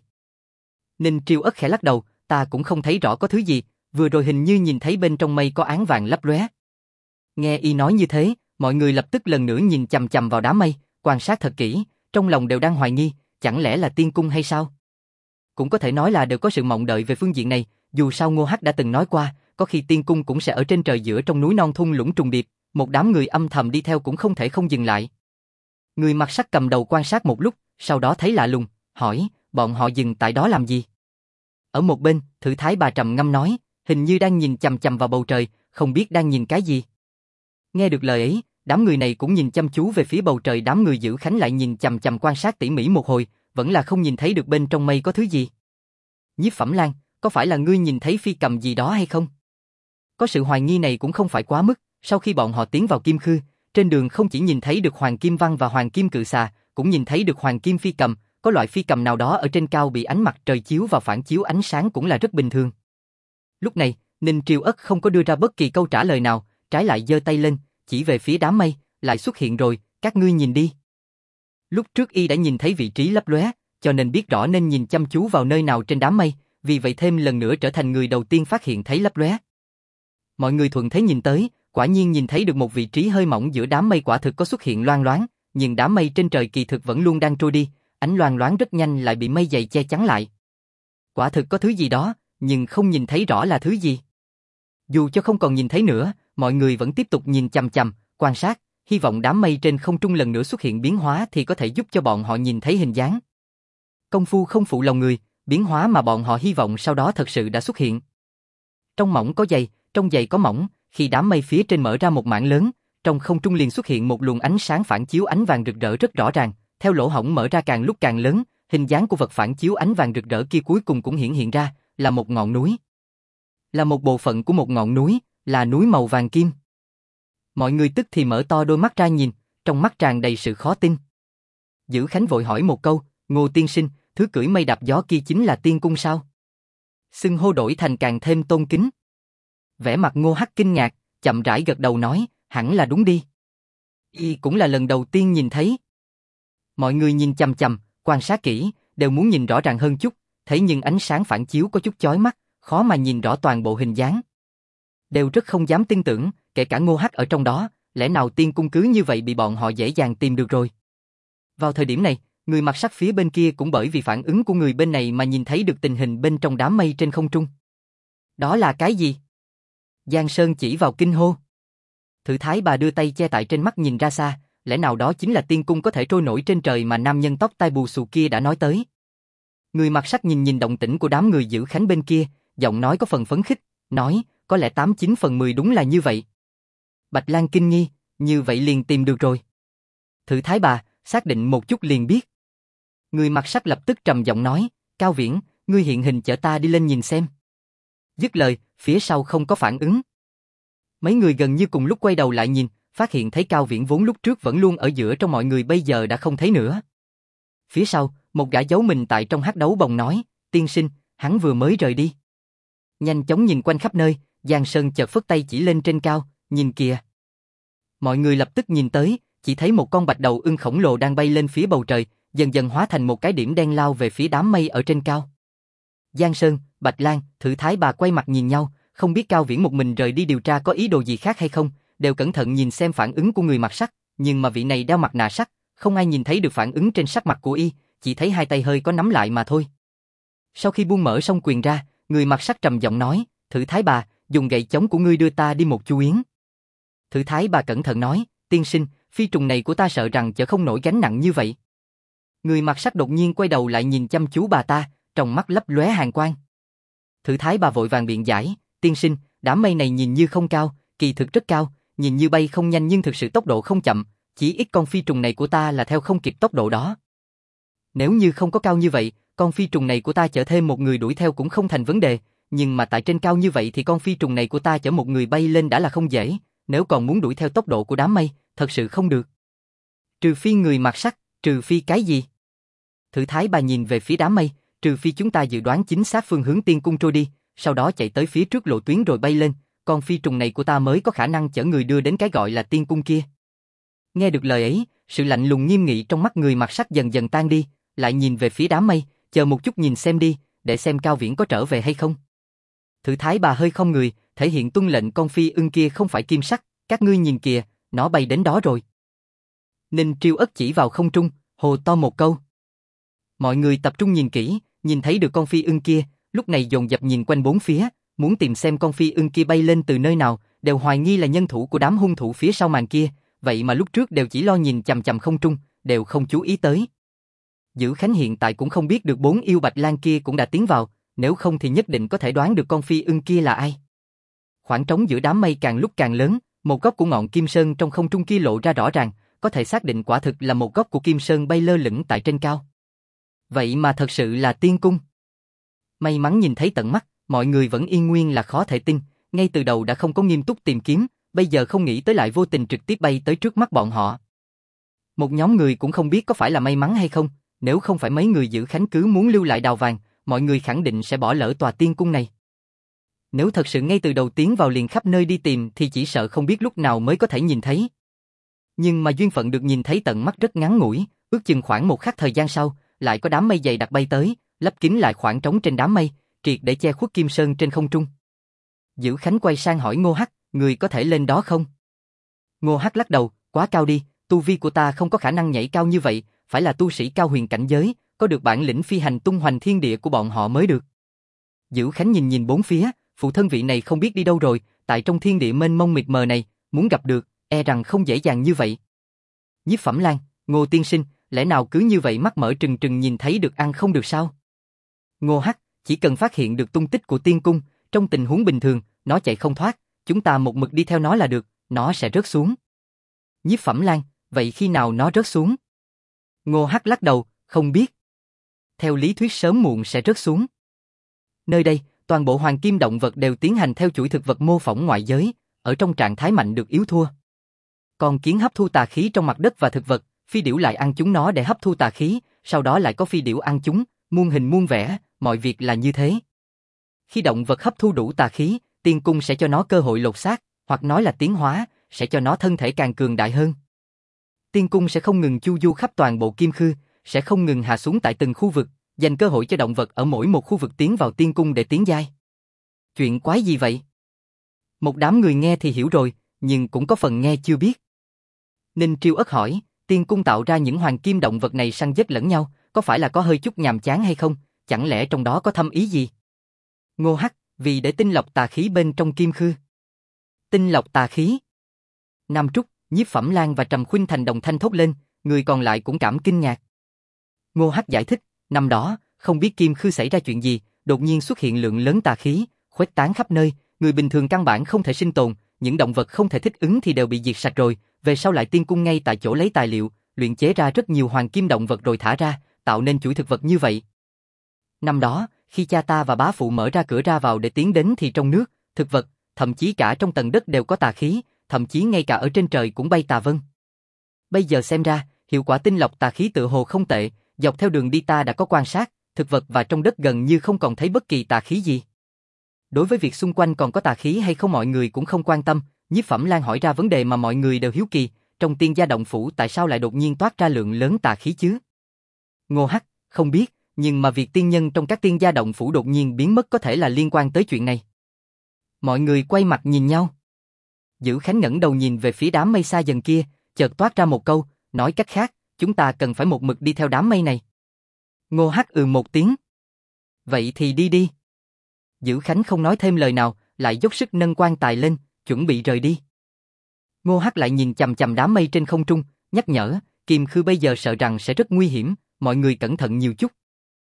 Ninh Triều Ất khẽ lắc đầu, ta cũng không thấy rõ có thứ gì, vừa rồi hình như nhìn thấy bên trong mây có áng vàng lấp lóe. Nghe y nói như thế, mọi người lập tức lần nữa nhìn chằm chằm vào đám mây, quan sát thật kỹ, trong lòng đều đang hoài nghi, chẳng lẽ là tiên cung hay sao? Cũng có thể nói là đều có sự mong đợi về phương diện này, dù sao Ngô Hắc đã từng nói qua, có khi tiên cung cũng sẽ ở trên trời giữa trong núi non thung lũng trùng điệp, một đám người âm thầm đi theo cũng không thể không dừng lại. Người mặc sắc cầm đầu quan sát một lúc, sau đó thấy lạ lùng, hỏi, bọn họ dừng tại đó làm gì? Ở một bên, Thử Thái Bà trầm ngâm nói, hình như đang nhìn chằm chằm vào bầu trời, không biết đang nhìn cái gì. Nghe được lời ấy, đám người này cũng nhìn chăm chú về phía bầu trời, đám người Giữ Khánh lại nhìn chằm chằm quan sát tỉ mỉ một hồi, vẫn là không nhìn thấy được bên trong mây có thứ gì. Nhiếp Phẩm Lan, có phải là ngươi nhìn thấy phi cầm gì đó hay không? Có sự hoài nghi này cũng không phải quá mức, sau khi bọn họ tiến vào Kim Khư, trên đường không chỉ nhìn thấy được Hoàng Kim Văn và Hoàng Kim Cự Xà, cũng nhìn thấy được Hoàng Kim Phi Cầm, có loại phi cầm nào đó ở trên cao bị ánh mặt trời chiếu vào phản chiếu ánh sáng cũng là rất bình thường. Lúc này, Ninh Triều Ất không có đưa ra bất kỳ câu trả lời nào, trái lại giơ tay lên, chỉ về phía đám mây, lại xuất hiện rồi, các ngươi nhìn đi. Lúc trước y đã nhìn thấy vị trí lấp lóe, cho nên biết rõ nên nhìn chăm chú vào nơi nào trên đám mây, vì vậy thêm lần nữa trở thành người đầu tiên phát hiện thấy lấp lóe. Mọi người thuận thế nhìn tới, quả nhiên nhìn thấy được một vị trí hơi mỏng giữa đám mây, quả thực có xuất hiện loang loáng, nhưng đám mây trên trời kỳ thực vẫn luôn đang trôi đi, ánh loang loáng rất nhanh lại bị mây dày che chắn lại. Quả thực có thứ gì đó, nhưng không nhìn thấy rõ là thứ gì. Dù cho không còn nhìn thấy nữa, mọi người vẫn tiếp tục nhìn chằm chằm, quan sát, hy vọng đám mây trên không trung lần nữa xuất hiện biến hóa thì có thể giúp cho bọn họ nhìn thấy hình dáng. Công phu không phụ lòng người, biến hóa mà bọn họ hy vọng sau đó thật sự đã xuất hiện. Trong mỏng có dày, trong dày có mỏng, khi đám mây phía trên mở ra một mảng lớn, trong không trung liền xuất hiện một luồng ánh sáng phản chiếu ánh vàng rực rỡ rất rõ ràng, theo lỗ hổng mở ra càng lúc càng lớn, hình dáng của vật phản chiếu ánh vàng rực rỡ kia cuối cùng cũng hiện ra, là một ngọn núi. Là một bộ phận của một ngọn núi, là núi màu vàng kim. Mọi người tức thì mở to đôi mắt ra nhìn, trong mắt tràn đầy sự khó tin. Giữ Khánh vội hỏi một câu, Ngô tiên sinh, thứ cưỡi mây đạp gió kia chính là tiên cung sao? Xưng hô đổi thành càng thêm tôn kính. Vẻ mặt Ngô Hắc kinh ngạc, chậm rãi gật đầu nói, hẳn là đúng đi. Y cũng là lần đầu tiên nhìn thấy. Mọi người nhìn chằm chằm, quan sát kỹ, đều muốn nhìn rõ ràng hơn chút, thế nhưng ánh sáng phản chiếu có chút chói mắt, khó mà nhìn rõ toàn bộ hình dáng. Đều rất không dám tin tưởng, kể cả Ngô Hắc ở trong đó, lẽ nào tiên cung cứ như vậy bị bọn họ dễ dàng tìm được rồi. Vào thời điểm này, người mặc sắc phía bên kia cũng bởi vì phản ứng của người bên này mà nhìn thấy được tình hình bên trong đám mây trên không trung. Đó là cái gì? Giang Sơn chỉ vào kinh hô. Thử Thái Bà đưa tay che tại trên mắt nhìn ra xa, lẽ nào đó chính là tiên cung có thể trôi nổi trên trời mà nam nhân tóc tai bù xù kia đã nói tới. Người mặc sắc nhìn nhìn động tĩnh của đám người Giữ Khánh bên kia, giọng nói có phần phấn khích, nói, có lẽ 89 phần 10 đúng là như vậy. Bạch Lan kinh nghi, như vậy liền tìm được rồi. Thử Thái Bà, xác định một chút liền biết. Người mặc sắc lập tức trầm giọng nói, Cao Viễn, ngươi hiện hình chở ta đi lên nhìn xem. Dứt lời, phía sau không có phản ứng. Mấy người gần như cùng lúc quay đầu lại nhìn, phát hiện thấy Cao Viễn vốn lúc trước vẫn luôn ở giữa trong mọi người bây giờ đã không thấy nữa. Phía sau, một gã giấu mình tại trong hắc đấu bồng nói, tiên sinh, hắn vừa mới rời đi. Nhanh chóng nhìn quanh khắp nơi, Giang Sơn chợt phất tay chỉ lên trên cao, nhìn kìa. Mọi người lập tức nhìn tới, chỉ thấy một con bạch đầu ưng khổng lồ đang bay lên phía bầu trời, dần dần hóa thành một cái điểm đen lao về phía đám mây ở trên cao. Giang Sơn, Bạch Lan, Thử Thái Bà quay mặt nhìn nhau, không biết Cao Viễn một mình rời đi điều tra có ý đồ gì khác hay không, đều cẩn thận nhìn xem phản ứng của người mặc sắt, nhưng mà vị này đeo mặt nạ sắt, không ai nhìn thấy được phản ứng trên sắc mặt của y, chỉ thấy hai tay hơi có nắm lại mà thôi. Sau khi buông mở xong quyền ra, người mặc sắt trầm giọng nói, Thử Thái Bà, dùng gậy chống của ngươi đưa ta đi một chu yến. Thử Thái Bà cẩn thận nói, tiên sinh, phi trùng này của ta sợ rằng chở không nổi gánh nặng như vậy. Người mặc sắt đột nhiên quay đầu lại nhìn chăm chú bà ta, trong mắt lấp lóe hàn quang. Thử Thái Bà vội vàng biện giải, tiên sinh, đám mây này nhìn như không cao, kỳ thực rất cao, nhìn như bay không nhanh nhưng thực sự tốc độ không chậm, chỉ ít con phi trùng này của ta là theo không kịp tốc độ đó. Nếu như không có cao như vậy, con phi trùng này của ta chở thêm một người đuổi theo cũng không thành vấn đề, nhưng mà tại trên cao như vậy thì con phi trùng này của ta chở một người bay lên đã là không dễ, nếu còn muốn đuổi theo tốc độ của đám mây, thật sự không được. Trừ phi người mặc sắt, trừ phi cái gì? Thử Thái Bà nhìn về phía đám mây, trừ phi chúng ta dự đoán chính xác phương hướng tiên cung trôi đi, sau đó chạy tới phía trước lộ tuyến rồi bay lên, con phi trùng này của ta mới có khả năng chở người đưa đến cái gọi là tiên cung kia. Nghe được lời ấy, sự lạnh lùng nghiêm nghị trong mắt người mặc sắt dần dần tan đi, lại nhìn về phía đám mây, chờ một chút nhìn xem đi, để xem Cao Viễn có trở về hay không. Thử Thái Bà hơi không người, thể hiện tuân lệnh con phi ưng kia không phải kim sắc, các ngươi nhìn kìa, nó bay đến đó rồi. Ninh Triêu Ất chỉ vào không trung, hồ to một câu. Mọi người tập trung nhìn kỹ, nhìn thấy được con phi ưng kia, lúc này dồn dập nhìn quanh bốn phía, muốn tìm xem con phi ưng kia bay lên từ nơi nào, đều hoài nghi là nhân thủ của đám hung thủ phía sau màn kia, vậy mà lúc trước đều chỉ lo nhìn chằm chằm không trung, đều không chú ý tới. Dữ Khánh hiện tại cũng không biết được 4 yêu bạch lang kia cũng đã tiến vào, nếu không thì nhất định có thể đoán được con phi ưng kia là ai. Khoảng trống giữa đám mây càng lúc càng lớn, một góc của ngọn Kim Sơn trong không trung kia lộ ra rõ ràng, có thể xác định quả thực là một góc của Kim Sơn bay lơ lửng tại trên cao. Vậy mà thật sự là tiên cung. May mắn nhìn thấy tận mắt, mọi người vẫn yên nguyên là khó thể tin, ngay từ đầu đã không có nghiêm túc tìm kiếm, bây giờ không nghĩ tới lại vô tình trực tiếp bay tới trước mắt bọn họ. Một nhóm người cũng không biết có phải là may mắn hay không, nếu không phải mấy người giữ Khánh cứ muốn lưu lại đào vàng, mọi người khẳng định sẽ bỏ lỡ tòa tiên cung này. Nếu thật sự ngay từ đầu tiến vào liền khắp nơi đi tìm thì chỉ sợ không biết lúc nào mới có thể nhìn thấy. Nhưng mà duyên phận được nhìn thấy tận mắt rất ngắn ngủi, ước chừng khoảng một khắc thời gian sau, lại có đám mây dày đặc bay tới, lấp kín lại khoảng trống trên đám mây, triệt để che khuất Kim Sơn trên không trung. Dữ Khánh quay sang hỏi Ngô Hắc, người có thể lên đó không? Ngô Hắc lắc đầu, quá cao đi, tu vi của ta không có khả năng nhảy cao như vậy, phải là tu sĩ cao huyền cảnh giới, có được bản lĩnh phi hành tung hoành thiên địa của bọn họ mới được. Dữ Khánh nhìn nhìn bốn phía, phụ thân vị này không biết đi đâu rồi, tại trong thiên địa mênh mông mịt mờ này, muốn gặp được, e rằng không dễ dàng như vậy. Nhiếp Phẩm Lan, Ngô tiên sinh, lẽ nào cứ như vậy mắt mở trừng trừng nhìn thấy được ăn không được sao? Ngô Hắc, chỉ cần phát hiện được tung tích của tiên cung, trong tình huống bình thường, nó chạy không thoát, chúng ta một mực đi theo nó là được, nó sẽ rớt xuống. Nhiếp Phẩm Lan, vậy khi nào nó rớt xuống? Ngô Hắc lắc đầu, không biết. Theo lý thuyết sớm muộn sẽ rớt xuống. Nơi đây, toàn bộ hoàng kim động vật đều tiến hành theo chuỗi thực vật mô phỏng ngoại giới, ở trong trạng thái mạnh được yếu thua. Con kiến hấp thu tà khí trong mặt đất và thực vật, phi điểu lại ăn chúng nó để hấp thu tà khí, sau đó lại có phi điểu ăn chúng, muôn hình muôn vẻ, mọi việc là như thế. Khi động vật hấp thu đủ tà khí, tiên cung sẽ cho nó cơ hội lột xác, hoặc nói là tiến hóa, sẽ cho nó thân thể càng cường đại hơn. Tiên cung sẽ không ngừng chu du khắp toàn bộ Kim Khư, sẽ không ngừng hạ xuống tại từng khu vực, dành cơ hội cho động vật ở mỗi một khu vực tiến vào tiên cung để tiến giai. Chuyện quái gì vậy? Một đám người nghe thì hiểu rồi, nhưng cũng có phần nghe chưa biết. Ninh Triêu Ất hỏi, tiên cung tạo ra những hoàng kim động vật này săn giết lẫn nhau, có phải là có hơi chút nhàm chán hay không? Chẳng lẽ trong đó có thâm ý gì? Ngô Hắc, vì để tinh lọc tà khí bên trong Kim Khư. Tinh lọc tà khí. Nam Trúc, Nhiếp Phẩm Lan và Trầm Khuynh Thành đồng thanh thốt lên, người còn lại cũng cảm kinh ngạc. Ngô Hắc giải thích, năm đó, không biết Kim Khư xảy ra chuyện gì, đột nhiên xuất hiện lượng lớn tà khí, khuếch tán khắp nơi, người bình thường căn bản không thể sinh tồn, những động vật không thể thích ứng thì đều bị diệt sạch rồi, về sau lại tiên cung ngay tại chỗ lấy tài liệu, luyện chế ra rất nhiều hoàng kim động vật rồi thả ra, tạo nên chuỗi thực vật như vậy. Năm đó, khi cha ta và bá phụ mở ra cửa ra vào để tiến đến thì trong nước, thực vật, thậm chí cả trong tầng đất đều có tà khí, thậm chí ngay cả ở trên trời cũng bay tà vân. Bây giờ xem ra, hiệu quả tinh lọc tà khí tự hồ không tệ, dọc theo đường đi ta đã có quan sát, thực vật và trong đất gần như không còn thấy bất kỳ tà khí gì. Đối với việc xung quanh còn có tà khí hay không mọi người cũng không quan tâm, Nhiếp Phẩm Lan hỏi ra vấn đề mà mọi người đều hiếu kỳ, trong tiên gia động phủ tại sao lại đột nhiên toát ra lượng lớn tà khí chứ? Ngô Hắc, không biết, nhưng mà việc tiên nhân trong các tiên gia động phủ đột nhiên biến mất có thể là liên quan tới chuyện này. Mọi người quay mặt nhìn nhau. Dữ Khánh ngẩng đầu nhìn về phía đám mây xa dần kia, chợt toát ra một câu, nói cách khác, chúng ta cần phải một mực đi theo đám mây này. Ngô Hắc một tiếng. Vậy thì đi đi. Dữ Khánh không nói thêm lời nào, lại dốc sức nâng quan tài lên, chuẩn bị rời đi. Ngô Hắc lại nhìn chằm chằm đám mây trên không trung, nhắc nhở, Kim Khư bây giờ sợ rằng sẽ rất nguy hiểm, mọi người cẩn thận nhiều chút.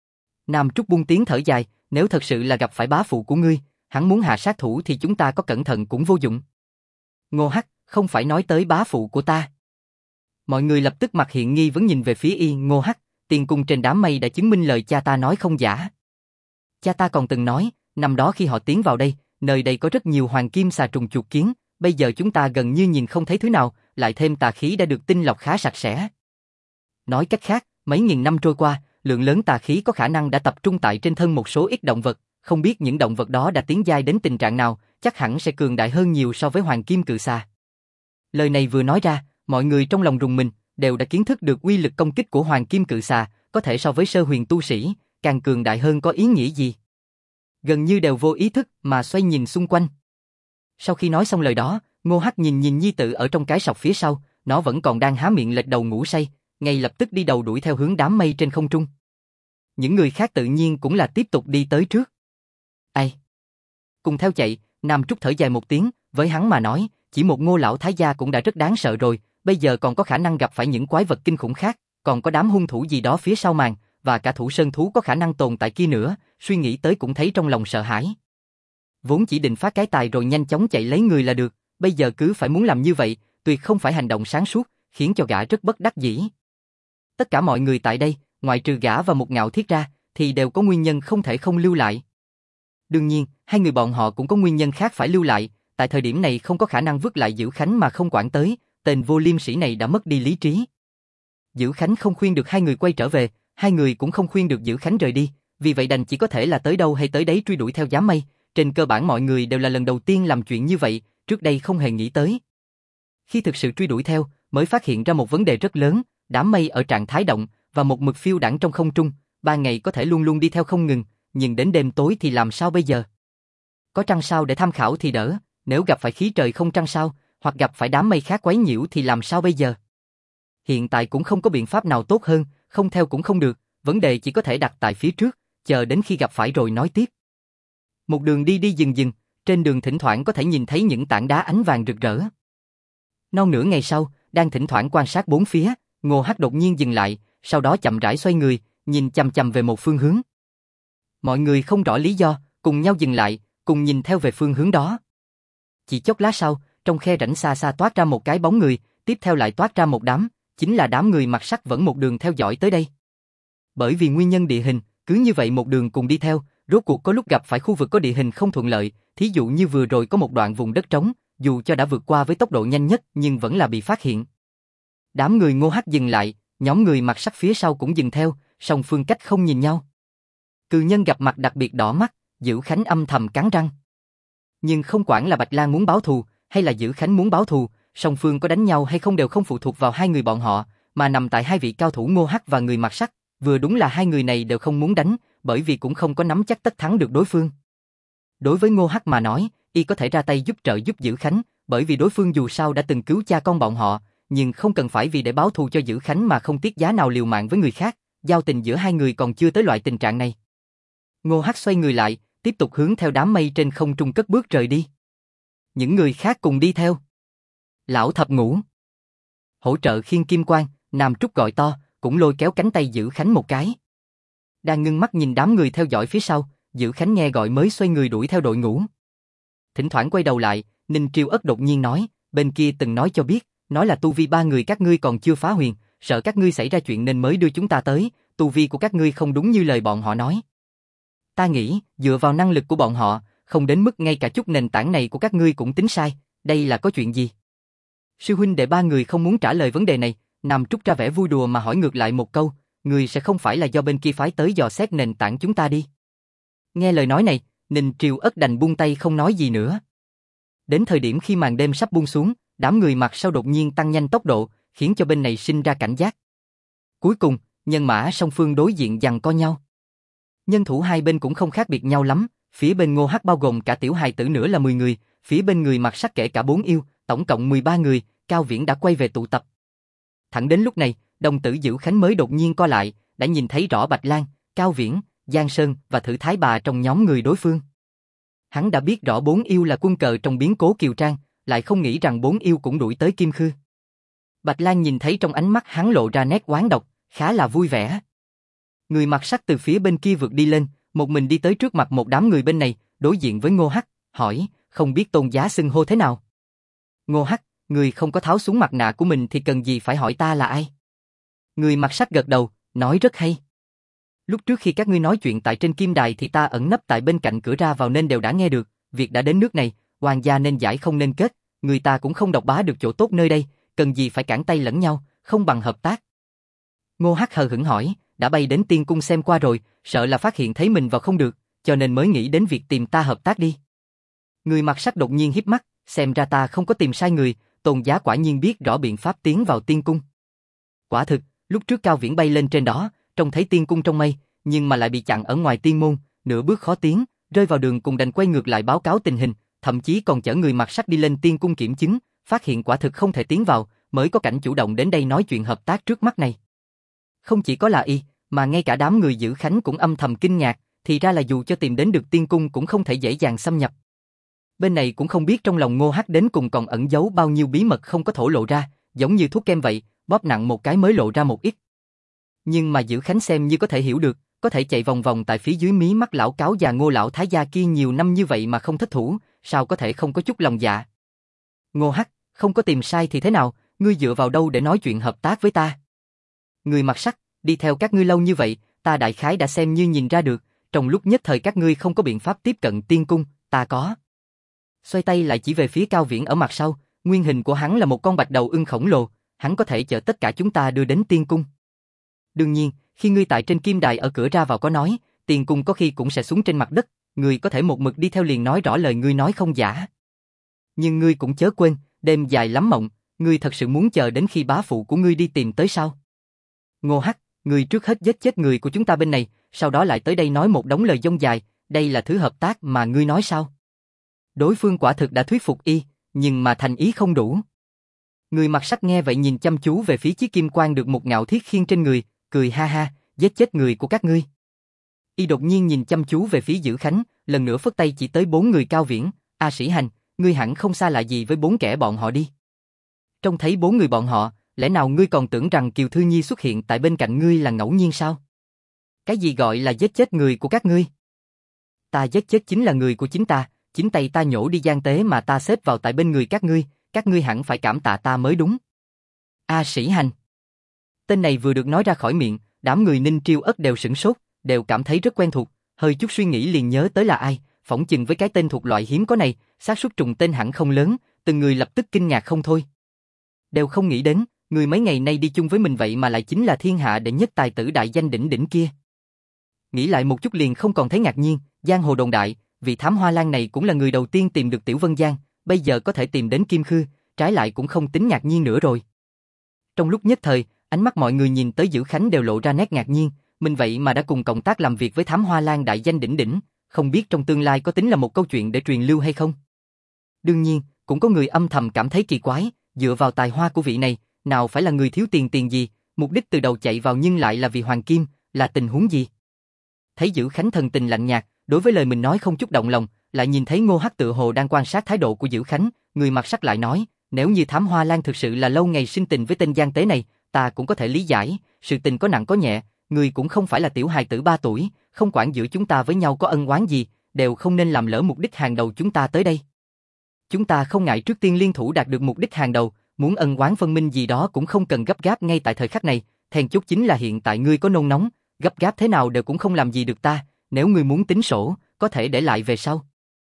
Nam Trúc buông tiếng thở dài, nếu thật sự là gặp phải bá phụ của ngươi, hắn muốn hạ sát thủ thì chúng ta có cẩn thận cũng vô dụng. Ngô Hắc, không phải nói tới bá phụ của ta. Mọi người lập tức mặt hiện nghi vấn nhìn về phía Ngô Hắc, tiền cung trên đám mây đã chứng minh lời cha ta nói không giả. Cha ta còn từng nói, năm đó khi họ tiến vào đây, nơi đây có rất nhiều hoàng kim xà trùng chuột kiến, bây giờ chúng ta gần như nhìn không thấy thứ nào, lại thêm tà khí đã được tinh lọc khá sạch sẽ. Nói cách khác, mấy nghìn năm trôi qua, lượng lớn tà khí có khả năng đã tập trung tại trên thân một số ít động vật, không biết những động vật đó đã tiến giai đến tình trạng nào, chắc hẳn sẽ cường đại hơn nhiều so với hoàng kim cự xà. Lời này vừa nói ra, mọi người trong lòng rùng mình, đều đã kiến thức được uy lực công kích của hoàng kim cự xà, có thể so với sơ huyền tu sĩ, càng cường đại hơn có ý nghĩa gì. Gần như đều vô ý thức mà xoay nhìn xung quanh. Sau khi nói xong lời đó, Ngô Hắc nhìn nhi tử ở trong cái sọc phía sau, nó vẫn còn đang há miệng lệch đầu ngủ say, ngay lập tức đi đầu đuổi theo hướng đám mây trên không trung. Những người khác tự nhiên cũng là tiếp tục đi tới trước. Ai? Cùng theo chạy, Nam Trúc thở dài một tiếng, với hắn mà nói, chỉ một Ngô lão thái gia cũng đã rất đáng sợ rồi, bây giờ còn có khả năng gặp phải những quái vật kinh khủng khác, còn có đám hung thủ gì đó phía sau màn, và cả thủ sơn thú có khả năng tồn tại kia nữa, suy nghĩ tới cũng thấy trong lòng sợ hãi. Vốn chỉ định phá cái tài rồi nhanh chóng chạy lấy người là được, bây giờ cứ phải muốn làm như vậy, tuyệt không phải hành động sáng suốt, khiến cho gã rất bất đắc dĩ. Tất cả mọi người tại đây, ngoại trừ gã và một Ngạo Thiết ra, thì đều có nguyên nhân không thể không lưu lại. Đương nhiên, hai người bọn họ cũng có nguyên nhân khác phải lưu lại, tại thời điểm này không có khả năng vứt lại Dữ Khánh mà không quản tới, tên vô liêm sỉ này đã mất đi lý trí. Dữ Khánh không khuyên được hai người quay trở về, hai người cũng không khuyên được Dữ Khánh rời đi, vì vậy đành chỉ có thể là tới đâu hay tới đấy truy đuổi theo đám mây, trên cơ bản mọi người đều là lần đầu tiên làm chuyện như vậy, trước đây không hề nghĩ tới. Khi thực sự truy đuổi theo, mới phát hiện ra một vấn đề rất lớn, đám mây ở trạng thái động, và một mực phiêu đãng trong không trung, ban ngày có thể luôn luôn đi theo không ngừng, nhưng đến đêm tối thì làm sao bây giờ? Có trăng sao để tham khảo thì đỡ, nếu gặp phải khí trời không trăng sao, hoặc gặp phải đám mây khác quấy nhiễu thì làm sao bây giờ? Hiện tại cũng không có biện pháp nào tốt hơn, không theo cũng không được, vấn đề chỉ có thể đặt tại phía trước, chờ đến khi gặp phải rồi nói tiếp. Một đường đi đi dừng dừng, trên đường thỉnh thoảng có thể nhìn thấy những tảng đá ánh vàng rực rỡ. Non nửa ngày sau, đang thỉnh thoảng quan sát bốn phía, Ngô Hắc đột nhiên dừng lại, sau đó chậm rãi xoay người, nhìn chằm chằm về một phương hướng. Mọi người không rõ lý do, cùng nhau dừng lại, cùng nhìn theo về phương hướng đó. Chỉ chốc lát sau, trong khe rãnh xa xa toát ra một cái bóng người, tiếp theo lại toát ra một đám, chính là đám người mặc sắt vẫn một đường theo dõi tới đây. Bởi vì nguyên nhân địa hình, cứ như vậy một đường cùng đi theo, rốt cuộc có lúc gặp phải khu vực có địa hình không thuận lợi, thí dụ như vừa rồi có một đoạn vùng đất trống, dù cho đã vượt qua với tốc độ nhanh nhất nhưng vẫn là bị phát hiện. Đám người Ngô Hắc dừng lại, nhóm người mặc sắt phía sau cũng dừng theo, song phương cách không nhìn nhau. Cự nhân gặp mặt đặc biệt đỏ mắt, Dữ Khánh âm thầm cắn răng. Nhưng không quản là Bạch Lang muốn báo thù, hay là Dữ Khánh muốn báo thù, song phương có đánh nhau hay không đều không phụ thuộc vào hai người bọn họ, mà nằm tại hai vị cao thủ Ngô Hắc và người mặc sắt, vừa đúng là hai người này đều không muốn đánh, bởi vì cũng không có nắm chắc tất thắng được đối phương. Đối với Ngô Hắc mà nói, y có thể ra tay giúp trợ giúp Dữ Khánh, bởi vì đối phương dù sao đã từng cứu cha con bọn họ, nhưng không cần phải vì để báo thù cho Dữ Khánh mà không tiếc giá nào liều mạng với người khác, giao tình giữa hai người còn chưa tới loại tình trạng này. Ngô Hắc xoay người lại, tiếp tục hướng theo đám mây trên không trung cất bước rời đi. Những người khác cùng đi theo. Lão Thập Ngũ hỗ trợ khiêng kim quan, Nam Trúc gọi to, cũng lôi kéo cánh tay Dữ Khánh một cái. Đang ngưng mắt nhìn đám người theo dõi phía sau, Dữ Khánh nghe gọi mới xoay người đuổi theo đội ngũ. Thỉnh thoảng quay đầu lại, Ninh Triêu Ất đột nhiên nói, bên kia từng nói cho biết, nói là tu vi ba người các ngươi còn chưa phá huyền, sợ các ngươi xảy ra chuyện nên mới đưa chúng ta tới, tu vi của các ngươi không đúng như lời bọn họ nói. Ta nghĩ, dựa vào năng lực của bọn họ, không đến mức ngay cả chút nền tảng này của các ngươi cũng tính sai, đây là có chuyện gì? Sư huynh đệ ba người không muốn trả lời vấn đề này, Nam Trúc ra vẻ vui đùa mà hỏi ngược lại một câu, người sẽ không phải là do bên kia phái tới dò xét nền tảng chúng ta đi. Nghe lời nói này, Ninh Triều Ất đành buông tay không nói gì nữa. Đến thời điểm khi màn đêm sắp buông xuống, đám người mặt sau đột nhiên tăng nhanh tốc độ, khiến cho bên này sinh ra cảnh giác. Cuối cùng, nhân mã song phương đối diện giằng co nhau. Nhân thủ hai bên cũng không khác biệt nhau lắm, phía bên Ngô Hắc bao gồm cả tiểu hài tử nữa là 10 người, phía bên người mặc sắt kể cả 4 yêu, tổng cộng 13 người, Cao Viễn đã quay về tụ tập. Thẳng đến lúc này, đồng tử Dữ Khánh mới đột nhiên co lại, đã nhìn thấy rõ Bạch Lang, Cao Viễn, Giang Sơn và Thử Thái Bà trong nhóm người đối phương. Hắn đã biết rõ 4 yêu là quân cờ trong biến cố Kiều Trang, lại không nghĩ rằng 4 yêu cũng đuổi tới Kim Khư. Bạch Lang nhìn thấy trong ánh mắt hắn lộ ra nét oán độc, khá là vui vẻ. Người mặc sắt từ phía bên kia vượt đi lên, một mình đi tới trước mặt một đám người bên này, đối diện với Ngô Hắc, hỏi, không biết tôn giá xưng hô thế nào? Ngô Hắc, người không có tháo xuống mặt nạ của mình thì cần gì phải hỏi ta là ai? Người mặc sắt gật đầu, Nói rất hay. Lúc trước khi các ngươi nói chuyện tại trên kim đài thì ta ẩn nấp tại bên cạnh cửa ra vào nên đều đã nghe được, việc đã đến nước này, hoàng gia nên giải không nên kết, người ta cũng không độc bá được chỗ tốt nơi đây, cần gì phải cản tay lẫn nhau, không bằng hợp tác. Ngô Hắc hờ hững hỏi, đã bay đến tiên cung xem qua rồi, sợ là phát hiện thấy mình vào không được, cho nên mới nghĩ đến việc tìm ta hợp tác đi. Người mặc sắc đột nhiên híp mắt, xem ra ta không có tìm sai người, Tôn Giá quả nhiên biết rõ biện pháp tiến vào tiên cung. Quả thực, lúc trước Cao Viễn bay lên trên đó, trông thấy tiên cung trong mây, nhưng mà lại bị chặn ở ngoài tiên môn, nửa bước khó tiến, rơi vào đường cùng đành quay ngược lại báo cáo tình hình, thậm chí còn chở người mặc sắc đi lên tiên cung kiểm chứng, phát hiện quả thực không thể tiến vào, mới có cảnh chủ động đến đây nói chuyện hợp tác trước mắt này. Không chỉ có là y, mà ngay cả đám người giữ Khánh cũng âm thầm kinh ngạc, thì ra là dù cho tìm đến được tiên cung cũng không thể dễ dàng xâm nhập. Bên này cũng không biết trong lòng Ngô Hắc đến cùng còn ẩn giấu bao nhiêu bí mật không có thổ lộ ra, giống như thuốc kem vậy, bóp nặng một cái mới lộ ra một ít. Nhưng mà giữ Khánh xem như có thể hiểu được, có thể chạy vòng vòng tại phía dưới mí mắt lão cáo già Ngô lão thái gia kia nhiều năm như vậy mà không thất thủ, sao có thể không có chút lòng dạ. Ngô Hắc, không có tìm sai thì thế nào, ngươi dựa vào đâu để nói chuyện hợp tác với ta? Người mặc sắc, đi theo các ngươi lâu như vậy, ta đại khái đã xem như nhìn ra được, trong lúc nhất thời các ngươi không có biện pháp tiếp cận tiên cung, ta có. Xoay tay lại chỉ về phía Cao Viễn ở mặt sau, nguyên hình của hắn là một con bạch đầu ưng khổng lồ, hắn có thể chở tất cả chúng ta đưa đến tiên cung. Đương nhiên, khi ngươi tại trên kim đài ở cửa ra vào có nói, tiên cung có khi cũng sẽ xuống trên mặt đất, ngươi có thể một mực đi theo liền nói rõ lời ngươi nói không giả. Nhưng ngươi cũng chớ quên, đêm dài lắm mộng, ngươi thật sự muốn chờ đến khi bá phụ của ngươi đi tìm tới sao? Ngô Hắc, ngươi trước hết giết chết người của chúng ta bên này, sau đó lại tới đây nói một đống lời dông dài, đây là thứ hợp tác mà ngươi nói sao? Đối phương quả thực đã thuyết phục y, nhưng mà thành ý không đủ. Người mặc sắc nghe vậy nhìn chăm chú về phía chiếc kim quan được một ngạo thiết khiên trên người, cười ha ha, giết chết người của các ngươi. Y đột nhiên nhìn chăm chú về phía Dữ Khánh, lần nữa phất tay chỉ tới 4 người Cao Viễn, A Sĩ Hành, ngươi hẳn không xa lạ gì với 4 kẻ bọn họ đi. Trông thấy 4 người bọn họ, lẽ nào ngươi còn tưởng rằng Kiều Thư Nhi xuất hiện tại bên cạnh ngươi là ngẫu nhiên sao? Cái gì gọi là giết chết người của các ngươi? Ta giết chết chính là người của chính tay ta nhổ đi gian tế mà ta xếp vào tại bên người các ngươi hẳn phải cảm tạ ta mới đúng. A Sĩ Hành. Tên này vừa được nói ra khỏi miệng, đám người Ninh Triêu Ất đều sửng sốt, đều cảm thấy rất quen thuộc, hơi chút suy nghĩ liền nhớ tới là ai, phỏng chừng với cái tên thuộc loại hiếm có này, xác suất trùng tên hẳn không lớn, từng người lập tức kinh ngạc không thôi. Đều không nghĩ đến, người mấy ngày nay đi chung với mình vậy mà lại chính là thiên hạ đệ nhất tài tử đại danh đỉnh đỉnh kia. Nghĩ lại một chút liền không còn thấy ngạc nhiên, giang hồ đồn đại, vị thám hoa lan này cũng là người đầu tiên tìm được Tiểu Vân Giang, bây giờ có thể tìm đến Kim Khư, trái lại cũng không tính ngạc nhiên nữa rồi. Trong lúc nhất thời, ánh mắt mọi người nhìn tới Dữ Khánh đều lộ ra nét ngạc nhiên, mình vậy mà đã cùng cộng tác làm việc với thám hoa lan đại danh đỉnh đỉnh, không biết trong tương lai có tính là một câu chuyện để truyền lưu hay không. Đương nhiên, cũng có người âm thầm cảm thấy kỳ quái, dựa vào tài hoa của vị này, nào phải là người thiếu tiền gì, mục đích từ đầu chạy vào nhưng lại là vì hoàng kim, là tình huống gì? Thấy Dữ Khánh thần tình lạnh nhạt, đối với lời mình nói không chút động lòng, lại nhìn thấy Ngô Hắc tự hồ đang quan sát thái độ của Dữ Khánh, người mặc sắc lại nói, nếu như thám hoa lan thực sự là lâu ngày sinh tình với tên gian tế này, ta cũng có thể lý giải, sự tình có nặng có nhẹ, người cũng không phải là tiểu hài tử 3 tuổi, không quản giữa chúng ta với nhau có ân oán gì, đều không nên làm lỡ mục đích hàng đầu chúng ta tới đây. Chúng ta không ngại trước tiên liên thủ đạt được mục đích hàng đầu, muốn ân oán phân minh gì đó cũng không cần gấp gáp ngay tại thời khắc này, then chốt chính là hiện tại ngươi có nôn nóng, gấp gáp thế nào đều cũng không làm gì được ta, nếu ngươi muốn tính sổ, có thể để lại về sau.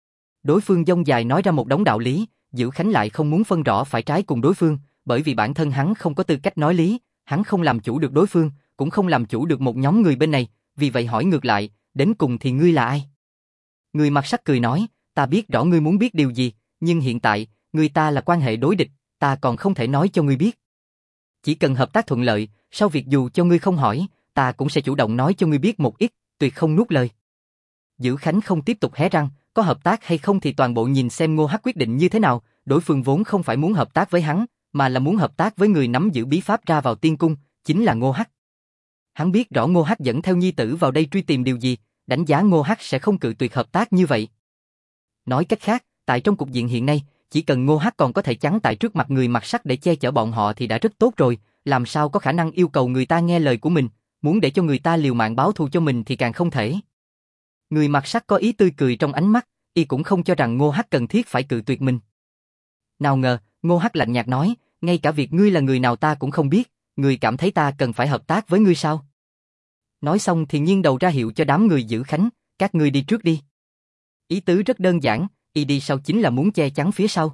Đối phương dông dài nói ra một đống đạo lý, Dữ Khánh lại không muốn phân rõ phải trái cùng đối phương, bởi vì bản thân hắn không có tư cách nói lý, hắn không làm chủ được đối phương, cũng không làm chủ được một nhóm người bên này, vì vậy hỏi ngược lại, đến cùng thì ngươi là ai? Người mặc sắc cười nói, ta biết rõ ngươi muốn biết điều gì, nhưng hiện tại, người ta là quan hệ đối địch, ta còn không thể nói cho ngươi biết. Chỉ cần hợp tác thuận lợi, sau việc dù cho ngươi không hỏi, ta cũng sẽ chủ động nói cho ngươi biết một ít, tuyệt không nuốt lời. Dữ Khánh không tiếp tục hé răng, có hợp tác hay không thì toàn bộ nhìn xem Ngô Hắc quyết định như thế nào, đối phương vốn không phải muốn hợp tác với hắn, mà là muốn hợp tác với người nắm giữ bí pháp ra vào tiên cung, chính là Ngô Hắc. Hắn biết rõ Ngô Hắc dẫn theo nhi tử vào đây truy tìm điều gì, đánh giá Ngô Hắc sẽ không cự tuyệt hợp tác như vậy. Nói cách khác, tại trong cục diện hiện nay, chỉ cần Ngô Hắc còn có thể chắn tại trước mặt người mặc sắc để che chở bọn họ thì đã rất tốt rồi, làm sao có khả năng yêu cầu người ta nghe lời của mình, muốn để cho người ta liều mạng báo thù cho mình thì càng không thể. Người mặc sắc có ý tươi cười trong ánh mắt, y cũng không cho rằng Ngô Hắc cần thiết phải cự tuyệt mình. Nào ngờ, Ngô Hắc lạnh nhạt nói, ngay cả việc ngươi là người nào ta cũng không biết, ngươi cảm thấy ta cần phải hợp tác với ngươi sao? Nói xong thì nghiêng đầu ra hiệu cho đám người giữ Khánh, các ngươi đi trước đi. Ý tứ rất đơn giản, y đi sau chính là muốn che chắn phía sau.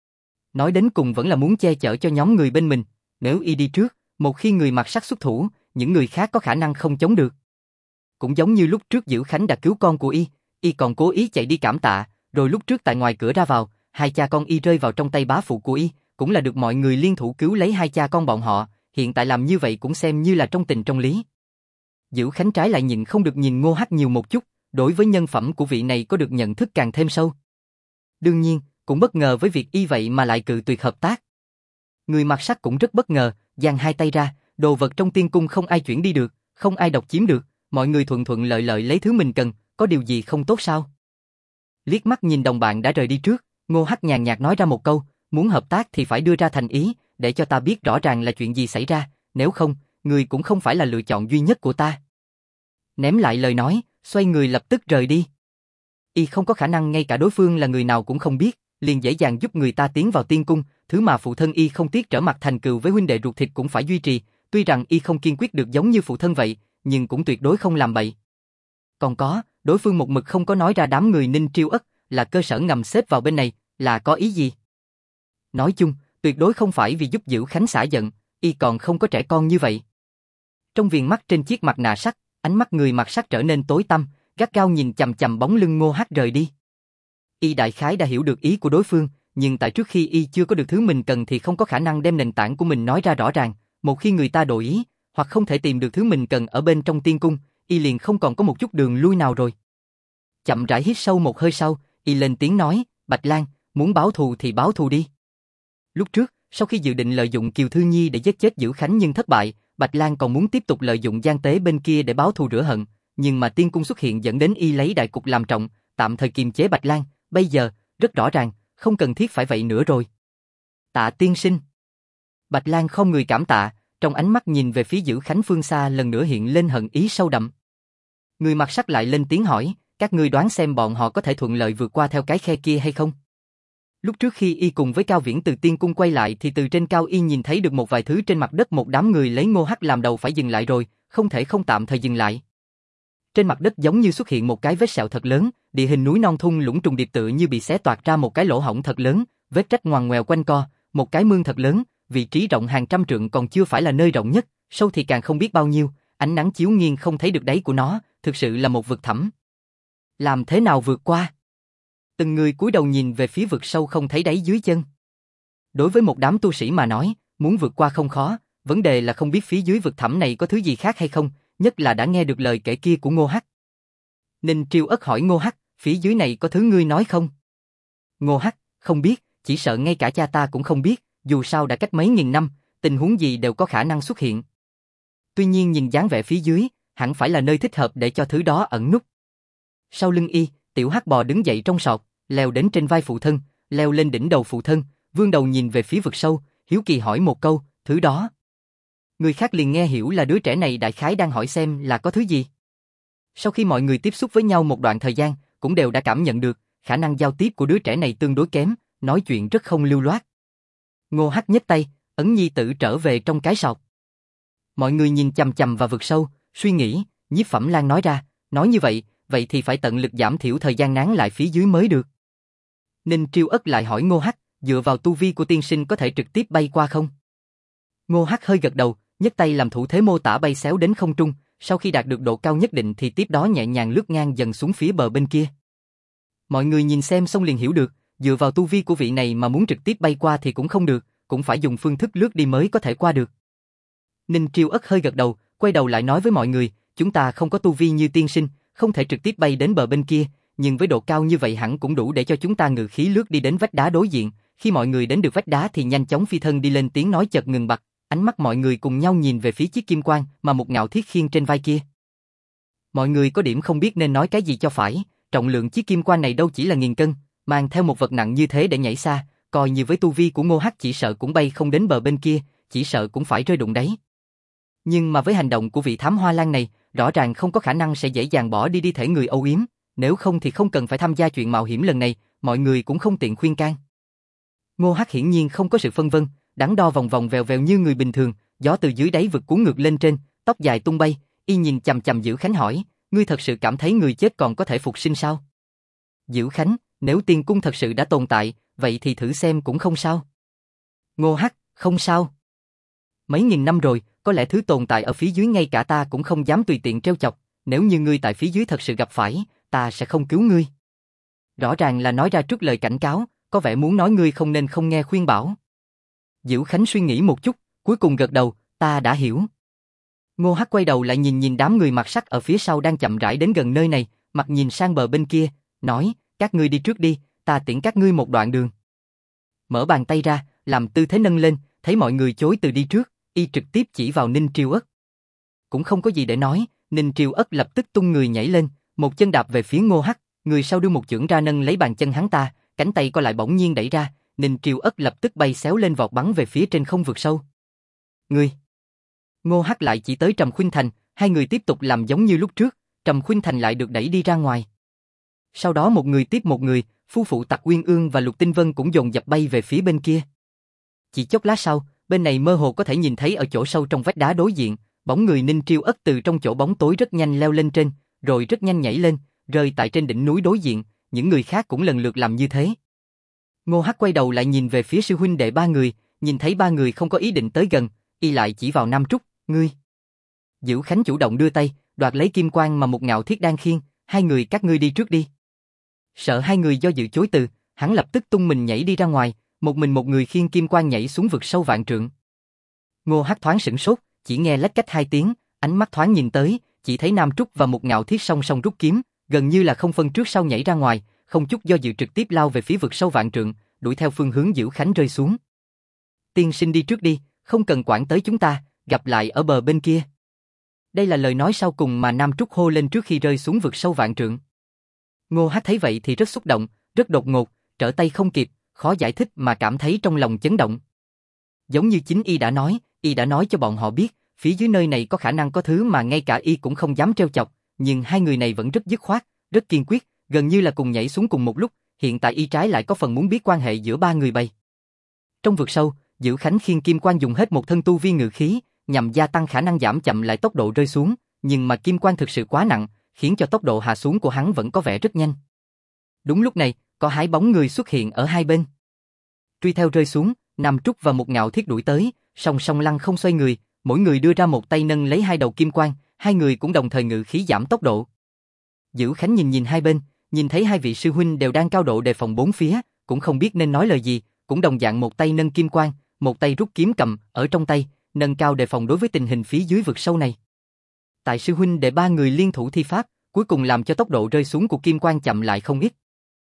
Nói đến cùng vẫn là muốn che chở cho nhóm người bên mình, nếu y đi trước, một khi người mặc sắc xuất thủ, những người khác có khả năng không chống được. Cũng giống như lúc trước giữ Khánh đã cứu con của y còn cố ý chạy đi cảm tạ, rồi lúc trước tại ngoài cửa ra vào, hai cha con y rơi vào trong tay bá phụ của y, cũng là được mọi người liên thủ cứu lấy hai cha con bọn họ, hiện tại làm như vậy cũng xem như là trong tình trong lý. Giữ Khánh trái lại nhìn không được nhìn Ngô Hắc nhiều một chút, đối với nhân phẩm của vị này có được nhận thức càng thêm sâu. Đương nhiên, cũng bất ngờ với việc y vậy mà lại cự tuyệt hợp tác. Người mặc sắc cũng rất bất ngờ, giang hai tay ra, đồ vật trong tiên cung không ai chuyển đi được, không ai độc chiếm được, mọi người thuận thuận lợi lợi lấy thứ mình cần, có điều gì không tốt sao? Liếc mắt nhìn đồng bạn đã rời đi trước, Ngô Hắc nhàn nhạt nói ra một câu, muốn hợp tác thì phải đưa ra thành ý, để cho ta biết rõ ràng là chuyện gì xảy ra, nếu không, người cũng không phải là lựa chọn duy nhất của ta. Ném lại lời nói, xoay người lập tức rời đi. Y không có khả năng ngay cả đối phương là người nào cũng không biết, liền dễ dàng giúp người ta tiến vào tiên cung, thứ mà phụ thân y không tiếc trở mặt thành cừu với huynh đệ ruột thịt cũng phải duy trì, tuy rằng y không kiên quyết được giống như phụ thân vậy, nhưng cũng tuyệt đối không làm bậy. Còn có, đối phương một mực không có nói ra đám người Ninh Triêu Ất là cơ sở ngầm xếp vào bên này, là có ý gì? Nói chung, tuyệt đối không phải vì giúp giữ Khánh xả giận, y còn không có trẻ con như vậy. Trong viền mắt trên chiếc mặt nạ sắt, ánh mắt người mặc sắt trở nên tối tăm, gắt gao nhìn chằm chằm bóng lưng Ngô Hắc rời đi. Y đại khái đã hiểu được ý của đối phương, nhưng tại trước khi y chưa có được thứ mình cần thì không có khả năng đem nền tảng của mình nói ra rõ ràng, một khi người ta đổi ý, hoặc không thể tìm được thứ mình cần ở bên trong tiên cung, y liền không còn có một chút đường lui nào rồi. Chậm rãi hít sâu một hơi sau, y lên tiếng nói, Bạch Lan, muốn báo thù thì báo thù đi. Lúc trước, sau khi dự định lợi dụng Kiều Thư Nhi để giết chết Giữ Khánh nhưng thất bại, Bạch Lan còn muốn tiếp tục lợi dụng Giang Tế bên kia để báo thù rửa hận, nhưng mà tiên cung xuất hiện dẫn đến y lấy đại cục làm trọng, tạm thời kiềm chế Bạch Lan, bây giờ, rất rõ ràng, không cần thiết phải vậy nữa rồi. Tạ tiên sinh. Bạch Lan không người cảm tạ, trong ánh mắt nhìn về phía Giữ Khánh phương xa lần nữa hiện lên hận ý sâu đậm. Người mặc sắt lại lên tiếng hỏi, các ngươi đoán xem bọn họ có thể thuận lợi vượt qua theo cái khe kia hay không? Lúc trước khi y cùng với Cao Viễn từ tiên cung quay lại thì từ trên cao y nhìn thấy được một vài thứ trên mặt đất, một đám người lấy Ngô Hắc làm đầu phải dừng lại rồi, không thể không tạm thời dừng lại. Trên mặt đất giống như xuất hiện một cái vết sẹo thật lớn, địa hình núi non thung lũng trùng điệp tựa như bị xé toạc ra một cái lỗ hổng thật lớn, vết rách ngoằn ngoèo quanh co, một cái mương thật lớn, vị trí rộng hàng trăm trượng còn chưa phải là nơi rộng nhất, sâu thì càng không biết bao nhiêu, ánh nắng chiếu nghiêng không thấy được đáy của nó, thực sự là một vực thẳm. Làm thế nào vượt qua? Từng người cúi đầu nhìn về phía vực sâu không thấy đáy dưới chân. Đối với một đám tu sĩ mà nói, muốn vượt qua không khó, vấn đề là không biết phía dưới vực thẳm này có thứ gì khác hay không, nhất là đã nghe được lời kể kia của Ngô Hắc. Ninh Triêu Ất hỏi Ngô Hắc, phía dưới này có thứ ngươi nói không? Ngô Hắc, không biết, chỉ sợ ngay cả cha ta cũng không biết, dù sao đã cách mấy nghìn năm, tình huống gì đều có khả năng xuất hiện. Tuy nhiên nhìn dáng vẻ phía dưới, hẳn phải là nơi thích hợp để cho thứ đó ẩn núp. Sau lưng y, Tiểu Hắc bò đứng dậy trong sọt, leo đến trên vai phụ thân, leo lên đỉnh đầu phụ thân, vươn đầu nhìn về phía vực sâu, hiếu kỳ hỏi một câu, thứ đó. Người khác liền nghe hiểu là đứa trẻ này đại khái đang hỏi xem là có thứ gì. Sau khi mọi người tiếp xúc với nhau một đoạn thời gian, cũng đều đã cảm nhận được, khả năng giao tiếp của đứa trẻ này tương đối kém, nói chuyện rất không lưu loát. Ngô Hắc nhấc tay, ấn nhi tử trở về trong cái sọt. Mọi người nhìn chằm chằm vào vực sâu, suy nghĩ, Nhiếp Phẩm Lan nói ra, nói như vậy thì phải tận lực giảm thiểu thời gian nán lại phía dưới mới được. Ninh Triêu Ất lại hỏi Ngô Hắc, dựa vào tu vi của tiên sinh có thể trực tiếp bay qua không? Ngô Hắc hơi gật đầu, nhấc tay làm thủ thế mô tả bay xéo đến không trung, sau khi đạt được độ cao nhất định thì tiếp đó nhẹ nhàng lướt ngang dần xuống phía bờ bên kia. Mọi người nhìn xem xong liền hiểu được, dựa vào tu vi của vị này mà muốn trực tiếp bay qua thì cũng không được, cũng phải dùng phương thức lướt đi mới có thể qua được. Ninh Triêu Ất hơi gật đầu, quay đầu lại nói với mọi người, chúng ta không có tu vi như tiên sinh, không thể trực tiếp bay đến bờ bên kia, nhưng với độ cao như vậy hẳn cũng đủ để cho chúng ta ngự khí lướt đi đến vách đá đối diện. Khi mọi người đến được vách đá thì nhanh chóng phi thân đi lên, tiếng nói chợt ngừng bặt, ánh mắt mọi người cùng nhau nhìn về phía chiếc kim quan mà một ngạo thiết khiêng trên vai kia. Mọi người có điểm không biết nên nói cái gì cho phải, trọng lượng chiếc kim quan này đâu chỉ là 1000 cân, mang theo một vật nặng như thế để nhảy xa, coi như với tu vi của Ngô Hắc chỉ sợ cũng bay không đến bờ bên kia, chỉ sợ cũng phải rơi đụng đáy. Nhưng mà với hành động của vị thám hoa lan này, rõ ràng không có khả năng sẽ dễ dàng bỏ đi thể người âu yếm, nếu không thì không cần phải tham gia chuyện mạo hiểm lần này, mọi người cũng không tiện khuyên can. Ngô Hắc hiển nhiên không có sự phân vân, đắn đo vòng vòng vèo vèo như người bình thường, gió từ dưới đáy vực cuốn ngược lên trên, tóc dài tung bay, y nhìn chằm chằm Dữ Khánh hỏi, ngươi thật sự cảm thấy người chết còn có thể phục sinh sao? Dữ Khánh, nếu tiên cung thật sự đã tồn tại, vậy thì thử xem cũng không sao. Ngô Hắc, không sao. Mấy nghìn năm rồi, có lẽ thứ tồn tại ở phía dưới ngay cả ta cũng không dám tùy tiện trêu chọc, nếu như ngươi tại phía dưới thật sự gặp phải, ta sẽ không cứu ngươi. Rõ ràng là nói ra trước lời cảnh cáo, có vẻ muốn nói ngươi không nên không nghe khuyên bảo. Dữ Khánh suy nghĩ một chút, cuối cùng gật đầu, ta đã hiểu. Ngô Hắc quay đầu lại nhìn nhìn đám người mặc sắt ở phía sau đang chậm rãi đến gần nơi này, mặt nhìn sang bờ bên kia, nói, các ngươi đi trước đi, ta tiễn các ngươi một đoạn đường. Mở bàn tay ra, làm tư thế nâng lên, thấy mọi người chối từ đi trước, y trực tiếp chỉ vào Ninh Triều Ất. Cũng không có gì để nói, Ninh Triều Ất lập tức tung người nhảy lên, một chân đạp về phía Ngô Hắc, người sau đưa một chưởng ra nâng lấy bàn chân hắn ta, cánh tay co lại bỗng nhiên đẩy ra, Ninh Triều Ất lập tức bay xéo lên vọt bắn về phía trên không vực sâu. Ngươi! Ngô Hắc lại chỉ tới Trầm Khuynh Thành, hai người tiếp tục làm giống như lúc trước, Trầm Khuynh Thành lại được đẩy đi ra ngoài. Sau đó một người tiếp một người, phu phụ Tặc Uyên Ương và Lục Tinh Vân cũng dồn dập bay về phía bên kia. Chỉ chốc lát sau, bên này mơ hồ có thể nhìn thấy ở chỗ sâu trong vách đá đối diện, bóng người Ninh Triều Ất từ trong chỗ bóng tối rất nhanh leo lên trên, rồi rất nhanh nhảy lên, rơi tại trên đỉnh núi đối diện, những người khác cũng lần lượt làm như thế. Ngô Hắc quay đầu lại nhìn về phía sư huynh đệ ba người, nhìn thấy ba người không có ý định tới gần, y lại chỉ vào Nam Trúc, ngươi. Dữ Khánh chủ động đưa tay, đoạt lấy kim quang mà một Ngạo Thiết đang khiêng, hai người các ngươi đi trước đi. Sợ hai người do dự chối từ, hắn lập tức tung mình nhảy đi ra ngoài, một mình một người khiêng kim quang nhảy xuống vực sâu vạn trượng. Ngô Hắc thoáng sửng sốt, chỉ nghe lách cách hai tiếng, ánh mắt thoáng nhìn tới, chỉ thấy Nam Trúc và một Ngạo Thiết song song rút kiếm, gần như là không phân trước sau nhảy ra ngoài, không chút do dự trực tiếp lao về phía vực sâu vạn trượng, đuổi theo phương hướng Dữ Khánh rơi xuống. Tiên sinh đi trước đi, không cần quản tới chúng ta, gặp lại ở bờ bên kia. Đây là lời nói sau cùng mà Nam Trúc hô lên trước khi rơi xuống vực sâu vạn trượng. Ngô Hắc thấy vậy thì rất xúc động, rất đột ngột, trở tay không kịp, khó giải thích mà cảm thấy trong lòng chấn động. Giống như chính y đã nói cho bọn họ biết, phía dưới nơi này có khả năng có thứ mà ngay cả y cũng không dám trêu chọc, nhưng hai người này vẫn rất dứt khoát, rất kiên quyết, gần như là cùng nhảy xuống cùng một lúc, hiện tại y trái lại có phần muốn biết quan hệ giữa ba người bay. Trong vực sâu, Dữ Khánh khiêng kim quang dùng hết một thân tu vi ngự khí, nhằm gia tăng khả năng giảm chậm lại tốc độ rơi xuống, nhưng mà kim quang thực sự quá nặng, khiến cho tốc độ hạ xuống của hắn vẫn có vẻ rất nhanh. Đúng lúc này, có hai bóng người xuất hiện ở hai bên. Truy theo rơi xuống, Nam Trúc và một Ngạo Thiết đuổi tới, song song lăng không xoay người, mỗi người đưa ra một tay nâng lấy hai đầu kim quang, hai người cũng đồng thời ngự khí giảm tốc độ. Dữ Khánh nhìn nhìn hai bên, nhìn thấy hai vị sư huynh đều đang cao độ đề phòng bốn phía, cũng không biết nên nói lời gì, cũng đồng dạng một tay nâng kim quang, một tay rút kiếm cầm ở trong tay, nâng cao đề phòng đối với tình hình phía dưới vực sâu này. Tại sư huynh để ba người liên thủ thi pháp, cuối cùng làm cho tốc độ rơi xuống của kim quang chậm lại không ít.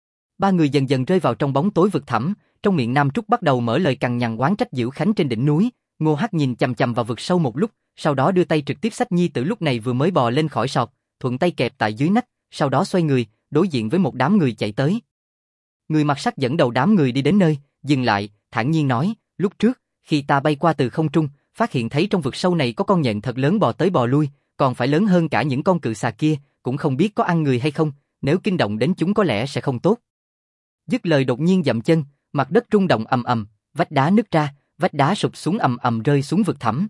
Ba người dần dần rơi vào trong bóng tối vực thẳm, trong miệng Nam Trúc bắt đầu mở lời cằn nhằn oán trách Dữ Khánh trên đỉnh núi. Ngô Hắc nhìn chằm chằm vào vực sâu một lúc, sau đó đưa tay trực tiếp xách nhi tử lúc này vừa mới bò lên khỏi sọt, thuận tay kẹp tại dưới nách, sau đó xoay người, đối diện với một đám người chạy tới. Người mặc sắt dẫn đầu đám người đi đến nơi, dừng lại, thản nhiên nói, lúc trước, khi ta bay qua từ không trung, phát hiện thấy trong vực sâu này có con nhện thật lớn bò tới bò lui, còn phải lớn hơn cả những con cự xà kia, cũng không biết có ăn người hay không, nếu kinh động đến chúng có lẽ sẽ không tốt. Dứt lời đột nhiên dậm chân, mặt đất rung động ầm ầm, vách đá nứt ra, vách đá sụp xuống ầm ầm rơi xuống vực thẳm.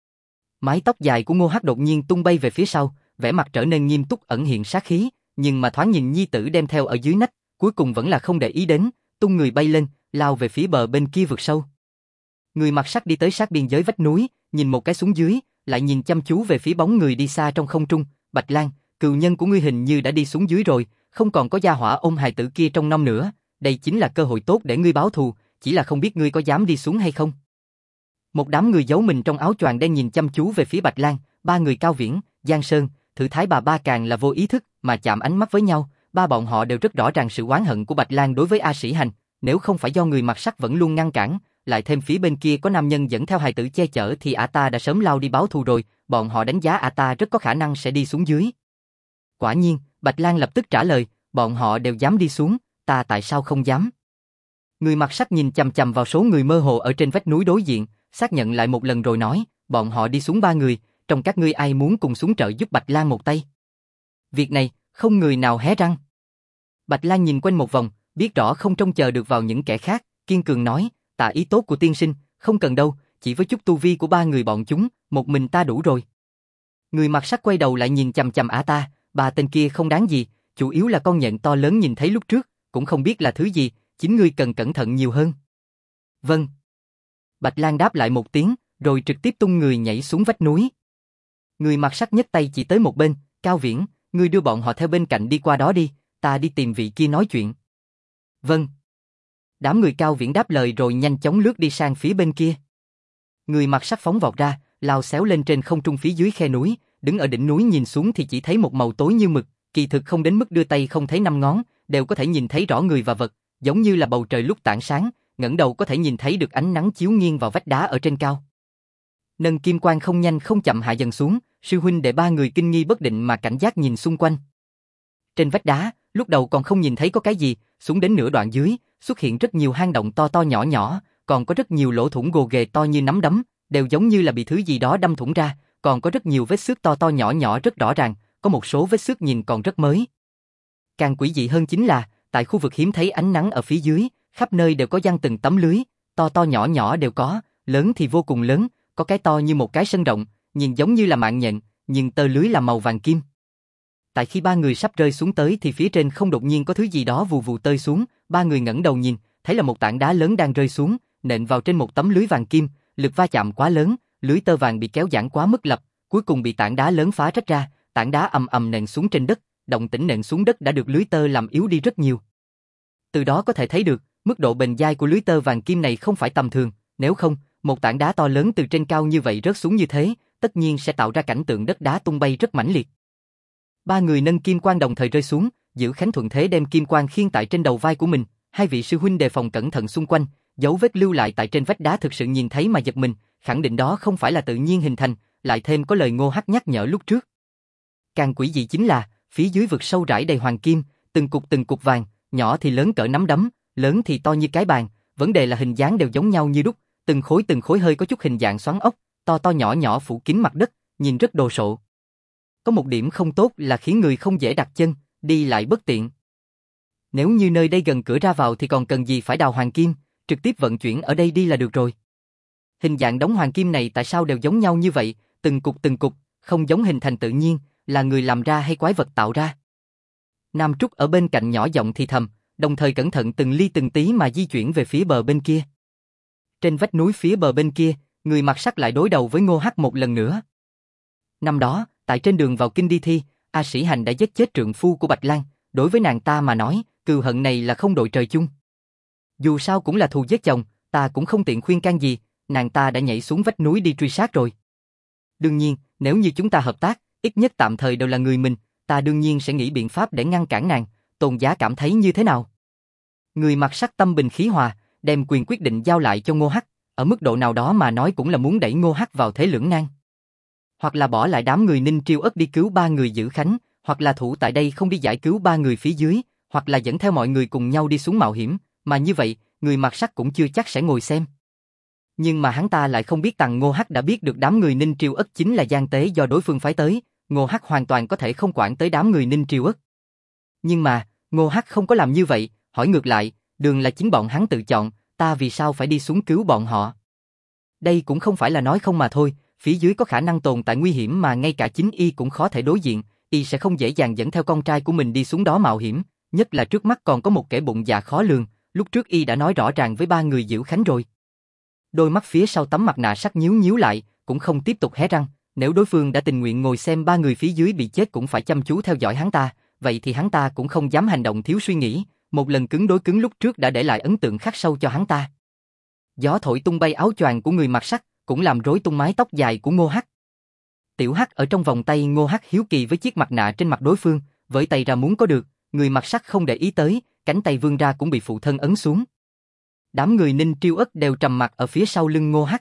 Mái tóc dài của Ngô Hắc đột nhiên tung bay về phía sau, vẻ mặt trở nên nghiêm túc ẩn hiện sát khí, nhưng mà thoáng nhìn nhi tử đem theo ở dưới nách, cuối cùng vẫn là không để ý đến, tung người bay lên, lao về phía bờ bên kia vực sâu. Người mặc sắt đi tới sát biên giới vách núi, nhìn một cái xuống dưới, lại nhìn chăm chú về phía bóng người đi xa trong không trung. Bạch Lang, cừu nhân của ngươi hình như đã đi xuống dưới rồi, không còn có gia hỏa ôm hài tử kia trong nông nữa. Đây chính là cơ hội tốt để ngươi báo thù, chỉ là không biết ngươi có dám đi xuống hay không. Một đám người giấu mình trong áo choàng đen nhìn chăm chú về phía Bạch Lang, ba người Cao Viễn, Giang Sơn, Thử Thái bà ba càng là vô ý thức mà chạm ánh mắt với nhau, ba bọn họ đều rất rõ ràng sự oán hận của Bạch Lang đối với A Sĩ Hành, nếu không phải do người mặc sắt vẫn luôn ngăn cản, lại thêm phía bên kia có nam nhân dẫn theo hài tử che chở thì ả ta đã sớm lao đi báo thù rồi, bọn họ đánh giá ả ta rất có khả năng sẽ đi xuống dưới. Quả nhiên, Bạch Lang lập tức trả lời, bọn họ đều dám đi xuống, ta tại sao không dám? Người mặc sắt nhìn chằm chằm vào số người mơ hồ ở trên vách núi đối diện, xác nhận lại một lần rồi nói, bọn họ đi xuống ba người, trong các ngươi ai muốn cùng xuống trợ giúp Bạch Lang một tay? Việc này, không người nào hé răng. Bạch Lang nhìn quanh một vòng, biết rõ không trông chờ được vào những kẻ khác, kiên cường nói, tạ ý tốt của tiên sinh, không cần đâu, chỉ với chút tu vi của ba người bọn chúng, một mình ta đủ rồi. Người mặc sắt quay đầu lại nhìn chằm chằm ả ta, bà tên kia không đáng gì, chủ yếu là con nhện to lớn nhìn thấy lúc trước, cũng không biết là thứ gì, chính ngươi cần cẩn thận nhiều hơn. Vâng. Bạch Lang đáp lại một tiếng, rồi trực tiếp tung người nhảy xuống vách núi. Người mặc sắt nhấc tay chỉ tới một bên, Cao Viễn, ngươi đưa bọn họ theo bên cạnh đi qua đó đi, ta đi tìm vị kia nói chuyện. Vâng. Đám người Cao Viễn đáp lời rồi nhanh chóng lướt đi sang phía bên kia. Người mặc sắt phóng vọt ra, lao xéo lên trên không trung phía dưới khe núi, đứng ở đỉnh núi nhìn xuống thì chỉ thấy một màu tối như mực, kỳ thực không đến mức đưa tay không thấy năm ngón, đều có thể nhìn thấy rõ người và vật, giống như là bầu trời lúc tảng sáng, ngẩng đầu có thể nhìn thấy được ánh nắng chiếu nghiêng vào vách đá ở trên cao. Nâng kim quang không nhanh không chậm hạ dần xuống, sư huynh đệ ba người kinh nghi bất định mà cảnh giác nhìn xung quanh. Trên vách đá, lúc đầu còn không nhìn thấy có cái gì, xuống đến nửa đoạn dưới, xuất hiện rất nhiều hang động to to nhỏ nhỏ, còn có rất nhiều lỗ thủng gồ ghề to như nắm đấm, đều giống như là bị thứ gì đó đâm thủng ra, còn có rất nhiều vết xước to to nhỏ nhỏ rất rõ ràng, có một số vết xước nhìn còn rất mới. Càng quỷ dị hơn chính là, tại khu vực hiếm thấy ánh nắng ở phía dưới, khắp nơi đều có giăng từng tấm lưới, to to nhỏ nhỏ đều có, lớn thì vô cùng lớn, có cái to như một cái sân rộng, nhìn giống như là mạng nhện, nhưng tơ lưới là màu vàng kim. Tại khi ba người sắp rơi xuống tới thì phía trên không đột nhiên có thứ gì đó vù vù tơi xuống, ba người ngẩng đầu nhìn, thấy là một tảng đá lớn đang rơi xuống, nện vào trên một tấm lưới vàng kim, lực va chạm quá lớn, lưới tơ vàng bị kéo giãn quá mức lập, cuối cùng bị tảng đá lớn phá rách ra, tảng đá ầm ầm nện xuống trên đất, động tĩnh nện xuống đất đã được lưới tơ làm yếu đi rất nhiều. Từ đó có thể thấy được, mức độ bền dai của lưới tơ vàng kim này không phải tầm thường, nếu không, một tảng đá to lớn từ trên cao như vậy rớt xuống như thế, tất nhiên sẽ tạo ra cảnh tượng đất đá tung bay rất mãnh liệt. Ba người nâng kim quang đồng thời rơi xuống, Giữ Khánh thuận thế đem kim quang khiêng tại trên đầu vai của mình, hai vị sư huynh đề phòng cẩn thận xung quanh, dấu vết lưu lại tại trên vách đá thực sự nhìn thấy mà giật mình, khẳng định đó không phải là tự nhiên hình thành, lại thêm có lời Ngô Hắc nhắc nhở lúc trước. Càng quỷ dị chính là, phía dưới vực sâu rải đầy hoàng kim, từng cục vàng, nhỏ thì lớn cỡ nắm đấm, lớn thì to như cái bàn, vấn đề là hình dáng đều giống nhau như đúc, từng khối hơi có chút hình dạng xoắn ốc, to to nhỏ nhỏ phủ kín mặt đất, nhìn rất đồ sộ. Có một điểm không tốt là khiến người không dễ đặt chân, đi lại bất tiện. Nếu như nơi đây gần cửa ra vào thì còn cần gì phải đào hoàng kim, trực tiếp vận chuyển ở đây đi là được rồi. Hình dạng đống hoàng kim này tại sao đều giống nhau như vậy, từng cục, không giống hình thành tự nhiên, là người làm ra hay quái vật tạo ra. Nam Trúc ở bên cạnh nhỏ giọng thì thầm, đồng thời cẩn thận từng ly từng tí mà di chuyển về phía bờ bên kia. Trên vách núi phía bờ bên kia, người mặc sắt lại đối đầu với Ngô Hắc một lần nữa. Năm đó, tại trên đường vào kinh đi thi, A Sĩ Hành đã giết chết trượng phu của Bạch Lang, đối với nàng ta mà nói, cừu hận này là không đội trời chung. Dù sao cũng là thù giết chồng, ta cũng không tiện khuyên can gì, nàng ta đã nhảy xuống vách núi đi truy sát rồi. Đương nhiên, nếu như chúng ta hợp tác, ít nhất tạm thời đều là người mình, ta đương nhiên sẽ nghĩ biện pháp để ngăn cản nàng, Tôn Giá cảm thấy như thế nào? Người mặc sắt tâm bình khí hòa, đem quyền quyết định giao lại cho Ngô Hắc, ở mức độ nào đó mà nói cũng là muốn đẩy Ngô Hắc vào thế lưỡng nan. Hoặc là bỏ lại đám người Ninh Triêu Ất đi cứu ba người Giữ Khánh, hoặc là thủ tại đây không đi giải cứu ba người phía dưới, hoặc là dẫn theo mọi người cùng nhau đi xuống mạo hiểm, mà như vậy, người mặc sắt cũng chưa chắc sẽ ngồi xem. Nhưng mà hắn ta lại không biết rằng Ngô Hắc đã biết được đám người Ninh Triêu Ất chính là gian tế do đối phương phái tới, Ngô Hắc hoàn toàn có thể không quản tới đám người Ninh Triêu Ất. Nhưng mà, Ngô Hắc không có làm như vậy, hỏi ngược lại, đường là chính bọn hắn tự chọn, ta vì sao phải đi xuống cứu bọn họ? Đây cũng không phải là nói không mà thôi, phía dưới có khả năng tồn tại nguy hiểm mà ngay cả chính y cũng khó thể đối diện, y sẽ không dễ dàng dẫn theo con trai của mình đi xuống đó mạo hiểm, nhất là trước mắt còn có một kẻ bụng dạ khó lường, lúc trước y đã nói rõ ràng với ba người Giữ Khánh rồi. Đôi mắt phía sau tấm mặt nạ sắt nhíu lại, cũng không tiếp tục hé răng, nếu đối phương đã tình nguyện ngồi xem ba người phía dưới bị chết cũng phải chăm chú theo dõi hắn ta, vậy thì hắn ta cũng không dám hành động thiếu suy nghĩ, một lần cứng đối cứng lúc trước đã để lại ấn tượng khắc sâu cho hắn ta. Gió thổi tung bay áo choàng của người mặc sắt, cũng làm rối tung mái tóc dài của Ngô Hắc. Tiểu Hắc ở trong vòng tay Ngô Hắc hiếu kỳ với chiếc mặt nạ trên mặt đối phương, với tay ra muốn có được, người mặc sắt không để ý tới, cánh tay vươn ra cũng bị phụ thân ấn xuống. Đám người Ninh Triêu Ất đều trầm mặc ở phía sau lưng Ngô Hắc.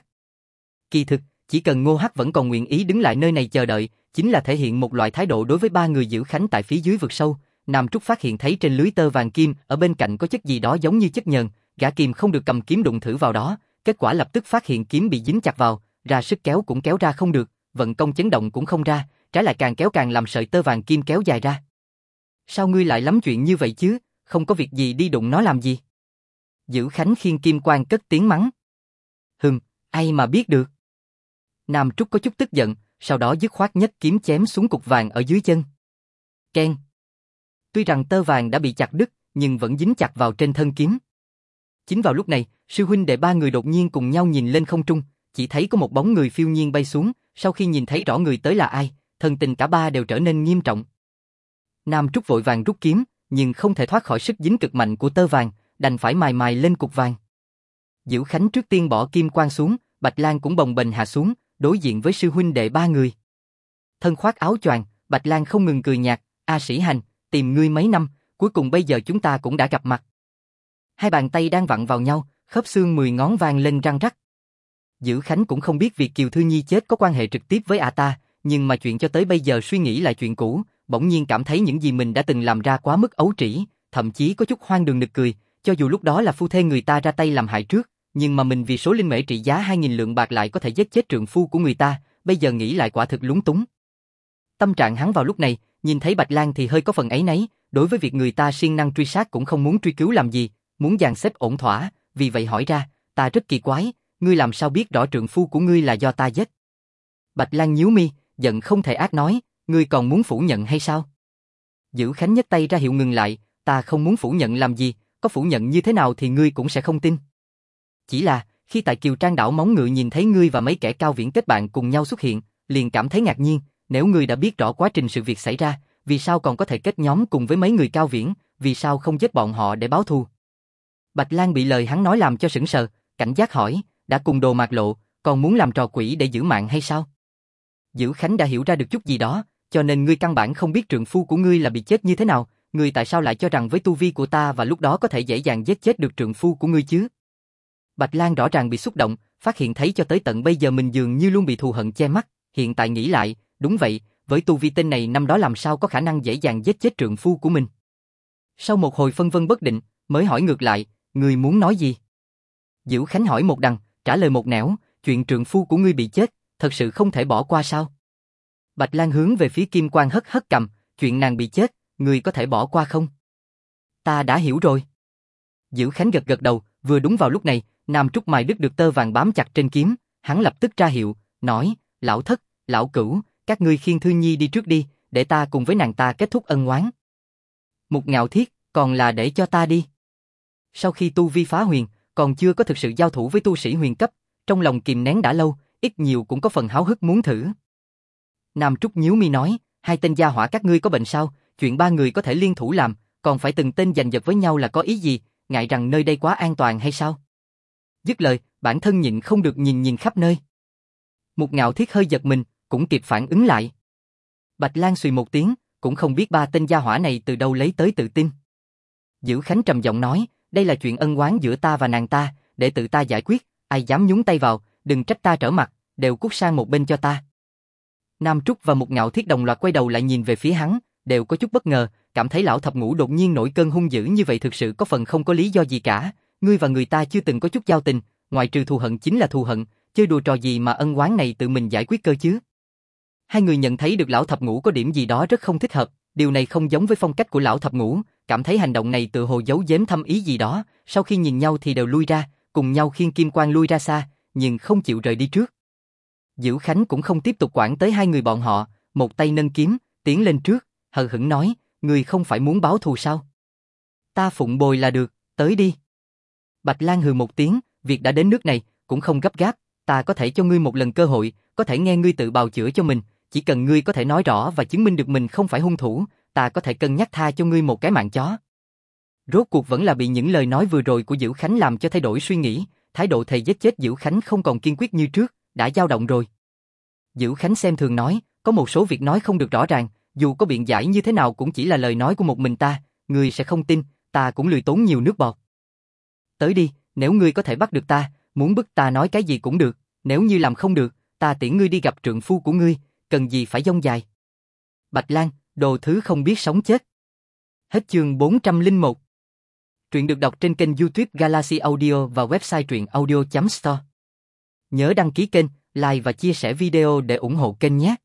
Kỳ thực, chỉ cần Ngô Hắc vẫn còn nguyện ý đứng lại nơi này chờ đợi, chính là thể hiện một loại thái độ đối với ba người Giữ Khánh tại phía dưới vực sâu. Nam Trúc phát hiện thấy trên lưới tơ vàng kim ở bên cạnh có chất gì đó giống như chất nhờn, gã kìm không được cầm kiếm đụng thử vào đó, kết quả lập tức phát hiện kiếm bị dính chặt vào, ra sức kéo cũng kéo ra không được, vận công chấn động cũng không ra, trái lại càng kéo càng làm sợi tơ vàng kim kéo dài ra. Sao ngươi lại lắm chuyện như vậy chứ, không có việc gì đi đụng nó làm gì? Giữ Khánh khiêng kim quang cất tiếng mắng. Ai mà biết được. Nam Trúc có chút tức giận, sau đó dứt khoát nhất kiếm chém xuống cục vàng ở dưới chân. Keng. Tuy rằng tơ vàng đã bị chặt đứt, nhưng vẫn dính chặt vào trên thân kiếm. Chính vào lúc này, sư huynh đệ ba người đột nhiên cùng nhau nhìn lên không trung, chỉ thấy có một bóng người phiêu nhiên bay xuống, sau khi nhìn thấy rõ người tới là ai, thần tình cả ba đều trở nên nghiêm trọng. Nam Trúc vội vàng rút kiếm, nhưng không thể thoát khỏi sức dính cực mạnh của tơ vàng, đành phải mài mài lên cục vàng. Diễu Khánh trước tiên bỏ kim quang xuống, Bạch Lang cũng bồng bềnh hạ xuống, đối diện với sư huynh đệ ba người. Thân khoác áo choàng, Bạch Lang không ngừng cười nhạt, "A Sĩ Hành, tìm ngươi mấy năm, cuối cùng bây giờ chúng ta cũng đã gặp mặt." Hai bàn tay đang vặn vào nhau, khớp xương 10 ngón vang lên răng rắc. Diễu Khánh cũng không biết việc Kiều Thư Nhi chết có quan hệ trực tiếp với ta, nhưng mà chuyện cho tới bây giờ suy nghĩ là chuyện cũ, bỗng nhiên cảm thấy những gì mình đã từng làm ra quá mức ấu trĩ, thậm chí có chút hoang đường nực cười, cho dù lúc đó là phu thê người ta ra tay làm hại trước, nhưng mà mình vì số linh mễ trị giá 2.000 lượng bạc lại có thể giết chết trượng phu của người ta, bây giờ nghĩ lại quả thực lúng túng. Tâm trạng hắn vào lúc này, nhìn thấy Bạch Lang thì hơi có phần áy náy, đối với việc người ta siêng năng truy sát cũng không muốn truy cứu làm gì, muốn dàn xếp ổn thỏa, vì vậy hỏi ra, "Ta rất kỳ quái, ngươi làm sao biết rõ trượng phu của ngươi là do ta giết?" Bạch Lang nhíu mi, giận không thể ác nói, "Ngươi còn muốn phủ nhận hay sao?" Diễu Khánh nhấc tay ra hiệu ngừng lại, "Ta không muốn phủ nhận làm gì, có phủ nhận như thế nào thì ngươi cũng sẽ không tin. Chỉ là, khi tại Kiều Trang đảo Móng Ngựa nhìn thấy ngươi và mấy kẻ Cao Viễn kết bạn cùng nhau xuất hiện, liền cảm thấy ngạc nhiên, nếu ngươi đã biết rõ quá trình sự việc xảy ra, vì sao còn có thể kết nhóm cùng với mấy người Cao Viễn, vì sao không giết bọn họ để báo thù?" Bạch Lang bị lời hắn nói làm cho sững sờ, cảnh giác hỏi, "Đã cùng Đồ Mạc lộ, còn muốn làm trò quỷ để giữ mạng hay sao?" Diễu Khánh đã hiểu ra được chút gì đó, "Cho nên ngươi căn bản không biết trượng phu của ngươi là bị chết như thế nào, ngươi tại sao lại cho rằng với tu vi của ta và lúc đó có thể dễ dàng giết chết được trượng phu của ngươi chứ?" Bạch Lang rõ ràng bị xúc động, phát hiện thấy cho tới tận bây giờ mình dường như luôn bị thù hận che mắt, hiện tại nghĩ lại, đúng vậy, với tu vi tên này năm đó làm sao có khả năng dễ dàng giết chết trượng phu của mình. Sau một hồi phân vân bất định, mới hỏi ngược lại, "Ngươi muốn nói gì?" Diễu Khánh hỏi một đằng, trả lời một nẻo, "Chuyện trượng phu của ngươi bị chết, thật sự không thể bỏ qua sao?" Bạch Lang hướng về phía Kim Quang hất hất cầm, "Chuyện nàng bị chết, ngươi có thể bỏ qua không?" "Ta đã hiểu rồi." Diễu Khánh gật gật đầu, vừa đúng vào lúc này, Nam Trúc mài đứt được tơ vàng bám chặt trên kiếm, hắn lập tức ra hiệu, nói, "Lão Thất, Lão Cửu, các ngươi khiêng Thư Nhi đi trước đi, để ta cùng với nàng ta kết thúc ân oán." Mục Ngạo Thiết, "Còn là để cho ta đi." Sau khi tu vi phá huyền, còn chưa có thực sự giao thủ với tu sĩ huyền cấp, trong lòng kìm nén đã lâu, ít nhiều cũng có phần háo hức muốn thử. Nam Trúc nhíu mi nói, "Hai tên gia hỏa các ngươi có bệnh sao? Chuyện ba người có thể liên thủ làm, còn phải từng tên giành giật với nhau là có ý gì? Ngại rằng nơi đây quá an toàn hay sao?" Dứt lời, bản thân nhịn không được nhìn nhìn khắp nơi. Mục Ngạo Thiết hơi giật mình, cũng kịp phản ứng lại. Bạch Lang xùy một tiếng, cũng không biết ba tên gia hỏa này từ đâu lấy tới tự tin. Diễu Khánh trầm giọng nói, "Đây là chuyện ân oán giữa ta và nàng ta, để tự ta giải quyết, ai dám nhúng tay vào, đừng trách ta trở mặt, đều cút sang một bên cho ta." Nam Trúc và Mục Ngạo Thiết đồng loạt quay đầu lại nhìn về phía hắn, đều có chút bất ngờ, cảm thấy lão thập ngũ đột nhiên nổi cơn hung dữ như vậy thực sự có phần không có lý do gì cả. Ngươi và người ta chưa từng có chút giao tình, ngoại trừ thù hận chính là thù hận, chơi đùa trò gì mà ân oán này tự mình giải quyết cơ chứ? Hai người nhận thấy được lão thập ngũ có điểm gì đó rất không thích hợp, điều này không giống với phong cách của lão thập ngũ, cảm thấy hành động này tự hồ giấu giếm thâm ý gì đó, sau khi nhìn nhau thì đều lui ra, cùng nhau khiêng Kim Quang lui ra xa, nhưng không chịu rời đi trước. Diễu Khánh cũng không tiếp tục quản tới hai người bọn họ, một tay nâng kiếm, tiến lên trước, hờ hững nói, "Ngươi không phải muốn báo thù sao? Ta phụng bồi là được, tới đi." Bạch Lang hừ một tiếng, "Việc đã đến nước này, cũng không gấp gáp, ta có thể cho ngươi một lần cơ hội, có thể nghe ngươi tự bào chữa cho mình, chỉ cần ngươi có thể nói rõ và chứng minh được mình không phải hung thủ, ta có thể cân nhắc tha cho ngươi một cái mạng chó." Rốt cuộc vẫn là bị những lời nói vừa rồi của Diễu Khánh làm cho thay đổi suy nghĩ, thái độ thề giết chết Diễu Khánh không còn kiên quyết như trước, đã dao động rồi. Diễu Khánh xem thường nói, "Có một số việc nói không được rõ ràng, dù có biện giải như thế nào cũng chỉ là lời nói của một mình ta, ngươi sẽ không tin, ta cũng lười tốn nhiều nước bọt. Tới đi, nếu ngươi có thể bắt được ta, muốn bức ta nói cái gì cũng được, nếu như làm không được, ta tiễn ngươi đi gặp trượng phu của ngươi, cần gì phải dông dài." Bạch Lang, đồ thứ không biết sống chết. Hết chương 401. Truyện được đọc trên kênh YouTube Galaxy Audio và website truyện audio.store. Nhớ đăng ký kênh, like và chia sẻ video để ủng hộ kênh nhé.